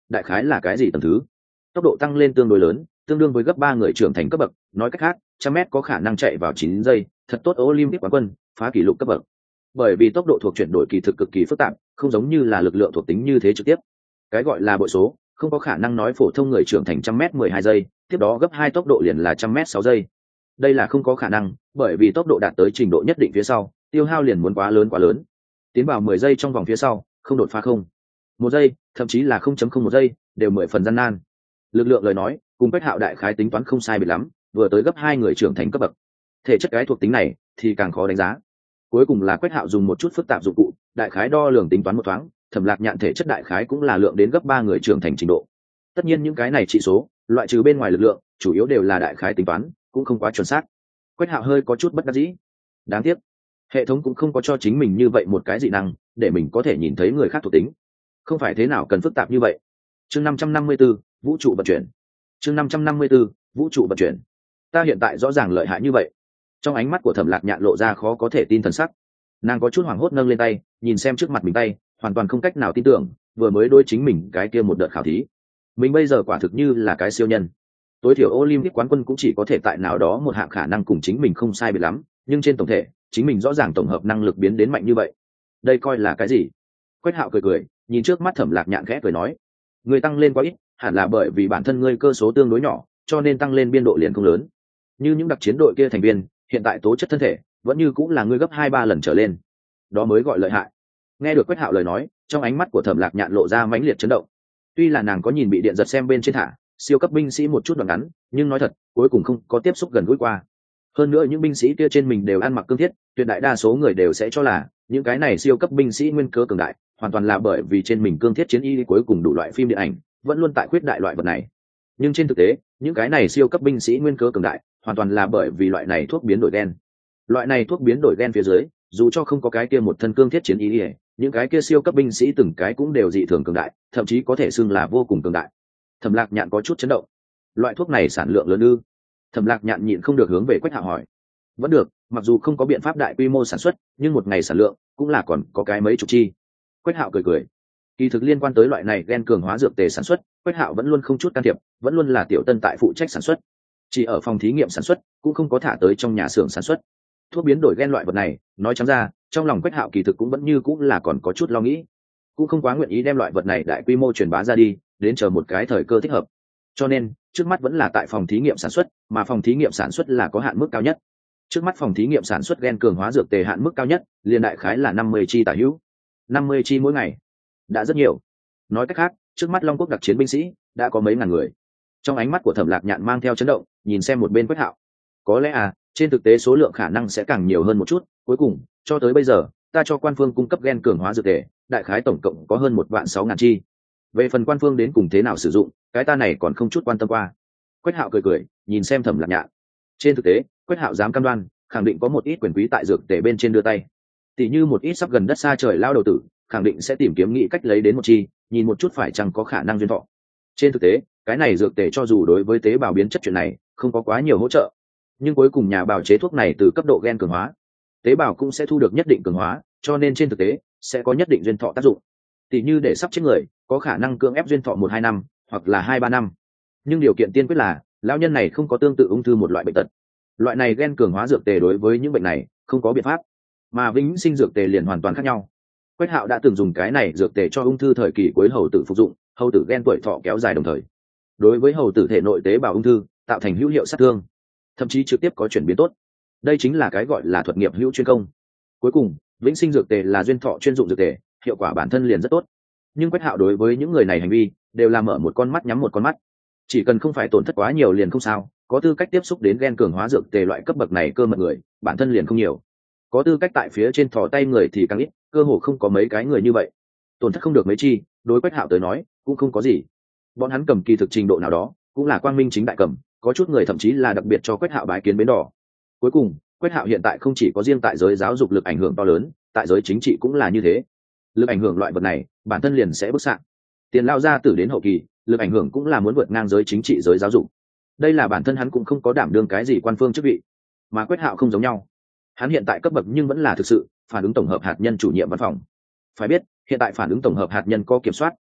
đại khái là cái gì tầng thứ. Tốc độ tăng lên tương đối lớn, tương đương với gấp ba người trưởng thành cấp bậc, nói cách khác trăm mét có khả năng chạy vào chín giây, thật tốt Olympic quán quân, phá kỷ lục cấp bậc. Bởi vì tốc độ thuộc chuyển đổi kỳ thực cực kỳ phức tạp, không giống như là lực lượng thuộc tính như thế trực tiếp. Cái gọi là bội số không có khả năng nói phổ thông người trưởng thành trăm mét mười hai giây, tiếp đó gấp hai tốc độ liền là trăm mét sáu giây. Đây là không có khả năng, bởi vì tốc độ đạt tới trình độ nhất định phía sau, tiêu hao liền muốn quá lớn quá lớn. Tiến vào mười giây trong vòng phía sau, không đột phá không một giây, thậm chí là không chấm không một giây, đều mười phần gian nan. Lực lượng lời nói, cùng Quách Hạo đại khái tính toán không sai biệt lắm, vừa tới gấp hai người trưởng thành cấp bậc. Thể chất cái thuộc tính này thì càng khó đánh giá. Cuối cùng là Quách Hạo dùng một chút phức tạp dụng cụ, đại khái đo lường tính toán một thoáng, Thẩm Lạc Nhạn thể chất đại khái cũng là lượng đến gấp ba người trưởng thành trình độ. Tất nhiên những cái này trị số, loại trừ bên ngoài lực lượng, chủ yếu đều là đại khái tính toán, cũng không quá chuẩn xác. Quách Hạo hơi có chút bất đắc dĩ. Đáng tiếc, hệ thống cũng không có cho chính mình như vậy một cái dị năng, để mình có thể nhìn thấy người khác thuộc tính. Không phải thế nào cần phức tạp như vậy. Chương năm trăm năm mươi 54, vũ trụ vận chuyển. Chương năm trăm năm mươi 54, vũ trụ vận chuyển. Ta hiện tại rõ ràng lợi hại như vậy. Trong ánh mắt của Thẩm Lạc Nhạn lộ ra khó có thể tin thần sắc. Nàng có chút hoảng hốt nâng lên tay, nhìn xem trước mặt mình tay, hoàn toàn không cách nào tin tưởng, vừa mới đối chính mình cái kia một đợt khảo thí. Mình bây giờ quả thực như là cái siêu nhân. Tối thiểu Olympic quán quân cũng chỉ có thể tại nào đó một hạng khả năng cùng chính mình không sai biệt lắm, nhưng trên tổng thể, chính mình rõ ràng tổng hợp năng lực biến đến mạnh như vậy. Đây coi là cái gì? Quách Hạo cười cười, nhìn trước mắt Thẩm Lạc Nhạn khẽ cười nói, người tăng lên quá ít, hẳn là bởi vì bản thân ngươi cơ số tương đối nhỏ, cho nên tăng lên biên độ liền không lớn. Như những đặc chiến đội kia thành viên, hiện tại tố chất thân thể vẫn như cũng là ngươi gấp hai ba lần trở lên, đó mới gọi lợi hại. Nghe được Quách Hạo lời nói, trong ánh mắt của Thẩm Lạc Nhạn lộ ra mãnh liệt chấn động. Tuy là nàng có nhìn bị điện giật xem bên trên thả siêu cấp binh sĩ một chút đoạn ngắn, nhưng nói thật, cuối cùng không có tiếp xúc gần gũi qua. Hơn nữa những binh sĩ kia trên mình đều ăn mặc cương thiết, tuyệt đại đa số người đều sẽ cho là những cái này siêu cấp binh sĩ nguyên cớ cường đại, hoàn toàn là bởi vì trên mình cương thiết chiến y cuối cùng đủ loại phim điện ảnh vẫn luôn tại khuyết đại loại vật này. Nhưng trên thực tế, những cái này siêu cấp binh sĩ nguyên cớ cường đại, hoàn toàn là bởi vì loại này thuốc biến đổi gen. Loại này thuốc biến đổi gen phía dưới, dù cho không có cái kia một thân cương thiết chiến y, những cái kia siêu cấp binh sĩ từng cái cũng đều dị thường cường đại, thậm chí có thể xưng là vô cùng cường đại. Thẩm Lạc Nhạn có chút chấn động. Loại thuốc này sản lượng lớn ư? Thẩm Lạc Nhạn nhịn không được hướng về Quách Hạo hỏi. Vẫn được, mặc dù không có biện pháp đại quy mô sản xuất, nhưng một ngày sản lượng cũng là còn có cái mấy chục chi. Quách Hạo cười cười. Kỳ thực liên quan tới loại này gen cường hóa dược tề sản xuất, Quách Hạo vẫn luôn không chút can thiệp, vẫn luôn là Tiểu Tân tại phụ trách sản xuất. Chỉ ở phòng thí nghiệm sản xuất, cũng không có thả tới trong nhà xưởng sản xuất. Thuốc biến đổi gen loại vật này, nói trắng ra, trong lòng Quách Hạo kỳ thực cũng vẫn như cũng là còn có chút lo nghĩ, cũng không quá nguyện ý đem loại vật này đại quy mô truyền bá ra đi, đến chờ một cái thời cơ thích hợp. Cho nên, trước mắt vẫn là tại phòng thí nghiệm sản xuất, mà phòng thí nghiệm sản xuất là có hạn mức cao nhất. Trước mắt phòng thí nghiệm sản xuất gen cường hóa dược tề hạn mức cao nhất, liên đại khái là năm mươi chi tả hữu. năm mươi chi mỗi ngày, đã rất nhiều. Nói cách khác, trước mắt Long Quốc đặc chiến binh sĩ đã có mấy ngàn người. Trong ánh mắt của Thẩm Lạc Nhạn mang theo chấn động, nhìn xem một bên Quách Hạo. Có lẽ à, trên thực tế số lượng khả năng sẽ càng nhiều hơn một chút, cuối cùng, cho tới bây giờ, ta cho quan phương cung cấp gen cường hóa dược tề, đại khái tổng cộng có hơn một vạn sáu ngàn chi. Về phần quan phương đến cùng thế nào sử dụng, cái ta này còn không chút quan tâm qua. Quách Hạo cười cười, nhìn xem Thẩm Lạc Nhạn. Trên thực tế, Quách Hạo dám cam đoan, khẳng định có một ít quyền quý tại dược tề bên trên đưa tay. Tỷ như một ít sắp gần đất xa trời lao đầu tử, khẳng định sẽ tìm kiếm nghĩ cách lấy đến một chi, nhìn một chút phải chăng có khả năng duyên thọ. Trên thực tế, cái này dược tề cho dù đối với tế bào biến chất chuyện này không có quá nhiều hỗ trợ, nhưng cuối cùng nhà bào chế thuốc này từ cấp độ gen cường hóa, tế bào cũng sẽ thu được nhất định cường hóa, cho nên trên thực tế sẽ có nhất định duyên thọ tác dụng. Tỷ như để sắp chết người, có khả năng cưỡng ép duyên thọ một hai năm, hoặc là hai ba năm. Nhưng điều kiện tiên quyết là lão nhân này không có tương tự ung thư một loại bệnh tật. Loại này gen cường hóa dược tề đối với những bệnh này không có biện pháp, mà vĩnh sinh dược tề liền hoàn toàn khác nhau. Quách Hạo đã từng dùng cái này dược tề cho ung thư thời kỳ cuối hầu tử phục dụng, hầu tử gen tuổi thọ kéo dài đồng thời, đối với hầu tử thể nội tế bào ung thư tạo thành hữu hiệu sát thương, thậm chí trực tiếp có chuyển biến tốt. Đây chính là cái gọi là thuật nghiệp hữu chuyên công. Cuối cùng, vĩnh sinh dược tề là duyên thọ chuyên dụng dược tề, hiệu quả bản thân liền rất tốt. Nhưng Quách Hạo đối với những người này hành vi đều là mở một con mắt nhắm một con mắt, chỉ cần không phải tổn thất quá nhiều liền không sao. Có tư cách tiếp xúc đến gen cường hóa dược tề loại cấp bậc này cơ mật người, bản thân liền không nhiều. Có tư cách tại phía trên thò tay người thì càng ít, cơ hồ không có mấy cái người như vậy. Tổn thất không được mấy chi, đối Quách Hạo tới nói cũng không có gì. Bọn hắn cầm kỳ thực trình độ nào đó cũng là quang minh chính đại cầm, có chút người thậm chí là đặc biệt cho Quách Hạo bái kiến bến đỏ. Cuối cùng, Quách Hạo hiện tại không chỉ có riêng tại giới giáo dục lực ảnh hưởng to lớn, tại giới chính trị cũng là như thế. Lực ảnh hưởng loại vật này, bản thân liền sẽ bức xạ. Tiền lao ra từ đến hậu kỳ, lực ảnh hưởng cũng là muốn vượt ngang giới chính trị giới giáo dục. Đây là bản thân hắn cũng không có đảm đương cái gì quan phương chức vị, mà Quách Hạo không giống nhau. Hắn hiện tại cấp bậc nhưng vẫn là thực sự phản ứng tổng hợp hạt nhân chủ nhiệm văn phòng. Phải biết, hiện tại phản ứng tổng hợp hạt nhân có kiểm soát,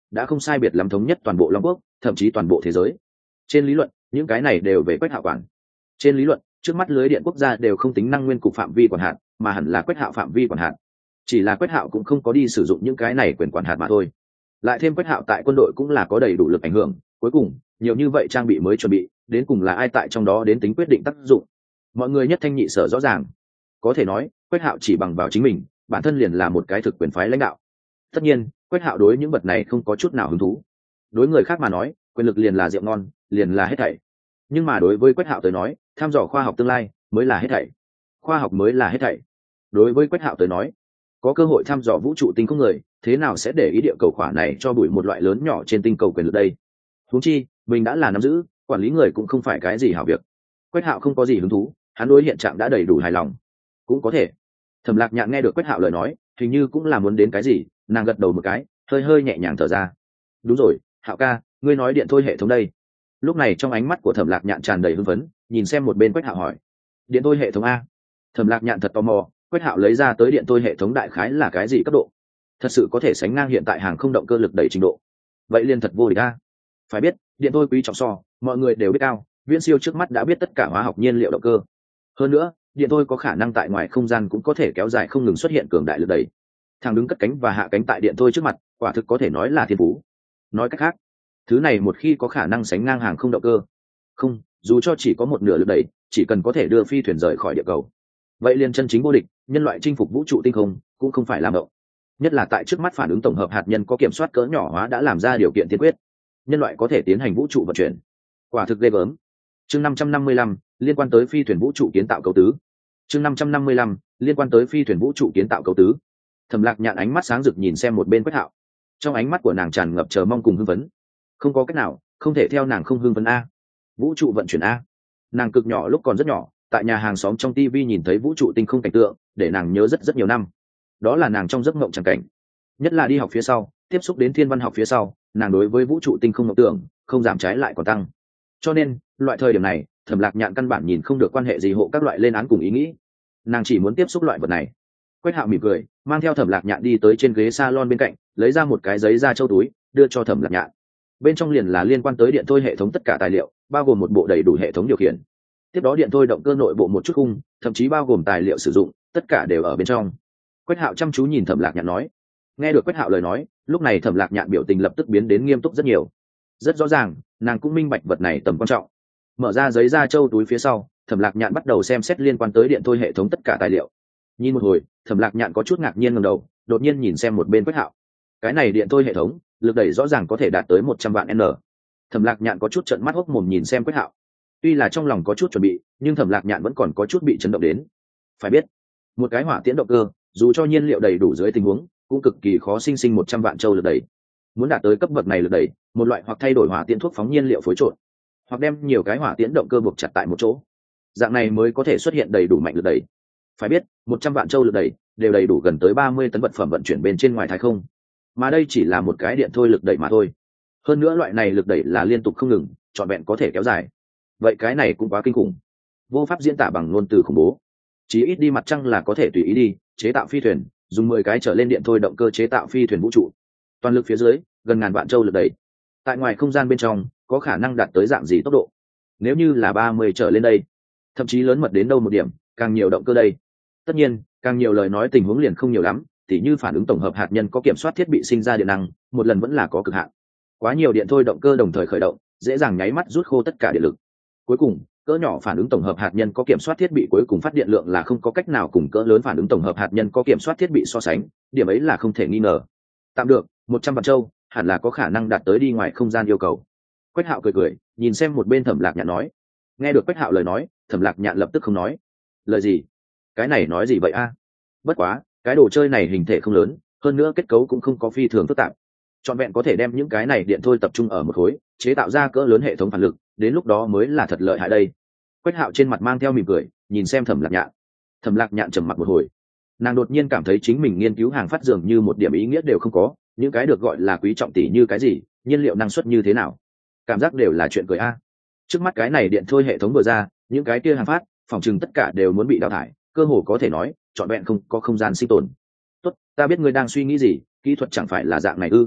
đã không sai biệt lắm thống nhất toàn bộ long quốc, thậm chí toàn bộ thế giới. Trên lý luận những cái này đều về Quách Hạo quản. Trên lý luận trước mắt lưới điện quốc gia đều không tính năng nguyên cục phạm vi quản hạt, mà hẳn là Quách Hạo phạm vi quản hạt. Chỉ là Quách Hạo cũng không có đi sử dụng những cái này quyền quản hạt mà thôi. Lại thêm Quách Hạo tại quân đội cũng là có đầy đủ lực ảnh hưởng, cuối cùng nhiều như vậy trang bị mới chuẩn bị, đến cùng là ai tại trong đó đến tính quyết định tác dụng. Mọi người nhất thanh nhị sở rõ ràng. Có thể nói Quách Hạo chỉ bằng vào chính mình, bản thân liền là một cái thực quyền phái lãnh đạo. Tất nhiên Quách Hạo đối những vật này không có chút nào hứng thú. Đối người khác mà nói quyền lực liền là rượu ngon, liền là hết thảy. Nhưng mà đối với Quách Hạo tới nói, tham dò khoa học tương lai mới là hết thảy. Khoa học mới là hết thảy. Đối với Quách Hạo tới nói, có cơ hội thăm dò vũ trụ tinh không người, thế nào sẽ để ý địa cầu khỏa này cho bụi một loại lớn nhỏ trên tinh cầu quyền lực đây? Huống chi mình đã là nắm giữ, quản lý người cũng không phải cái gì hảo việc. Quách Hạo không có gì hứng thú, hắn đối hiện trạng đã đầy đủ hài lòng. Cũng có thể. Thẩm Lạc Nhạn nghe được Quách Hạo lời nói, hình như cũng là muốn đến cái gì, nàng gật đầu một cái, hơi hơi nhẹ nhàng thở ra. Đúng rồi, Hạo ca, ngươi nói điện thôi hệ thống đây. Lúc này trong ánh mắt của Thẩm Lạc Nhạn tràn đầy hưng phấn, nhìn xem một bên Quách Hạo hỏi. Điện thôi hệ thống a? Thẩm Lạc Nhạn thật tò mò, Quách Hạo lấy ra tới điện thôi hệ thống đại khái là cái gì cấp độ? Thật sự có thể sánh ngang hiện tại hàng không động cơ lực đẩy trình độ. Vậy liền thật vô địch a. Phải biết, điện thôi quý trọng so, mọi người đều biết cao, Viễn Siêu trước mắt đã biết tất cả hóa học nhiên liệu động cơ. Hơn nữa, điện thôi có khả năng tại ngoài không gian cũng có thể kéo dài không ngừng xuất hiện cường đại lực đẩy. Thằng đứng cất cánh và hạ cánh tại điện thôi trước mặt, quả thực có thể nói là thiên phú. Nói cách khác, thứ này một khi có khả năng sánh ngang hàng không động cơ, không, dù cho chỉ có một nửa lực đẩy, chỉ cần có thể đưa phi thuyền rời khỏi địa cầu, vậy liền chân chính vô địch, nhân loại chinh phục vũ trụ tinh không cũng không phải làm động. Nhất là tại trước mắt phản ứng tổng hợp hạt nhân có kiểm soát cỡ nhỏ hóa đã làm ra điều kiện tiên quyết, nhân loại có thể tiến hành vũ trụ vận chuyển. Quả thực ghê gớm. Chương năm trăm năm mươi lăm liên quan tới phi thuyền vũ trụ kiến tạo cấu tứ. Chương năm trăm năm mươi lăm liên quan tới phi thuyền vũ trụ kiến tạo cấu tứ. Thẩm Lạc Nhạn ánh mắt sáng rực nhìn xem một bên Quách Hạo, trong ánh mắt của nàng tràn ngập chờ mong cùng hưng phấn. Không có cách nào, không thể theo nàng không hưng phấn a. Vũ trụ vận chuyển a. Nàng cực nhỏ lúc còn rất nhỏ, tại nhà hàng xóm trong tivi nhìn thấy vũ trụ tinh không cảnh tượng, để nàng nhớ rất rất nhiều năm. Đó là nàng trong giấc mộng chẳng cảnh. Nhất là đi học phía sau, tiếp xúc đến thiên văn học phía sau, nàng đối với vũ trụ tinh không mộng tưởng không giảm trái lại còn tăng. Cho nên loại thời điểm này, Thẩm Lạc Nhạn căn bản nhìn không được quan hệ gì hộ các loại lên án cùng ý nghĩ, nàng chỉ muốn tiếp xúc loại vật này. Quách Hạo mỉm cười, mang theo Thẩm Lạc Nhạn đi tới trên ghế salon bên cạnh, lấy ra một cái giấy da trâu túi, đưa cho Thẩm Lạc Nhạn. Bên trong liền là liên quan tới điện thôi hệ thống tất cả tài liệu, bao gồm một bộ đầy đủ hệ thống điều khiển. Tiếp đó điện thôi động cơ nội bộ một chút khung, thậm chí bao gồm tài liệu sử dụng, tất cả đều ở bên trong. Quách Hạo chăm chú nhìn Thẩm Lạc Nhạn nói. Nghe được Quách Hạo lời nói, lúc này Thẩm Lạc Nhạn biểu tình lập tức biến đến nghiêm túc rất nhiều. Rất rõ ràng, nàng cũng minh bạch vật này tầm quan trọng. Mở ra giấy da trâu túi phía sau, Thẩm Lạc Nhạn bắt đầu xem xét liên quan tới điện thôi hệ thống tất cả tài liệu. Nhìn một hồi, Thẩm Lạc Nhạn có chút ngạc nhiên ngẩng đầu, đột nhiên nhìn xem một bên Quách Hạo. Cái này điện thôi hệ thống, lực đẩy rõ ràng có thể đạt tới một trăm vạn n. Thẩm Lạc Nhạn có chút trợn mắt hốc mồm nhìn xem Quách Hạo. Tuy là trong lòng có chút chuẩn bị, nhưng Thẩm Lạc Nhạn vẫn còn có chút bị chấn động đến. Phải biết, một cái hỏa tiễn động cơ, dù cho nhiên liệu đầy đủ dưới tình huống, cũng cực kỳ khó sinh sinh một trăm vạn châu lực đẩy. Muốn đạt tới cấp bậc này lực đẩy, một loại hoặc thay đổi hỏa tiễn thuốc phóng nhiên liệu phối trộn, hoặc đem nhiều cái hỏa tiễn động cơ buộc chặt tại một chỗ, dạng này mới có thể xuất hiện đầy đủ mạnh lực đẩy. Phải biết, một trăm vạn châu lực đẩy đều đầy đủ gần tới ba mươi tấn vật phẩm vận chuyển bên trên ngoài thái không, mà đây chỉ là một cái điện thôi lực đẩy mà thôi. Hơn nữa loại này lực đẩy là liên tục không ngừng, trọn vẹn có thể kéo dài. Vậy cái này cũng quá kinh khủng, vô pháp diễn tả bằng ngôn từ khủng bố. Chỉ ít đi mặt trăng là có thể tùy ý đi chế tạo phi thuyền, dùng mười cái trở lên điện thôi động cơ chế tạo phi thuyền vũ trụ, toàn lực phía dưới gần ngàn vạn châu lực đẩy. Tại ngoài không gian bên trong có khả năng đạt tới dạng gì tốc độ? Nếu như là ba mươi trở lên đây, thậm chí lớn mật đến đâu một điểm, càng nhiều động cơ đây. Tất nhiên, càng nhiều lời nói tình huống liền không nhiều lắm, tỉ như phản ứng tổng hợp hạt nhân có kiểm soát thiết bị sinh ra điện năng, một lần vẫn là có cực hạn. Quá nhiều điện thôi động cơ đồng thời khởi động, dễ dàng nháy mắt rút khô tất cả điện lực. Cuối cùng, cỡ nhỏ phản ứng tổng hợp hạt nhân có kiểm soát thiết bị cuối cùng phát điện lượng là không có cách nào cùng cỡ lớn phản ứng tổng hợp hạt nhân có kiểm soát thiết bị so sánh, điểm ấy là không thể nghi ngờ. Tạm được, một trăm vạn châu, hẳn là có khả năng đạt tới đi ngoài không gian yêu cầu. Quách Hạo cười cười, nhìn xem một bên Thẩm Lạc Nhạn nói. Nghe được Quách Hạo lời nói, Thẩm Lạc Nhạn lập tức không nói. Lời gì? Cái này nói gì vậy a? Bất quá, cái đồ chơi này hình thể không lớn, hơn nữa kết cấu cũng không có phi thường phức tạp. Trọn vẹn có thể đem những cái này điện thôi tập trung ở một khối, chế tạo ra cỡ lớn hệ thống phản lực, đến lúc đó mới là thật lợi hại đây. Quách Hạo trên mặt mang theo mỉm cười, nhìn xem Thẩm Lạc Nhạn. Thẩm Lạc Nhạn trầm mặc một hồi, nàng đột nhiên cảm thấy chính mình nghiên cứu hàng phát dường như một điểm ý nghĩa đều không có, những cái được gọi là quý trọng tỷ như cái gì, nhiên liệu năng suất như thế nào, cảm giác đều là chuyện cười a. Trước mắt cái này điện thôi hệ thống vừa ra, những cái kia hàng phát, phòng chừng tất cả đều muốn bị đào thải, cơ hồ có thể nói, trọn vẹn không có không gian sinh tồn. Tốt, ta biết ngươi đang suy nghĩ gì, kỹ thuật chẳng phải là dạng này ư?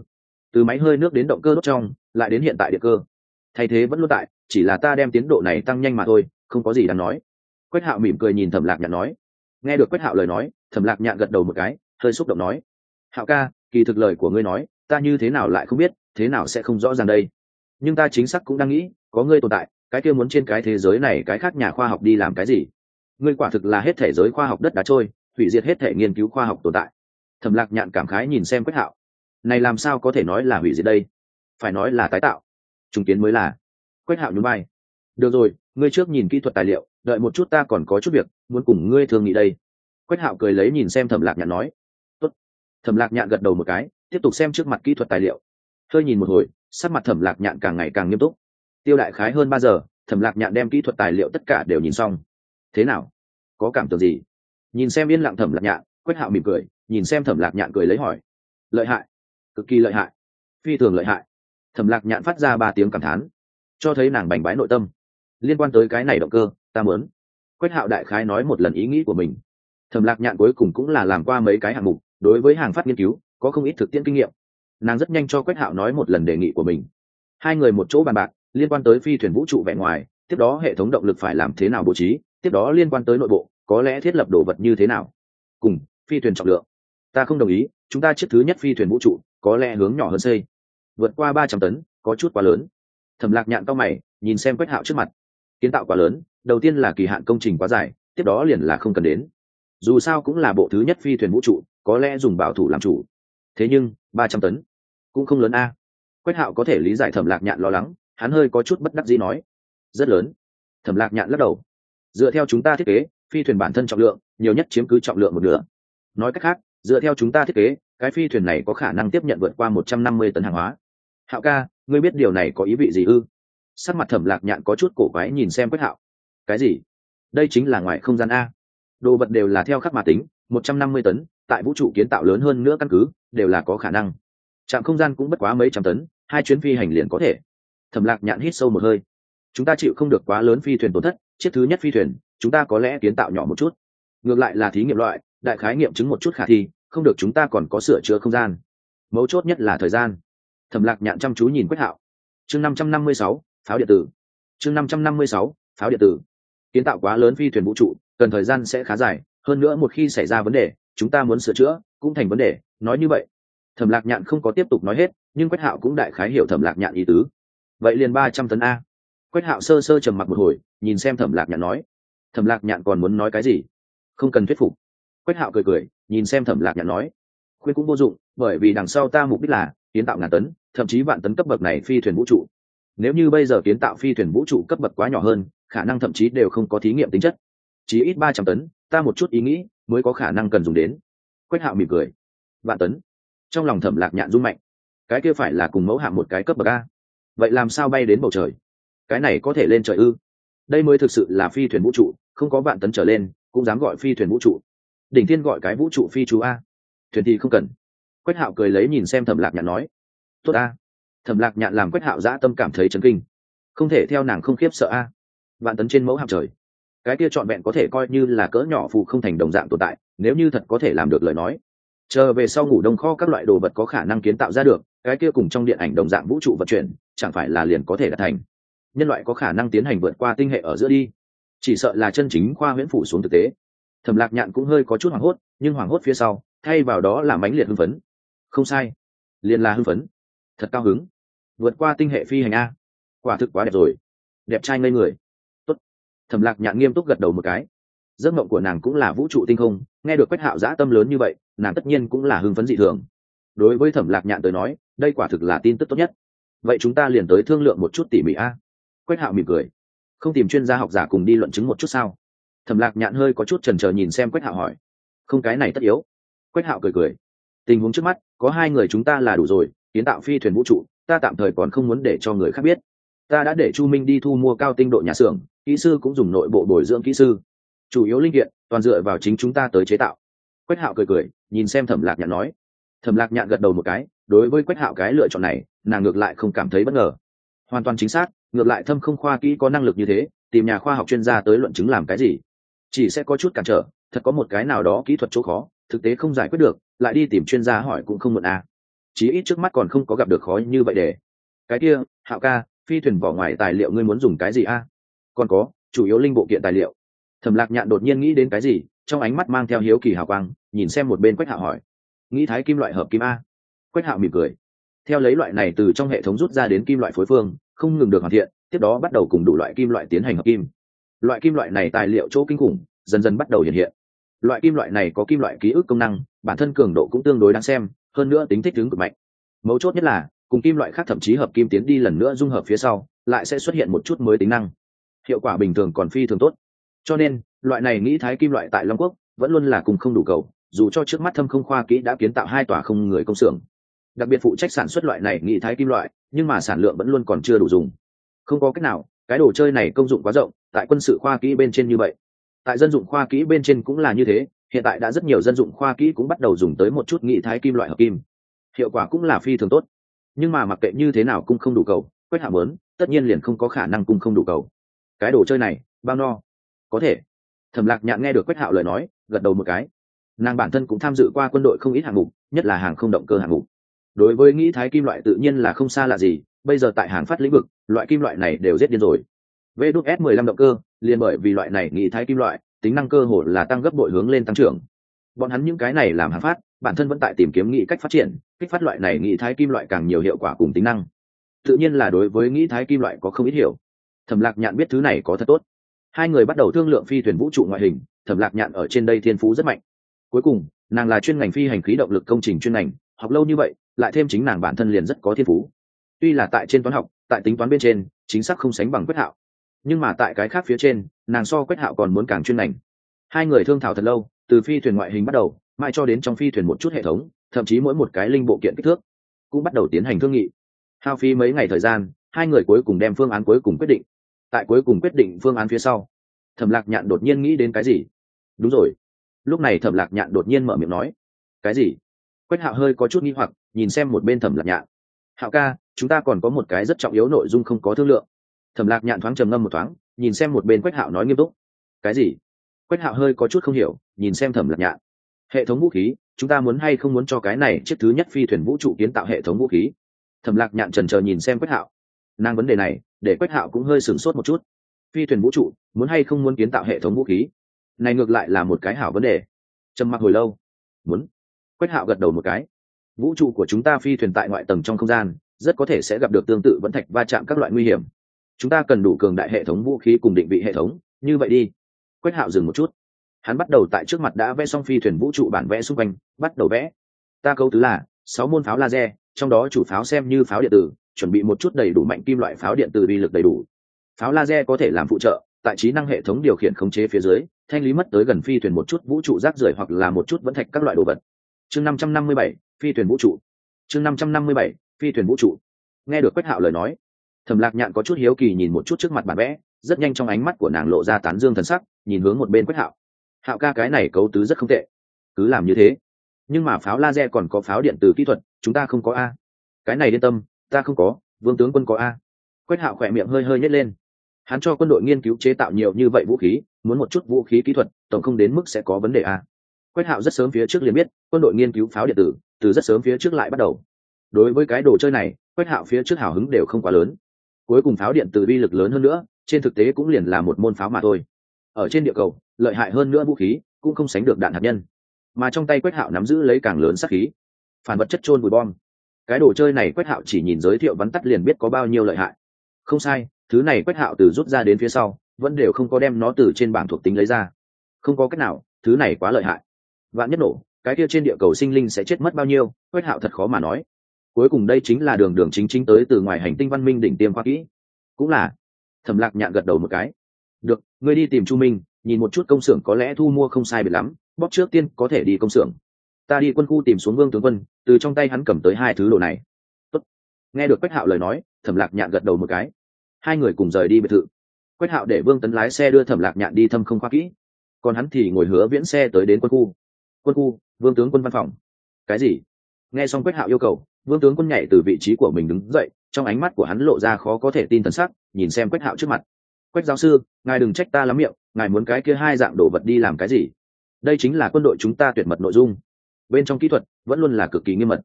từ máy hơi nước đến động cơ đốt trong lại đến hiện tại điện cơ, thay thế vẫn luôn tại, chỉ là ta đem tiến độ này tăng nhanh mà thôi, không có gì đáng nói. Quách Hạo mỉm cười nhìn Thẩm Lạc Nhạn nói. Nghe được Quách Hạo lời nói, Thẩm Lạc Nhạn gật đầu một cái, hơi xúc động nói: Hạo ca, kỳ thực lời của ngươi nói ta như thế nào lại không biết, thế nào sẽ không rõ ràng đây, nhưng ta chính xác cũng đang nghĩ, có ngươi tồn tại, cái kia muốn trên cái thế giới này cái khác nhà khoa học đi làm cái gì? Ngươi quả thực là hết thể giới khoa học đất đá trôi, hủy diệt hết thể nghiên cứu khoa học tồn tại. Thẩm Lạc Nhạn cảm khái nhìn xem Quách Hạo, này làm sao có thể nói là hủy diệt đây, phải nói là tái tạo, trùng kiến mới là. Quách Hạo nhún vai: được rồi, ngươi trước nhìn kỹ thuật tài liệu, đợi một chút ta còn có chút việc muốn cùng ngươi thương nghị đây. Quách Hạo cười lấy nhìn xem Thẩm Lạc Nhạn nói. Tốt. Thẩm Lạc Nhạn gật đầu một cái, tiếp tục xem trước mặt kỹ thuật tài liệu. Hơi nhìn một hồi, sắc mặt Thẩm Lạc Nhạn càng ngày càng nghiêm túc. Tiêu đại khái hơn ba giờ, Thẩm Lạc Nhạn đem kỹ thuật tài liệu tất cả đều nhìn xong. Thế nào, có cảm tưởng gì? Nhìn xem yên lặng Thẩm Lạc Nhạn, Quách Hạo mỉm cười nhìn xem Thẩm Lạc Nhạn cười lấy hỏi. Lợi hại, cực kỳ lợi hại, phi thường lợi hại. Thẩm Lạc Nhạn phát ra ba tiếng cảm thán, cho thấy nàng bành bái nội tâm. Liên quan tới cái này động cơ, ta muốn. Quách Hạo đại khái nói một lần ý nghĩ của mình. Thẩm Lạc Nhạn cuối cùng cũng là làm qua mấy cái hạng mục, đối với hàng phát nghiên cứu có không ít thực tiễn kinh nghiệm. Nàng rất nhanh cho Quách Hạo nói một lần đề nghị của mình. Hai người một chỗ bàn bạc liên quan tới phi thuyền vũ trụ vẻ ngoài, tiếp đó hệ thống động lực phải làm thế nào bố trí, tiếp đó liên quan tới nội bộ có lẽ thiết lập đồ vật như thế nào, cùng phi thuyền trọng lượng. Ta không đồng ý, chúng ta chiếc thứ nhất phi thuyền vũ trụ có lẽ hướng nhỏ hơn xây, vượt qua ba trăm tấn có chút quá lớn. Thẩm Lạc Nhạn cau mày nhìn xem Quách Hạo trước mặt. Kiến tạo quá lớn, đầu tiên là kỳ hạn công trình quá dài, tiếp đó liền là không cần đến. Dù sao cũng là bộ thứ nhất phi thuyền vũ trụ, có lẽ dùng bảo thủ làm chủ. Thế nhưng ba trăm tấn cũng không lớn a. Quách Hạo có thể lý giải Thẩm Lạc Nhạn lo lắng, hắn hơi có chút bất đắc dĩ nói. Rất lớn. Thẩm Lạc Nhạn lắc đầu. Dựa theo chúng ta thiết kế, phi thuyền bản thân trọng lượng nhiều nhất chiếm cứ trọng lượng một nửa. Nói cách khác, dựa theo chúng ta thiết kế, cái phi thuyền này có khả năng tiếp nhận vượt qua một trăm năm mươi tấn hàng hóa. Hạo ca, ngươi biết điều này có ý vị gì ư? Sắc mặt Thẩm Lạc Nhạn có chút cổ quái nhìn xem Quách Hạo. Cái gì? Đây chính là ngoài không gian a. Đồ vật đều là theo khắc mà tính, một trăm năm mươi tấn, tại vũ trụ kiến tạo lớn hơn nữa căn cứ, đều là có khả năng. Trạm không gian cũng bất quá mấy trăm tấn, hai chuyến phi hành liền có thể. Thẩm Lạc Nhạn hít sâu một hơi. Chúng ta chịu không được quá lớn phi thuyền tổn thất, chiếc thứ nhất phi thuyền, chúng ta có lẽ kiến tạo nhỏ một chút. Ngược lại là thí nghiệm loại, đại khái nghiệm chứng một chút khả thi, không được chúng ta còn có sửa chữa không gian. Mấu chốt nhất là thời gian. Thẩm Lạc Nhạn chăm chú nhìn Quách Hạo. Chương năm trăm năm mươi sáu, pháo điện tử. Chương năm trăm năm mươi sáu, pháo điện tử. Kiến tạo quá lớn phi thuyền vũ trụ, cần thời gian sẽ khá dài, hơn nữa một khi xảy ra vấn đề, chúng ta muốn sửa chữa cũng thành vấn đề. Nói như vậy, Thẩm Lạc Nhạn không có tiếp tục nói hết, nhưng Quách Hạo cũng đại khái hiểu Thẩm Lạc Nhạn ý tứ. Vậy liền ba trăm tấn a. Quách Hạo sơ sơ trầm mặc một hồi, nhìn xem Thẩm Lạc Nhạn nói. Thẩm Lạc Nhạn còn muốn nói cái gì? Không cần thuyết phục. Quách Hạo cười cười nhìn xem Thẩm Lạc Nhạn nói. Khuyên cũng vô dụng, bởi vì đằng sau ta mục đích là kiến tạo ngàn tấn, thậm chí vạn tấn cấp bậc này phi thuyền vũ trụ. Nếu như bây giờ kiến tạo phi thuyền vũ trụ cấp bậc quá nhỏ hơn, khả năng thậm chí đều không có thí nghiệm tính chất. Chỉ ít ba trăm tấn, ta một chút ý nghĩ mới có khả năng cần dùng đến. Quách Hạo mỉm cười. Vạn tấn. Trong lòng Thẩm Lạc Nhạn rung mạnh. Cái kia phải là cùng mẫu hạm một cái cấp bậc a. Vậy làm sao bay đến bầu trời? Cái này có thể lên trời ư? Đây mới thực sự là phi thuyền vũ trụ, không có vạn tấn trở lên cũng dám gọi phi thuyền vũ trụ. Đỉnh thiên gọi cái vũ trụ phi chú a. Thuyền thì không cần. Quách Hạo cười lấy nhìn xem Thẩm Lạc Nhạn nói. Tốt a. Thẩm Lạc Nhạn làm Quách Hạo dã tâm cảm thấy chấn kinh. Không thể theo nàng không khiếp sợ a. Vạn tấn trên mẫu hạm trời, cái kia trọn vẹn có thể coi như là cỡ nhỏ phù không thành đồng dạng tồn tại, nếu như thật có thể làm được lời nói, chờ về sau ngủ đông kho các loại đồ vật có khả năng kiến tạo ra được, cái kia cùng trong điện ảnh đồng dạng vũ trụ vận chuyển, chẳng phải là liền có thể đạt thành. Nhân loại có khả năng tiến hành vượt qua tinh hệ ở giữa đi, chỉ sợ là chân chính khoa huyễn phủ xuống thực tế. Thẩm Lạc Nhạn cũng hơi có chút hoảng hốt, nhưng hoảng hốt phía sau thay vào đó là mãnh liệt hưng phấn. Không sai, liền là hưng phấn. Thật cao hứng. Vượt qua tinh hệ phi hành a, quả thực quá đẹp rồi. Đẹp trai ngây người. Tốt. Thẩm Lạc Nhạn nghiêm túc gật đầu một cái. Giấc mộng của nàng cũng là vũ trụ tinh không, nghe được Quách Hạo dã tâm lớn như vậy, nàng tất nhiên cũng là hưng phấn dị thường. Đối với Thẩm Lạc Nhạn tới nói, đây quả thực là tin tức tốt nhất. Vậy chúng ta liền tới thương lượng một chút tỉ mỉ a. Quách Hạo mỉm cười. Không tìm chuyên gia học giả cùng đi luận chứng một chút sao? Thẩm Lạc Nhạn hơi có chút chần chờ nhìn xem Quách Hạo hỏi. Không, cái này tất yếu. Quách Hạo cười cười. Tình huống trước mắt, có hai người chúng ta là đủ rồi, kiến tạo phi thuyền vũ trụ, ta tạm thời còn không muốn để cho người khác biết. Ta đã để Chu Minh đi thu mua cao tinh độ nhà xưởng, kỹ sư cũng dùng nội bộ bồi dưỡng kỹ sư. Chủ yếu linh kiện toàn dựa vào chính chúng ta tới chế tạo. Quách Hạo cười cười, nhìn xem Thẩm Lạc Nhạn nói. Thẩm Lạc Nhạn gật đầu một cái, đối với Quách Hạo cái lựa chọn này, nàng ngược lại không cảm thấy bất ngờ. Hoàn toàn chính xác, ngược lại Thâm Không khoa kỹ có năng lực như thế, tìm nhà khoa học chuyên gia tới luận chứng làm cái gì? Chỉ sẽ có chút cản trở, thật có một cái nào đó kỹ thuật chỗ khó, thực tế không giải quyết được, lại đi tìm chuyên gia hỏi cũng không muộn à. chí ít trước mắt còn không có gặp được khó như vậy để cái kia Hạo ca, phi thuyền vỏ ngoài tài liệu ngươi muốn dùng cái gì a? Còn có chủ yếu linh bộ kiện tài liệu. Thẩm Lạc Nhạn đột nhiên nghĩ đến cái gì, trong ánh mắt mang theo hiếu kỳ hào quang, nhìn xem một bên Quách Hạo hỏi: nghĩ thái kim loại hợp kim a? Quách Hạo mỉm cười, theo lấy loại này từ trong hệ thống rút ra đến kim loại phối phương không ngừng được hoàn thiện, tiếp đó bắt đầu cùng đủ loại kim loại tiến hành hợp kim. Loại kim loại này tài liệu chỗ kinh khủng dần dần bắt đầu hiện hiện. Loại kim loại này có kim loại ký ức công năng, bản thân cường độ cũng tương đối đáng xem, hơn nữa tính thích ứng cực mạnh. Mấu chốt nhất là cùng kim loại khác thậm chí hợp kim tiến đi lần nữa dung hợp phía sau, lại sẽ xuất hiện một chút mới tính năng. Hiệu quả bình thường còn phi thường tốt. Cho nên, loại này nghĩ thái kim loại tại Long Quốc vẫn luôn là cùng không đủ cầu, dù cho trước mắt Thâm Không khoa kỹ đã kiến tạo hai tòa không người công xưởng, đặc biệt phụ trách sản xuất loại này nghĩ thái kim loại, nhưng mà sản lượng vẫn luôn còn chưa đủ dùng. Không có cách nào, cái đồ chơi này công dụng quá rộng, tại quân sự khoa kỹ bên trên như vậy, tại dân dụng khoa kỹ bên trên cũng là như thế. Hiện tại đã rất nhiều dân dụng khoa kỹ cũng bắt đầu dùng tới một chút nghĩ thái kim loại hợp kim, hiệu quả cũng là phi thường tốt. Nhưng mà mặc kệ như thế nào cũng không đủ cầu, Quách Hạo muốn tất nhiên liền không có khả năng cung không đủ cầu. Cái đồ chơi này bao no? Có thể. Thẩm Lạc Nhạn nghe được Quách Hạo lời nói, gật đầu một cái. Nàng bản thân cũng tham dự qua quân đội không ít hạng mục, nhất là hàng không động cơ hạng mục. Đối với nghĩ thái kim loại tự nhiên là không xa lạ gì, bây giờ tại hàng phát lĩnh vực, loại kim loại này đều giết điên rồi. vê đê ét mười lăm động cơ, liền bởi vì loại này nghĩ thái kim loại, tính năng cơ hồ là tăng gấp bội hướng lên tăng trưởng. Bọn hắn những cái này làm hàng phát, bản thân vẫn tại tìm kiếm nghĩ cách phát triển, kích phát loại này nghĩ thái kim loại càng nhiều hiệu quả cùng tính năng. Tự nhiên là đối với nghĩ thái kim loại có không ít hiểu. Thẩm Lạc Nhạn biết thứ này có thật tốt. Hai người bắt đầu thương lượng phi thuyền vũ trụ ngoại hình. Thẩm Lạc Nhạn ở trên đây thiên phú rất mạnh. Cuối cùng, nàng là chuyên ngành phi hành khí động lực công trình chuyên ngành, học lâu như vậy, lại thêm chính nàng bản thân liền rất có thiên phú. Tuy là tại trên toán học, tại tính toán bên trên, chính xác không sánh bằng Quách Hạo, nhưng mà tại cái khác phía trên, nàng so Quách Hạo còn muốn càng chuyên ngành. Hai người thương thảo thật lâu, từ phi thuyền ngoại hình bắt đầu, mãi cho đến trong phi thuyền một chút hệ thống, thậm chí mỗi một cái linh bộ kiện kích thước, cũng bắt đầu tiến hành thương nghị. Hao phí mấy ngày thời gian, hai người cuối cùng đem phương án cuối cùng quyết định. Tại cuối cùng quyết định phương án phía sau, Thẩm Lạc Nhạn đột nhiên nghĩ đến cái gì. Đúng rồi. Lúc này Thẩm Lạc Nhạn đột nhiên mở miệng nói: cái gì? Quách Hạo hơi có chút nghi hoặc, nhìn xem một bên Thẩm Lạc Nhạn. Hạo ca, chúng ta còn có một cái rất trọng yếu nội dung không có thương lượng. Thẩm Lạc Nhạn thoáng trầm ngâm một thoáng, nhìn xem một bên Quách Hạo nói nghiêm túc: cái gì? Quách Hạo hơi có chút không hiểu, nhìn xem Thẩm Lạc Nhạn. Hệ thống vũ khí, chúng ta muốn hay không muốn cho cái này chiếc thứ nhất phi thuyền vũ trụ kiến tạo hệ thống vũ khí? Thẩm Lạc Nhạn chần chờ nhìn xem Quách Hạo. Nàng vấn đề này để Quách Hạo cũng hơi sửng sốt một chút. Phi thuyền vũ trụ muốn hay không muốn kiến tạo hệ thống vũ khí, này ngược lại là một cái hảo vấn đề. Trầm mặc hồi lâu, muốn. Quách Hạo gật đầu một cái. Vũ trụ của chúng ta phi thuyền tại ngoại tầng trong không gian, rất có thể sẽ gặp được tương tự vẫn thạch va chạm các loại nguy hiểm. Chúng ta cần đủ cường đại hệ thống vũ khí cùng định vị hệ thống, như vậy đi. Quách Hạo dừng một chút, hắn bắt đầu tại trước mặt đã vẽ xong phi thuyền vũ trụ bản vẽ xung quanh, bắt đầu vẽ. Ta câu tứ là sáu môn pháo laser, trong đó chủ pháo xem như pháo điện tử, chuẩn bị một chút đầy đủ mạnh kim loại pháo điện tử uy lực đầy đủ. Pháo laser có thể làm phụ trợ, tại trí năng hệ thống điều khiển khống chế phía dưới, thanh lý mất tới gần phi thuyền một chút vũ trụ rác rưởi hoặc là một chút vẫn thạch các loại đồ vật. Chương năm trăm năm mươi bảy, phi thuyền vũ trụ. Chương năm trăm năm mươi bảy, phi thuyền vũ trụ. Nghe được Quách Hạo lời nói, Thẩm Lạc Nhạn có chút hiếu kỳ nhìn một chút trước mặt bản vẽ, rất nhanh trong ánh mắt của nàng lộ ra tán dương thần sắc, nhìn hướng một bên Quách Hạo. Hạo ca, cái này cấu tứ rất không tệ, cứ làm như thế. Nhưng mà pháo laser còn có pháo điện từ kỹ thuật, chúng ta không có a. Cái này yên tâm, ta không có, Vương tướng quân có a. Quách Hạo khỏe miệng hơi hơi nhếch lên. Hắn cho quân đội nghiên cứu chế tạo nhiều như vậy vũ khí, muốn một chút vũ khí kỹ thuật, tổng không đến mức sẽ có vấn đề a. Quách Hạo rất sớm phía trước liền biết, quân đội nghiên cứu pháo điện tử, từ rất sớm phía trước lại bắt đầu. Đối với cái đồ chơi này, Quách Hạo phía trước hào hứng đều không quá lớn. Cuối cùng pháo điện tử uy lực lớn hơn nữa, trên thực tế cũng liền là một môn pháo mà thôi. Ở trên địa cầu, lợi hại hơn nữa vũ khí cũng không sánh được đạn hạt nhân, mà trong tay Quách Hạo nắm giữ lấy càng lớn sát khí, phản vật chất chôn vùi bom. Cái đồ chơi này Quách Hạo chỉ nhìn giới thiệu vắn tắt liền biết có bao nhiêu lợi hại. Không sai, thứ này Quách Hạo từ rút ra đến phía sau, vẫn đều không có đem nó từ trên bảng thuộc tính lấy ra. Không có cách nào, thứ này quá lợi hại. Vạn nhất nổ, cái kia trên địa cầu sinh linh sẽ chết mất bao nhiêu, Quách Hạo thật khó mà nói. Cuối cùng đây chính là đường đường chính chính tới từ ngoài hành tinh văn minh đỉnh tiêm khoa kỹ. Cũng là. Thẩm Lạc Nhạn gật đầu một cái. Được, ngươi đi tìm Chu Minh, nhìn một chút công xưởng có lẽ thu mua không sai biệt lắm, bóp trước tiên có thể đi công xưởng. Ta đi quân khu tìm xuống Vương tướng quân, từ trong tay hắn cầm tới hai thứ đồ này. Tốt. Nghe được Quách Hạo lời nói, Thẩm Lạc Nhạn gật đầu một cái. Hai người cùng rời đi biệt thự. Quách Hạo để Vương Tấn lái xe đưa Thẩm Lạc Nhạn đi thâm không khoa kỹ, còn hắn thì ngồi Hứa Viễn xe tới đến quân khu. Quân khu, Vương tướng quân văn phòng. Cái gì? Nghe xong Quách Hạo yêu cầu, Vương tướng quân nhảy từ vị trí của mình đứng dậy, trong ánh mắt của hắn lộ ra khó có thể tin thần sắc, nhìn xem Quách Hạo trước mặt. Quách giáo sư, ngài đừng trách ta lắm miệng, ngài muốn cái kia hai dạng đồ vật đi làm cái gì? Đây chính là quân đội chúng ta tuyệt mật nội dung, bên trong kỹ thuật vẫn luôn là cực kỳ nghiêm mật.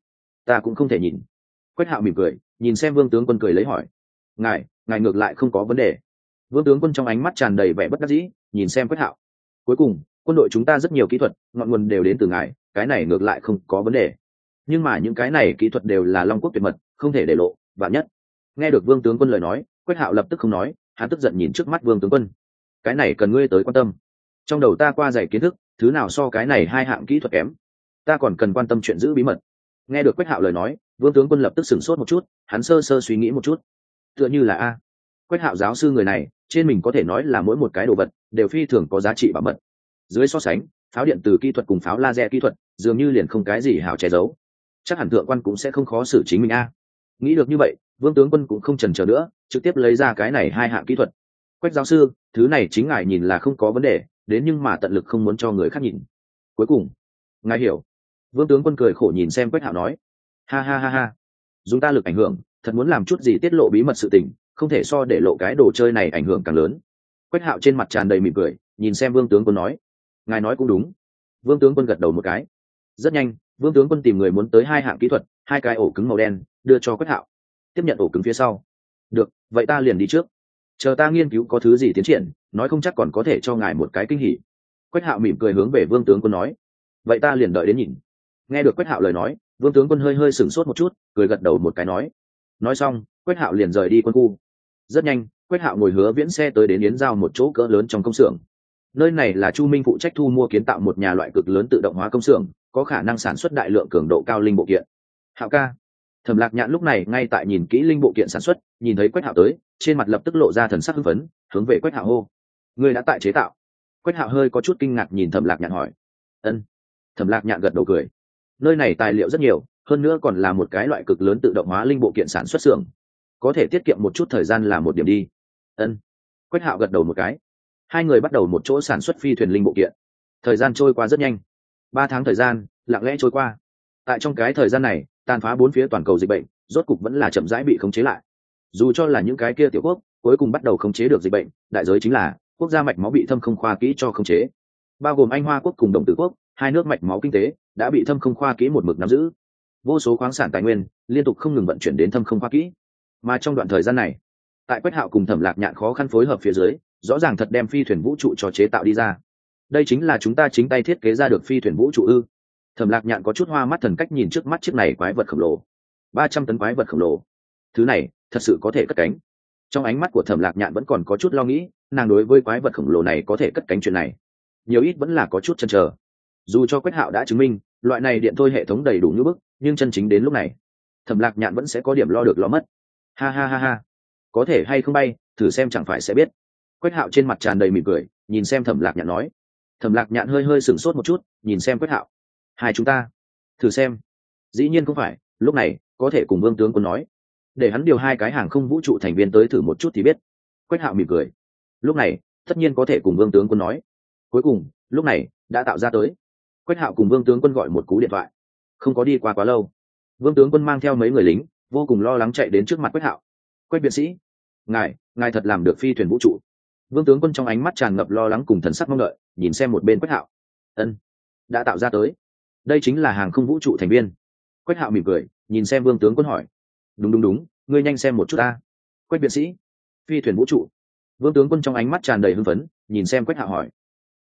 ta cũng không thể nhìn. Quách Hạo mỉm cười nhìn xem Vương tướng quân cười lấy hỏi, ngài ngài ngược lại không có vấn đề. Vương tướng quân trong ánh mắt tràn đầy vẻ bất đắc dĩ nhìn xem Quách Hạo. Cuối cùng quân đội chúng ta rất nhiều kỹ thuật ngọn nguồn đều đến từ ngài, cái này ngược lại không có vấn đề, nhưng mà những cái này kỹ thuật đều là Long Quốc tuyệt mật, không thể để lộ. Vạn nhất. Nghe được Vương tướng quân lời nói, Quách Hạo lập tức không nói, hắn tức giận nhìn trước mắt Vương tướng quân, cái này cần ngươi tới quan tâm. Trong đầu ta qua dày kiến thức, thứ nào so cái này hai hạng kỹ thuật kém, ta còn cần quan tâm chuyện giữ bí mật. Nghe được Quách Hạo lời nói, Vương tướng quân lập tức sửng sốt một chút, hắn sơ sơ suy nghĩ một chút, tựa như là a Quách Hạo giáo sư người này trên mình có thể nói là mỗi một cái đồ vật đều phi thường có giá trị bảo mật. Dưới so sánh, pháo điện từ kỹ thuật cùng pháo laser kỹ thuật dường như liền không cái gì hảo che giấu, chắc hẳn thượng quan cũng sẽ không khó xử chính mình a. Nghĩ được như vậy, Vương tướng quân cũng không chần chờ nữa, trực tiếp lấy ra cái này hai hạng kỹ thuật. Quách giáo sư, thứ này chính ngài nhìn là không có vấn đề, đến nhưng mà tận lực không muốn cho người khác nhìn. Cuối cùng ngài hiểu. Vương tướng quân cười khổ nhìn xem Quách Hạo nói, ha ha ha ha, dùng ta lực ảnh hưởng, thật muốn làm chút gì tiết lộ bí mật sự tình, không thể so để lộ cái đồ chơi này ảnh hưởng càng lớn. Quách Hạo trên mặt tràn đầy mỉm cười nhìn xem Vương tướng quân nói, ngài nói cũng đúng. Vương tướng quân gật đầu một cái. Rất nhanh, Vương tướng quân tìm người muốn tới hai hạng kỹ thuật, hai cái ổ cứng màu đen đưa cho Quách Hạo. Tiếp nhận ổ cứng phía sau, được, vậy ta liền đi trước, chờ ta nghiên cứu có thứ gì tiến triển, nói không chắc còn có thể cho ngài một cái kinh hỉ. Quách Hạo mỉm cười hướng về Vương tướng quân nói, vậy ta liền đợi đến nhìn. Nghe được Quách Hạo lời nói, Vương tướng quân hơi hơi sửng sốt một chút, cười gật đầu một cái nói. Nói xong, Quách Hạo liền rời đi quân khu. Rất nhanh, Quách Hạo ngồi Hứa Viễn xe tới đến Yến Giao một chỗ cỡ lớn trong công xưởng. Nơi này là Chu Minh phụ trách thu mua kiến tạo một nhà loại cực lớn tự động hóa công xưởng, có khả năng sản xuất đại lượng cường độ cao linh bộ kiện. Hạo ca. Thẩm Lạc Nhạn lúc này ngay tại nhìn kỹ linh bộ kiện sản xuất, nhìn thấy Quách Hạo tới, trên mặt lập tức lộ ra thần sắc hưng phấn, hướng về Quách Hạo hô, ngươi đã tại chế tạo? Quách Hạo hơi có chút kinh ngạc nhìn Thẩm Lạc Nhạn hỏi. Ân. Thẩm Lạc Nhạn gật đầu cười. Nơi này tài liệu rất nhiều, hơn nữa còn là một cái loại cực lớn tự động hóa linh bộ kiện sản xuất xưởng, có thể tiết kiệm một chút thời gian là một điểm đi. Ân. Quách Hạo gật đầu một cái. Hai người bắt đầu một chỗ sản xuất phi thuyền linh bộ kiện. Thời gian trôi qua rất nhanh, ba tháng thời gian lặng lẽ trôi qua. Tại trong cái thời gian này, tàn phá bốn phía toàn cầu dịch bệnh rốt cục vẫn là chậm rãi bị khống chế lại. Dù cho là những cái kia tiểu quốc cuối cùng bắt đầu khống chế được dịch bệnh, đại giới chính là quốc gia mạch máu bị thâm không khoa kỹ cho khống chế, bao gồm Anh Hoa quốc cùng Đồng Tử quốc, hai nước mạch máu kinh tế đã bị thâm không khoa kỹ một mực nắm giữ. Vô số khoáng sản tài nguyên liên tục không ngừng vận chuyển đến thâm không khoa kỹ. Mà trong đoạn thời gian này, tại Quách Hạo cùng Thẩm Lạc Nhạn khó khăn phối hợp phía dưới, rõ ràng thật đem phi thuyền vũ trụ cho chế tạo đi ra. Đây chính là chúng ta chính tay thiết kế ra được phi thuyền vũ trụ ư? Thẩm Lạc Nhạn có chút hoa mắt thần cách nhìn trước mắt chiếc này quái vật khổng lồ, ba trăm tấn quái vật khổng lồ, thứ này thật sự có thể cất cánh? Trong ánh mắt của Thẩm Lạc Nhạn vẫn còn có chút lo nghĩ, nàng đối với quái vật khổng lồ này có thể cất cánh chuyện này, nhiều ít vẫn là có chút chần chờ. Dù cho Quách Hạo đã chứng minh loại này điện thôi hệ thống đầy đủ như bức, nhưng chân chính đến lúc này, Thẩm Lạc Nhạn vẫn sẽ có điểm lo được lo mất. Ha ha ha ha, có thể hay không bay, thử xem chẳng phải sẽ biết. Quách Hạo trên mặt tràn đầy mỉm cười nhìn xem Thẩm Lạc Nhạn nói. Thẩm Lạc Nhạn hơi hơi sửng sốt một chút nhìn xem Quách Hạo, hai chúng ta thử xem? Dĩ nhiên không phải, lúc này có thể cùng Vương tướng quân nói, để hắn điều hai cái hàng không vũ trụ thành viên tới thử một chút thì biết. Quách Hạo mỉm cười, lúc này tất nhiên có thể cùng Vương tướng quân nói. Cuối cùng lúc này đã tạo ra tới. Quách Hạo cùng Vương tướng quân gọi một cú điện thoại. Không có đi qua quá lâu, Vương tướng quân mang theo mấy người lính vô cùng lo lắng chạy đến trước mặt Quách Hạo. Quách viện sĩ, ngài ngài thật làm được phi thuyền vũ trụ? Vương tướng quân trong ánh mắt tràn ngập lo lắng cùng thần sắc mong đợi nhìn xem một bên Quách Hạo. Ân, đã tạo ra tới. Đây chính là hàng không vũ trụ thành viên. Quách Hạo mỉm cười nhìn xem Vương tướng quân hỏi. Đúng đúng đúng, ngươi nhanh xem một chút ta. Quách viện sĩ, phi thuyền vũ trụ. Vương tướng quân trong ánh mắt tràn đầy hưng phấn nhìn xem Quách Hạo hỏi.